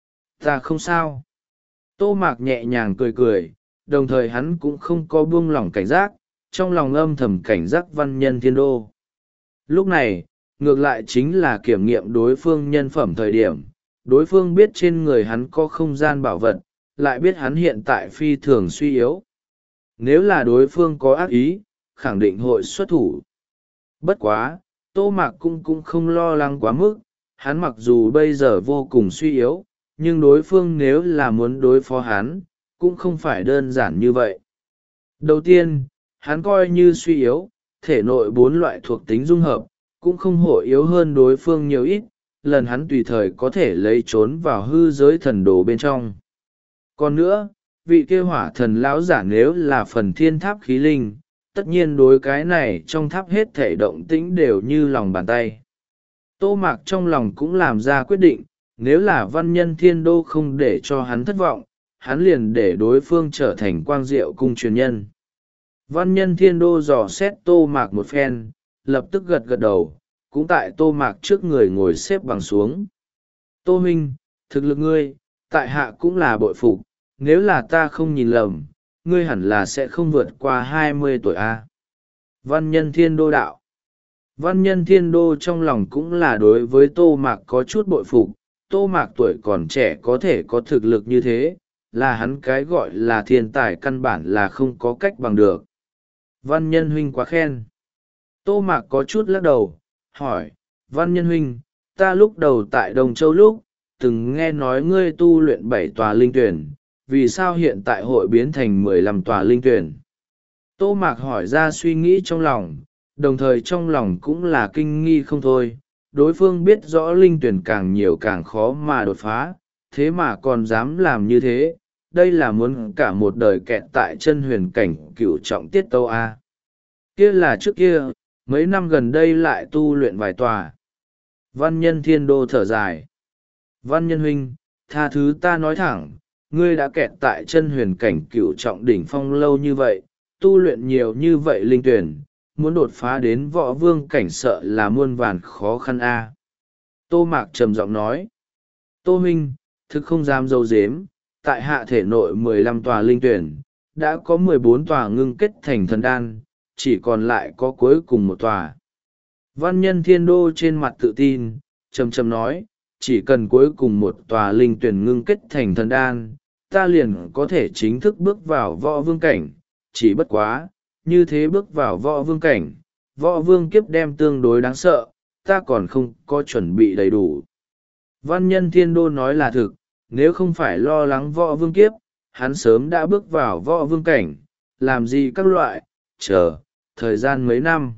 Ta không sao. Tô Mạc nhẹ nhàng cười cười, đồng thời hắn cũng không có buông lỏng cảnh giác, trong lòng âm thầm cảnh giác Văn Nhân Thiên Đô. Lúc này, ngược lại chính là kiểm nghiệm đối phương nhân phẩm thời điểm, đối phương biết trên người hắn có không gian bảo vật, lại biết hắn hiện tại phi thường suy yếu. Nếu là đối phương có ác ý, khẳng định hội xuất thủ. Bất quá, Tô Mạc cũng cũng không lo lắng quá mức, hắn mặc dù bây giờ vô cùng suy yếu, nhưng đối phương nếu là muốn đối phó hắn, cũng không phải đơn giản như vậy. Đầu tiên, hắn coi như suy yếu, thể nội bốn loại thuộc tính dung hợp, cũng không hội yếu hơn đối phương nhiều ít, lần hắn tùy thời có thể lấy trốn vào hư giới thần đồ bên trong. Còn nữa, vị kia hỏa thần lão giả nếu là phần thiên tháp khí linh, tất nhiên đối cái này trong tháp hết thể động tĩnh đều như lòng bàn tay. Tô Mạc trong lòng cũng làm ra quyết định, nếu là Văn Nhân Thiên Đô không để cho hắn thất vọng, hắn liền để đối phương trở thành quang diệu cung truyền nhân. Văn Nhân Thiên Đô dò xét Tô Mạc một phen, lập tức gật gật đầu, cũng tại Tô Mạc trước người ngồi xếp bằng xuống. Tô huynh, thực lực ngươi, tại hạ cũng là bội phục, nếu là ta không nhìn lầm, ngươi hẳn là sẽ không vượt qua hai mươi tuổi A. Văn Nhân Thiên Đô đạo. Văn Nhân Thiên Đô trong lòng cũng là đối với Tô Mạc có chút bội phục, Tô Mạc tuổi còn trẻ có thể có thực lực như thế, là hắn cái gọi là thiên tài căn bản là không có cách bằng được. Văn Nhân huynh quá khen. Tô Mạc có chút lắc đầu, hỏi, Văn Nhân huynh, ta lúc đầu tại Đồng Châu lúc, từng nghe nói ngươi tu luyện bảy tòa linh tuyển, vì sao hiện tại hội biến thành mười lăm tòa linh tuyển? Tô Mạc hỏi ra suy nghĩ trong lòng, đồng thời trong lòng cũng là kinh nghi không thôi, đối phương biết rõ linh tuyển càng nhiều càng khó mà đột phá, thế mà còn dám làm như thế, đây là muốn cả một đời kẹt tại chân huyền cảnh cửu trọng tiết tâu A. Kia là trước kia, mấy năm gần đây lại tu luyện vài tòa. Văn Nhân Thiên Đô thở dài. Văn Nhân huynh, tha thứ ta nói thẳng, ngươi đã kẹt tại chân huyền cảnh cựu trọng đỉnh phong lâu như vậy, tu luyện nhiều như vậy linh tuyển, muốn đột phá đến võ vương cảnh sợ là muôn vàn khó khăn a. Tô Mạc trầm giọng nói. Tô huynh, thực không dám dâu dếm, tại hạ thể nội mười lăm tòa linh tuyển, đã có mười bốn tòa ngưng kết thành thần đan, chỉ còn lại có cuối cùng một tòa. Văn Nhân Thiên Đô trên mặt tự tin, trầm trầm nói, chỉ cần cuối cùng một tòa linh tuyển ngưng kết thành thần đan, ta liền có thể chính thức bước vào võ vương cảnh, chỉ bất quá, như thế bước vào võ vương cảnh, võ vương kiếp đem tương đối đáng sợ, ta còn không có chuẩn bị đầy đủ. Văn Nhân Thiên Đô nói là thực, nếu không phải lo lắng võ vương kiếp, hắn sớm đã bước vào võ vương cảnh, làm gì các loại, chờ, thời gian mấy năm.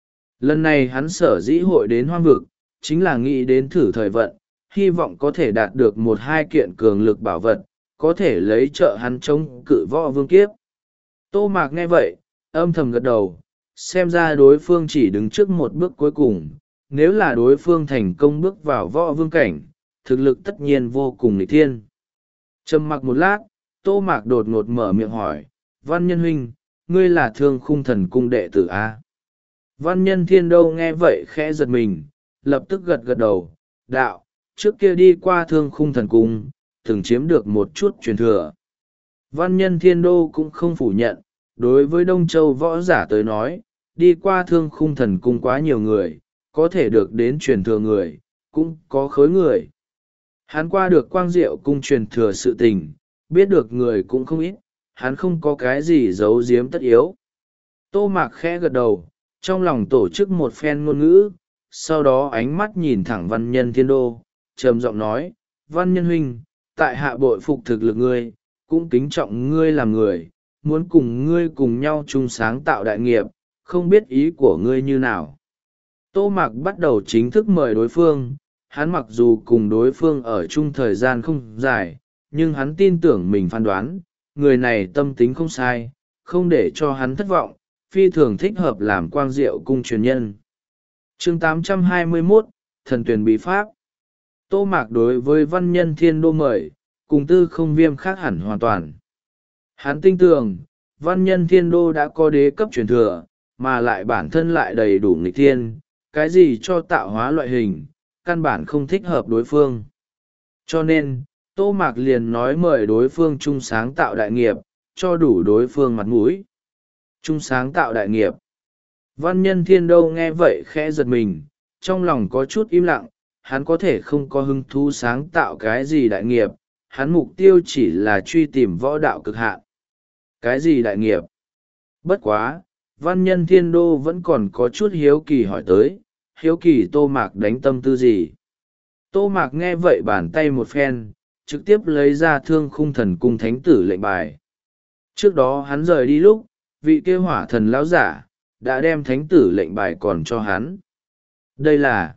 Lần này hắn sở dĩ hội đến hoang vực, chính là nghĩ đến thử thời vận, hy vọng có thể đạt được một hai kiện cường lực bảo vật, có thể lấy trợ hắn chống cự võ vương kiếp. Tô Mạc nghe vậy, âm thầm gật đầu, xem ra đối phương chỉ đứng trước một bước cuối cùng, nếu là đối phương thành công bước vào võ vương cảnh, thực lực tất nhiên vô cùng nghịch thiên. Trầm mặc một lát, Tô Mạc đột ngột mở miệng hỏi, Văn Nhân huynh, ngươi là Thương Khung Thần Cung đệ tử A? Văn Nhân Thiên Đô nghe vậy khẽ giật mình, lập tức gật gật đầu, đạo, trước kia đi qua Thương Khung Thần Cung, từng chiếm được một chút truyền thừa. Văn Nhân Thiên Đô cũng không phủ nhận, đối với Đông Châu võ giả tới nói, đi qua Thương Khung Thần Cung quá nhiều người, có thể được đến truyền thừa người, cũng có khối người. Hắn qua được Quang Diệu Cung truyền thừa sự tình, biết được người cũng không ít, hắn không có cái gì giấu giếm tất yếu. Tô Mạc khẽ gật đầu, trong lòng tổ chức một phen ngôn ngữ, sau đó ánh mắt nhìn thẳng Văn Nhân Thiên Đô, trầm giọng nói, Văn Nhân huynh, tại hạ bội phục thực lực ngươi, cũng kính trọng ngươi làm người, muốn cùng ngươi cùng nhau chung sáng tạo đại nghiệp, không biết ý của ngươi như nào. Tô Mạc bắt đầu chính thức mời đối phương, hắn mặc dù cùng đối phương ở chung thời gian không dài, nhưng hắn tin tưởng mình phán đoán, người này tâm tính không sai, không để cho hắn thất vọng, phi thường thích hợp làm Quang Diệu Cung truyền nhân. Chương tám trăm hai mươi mốt, Thần Tuyển Bí Pháp. Tô Mạc đối với Văn Nhân Thiên Đô mời, cùng Tư Không Viêm khác hẳn hoàn toàn. Hắn tin tưởng, Văn Nhân Thiên Đô đã có đế cấp truyền thừa, mà lại bản thân lại đầy đủ nghịch thiên, cái gì cho tạo hóa loại hình, căn bản không thích hợp đối phương. Cho nên, Tô Mạc liền nói mời đối phương chung sáng tạo đại nghiệp, cho đủ đối phương mặt mũi. Chung sáng tạo đại nghiệp. Văn Nhân Thiên Đô nghe vậy khẽ giật mình, trong lòng có chút im lặng, hắn có thể không có hứng thú sáng tạo cái gì đại nghiệp, hắn mục tiêu chỉ là truy tìm võ đạo cực hạn. Cái gì đại nghiệp? Bất quá, Văn Nhân Thiên Đô vẫn còn có chút hiếu kỳ hỏi tới, hiếu kỳ Tô Mạc đánh tâm tư gì? Tô Mạc nghe vậy bàn tay một phen, trực tiếp lấy ra Thương Khung Thần Cung thánh tử lệnh bài. Trước đó hắn rời đi lúc, vị kia hỏa thần lão giả, đã đem thánh tử lệnh bài còn cho hắn. Đây là...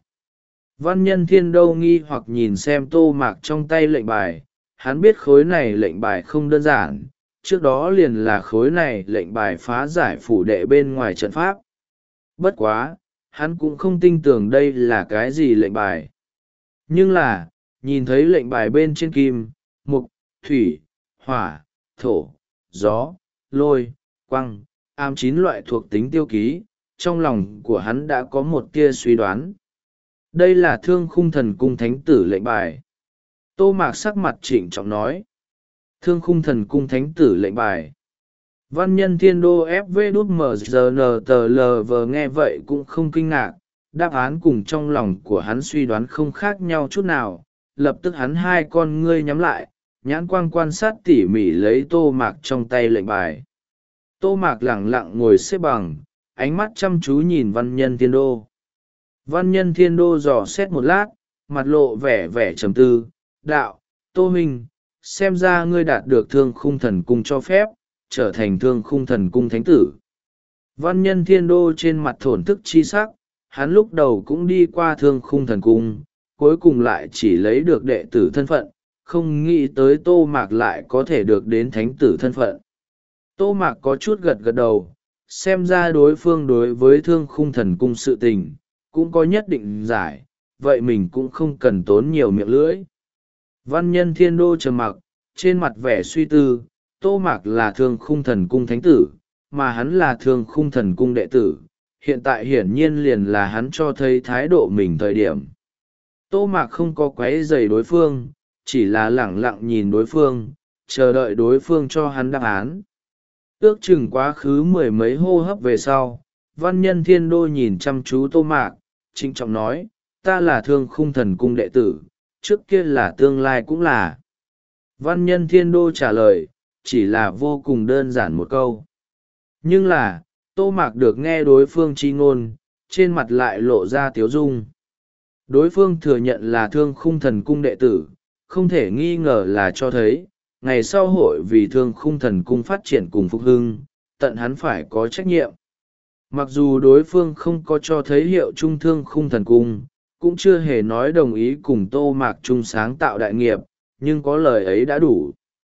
Văn Nhân Thiên Đô nghi hoặc nhìn xem Tô Mạc trong tay lệnh bài, hắn biết khối này lệnh bài không đơn giản, trước đó liền là khối này lệnh bài phá giải phủ đệ bên ngoài trận pháp. Bất quá, hắn cũng không tin tưởng đây là cái gì lệnh bài. Nhưng là, nhìn thấy lệnh bài bên trên kim, mục, thủy, hỏa, thổ, gió, lôi, quăng, ám chín loại thuộc tính tiêu ký, trong lòng của hắn đã có một tia suy đoán. Đây là Thương Khung Thần Cung thánh tử lệnh bài. Tô Mạc sắc mặt trịnh trọng nói. Thương Khung Thần Cung thánh tử lệnh bài. Văn Nhân Thiên Đô ép vê đút mờ giờ nờ tờ lờ vờ nghe vậy cũng không kinh ngạc, đáp án cùng trong lòng của hắn suy đoán không khác nhau chút nào. Lập tức hắn hai con ngươi nhắm lại, nhãn quang quan sát tỉ mỉ lấy Tô Mạc trong tay lệnh bài. Tô Mạc lẳng lặng ngồi xếp bằng, ánh mắt chăm chú nhìn Văn Nhân Thiên Đô. Văn Nhân Thiên Đô dò xét một lát, mặt lộ vẻ vẻ trầm tư, đạo, Tô huynh, xem ra ngươi đạt được Thương Khung Thần Cung cho phép, trở thành Thương Khung Thần Cung thánh tử. Văn Nhân Thiên Đô trên mặt thổn thức chi sắc, hắn lúc đầu cũng đi qua Thương Khung Thần Cung, cuối cùng lại chỉ lấy được đệ tử thân phận, không nghĩ tới Tô Mạc lại có thể được đến thánh tử thân phận. Tô Mạc có chút gật gật đầu, xem ra đối phương đối với thương khung thần cung sự tình cũng có nhất định giải, vậy mình cũng không cần tốn nhiều miệng lưỡi. Văn Nhân Thiên Đô trầm mặc, trên mặt vẻ suy tư. Tô Mạc là thương khung thần cung thánh tử, mà hắn là thương khung thần cung đệ tử, hiện tại hiển nhiên liền là hắn cho thấy thái độ mình thời điểm. Tô Mạc không có quấy rầy đối phương, chỉ là lẳng lặng nhìn đối phương, chờ đợi đối phương cho hắn đáp án. Ước chừng quá khứ mười mấy hô hấp về sau, Văn Nhân Thiên Đô nhìn chăm chú Tô Mạc, trịnh trọng nói, ta là thương khung thần cung đệ tử, trước kia là tương lai cũng là. Văn Nhân Thiên Đô trả lời, chỉ là vô cùng đơn giản một câu. Nhưng là, Tô Mạc được nghe đối phương chi ngôn, trên mặt lại lộ ra tiếu dung. Đối phương thừa nhận là thương khung thần cung đệ tử, không thể nghi ngờ là cho thấy, ngày sau hội vì thương khung thần cung phát triển cùng phục hưng, tận hắn phải có trách nhiệm. Mặc dù đối phương không có cho thấy hiệu trung thương khung thần cung, cũng chưa hề nói đồng ý cùng Tô Mạc chung sáng tạo đại nghiệp, nhưng có lời ấy đã đủ.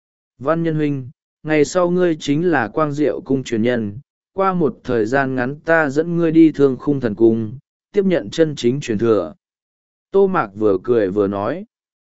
Văn Nhân huynh, ngày sau ngươi chính là Quang Diệu cung truyền nhân, qua một thời gian ngắn ta dẫn ngươi đi thương khung thần cung, tiếp nhận chân chính truyền thừa. Tô Mạc vừa cười vừa nói.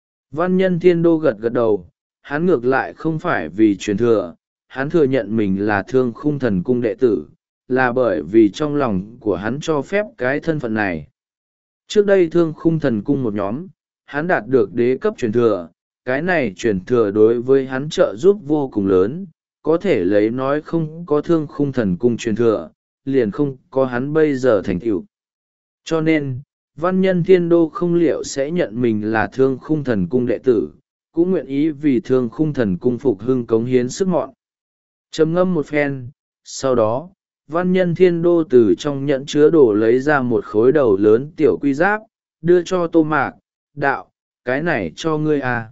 Văn Nhân Thiên Đô gật gật đầu, hắn ngược lại không phải vì truyền thừa, hắn thừa nhận mình là thương khung thần cung đệ tử, là bởi vì trong lòng của hắn cho phép cái thân phận này. Trước đây thương khung thần cung một nhóm, hắn đạt được đế cấp truyền thừa, cái này truyền thừa đối với hắn trợ giúp vô cùng lớn, có thể lấy nói không có thương khung thần cung truyền thừa, liền không có hắn bây giờ thành tựu. Cho nên, Văn Nhân Thiên Đô không liệu sẽ nhận mình là thương khung thần cung đệ tử, cũng nguyện ý vì thương khung thần cung phục hưng cống hiến sức mọn. Trầm ngâm một phen, sau đó, Văn Nhân Thiên Đô từ trong nhẫn chứa đồ lấy ra một khối đầu lớn tiểu quy giáp, đưa cho Tô Mạc, đạo, cái này cho ngươi à.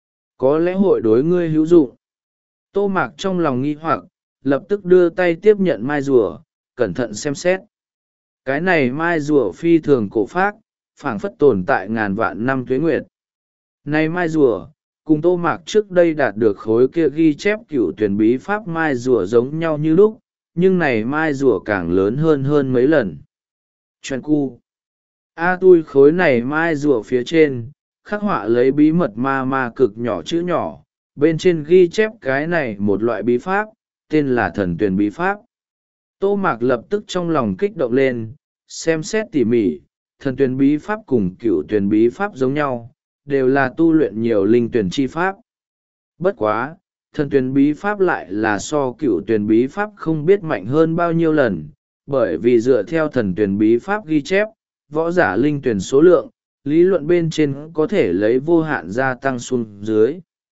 Có lẽ hội đối ngươi hữu dụng. Tô Mạc trong lòng nghi hoặc, lập tức đưa tay tiếp nhận mai rùa, cẩn thận xem xét. Cái này mai rùa phi thường cổ phác, phảng phất tồn tại ngàn vạn năm tuế nguyệt. Này mai rùa, cùng Tô Mạc trước đây đạt được khối kia ghi chép cửu tuyển bí pháp mai rùa giống nhau như lúc, nhưng này mai rùa càng lớn hơn hơn mấy lần. Chuyện cu. A tui khối này mai rùa phía trên, khắc họa lấy bí mật ma ma cực nhỏ chữ nhỏ, bên trên ghi chép cái này một loại bí pháp, tên là thần tuyển bí pháp. Tô Mạc lập tức trong lòng kích động lên, xem xét tỉ mỉ, thần tuyển bí pháp cùng cửu tuyển bí pháp giống nhau, đều là tu luyện nhiều linh tuyển chi pháp. Bất quá, thần tuyển bí pháp lại là so cửu tuyển bí pháp không biết mạnh hơn bao nhiêu lần, bởi vì dựa theo thần tuyển bí pháp ghi chép, võ giả linh tuyển số lượng, lý luận bên trên có thể lấy vô hạn gia tăng xuống dưới.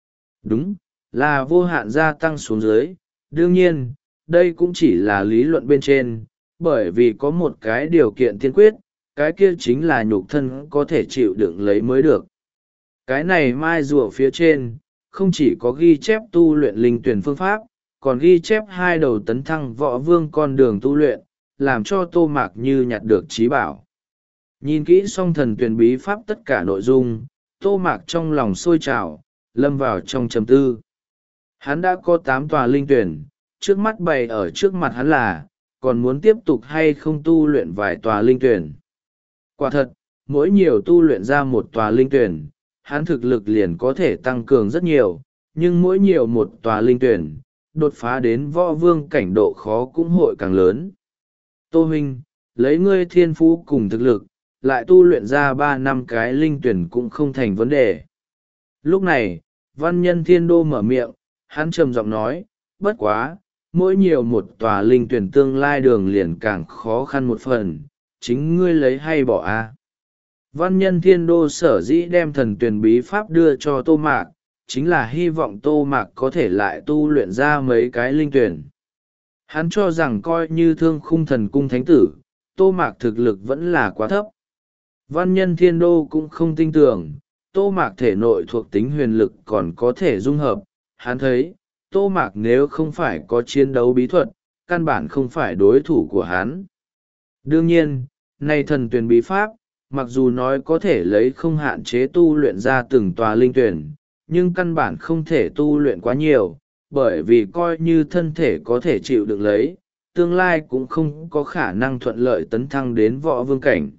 Đúng, là vô hạn gia tăng xuống dưới. Đương nhiên, đây cũng chỉ là lý luận bên trên, bởi vì có một cái điều kiện tiên quyết, cái kia chính là nhục thân có thể chịu đựng lấy mới được. Cái này mai rùa phía trên, không chỉ có ghi chép tu luyện linh tuyển phương pháp, còn ghi chép hai đầu tấn thăng võ vương con đường tu luyện, làm cho Tô Mạc như nhặt được trí bảo. Nhìn kỹ xong thần tuyển bí pháp tất cả nội dung, Tô Mạc trong lòng sôi trào, lâm vào trong trầm tư. Hắn đã có tám tòa linh tuyển, trước mắt bày ở trước mặt hắn là, còn muốn tiếp tục hay không tu luyện vài tòa linh tuyển. Quả thật, mỗi nhiều tu luyện ra một tòa linh tuyển, hắn thực lực liền có thể tăng cường rất nhiều, nhưng mỗi nhiều một tòa linh tuyển, đột phá đến võ vương cảnh độ khó cũng hội càng lớn. Tô huynh, lấy ngươi thiên phú cùng thực lực, lại tu luyện ra ba năm cái linh tuyển cũng không thành vấn đề. Lúc này, Văn Nhân Thiên Đô mở miệng, hắn trầm giọng nói, bất quá, mỗi nhiều một tòa linh tuyển tương lai đường liền càng khó khăn một phần, chính ngươi lấy hay bỏ a à? Văn Nhân Thiên Đô sở dĩ đem thần tuyển bí pháp đưa cho Tô Mạc, chính là hy vọng Tô Mạc có thể lại tu luyện ra mấy cái linh tuyển. Hắn cho rằng coi như thương khung thần cung thánh tử, Tô Mạc thực lực vẫn là quá thấp. Văn Nhân Thiên Đô cũng không tin tưởng, Tô Mạc thể nội thuộc tính huyền lực còn có thể dung hợp. Hắn thấy, Tô Mạc nếu không phải có chiến đấu bí thuật, căn bản không phải đối thủ của hắn. Đương nhiên, này thần tuyển bí pháp, mặc dù nói có thể lấy không hạn chế tu luyện ra từng tòa linh tuyển, nhưng căn bản không thể tu luyện quá nhiều, bởi vì coi như thân thể có thể chịu đựng lấy, tương lai cũng không có khả năng thuận lợi tấn thăng đến võ vương cảnh.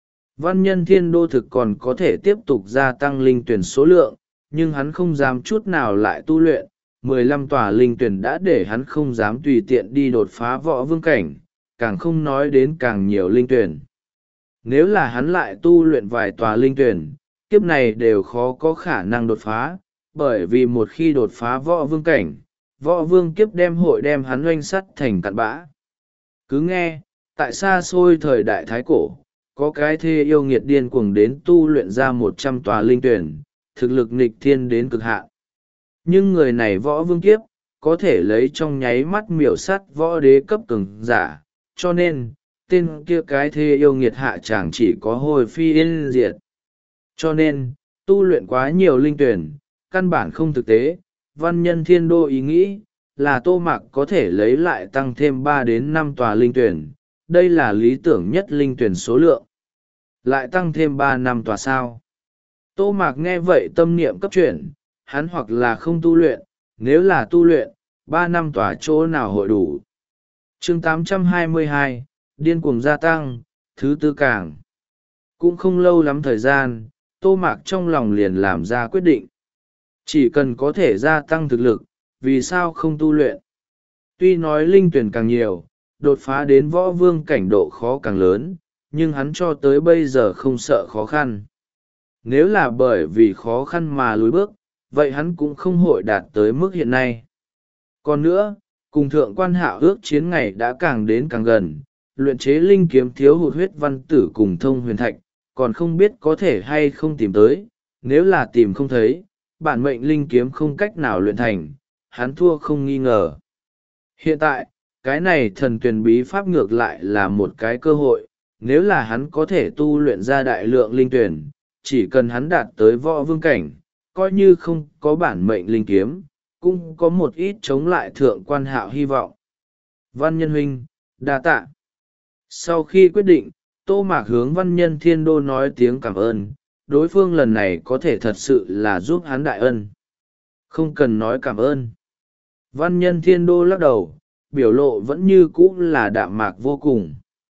Văn Nhân Thiên Đô thực còn có thể tiếp tục gia tăng linh tuyển số lượng, nhưng hắn không dám chút nào lại tu luyện. mười lăm tòa linh tuyển đã để hắn không dám tùy tiện đi đột phá võ vương cảnh, càng không nói đến càng nhiều linh tuyển. Nếu là hắn lại tu luyện vài tòa linh tuyển, kiếp này đều khó có khả năng đột phá, bởi vì một khi đột phá võ vương cảnh, võ vương kiếp đem hội đem hắn oanh sắt thành cặn bã. Cứ nghe, tại xa xôi thời đại Thái Cổ, có cái thê yêu nghiệt điên cuồng đến tu luyện ra một trăm tòa linh tuyển, thực lực nghịch thiên đến cực hạn. Nhưng người này võ vương kiếp, có thể lấy trong nháy mắt miểu sát võ đế cấp cường giả, cho nên, tên kia cái thê yêu nghiệt hạ chẳng chỉ có hồi phi yên diệt. Cho nên, tu luyện quá nhiều linh tuyển, căn bản không thực tế. Văn Nhân Thiên Đô ý nghĩ là Tô Mạc có thể lấy lại tăng thêm ba đến năm tòa linh tuyển, đây là lý tưởng nhất linh tuyển số lượng. Lại tăng thêm ba năm tòa sao? Tô Mạc nghe vậy tâm niệm cấp chuyển, hắn hoặc là không tu luyện, nếu là tu luyện, ba năm tòa chỗ nào hội đủ. Chương tám trăm hai mươi hai, điên cuồng gia tăng, thứ tư càng. Cũng không lâu lắm thời gian, Tô Mạc trong lòng liền làm ra quyết định. Chỉ cần có thể gia tăng thực lực, vì sao không tu luyện? Tuy nói linh tuyển càng nhiều, đột phá đến võ vương cảnh độ khó càng lớn, nhưng hắn cho tới bây giờ không sợ khó khăn. Nếu là bởi vì khó khăn mà lùi bước, vậy hắn cũng không hội đạt tới mức hiện nay. Còn nữa, cùng thượng quan Hạo ước chiến ngày đã càng đến càng gần, luyện chế linh kiếm thiếu hụt huyết văn tử cùng thông huyền thạch, còn không biết có thể hay không tìm tới. Nếu là tìm không thấy, bản mệnh linh kiếm không cách nào luyện thành, hắn thua không nghi ngờ. Hiện tại, cái này thần tuyển bí pháp ngược lại là một cái cơ hội, nếu là hắn có thể tu luyện ra đại lượng linh tuyển, chỉ cần hắn đạt tới võ vương cảnh, coi như không có bản mệnh linh kiếm, cũng có một ít chống lại thượng quan Hạo hy vọng. Văn Nhân huynh, đa tạ. Sau khi quyết định, Tô Mạc hướng Văn Nhân Thiên Đô nói tiếng cảm ơn, đối phương lần này có thể thật sự là giúp hắn đại ân. Không cần nói cảm ơn. Văn Nhân Thiên Đô lắc đầu, biểu lộ vẫn như cũ là đạm mạc vô cùng.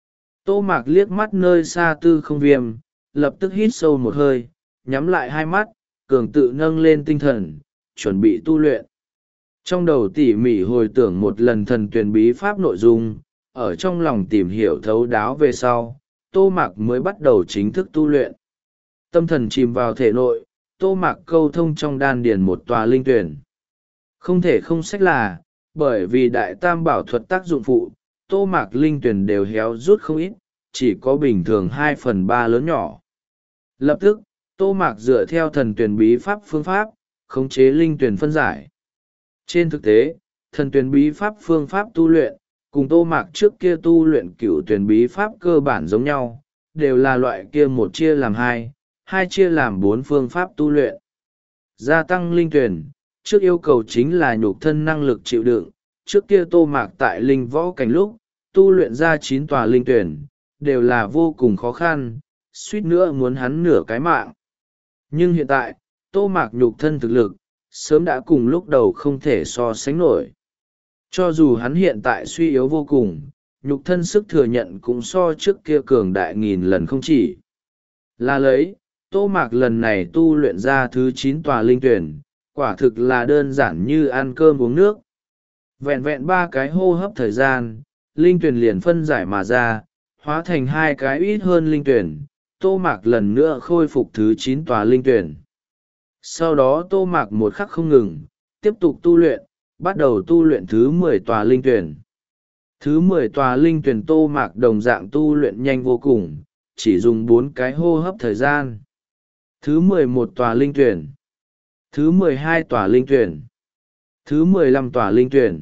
Tô Mạc liếc mắt nơi xa tư không viêm, lập tức hít sâu một hơi, nhắm lại hai mắt, cường tự nâng lên tinh thần, chuẩn bị tu luyện. Trong đầu tỉ mỉ hồi tưởng một lần thần tuyển bí pháp nội dung, ở trong lòng tìm hiểu thấu đáo về sau, Tô Mạc mới bắt đầu chính thức tu luyện. Tâm thần chìm vào thể nội, Tô Mạc câu thông trong đan điền một tòa linh tuyển. Không thể không sách là, bởi vì đại tam bảo thuật tác dụng phụ, Tô Mạc linh tuyển đều héo rút không ít, chỉ có bình thường hai phần ba lớn nhỏ. Lập tức, Tô Mạc dựa theo thần tuyển bí pháp phương pháp, khống chế linh tuyển phân giải. Trên thực tế, thần tuyển bí pháp phương pháp tu luyện, cùng Tô Mạc trước kia tu luyện cửu tuyển bí pháp cơ bản giống nhau, đều là loại kia một chia làm hai, hai chia làm bốn phương pháp tu luyện. Gia tăng linh tuyển, trước yêu cầu chính là nhục thân năng lực chịu đựng. Trước kia Tô Mạc tại linh võ cảnh lúc, tu luyện ra chín tòa linh tuyển, đều là vô cùng khó khăn, suýt nữa muốn hắn nửa cái mạng. Nhưng hiện tại, Tô Mạc nhục thân thực lực, sớm đã cùng lúc đầu không thể so sánh nổi. Cho dù hắn hiện tại suy yếu vô cùng, nhục thân sức thừa nhận cũng so trước kia cường đại nghìn lần không chỉ. Là lấy, Tô Mạc lần này tu luyện ra thứ chín tòa linh tuyển, quả thực là đơn giản như ăn cơm uống nước. Vẹn vẹn ba cái hô hấp thời gian, linh tuyển liền phân giải mà ra, hóa thành hai cái ít hơn linh tuyển. Tô Mạc lần nữa khôi phục thứ chín tòa linh tuyển. Sau đó Tô Mạc một khắc không ngừng, tiếp tục tu luyện, bắt đầu tu luyện thứ mười tòa linh tuyển. Thứ mười tòa linh tuyển Tô Mạc đồng dạng tu luyện nhanh vô cùng, chỉ dùng bốn cái hô hấp thời gian. Thứ mười một tòa linh tuyển. Thứ mười hai tòa linh tuyển. Thứ mười lăm tòa linh tuyển.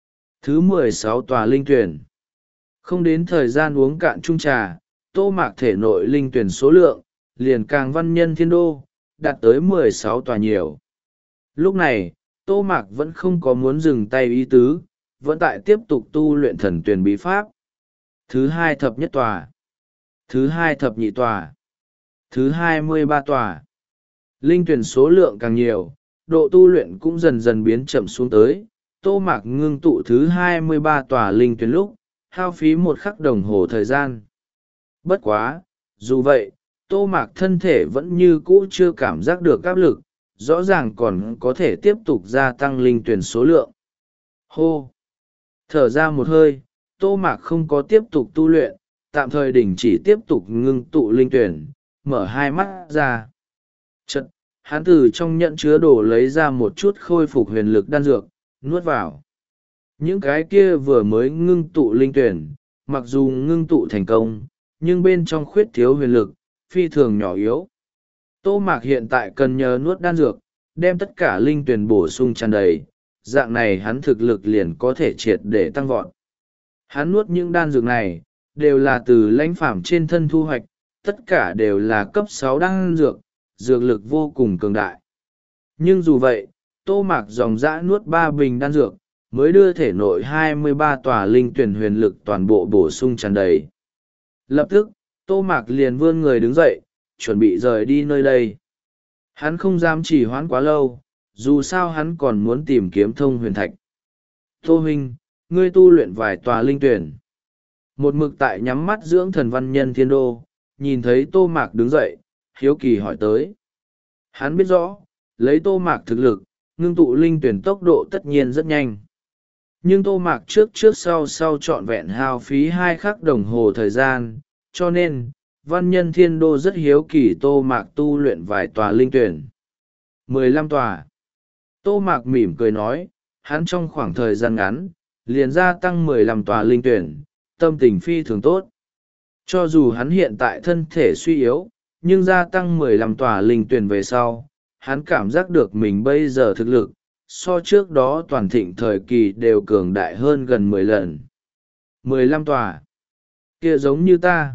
Thứ mười sáu tòa linh tuyển. Không đến thời gian uống cạn chung trà, Tô Mạc thể nội linh tuyển số lượng, liền càng Văn Nhân Thiên Đô, đạt tới mười sáu tòa nhiều. Lúc này, Tô Mạc vẫn không có muốn dừng tay ý tứ, vẫn tại tiếp tục tu luyện thần tuyển bí pháp. Thứ hai thập nhất tòa. Thứ hai thập nhị tòa. Thứ hai mươi ba tòa. Linh tuyển số lượng càng nhiều, độ tu luyện cũng dần dần biến chậm xuống tới. Tô Mạc ngưng tụ thứ hai mươi ba tòa linh tuyển lúc, hao phí một khắc đồng hồ thời gian. Bất quá, dù vậy, Tô Mạc thân thể vẫn như cũ chưa cảm giác được áp lực, rõ ràng còn có thể tiếp tục gia tăng linh tuyển số lượng. Hô! Thở ra một hơi, Tô Mạc không có tiếp tục tu luyện, tạm thời đình chỉ tiếp tục ngưng tụ linh tuyển, mở hai mắt ra. Chật, hắn từ trong nhẫn chứa đồ lấy ra một chút khôi phục huyền lực đan dược, nuốt vào. Những cái kia vừa mới ngưng tụ linh tuyển, mặc dù ngưng tụ thành công, nhưng bên trong khuyết thiếu huyền lực, phi thường nhỏ yếu. Tô Mạc hiện tại cần nhờ nuốt đan dược, đem tất cả linh tuyển bổ sung tràn đầy, dạng này hắn thực lực liền có thể triệt để tăng vọt. Hắn nuốt những đan dược này, đều là từ lãnh phàm trên thân thu hoạch, tất cả đều là cấp sáu đan dược, dược lực vô cùng cường đại. Nhưng dù vậy, Tô Mạc dòng dã nuốt ba bình đan dược, mới đưa thể nội hai mươi ba tòa linh tuyển huyền lực toàn bộ bổ sung tràn đầy. Lập tức, Tô Mạc liền vươn người đứng dậy, chuẩn bị rời đi nơi đây. Hắn không dám trì hoãn quá lâu, dù sao hắn còn muốn tìm kiếm thông huyền thạch. Tô huynh, ngươi tu luyện vài tòa linh tuyển. Một mực tại nhắm mắt dưỡng thần Văn Nhân Thiên Đô, nhìn thấy Tô Mạc đứng dậy, hiếu kỳ hỏi tới. Hắn biết rõ, lấy Tô Mạc thực lực, ngưng tụ linh tuyển tốc độ tất nhiên rất nhanh. Nhưng Tô Mạc trước trước sau sau trọn vẹn hao phí hai khắc đồng hồ thời gian, cho nên, Văn Nhân Thiên Đô rất hiếu kỳ Tô Mạc tu luyện vài tòa linh tuyển. mười lăm tòa. Tô Mạc mỉm cười nói, hắn trong khoảng thời gian ngắn, liền gia tăng mười lăm tòa linh tuyển, tâm tình phi thường tốt. Cho dù hắn hiện tại thân thể suy yếu, nhưng gia tăng mười lăm tòa linh tuyển về sau, hắn cảm giác được mình bây giờ thực lực, so trước đó toàn thịnh thời kỳ đều cường đại hơn gần mười lần. mười lăm tòa. Kia giống như ta.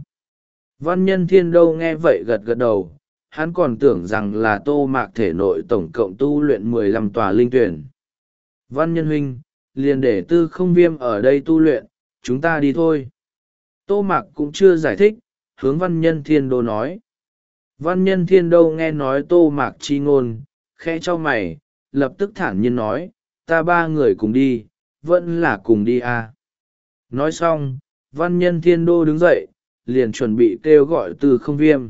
Văn Nhân Thiên Đô nghe vậy gật gật đầu, hắn còn tưởng rằng là Tô Mạc thể nội tổng cộng tu luyện mười lăm tòa linh tuyển. Văn Nhân huynh, liền để Tư Không Viêm ở đây tu luyện, chúng ta đi thôi. Tô Mạc cũng chưa giải thích, hướng Văn Nhân Thiên Đô nói. Văn Nhân Thiên Đô nghe nói Tô Mạc chi ngôn, khẽ cho mày, lập tức thản nhiên nói, ta ba người cùng đi, vẫn là cùng đi à. Nói xong, Văn Nhân Thiên Đô đứng dậy, liền chuẩn bị kêu gọi Tư Không Viêm.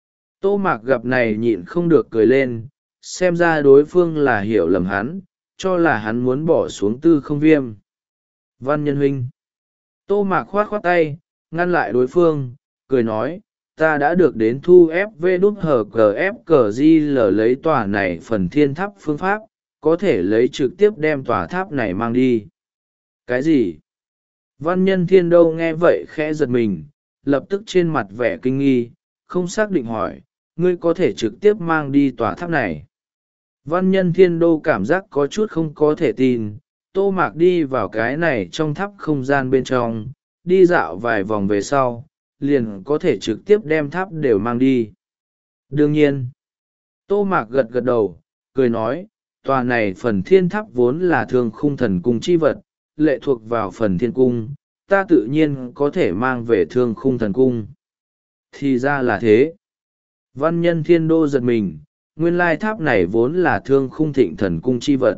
Tô Mạc gặp này nhịn không được cười lên, xem ra đối phương là hiểu lầm hắn, cho là hắn muốn bỏ xuống Tư Không Viêm. Văn Nhân huynh. Tô Mạc khoát khoát tay, ngăn lại đối phương, cười nói, ta đã được đến thu ép vê đút hờ cờ ép cờ di lờ lấy tòa này phần thiên tháp phương pháp, có thể lấy trực tiếp đem tòa tháp này mang đi. Cái gì? Văn Nhân Thiên Đô nghe vậy khẽ giật mình, lập tức trên mặt vẻ kinh nghi, không xác định hỏi, ngươi có thể trực tiếp mang đi tòa tháp này. Văn Nhân Thiên Đô cảm giác có chút không có thể tin, Tô Mạc đi vào cái này trong tháp không gian bên trong, đi dạo vài vòng về sau, liền có thể trực tiếp đem tháp đều mang đi. Đương nhiên, Tô Mạc gật gật đầu, cười nói, tòa này phần thiên tháp vốn là thương khung thần cung chi vật, lệ thuộc vào phần thiên cung, ta tự nhiên có thể mang về thương khung thần cung. Thì ra là thế. Văn Nhân Thiên Đô giật mình, nguyên lai tháp này vốn là thương khung thịnh thần cung chi vật.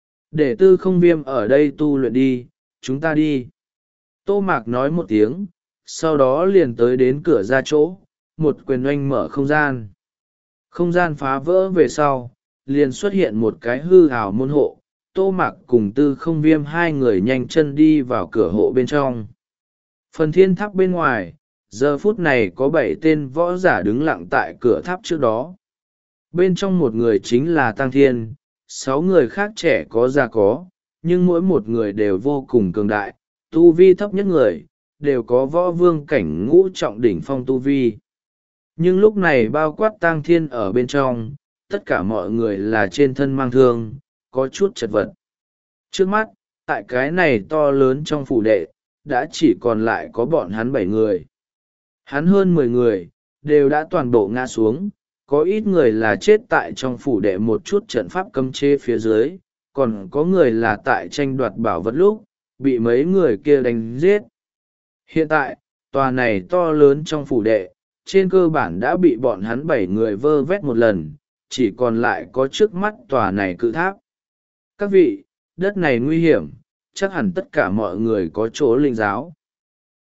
Để Tư Không Viêm ở đây tu luyện đi, chúng ta đi. Tô Mạc nói một tiếng, sau đó liền tới đến cửa ra chỗ, một quyền oanh mở không gian. Không gian phá vỡ về sau, liền xuất hiện một cái hư ảo môn hộ. Tô Mạc cùng Tư Không Viêm hai người nhanh chân đi vào cửa hộ bên trong. Phần thiên tháp bên ngoài, giờ phút này có bảy tên võ giả đứng lặng tại cửa tháp trước đó. Bên trong một người chính là Tăng Thiên, sáu người khác trẻ có già có, nhưng mỗi một người đều vô cùng cường đại, tu vi thấp nhất người, đều có võ vương cảnh ngũ trọng đỉnh phong tu vi. Nhưng lúc này bao quát Tăng Thiên ở bên trong, tất cả mọi người là trên thân mang thương, có chút chật vật. Trước mắt, tại cái này to lớn trong phủ đệ, đã chỉ còn lại có bọn hắn bảy người. Hắn hơn mười người, đều đã toàn bộ ngã xuống, có ít người là chết tại trong phủ đệ một chút trận pháp cấm chế phía dưới, còn có người là tại tranh đoạt bảo vật lúc, bị mấy người kia đánh giết. Hiện tại, tòa này to lớn trong phủ đệ, trên cơ bản đã bị bọn hắn bảy người vơ vét một lần, chỉ còn lại có trước mắt tòa này cự tháp. Các vị, đất này nguy hiểm, chắc hẳn tất cả mọi người có chỗ linh giáo.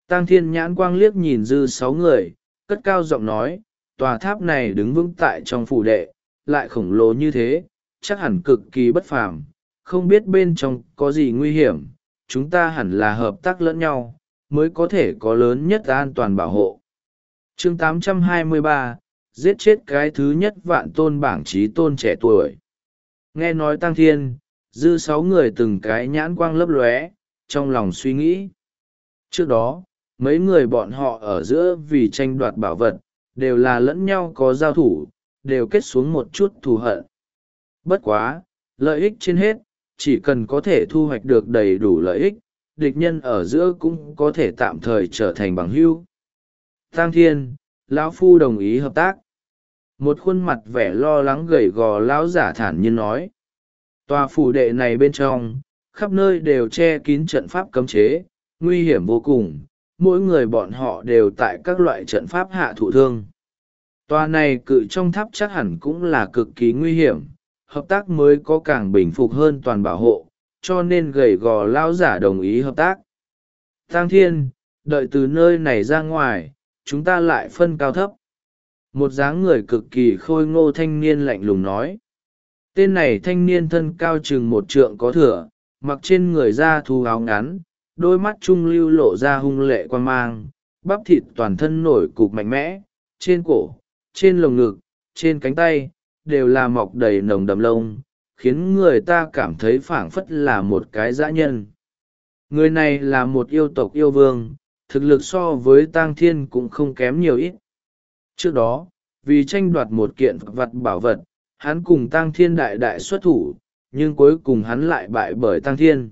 Tang Thiên nhãn quang liếc nhìn dư sáu người, cất cao giọng nói, tòa tháp này đứng vững tại trong phủ đệ, lại khổng lồ như thế, chắc hẳn cực kỳ bất phàm, không biết bên trong có gì nguy hiểm, chúng ta hẳn là hợp tác lẫn nhau, mới có thể có lớn nhất an toàn bảo hộ. Chương tám trăm hai mươi ba, giết chết cái thứ nhất vạn tôn bảng trí tôn trẻ tuổi. Nghe nói Tang Thiên, dư sáu người từng cái nhãn quang lấp lóe, trong lòng suy nghĩ. Trước đó, mấy người bọn họ ở giữa vì tranh đoạt bảo vật, đều là lẫn nhau có giao thủ, đều kết xuống một chút thù hận. Bất quá, lợi ích trên hết, chỉ cần có thể thu hoạch được đầy đủ lợi ích, địch nhân ở giữa cũng có thể tạm thời trở thành bằng hữu. Tang Thiên, lão phu đồng ý hợp tác. Một khuôn mặt vẻ lo lắng gầy gò lão giả thản nhiên nói. Tòa phủ đệ này bên trong, khắp nơi đều che kín trận pháp cấm chế, nguy hiểm vô cùng, mỗi người bọn họ đều tại các loại trận pháp hạ thụ thương. Tòa này cự trong tháp chắc hẳn cũng là cực kỳ nguy hiểm, hợp tác mới có càng bình phục hơn toàn bảo hộ, cho nên gầy gò lão giả đồng ý hợp tác. Tang Thiên, đợi từ nơi này ra ngoài, chúng ta lại phân cao thấp. Một dáng người cực kỳ khôi ngô thanh niên lạnh lùng nói. Tên này thanh niên thân cao chừng một trượng có thửa, mặc trên người da thú áo ngắn, đôi mắt trung lưu lộ ra hung lệ quan mang, bắp thịt toàn thân nổi cục mạnh mẽ, trên cổ, trên lồng ngực, trên cánh tay, đều là mọc đầy nồng đầm lông, khiến người ta cảm thấy phảng phất là một cái dã nhân. Người này là một yêu tộc yêu vương, thực lực so với Tang Thiên cũng không kém nhiều ít. Trước đó, vì tranh đoạt một kiện vật bảo vật, hắn cùng Tang Thiên đại đại xuất thủ, nhưng cuối cùng hắn lại bại bởi Tang Thiên.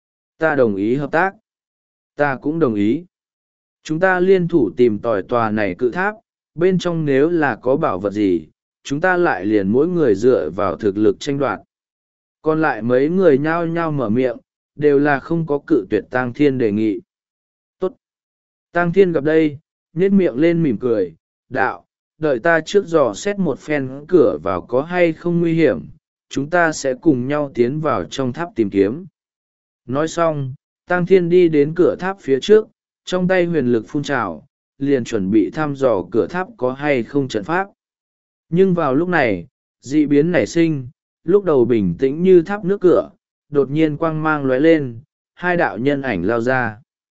Ta đồng ý hợp tác. Ta cũng đồng ý. Chúng ta liên thủ tìm tòi tòa này cự tháp, bên trong nếu là có bảo vật gì, chúng ta lại liền mỗi người dựa vào thực lực tranh đoạt. Còn lại mấy người nhao nhao mở miệng, đều là không có cự tuyệt Tang Thiên đề nghị. Tốt. Tang Thiên gặp đây, nhếch miệng lên mỉm cười, đạo, đợi ta trước dò xét một phen cửa vào có hay không nguy hiểm, chúng ta sẽ cùng nhau tiến vào trong tháp tìm kiếm. Nói xong, Tang Thiên đi đến cửa tháp phía trước, trong tay huyền lực phun trào, liền chuẩn bị thăm dò cửa tháp có hay không trận pháp. Nhưng vào lúc này, dị biến nảy sinh, lúc đầu bình tĩnh như tháp nước cửa, đột nhiên quang mang lóe lên, hai đạo nhân ảnh lao ra.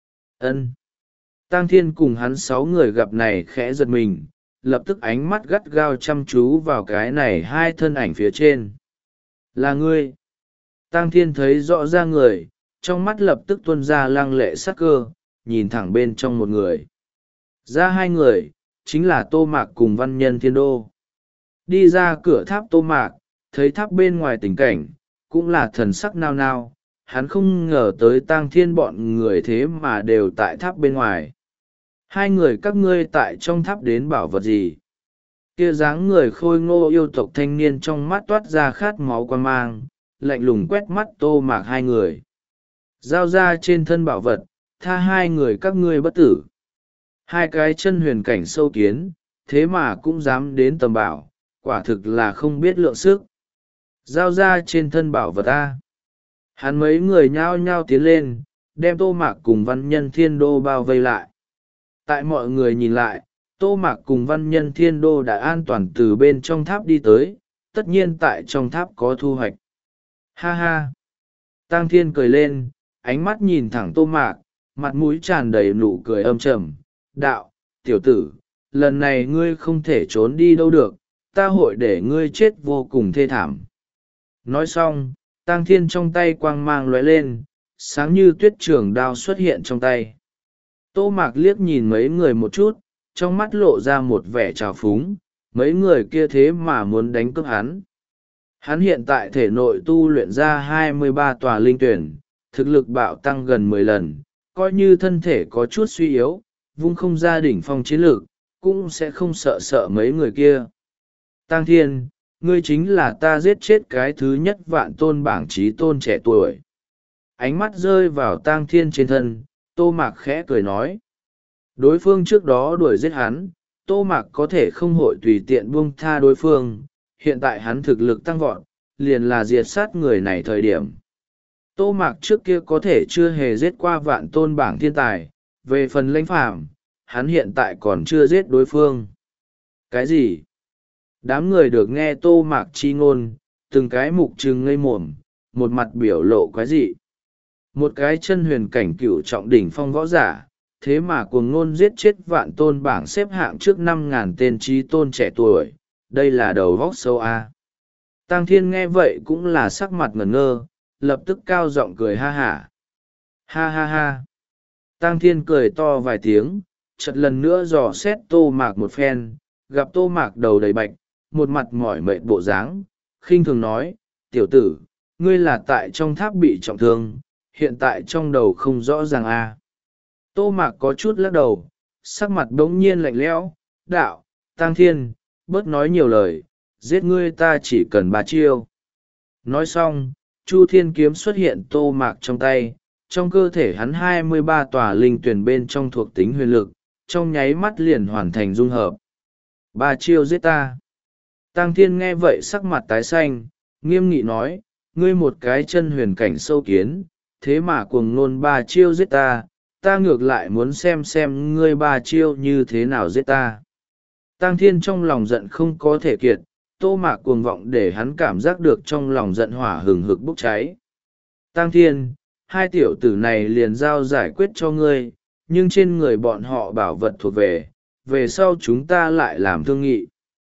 Ân. Tang Thiên cùng hắn sáu người gặp này khẽ giật mình, lập tức ánh mắt gắt gao chăm chú vào cái này hai thân ảnh phía trên. Là ngươi. Tang Thiên thấy rõ ra người, trong mắt lập tức tuôn ra lăng lệ sắc cơ, nhìn thẳng bên trong một người. Ra hai người, chính là Tô Mạc cùng Văn Nhân Thiên Đô. Đi ra cửa tháp Tô Mạc, thấy tháp bên ngoài tình cảnh, cũng là thần sắc nao nao, hắn không ngờ tới Tang Thiên bọn người thế mà đều tại tháp bên ngoài. Hai người các ngươi tại trong tháp đến bảo vật gì? Kia dáng người khôi ngô yêu tộc thanh niên trong mắt toát ra khát máu quan mang, lạnh lùng quét mắt Tô Mạc hai người. Giao ra trên thân bảo vật, tha hai người các ngươi bất tử. Hai cái chân huyền cảnh sâu kiến, thế mà cũng dám đến tầm bảo, quả thực là không biết lượng sức. Giao ra trên thân bảo vật ta. Hắn mấy người nhao nhao tiến lên, đem Tô Mạc cùng Văn Nhân Thiên Đô bao vây lại. Tại mọi người nhìn lại, Tô Mạc cùng Văn Nhân Thiên Đô đã an toàn từ bên trong tháp đi tới, tất nhiên tại trong tháp có thu hoạch. Ha ha! Tang Thiên cười lên, ánh mắt nhìn thẳng Tô Mạc, mặt mũi tràn đầy nụ cười âm trầm. Đạo, tiểu tử, lần này ngươi không thể trốn đi đâu được, ta hội để ngươi chết vô cùng thê thảm. Nói xong, Tang Thiên trong tay quang mang lóe lên, sáng như tuyết trường đao xuất hiện trong tay. Tô Mạc liếc nhìn mấy người một chút, trong mắt lộ ra một vẻ trào phúng, mấy người kia thế mà muốn đánh cướp hắn. Hắn hiện tại thể nội tu luyện ra hai mươi ba tòa linh tuyển, thực lực bạo tăng gần mười lần, coi như thân thể có chút suy yếu, vung không ra đỉnh phong chiến lược, cũng sẽ không sợ sợ mấy người kia. Tang Thiên, ngươi chính là ta giết chết cái thứ nhất vạn tôn bảng trí tôn trẻ tuổi. Ánh mắt rơi vào Tang Thiên trên thân, Tô Mạc khẽ cười nói. Đối phương trước đó đuổi giết hắn, Tô Mạc có thể không hội tùy tiện buông tha đối phương, hiện tại hắn thực lực tăng vọt, liền là diệt sát người này thời điểm. Tô Mạc trước kia có thể chưa hề giết qua vạn tôn bảng thiên tài, về phần lãnh phàm, hắn hiện tại còn chưa giết đối phương. Cái gì? Đám người được nghe Tô Mạc chi ngôn, từng cái mục trừng ngây mồm, một mặt biểu lộ quái dị. Một cái chân huyền cảnh cửu trọng đỉnh phong võ giả, thế mà cuồng ngôn giết chết vạn tôn bảng xếp hạng trước năm ngàn tên trí tôn trẻ tuổi, đây là đầu vóc sâu a. Tang Thiên nghe vậy cũng là sắc mặt ngẩn ngơ, lập tức cao giọng cười ha hả. Ha ha ha. Tang Thiên cười to vài tiếng, chợt lần nữa dò xét Tô Mạc một phen, gặp Tô Mạc đầu đầy bạch, một mặt mỏi mệt bộ dáng, khinh thường nói, tiểu tử, ngươi là tại trong tháp bị trọng thương, hiện tại trong đầu không rõ ràng a. Tô Mạc có chút lắc đầu, sắc mặt đống nhiên lạnh lẽo, đạo, Tang Thiên, bớt nói nhiều lời, giết ngươi ta chỉ cần ba chiêu. Nói xong, Chu Thiên kiếm xuất hiện Tô Mạc trong tay, trong cơ thể hắn hai mươi ba tòa linh tuyển bên trong thuộc tính huyền lực, trong nháy mắt liền hoàn thành dung hợp. Ba chiêu giết ta. Tang Thiên nghe vậy sắc mặt tái xanh, nghiêm nghị nói, ngươi một cái chân huyền cảnh sâu kiến, thế mà cuồng nôn ba chiêu giết ta, ta ngược lại muốn xem xem ngươi ba chiêu như thế nào giết ta. Tang Thiên trong lòng giận không có thể kiệt, Tô Mạc cuồng vọng để hắn cảm giác được trong lòng giận hỏa hừng hực bốc cháy. Tang Thiên, hai tiểu tử này liền giao giải quyết cho ngươi, nhưng trên người bọn họ bảo vật thuộc về, về sau chúng ta lại làm thương nghị.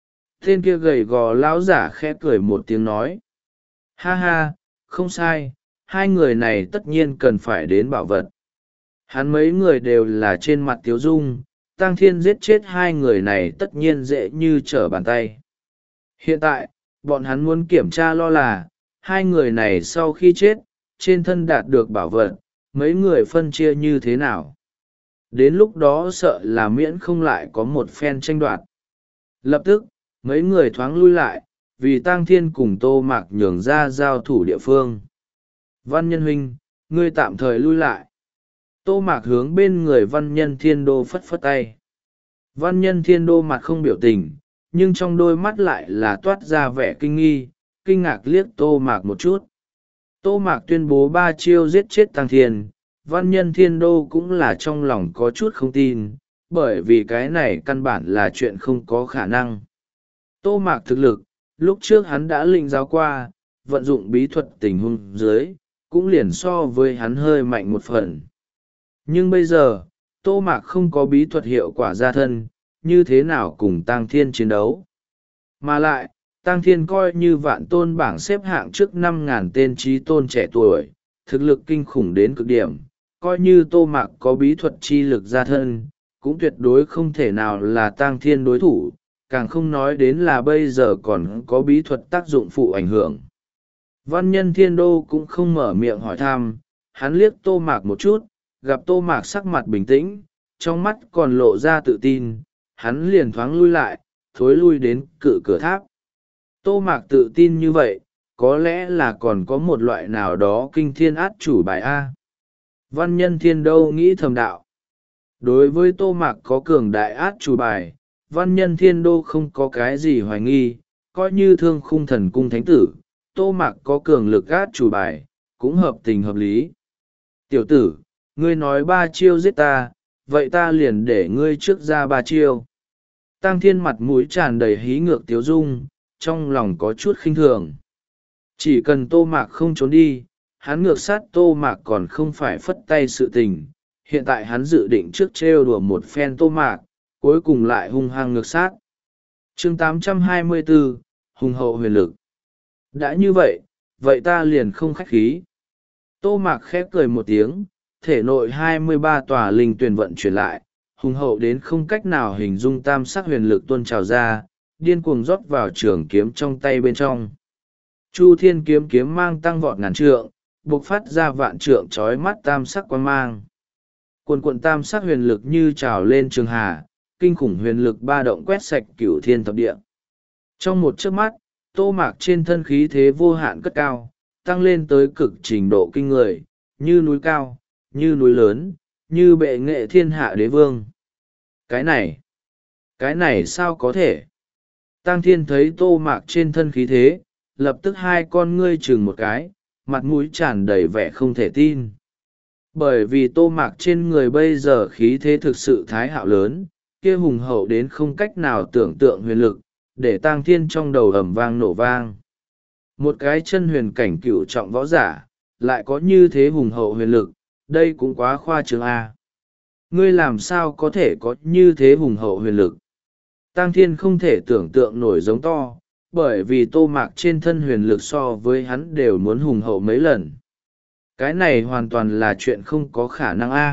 Tên kia gầy gò lão giả khẽ cười một tiếng nói. Ha ha, không sai, hai người này tất nhiên cần phải đến bảo vật. Hắn mấy người đều là trên mặt tiếu dung, Tang Thiên giết chết hai người này tất nhiên dễ như trở bàn tay. Hiện tại, bọn hắn muốn kiểm tra lo là, hai người này sau khi chết, trên thân đạt được bảo vật, mấy người phân chia như thế nào. Đến lúc đó sợ là miễn không lại có một phen tranh đoạt. Lập tức, mấy người thoáng lui lại, vì Tang Thiên cùng Tô Mạc nhường ra giao thủ địa phương. Văn Nhân huynh, ngươi tạm thời lui lại. Tô Mạc hướng bên người Văn Nhân Thiên Đô phất phất tay. Văn Nhân Thiên Đô mặt không biểu tình, nhưng trong đôi mắt lại là toát ra vẻ kinh nghi, kinh ngạc liếc Tô Mạc một chút. Tô Mạc tuyên bố ba chiêu giết chết Tang Thiên, Văn Nhân Thiên Đô cũng là trong lòng có chút không tin, bởi vì cái này căn bản là chuyện không có khả năng. Tô Mạc thực lực, lúc trước hắn đã lĩnh giáo qua, vận dụng bí thuật tình huống dưới, cũng liền so với hắn hơi mạnh một phần. Nhưng bây giờ, Tô Mạc không có bí thuật hiệu quả ra thân, như thế nào cùng Tang Thiên chiến đấu. Mà lại, Tang Thiên coi như vạn tôn bảng xếp hạng trước năm ngàn tên trí tôn trẻ tuổi, thực lực kinh khủng đến cực điểm, coi như Tô Mạc có bí thuật chi lực ra thân, cũng tuyệt đối không thể nào là Tang Thiên đối thủ, càng không nói đến là bây giờ còn có bí thuật tác dụng phụ ảnh hưởng. Văn Nhân Thiên Đô cũng không mở miệng hỏi thăm, hắn liếc Tô Mạc một chút, gặp Tô Mạc sắc mặt bình tĩnh, trong mắt còn lộ ra tự tin, hắn liền thoáng lui lại, thối lui đến cự cửa tháp. Tô Mạc tự tin như vậy, có lẽ là còn có một loại nào đó kinh thiên át chủ bài A. Văn Nhân Thiên Đô nghĩ thầm đạo. Đối với Tô Mạc có cường đại át chủ bài, Văn Nhân Thiên Đô không có cái gì hoài nghi, coi như Thương Khung Thần Cung Thánh Tử, Tô Mạc có cường lực át chủ bài, cũng hợp tình hợp lý. Tiểu tử, ngươi nói ba chiêu giết ta, vậy ta liền để ngươi trước ra ba chiêu. Tang Thiên mặt mũi tràn đầy hí ngược tiếu dung, trong lòng có chút khinh thường. Chỉ cần Tô Mạc không trốn đi, hắn ngược sát Tô Mạc còn không phải phất tay sự tình. Hiện tại hắn dự định trước trêu đùa một phen Tô Mạc, cuối cùng lại hung hăng ngược sát. Chương tám trăm hai mươi bốn, hùng hậu huyền lực. Đã như vậy, vậy ta liền không khách khí. Tô Mạc khép cười một tiếng, thể nội hai mươi ba tòa linh tuyển vận chuyển lại, hùng hậu đến không cách nào hình dung tam sắc huyền lực tuôn trào ra, điên cuồng rót vào trường kiếm trong tay bên trong. Chu Thiên kiếm kiếm mang tăng vọt ngàn trượng, bộc phát ra vạn trượng trói mắt tam sắc quang mang. Quần quận tam sắc huyền lực như trào lên trường hà, kinh khủng huyền lực ba động quét sạch cửu thiên thập địa. Trong một chớp mắt, Tô Mạc trên thân khí thế vô hạn cất cao, tăng lên tới cực trình độ kinh người, như núi cao, như núi lớn, như bệ nghệ thiên hạ đế vương. Cái này, cái này sao có thể? Tang Thiên thấy Tô Mạc trên thân khí thế, lập tức hai con ngươi chừng một cái, mặt mũi tràn đầy vẻ không thể tin. Bởi vì tô mạc trên người bây giờ khí thế thực sự thái hạo lớn, kia hùng hậu đến không cách nào tưởng tượng huyền lực, để tang thiên trong đầu ẩm vang nổ vang. Một cái chân huyền cảnh cửu trọng võ giả, lại có như thế hùng hậu huyền lực, đây cũng quá khoa trương a. Ngươi làm sao có thể có như thế hùng hậu huyền lực? Tang thiên không thể tưởng tượng nổi giống to, bởi vì tô mạc trên thân huyền lực so với hắn đều muốn hùng hậu mấy lần. Cái này hoàn toàn là chuyện không có khả năng a.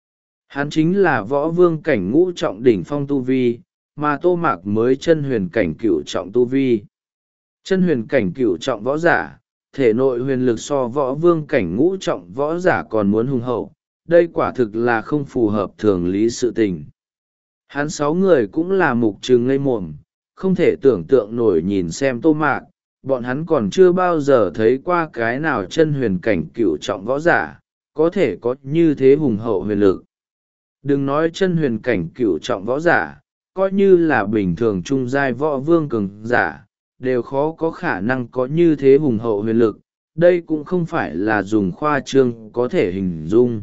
Hắn chính là võ vương cảnh ngũ trọng đỉnh phong tu vi, mà tô mạc mới chân huyền cảnh cửu trọng tu vi. Chân huyền cảnh cửu trọng võ giả, thể nội huyền lực so võ vương cảnh ngũ trọng võ giả còn muốn hùng hậu, đây quả thực là không phù hợp thường lý sự tình. Hắn sáu người cũng là mục trừng ngây mồm, không thể tưởng tượng nổi nhìn xem tô mạc, bọn hắn còn chưa bao giờ thấy qua cái nào chân huyền cảnh cửu trọng võ giả, có thể có như thế hùng hậu huyền lực. Đừng nói chân huyền cảnh cửu trọng võ giả, coi như là bình thường trung giai võ vương cường giả, đều khó có khả năng có như thế hùng hậu huyền lực, đây cũng không phải là dùng khoa trương có thể hình dung.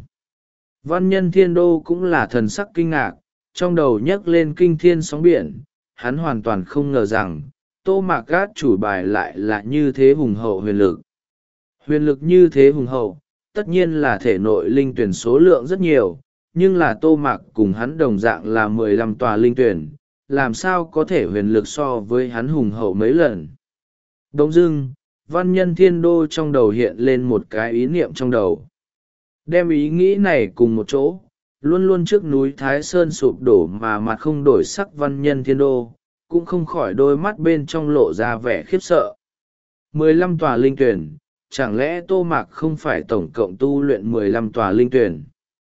Văn nhân thiên đô cũng là thần sắc kinh ngạc, trong đầu nhấc lên kinh thiên sóng biển, hắn hoàn toàn không ngờ rằng, tô mạc gát chủ bài lại là như thế hùng hậu huyền lực. Huyền lực như thế hùng hậu, tất nhiên là thể nội linh tuyển số lượng rất nhiều, nhưng là tô mạc cùng hắn đồng dạng là mười lăm tòa linh tuyển, làm sao có thể huyền lực so với hắn hùng hậu mấy lần. Đông dưng, văn nhân thiên đô trong đầu hiện lên một cái ý niệm trong đầu. Đem ý nghĩ này cùng một chỗ, luôn luôn trước núi Thái Sơn sụp đổ mà mặt không đổi sắc văn nhân thiên đô, cũng không khỏi đôi mắt bên trong lộ ra vẻ khiếp sợ. mười lăm tòa linh tuyển, chẳng lẽ tô mạc không phải tổng cộng tu luyện mười lăm tòa linh tuyển,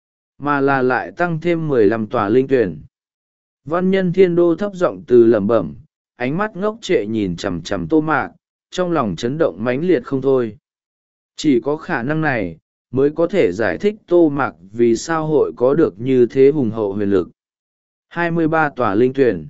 mà là lại tăng thêm mười lăm tòa linh tuyển. Văn nhân thiên đô thấp giọng từ lẩm bẩm, ánh mắt ngốc trệ nhìn chằm chằm tô mạc, trong lòng chấn động mãnh liệt không thôi. Chỉ có khả năng này, mới có thể giải thích tô mạc vì sao hội có được như thế hùng hậu huyền lực. hai mươi ba tòa linh tuyển.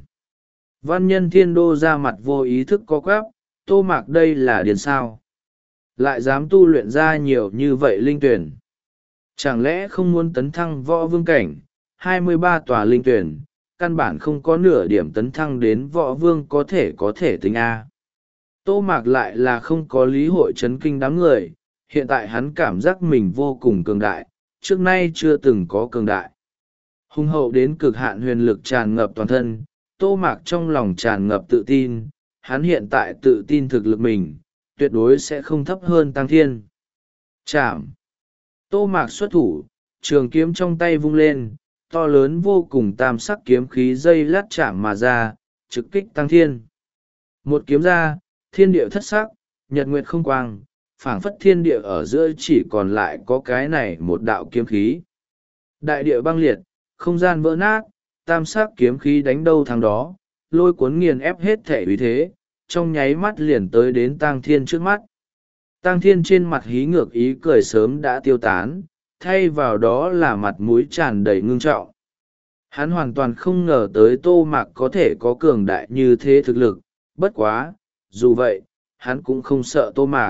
Văn nhân thiên đô ra mặt vô ý thức co quắp, tô mạc đây là điền sao. Lại dám tu luyện ra nhiều như vậy linh tuyển. Chẳng lẽ không muốn tấn thăng võ vương cảnh, hai mươi ba tòa linh tuyển, căn bản không có nửa điểm tấn thăng đến võ vương có thể có thể tính A. Tô mạc lại là không có lý hội chấn kinh đám người, hiện tại hắn cảm giác mình vô cùng cường đại, trước nay chưa từng có cường đại. Hùng hậu đến cực hạn huyền lực tràn ngập toàn thân, tô mạc trong lòng tràn ngập tự tin, hắn hiện tại tự tin thực lực mình, tuyệt đối sẽ không thấp hơn Tăng Thiên. Chạm. Tô mạc xuất thủ, trường kiếm trong tay vung lên, to lớn vô cùng tam sắc kiếm khí dây lát chạm mà ra, trực kích Tăng Thiên. Một kiếm ra, thiên địa thất sắc, nhật nguyệt không quang, phảng phất thiên địa ở giữa chỉ còn lại có cái này một đạo kiếm khí. Đại địa băng liệt, không gian vỡ nát, tam sắc kiếm khí đánh đâu thắng đó, lôi cuốn nghiền ép hết thể uy thế, trong nháy mắt liền tới đến Tang Thiên trước mắt. Tang Thiên trên mặt hí ngược ý cười sớm đã tiêu tán, thay vào đó là mặt mũi tràn đầy ngưng trọng. Hắn hoàn toàn không ngờ tới Tô Mạc có thể có cường đại như thế thực lực, bất quá, dù vậy, hắn cũng không sợ Tô Mạc.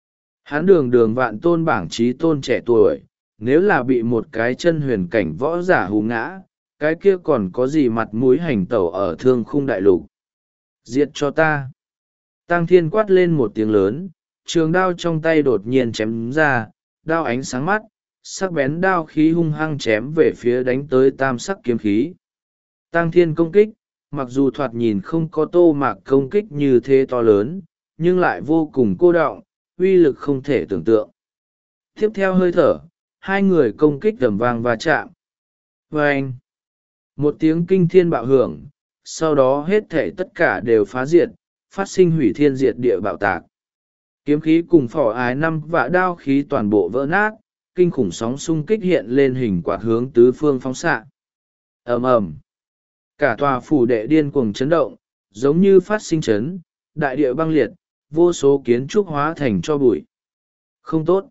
Hắn đường đường vạn tôn bảng trí tôn trẻ tuổi, nếu là bị một cái chân huyền cảnh võ giả hù ngã, cái kia còn có gì mặt mũi hành tẩu ở thương khung đại lục. Diệt cho ta. Tang Thiên quát lên một tiếng lớn, trường đao trong tay đột nhiên chém ra, đao ánh sáng mắt, sắc bén đao khí hung hăng chém về phía đánh tới tam sắc kiếm khí. Tang Thiên công kích, mặc dù thoạt nhìn không có Tô Mạc công kích như thế to lớn, nhưng lại vô cùng cô đọng, uy lực không thể tưởng tượng. Tiếp theo hơi thở, hai người công kích rầm vang và chạm. Vâng! Một tiếng kinh thiên bạo hưởng, sau đó hết thể tất cả đều phá diệt, phát sinh hủy thiên diệt địa bạo tạc. Kiếm khí cùng phỏ ái năm và đao khí toàn bộ vỡ nát, kinh khủng sóng xung kích hiện lên hình quạt hướng tứ phương phóng xạ. Ầm ầm, cả tòa phủ đệ điên cuồng chấn động, giống như phát sinh chấn, đại địa băng liệt, vô số kiến trúc hóa thành cho bụi. Không tốt.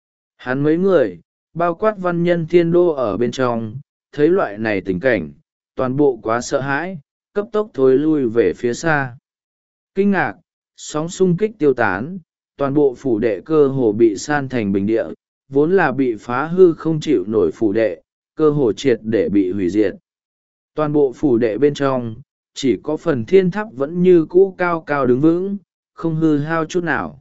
Hắn mấy người, bao quát văn nhân thiên đô ở bên trong, thấy loại này tình cảnh, toàn bộ quá sợ hãi, cấp tốc thối lui về phía xa. Kinh ngạc, sóng xung kích tiêu tán, toàn bộ phủ đệ cơ hồ bị san thành bình địa, vốn là bị phá hư không chịu nổi phủ đệ, cơ hồ triệt để bị hủy diệt. Toàn bộ phủ đệ bên trong, chỉ có phần thiên tháp vẫn như cũ cao cao đứng vững, không hư hao chút nào.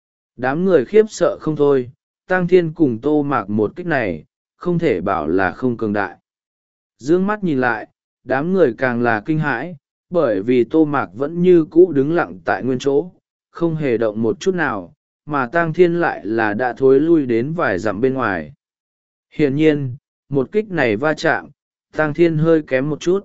Đám người khiếp sợ không thôi, Tang Thiên cùng Tô Mạc một kích này, không thể bảo là không cường đại. Dương mắt nhìn lại, đám người càng là kinh hãi, bởi vì Tô Mạc vẫn như cũ đứng lặng tại nguyên chỗ, không hề động một chút nào, mà Tang Thiên lại là đã thối lui đến vài dặm bên ngoài. Hiển nhiên, một kích này va chạm, Tang Thiên hơi kém một chút.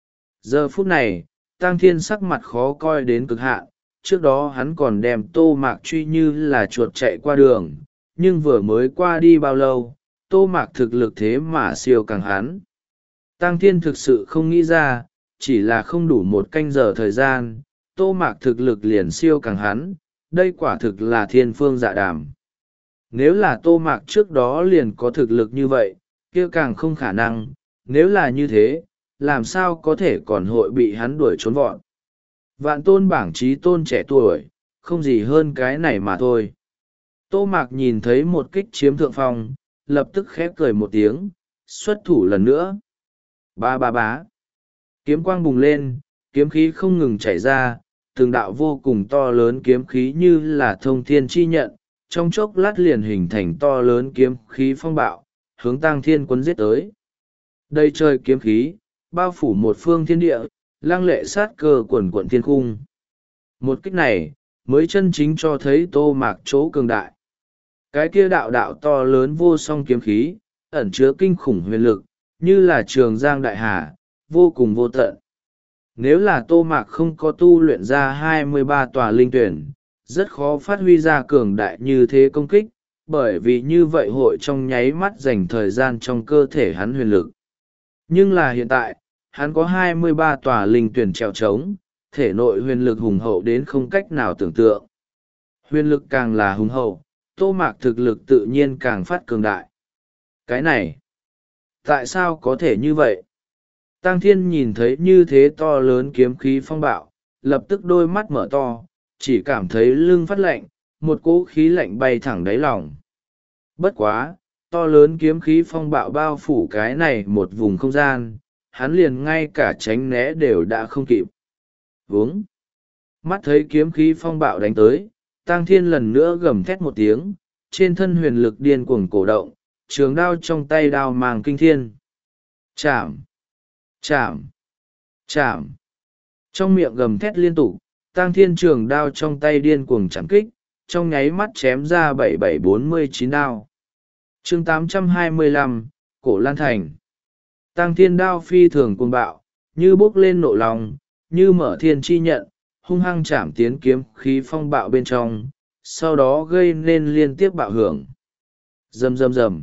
Giờ phút này, Tang Thiên sắc mặt khó coi đến cực hạn, trước đó hắn còn đem Tô Mạc truy như là chuột chạy qua đường, nhưng vừa mới qua đi bao lâu, Tô Mạc thực lực thế mà siêu càng hắn. Tang Thiên thực sự không nghĩ ra, chỉ là không đủ một canh giờ thời gian, Tô Mạc thực lực liền siêu càng hắn, đây quả thực là thiên phương dạ đàm. Nếu là Tô Mạc trước đó liền có thực lực như vậy, kia càng không khả năng, nếu là như thế, làm sao có thể còn hội bị hắn đuổi trốn vọn. Vạn tôn bảng trí tôn trẻ tuổi, không gì hơn cái này mà thôi. Tô Mạc nhìn thấy một kích chiếm thượng phong, lập tức khép cười một tiếng, xuất thủ lần nữa. Ba ba bá. Kiếm quang bùng lên, kiếm khí không ngừng chảy ra, từng đạo vô cùng to lớn kiếm khí như là thông thiên chi nhận, trong chốc lát liền hình thành to lớn kiếm khí phong bạo, hướng Tang Thiên quấn giết tới. Đây trời kiếm khí, bao phủ một phương thiên địa, lăng lệ sát cơ quần quận thiên cung. Một kích này, mới chân chính cho thấy Tô Mạc chỗ cường đại. Cái kia đạo đạo to lớn vô song kiếm khí, ẩn chứa kinh khủng huyền lực, như là trường giang đại hà, vô cùng vô tận. Nếu là Tô Mạc không có tu luyện ra hai mươi ba tòa linh tuyển, rất khó phát huy ra cường đại như thế công kích, bởi vì như vậy hội trong nháy mắt dành thời gian trong cơ thể hắn huyền lực. Nhưng là hiện tại, hắn có hai mươi ba tòa linh tuyển trèo trống, thể nội huyền lực hùng hậu đến không cách nào tưởng tượng. Huyền lực càng là hùng hậu, Tô Mạc thực lực tự nhiên càng phát cường đại. Cái này, tại sao có thể như vậy? Tang Thiên nhìn thấy như thế to lớn kiếm khí phong bạo, lập tức đôi mắt mở to, chỉ cảm thấy lưng phát lạnh, một cỗ khí lạnh bay thẳng đáy lòng. Bất quá, to lớn kiếm khí phong bạo bao phủ cái này một vùng không gian, hắn liền ngay cả tránh né đều đã không kịp. Vướng. Mắt thấy kiếm khí phong bạo đánh tới, Tang Thiên lần nữa gầm thét một tiếng, trên thân huyền lực điên cuồng cổ động, trường đao trong tay đao mang kinh thiên. Chạm! Chạm! Chạm! Trong miệng gầm thét liên tục, Tang Thiên trường đao trong tay điên cuồng chạm kích, trong nháy mắt chém ra bảy bảy bốn mươi chín đao. Chương tám trăm hai mươi lăm, Cổ Lan Thành. Tang Thiên đao phi thường cuồng bạo, như bốc lên nộ lòng, như mở thiên chi nhận, hung hăng chạm tiến kiếm khí phong bạo bên trong, sau đó gây nên liên tiếp bạo hưởng. Rầm rầm rầm.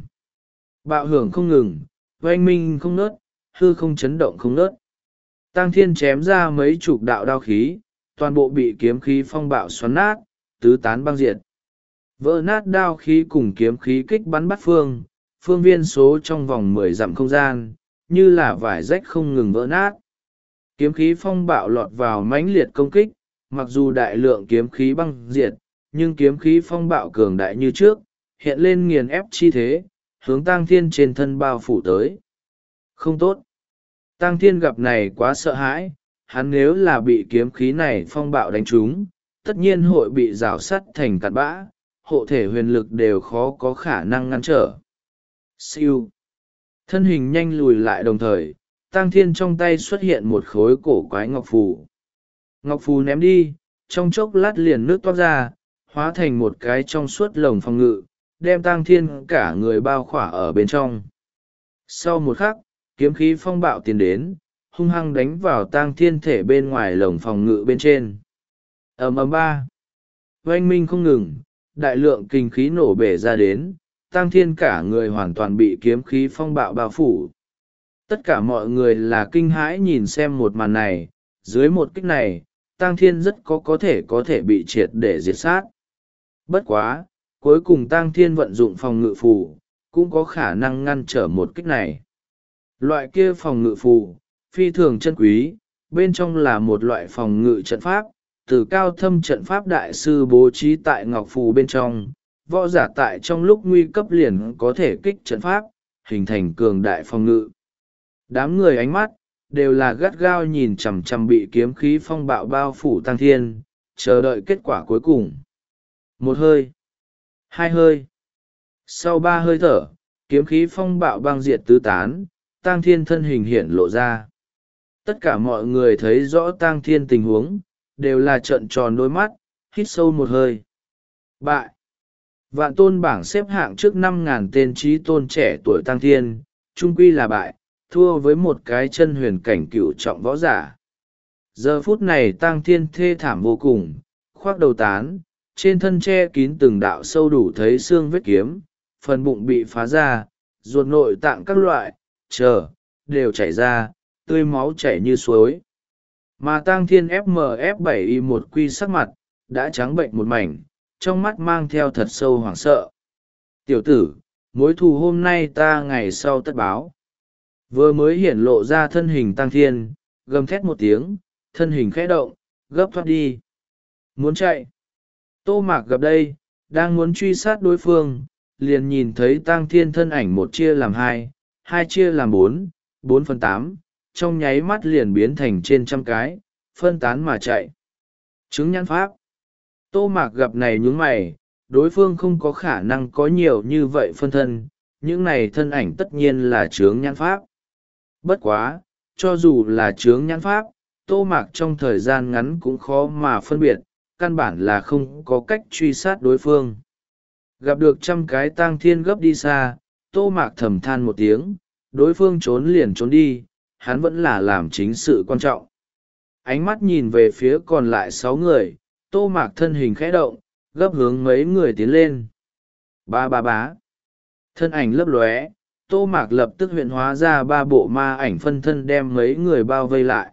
Bạo hưởng không ngừng, oanh minh không nớt, hư không chấn động không nớt. Tang Thiên chém ra mấy chục đạo đao khí, toàn bộ bị kiếm khí phong bạo xoắn nát, tứ tán băng diệt. Vỡ nát đao khí cùng kiếm khí kích bắn bắt phương, phương viên số trong vòng mười dặm không gian, như là vải rách không ngừng vỡ nát. Kiếm khí phong bạo lọt vào mãnh liệt công kích, mặc dù đại lượng kiếm khí băng diệt, nhưng kiếm khí phong bạo cường đại như trước, hiện lên nghiền ép chi thế, hướng Tang Thiên trên thân bao phủ tới. Không tốt. Tang Thiên gặp này quá sợ hãi, hắn nếu là bị kiếm khí này phong bạo đánh trúng, tất nhiên hội bị rào sắt thành cặn bã, hộ thể huyền lực đều khó có khả năng ngăn trở. Siêu. Thân hình nhanh lùi lại đồng thời, Tang Thiên trong tay xuất hiện một khối cổ quái ngọc phù. Ngọc phù ném đi, trong chốc lát liền nước toát ra, hóa thành một cái trong suốt lồng phòng ngự, đem Tang Thiên cả người bao khỏa ở bên trong. Sau một khắc, kiếm khí phong bạo tiến đến, hung hăng đánh vào Tang Thiên thể bên ngoài lồng phòng ngự bên trên. Ầm ầm ba. Oanh minh không ngừng, đại lượng kinh khí nổ bể ra đến, Tang Thiên cả người hoàn toàn bị kiếm khí phong bạo bao phủ. Tất cả mọi người là kinh hãi nhìn xem một màn này, dưới một kích này, Tang Thiên rất có có thể có thể bị triệt để diệt sát. Bất quá, cuối cùng Tang Thiên vận dụng phòng ngự phù, cũng có khả năng ngăn trở một kích này. Loại kia phòng ngự phù, phi thường chân quý, bên trong là một loại phòng ngự trận pháp, từ cao thâm trận pháp đại sư bố trí tại ngọc phù bên trong, võ giả tại trong lúc nguy cấp liền có thể kích trận pháp, hình thành cường đại phòng ngự. Đám người ánh mắt đều là gắt gao nhìn chằm chằm bị kiếm khí phong bạo bao phủ Tăng Thiên, chờ đợi kết quả cuối cùng. Một hơi, hai hơi, sau ba hơi thở, kiếm khí phong bạo băng diệt tứ tán, Tăng Thiên thân hình hiện lộ ra. Tất cả mọi người thấy rõ Tăng Thiên tình huống, đều là trợn tròn đôi mắt, hít sâu một hơi. Bại. Vạn tôn bảng xếp hạng trước năm ngàn tên trí tôn trẻ tuổi Tăng Thiên, trung quy là bại, thua với một cái chân huyền cảnh cựu trọng võ giả. Giờ phút này Tăng Thiên thê thảm vô cùng, khoác đầu tán, trên thân che kín từng đạo sâu đủ thấy xương vết kiếm, phần bụng bị phá ra, ruột nội tạng các loại, chờ, đều chảy ra, tươi máu chảy như suối. Mà Tăng Thiên ép em ép bảy i một quy sắc mặt, đã trắng bệnh một mảnh, trong mắt mang theo thật sâu hoảng sợ. Tiểu tử, mối thù hôm nay ta ngày sau tất báo. Vừa mới hiển lộ ra thân hình Tăng Thiên, gầm thét một tiếng, thân hình khẽ động, gấp thoát đi. Muốn chạy. Tô Mạc gặp đây, đang muốn truy sát đối phương, liền nhìn thấy Tăng Thiên thân ảnh một chia làm hai, hai chia làm bốn, bốn phần tám, trong nháy mắt liền biến thành trên trăm cái, phân tán mà chạy. Chứng nhãn pháp. Tô Mạc gặp này nhướng mày, đối phương không có khả năng có nhiều như vậy phân thân, những này thân ảnh tất nhiên là chướng nhãn pháp. Bất quá, cho dù là chướng nhãn pháp, Tô Mạc trong thời gian ngắn cũng khó mà phân biệt, căn bản là không có cách truy sát đối phương. Gặp được trăm cái Tang Thiên gấp đi xa, Tô Mạc thầm than một tiếng, đối phương trốn liền trốn đi, hắn vẫn là làm chính sự quan trọng. Ánh mắt nhìn về phía còn lại sáu người, Tô Mạc thân hình khẽ động, gấp hướng mấy người tiến lên. Ba ba bá. Thân ảnh lấp lóe, Tô Mạc lập tức huyện hóa ra ba bộ ma ảnh phân thân đem mấy người bao vây lại.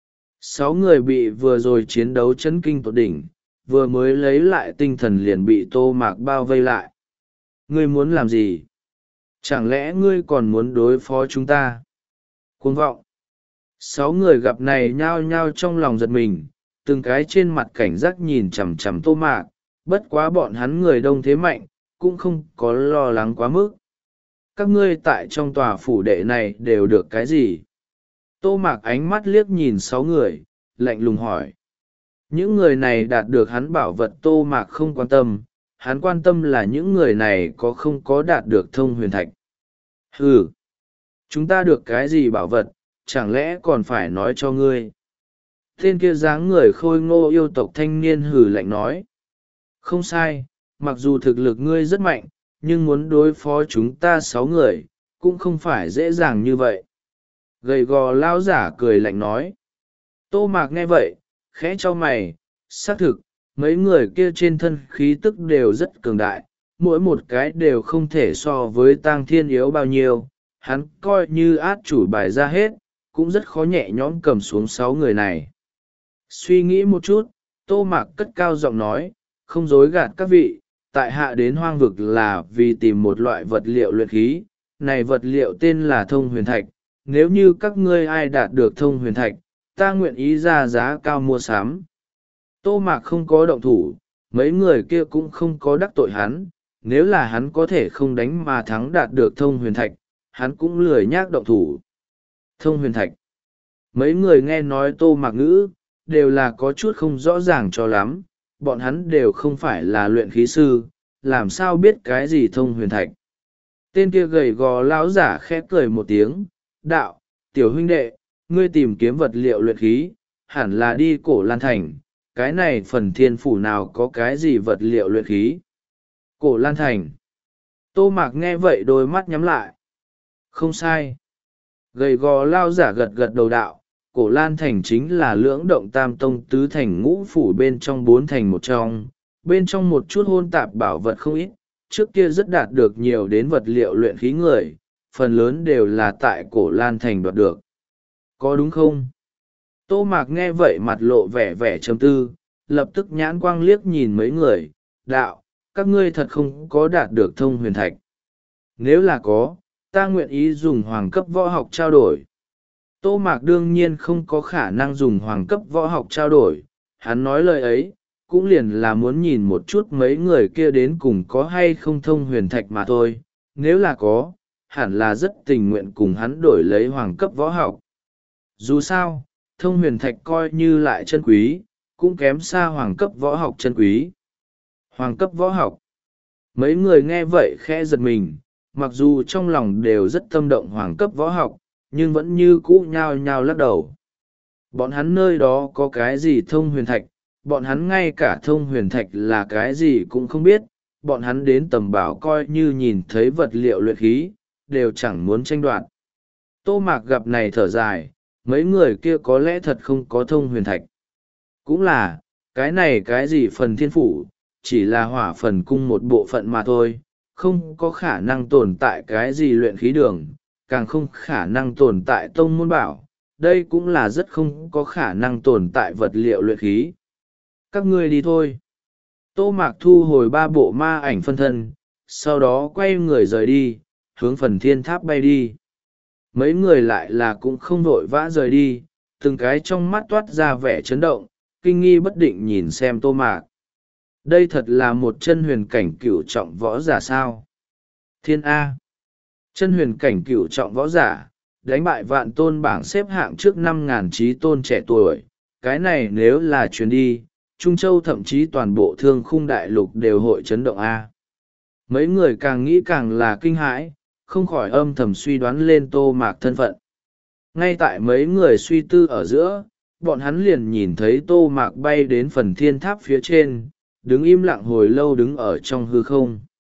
Sáu người bị vừa rồi chiến đấu chấn kinh tột đỉnh, vừa mới lấy lại tinh thần liền bị Tô Mạc bao vây lại. Ngươi muốn làm gì? Chẳng lẽ ngươi còn muốn đối phó chúng ta? Cuồng vọng. Sáu người gặp này nhao nhao trong lòng giật mình, từng cái trên mặt cảnh giác nhìn chằm chằm Tô Mạc, bất quá bọn hắn người đông thế mạnh, cũng không có lo lắng quá mức. Các ngươi tại trong tòa phủ đệ này đều được cái gì? Tô Mạc ánh mắt liếc nhìn sáu người, lạnh lùng hỏi. Những người này đạt được hắn bảo vật Tô Mạc không quan tâm, hắn quan tâm là những người này có không có đạt được thông huyền thạch. Ừ, chúng ta được cái gì bảo vật, chẳng lẽ còn phải nói cho ngươi? Tên kia dáng người khôi ngô yêu tộc thanh niên hử lạnh nói. Không sai, mặc dù thực lực ngươi rất mạnh, nhưng muốn đối phó chúng ta sáu người, cũng không phải dễ dàng như vậy. Gầy gò lao giả cười lạnh nói. Tô Mạc nghe vậy, khẽ cho mày, xác thực, mấy người kia trên thân khí tức đều rất cường đại, mỗi một cái đều không thể so với Tang Thiên yếu bao nhiêu, hắn coi như át chủ bài ra hết, cũng rất khó nhẹ nhõm cầm xuống sáu người này. Suy nghĩ một chút, Tô Mạc cất cao giọng nói, không dối gạt các vị, tại hạ đến hoang vực là vì tìm một loại vật liệu luyện khí, này vật liệu tên là thông huyền thạch, nếu như các ngươi ai đạt được thông huyền thạch, ta nguyện ý ra giá cao mua sắm. Tô Mạc không có động thủ, mấy người kia cũng không có đắc tội hắn, nếu là hắn có thể không đánh mà thắng đạt được thông huyền thạch, hắn cũng lười nhác động thủ. Thông huyền thạch. Mấy người nghe nói Tô Mạc ngữ, đều là có chút không rõ ràng cho lắm, bọn hắn đều không phải là luyện khí sư, làm sao biết cái gì thông huyền thạch. Tên kia gầy gò lão giả khẽ cười một tiếng, đạo, tiểu huynh đệ, ngươi tìm kiếm vật liệu luyện khí, hẳn là đi Cổ Lan Thành, cái này phần thiên phủ nào có cái gì vật liệu luyện khí. Cổ Lan Thành. Tô Mạc nghe vậy đôi mắt nhắm lại. Không sai. Gầy gò lao giả gật gật đầu đạo, Cổ Lan Thành chính là lưỡng động tam tông tứ thành ngũ phủ bên trong bốn thành một trong, bên trong một chút hôn tạp bảo vật không ít, trước kia rất đạt được nhiều đến vật liệu luyện khí người, phần lớn đều là tại Cổ Lan Thành đoạt được. Có đúng không? Tô Mạc nghe vậy mặt lộ vẻ vẻ trầm tư, lập tức nhãn quang liếc nhìn mấy người, đạo, các ngươi thật không có đạt được thông huyền thạch. Nếu là có, ta nguyện ý dùng hoàng cấp võ học trao đổi. Tô Mạc đương nhiên không có khả năng dùng hoàng cấp võ học trao đổi, hắn nói lời ấy, cũng liền là muốn nhìn một chút mấy người kia đến cùng có hay không thông huyền thạch mà thôi, nếu là có, hẳn là rất tình nguyện cùng hắn đổi lấy hoàng cấp võ học. Dù sao, thông huyền thạch coi như lại chân quý, cũng kém xa hoàng cấp võ học chân quý. Hoàng cấp võ học. Mấy người nghe vậy khẽ giật mình, mặc dù trong lòng đều rất tâm động hoàng cấp võ học, nhưng vẫn như cũ nhao nhao lắc đầu. Bọn hắn nơi đó có cái gì thông huyền thạch, bọn hắn ngay cả thông huyền thạch là cái gì cũng không biết, bọn hắn đến tầm bảo coi như nhìn thấy vật liệu luyện khí, đều chẳng muốn tranh đoạt. Tô Mạc gặp này thở dài, mấy người kia có lẽ thật không có thông huyền thạch. Cũng là, cái này cái gì phần thiên phủ, chỉ là hỏa phần cung một bộ phận mà thôi, không có khả năng tồn tại cái gì luyện khí đường, càng không khả năng tồn tại tông môn bảo, đây cũng là rất không có khả năng tồn tại vật liệu luyện khí. Các ngươi đi thôi. Tô Mạc thu hồi ba bộ ma ảnh phân thân, sau đó quay người rời đi, hướng phần thiên tháp bay đi. Mấy người lại là cũng không vội vã rời đi, từng cái trong mắt toát ra vẻ chấn động, kinh nghi bất định nhìn xem Tô Mạc. Đây thật là một chân huyền cảnh cửu trọng võ giả sao? Thiên A. Chân huyền cảnh cửu trọng võ giả, đánh bại vạn tôn bảng xếp hạng trước năm ngàn trí tôn trẻ tuổi. Cái này nếu là chuyến đi, Trung Châu thậm chí toàn bộ thương khung đại lục đều hội chấn động A. Mấy người càng nghĩ càng là kinh hãi, không khỏi âm thầm suy đoán lên Tô Mạc thân phận. Ngay tại mấy người suy tư ở giữa, bọn hắn liền nhìn thấy Tô Mạc bay đến phần thiên tháp phía trên, đứng im lặng hồi lâu đứng ở trong hư không.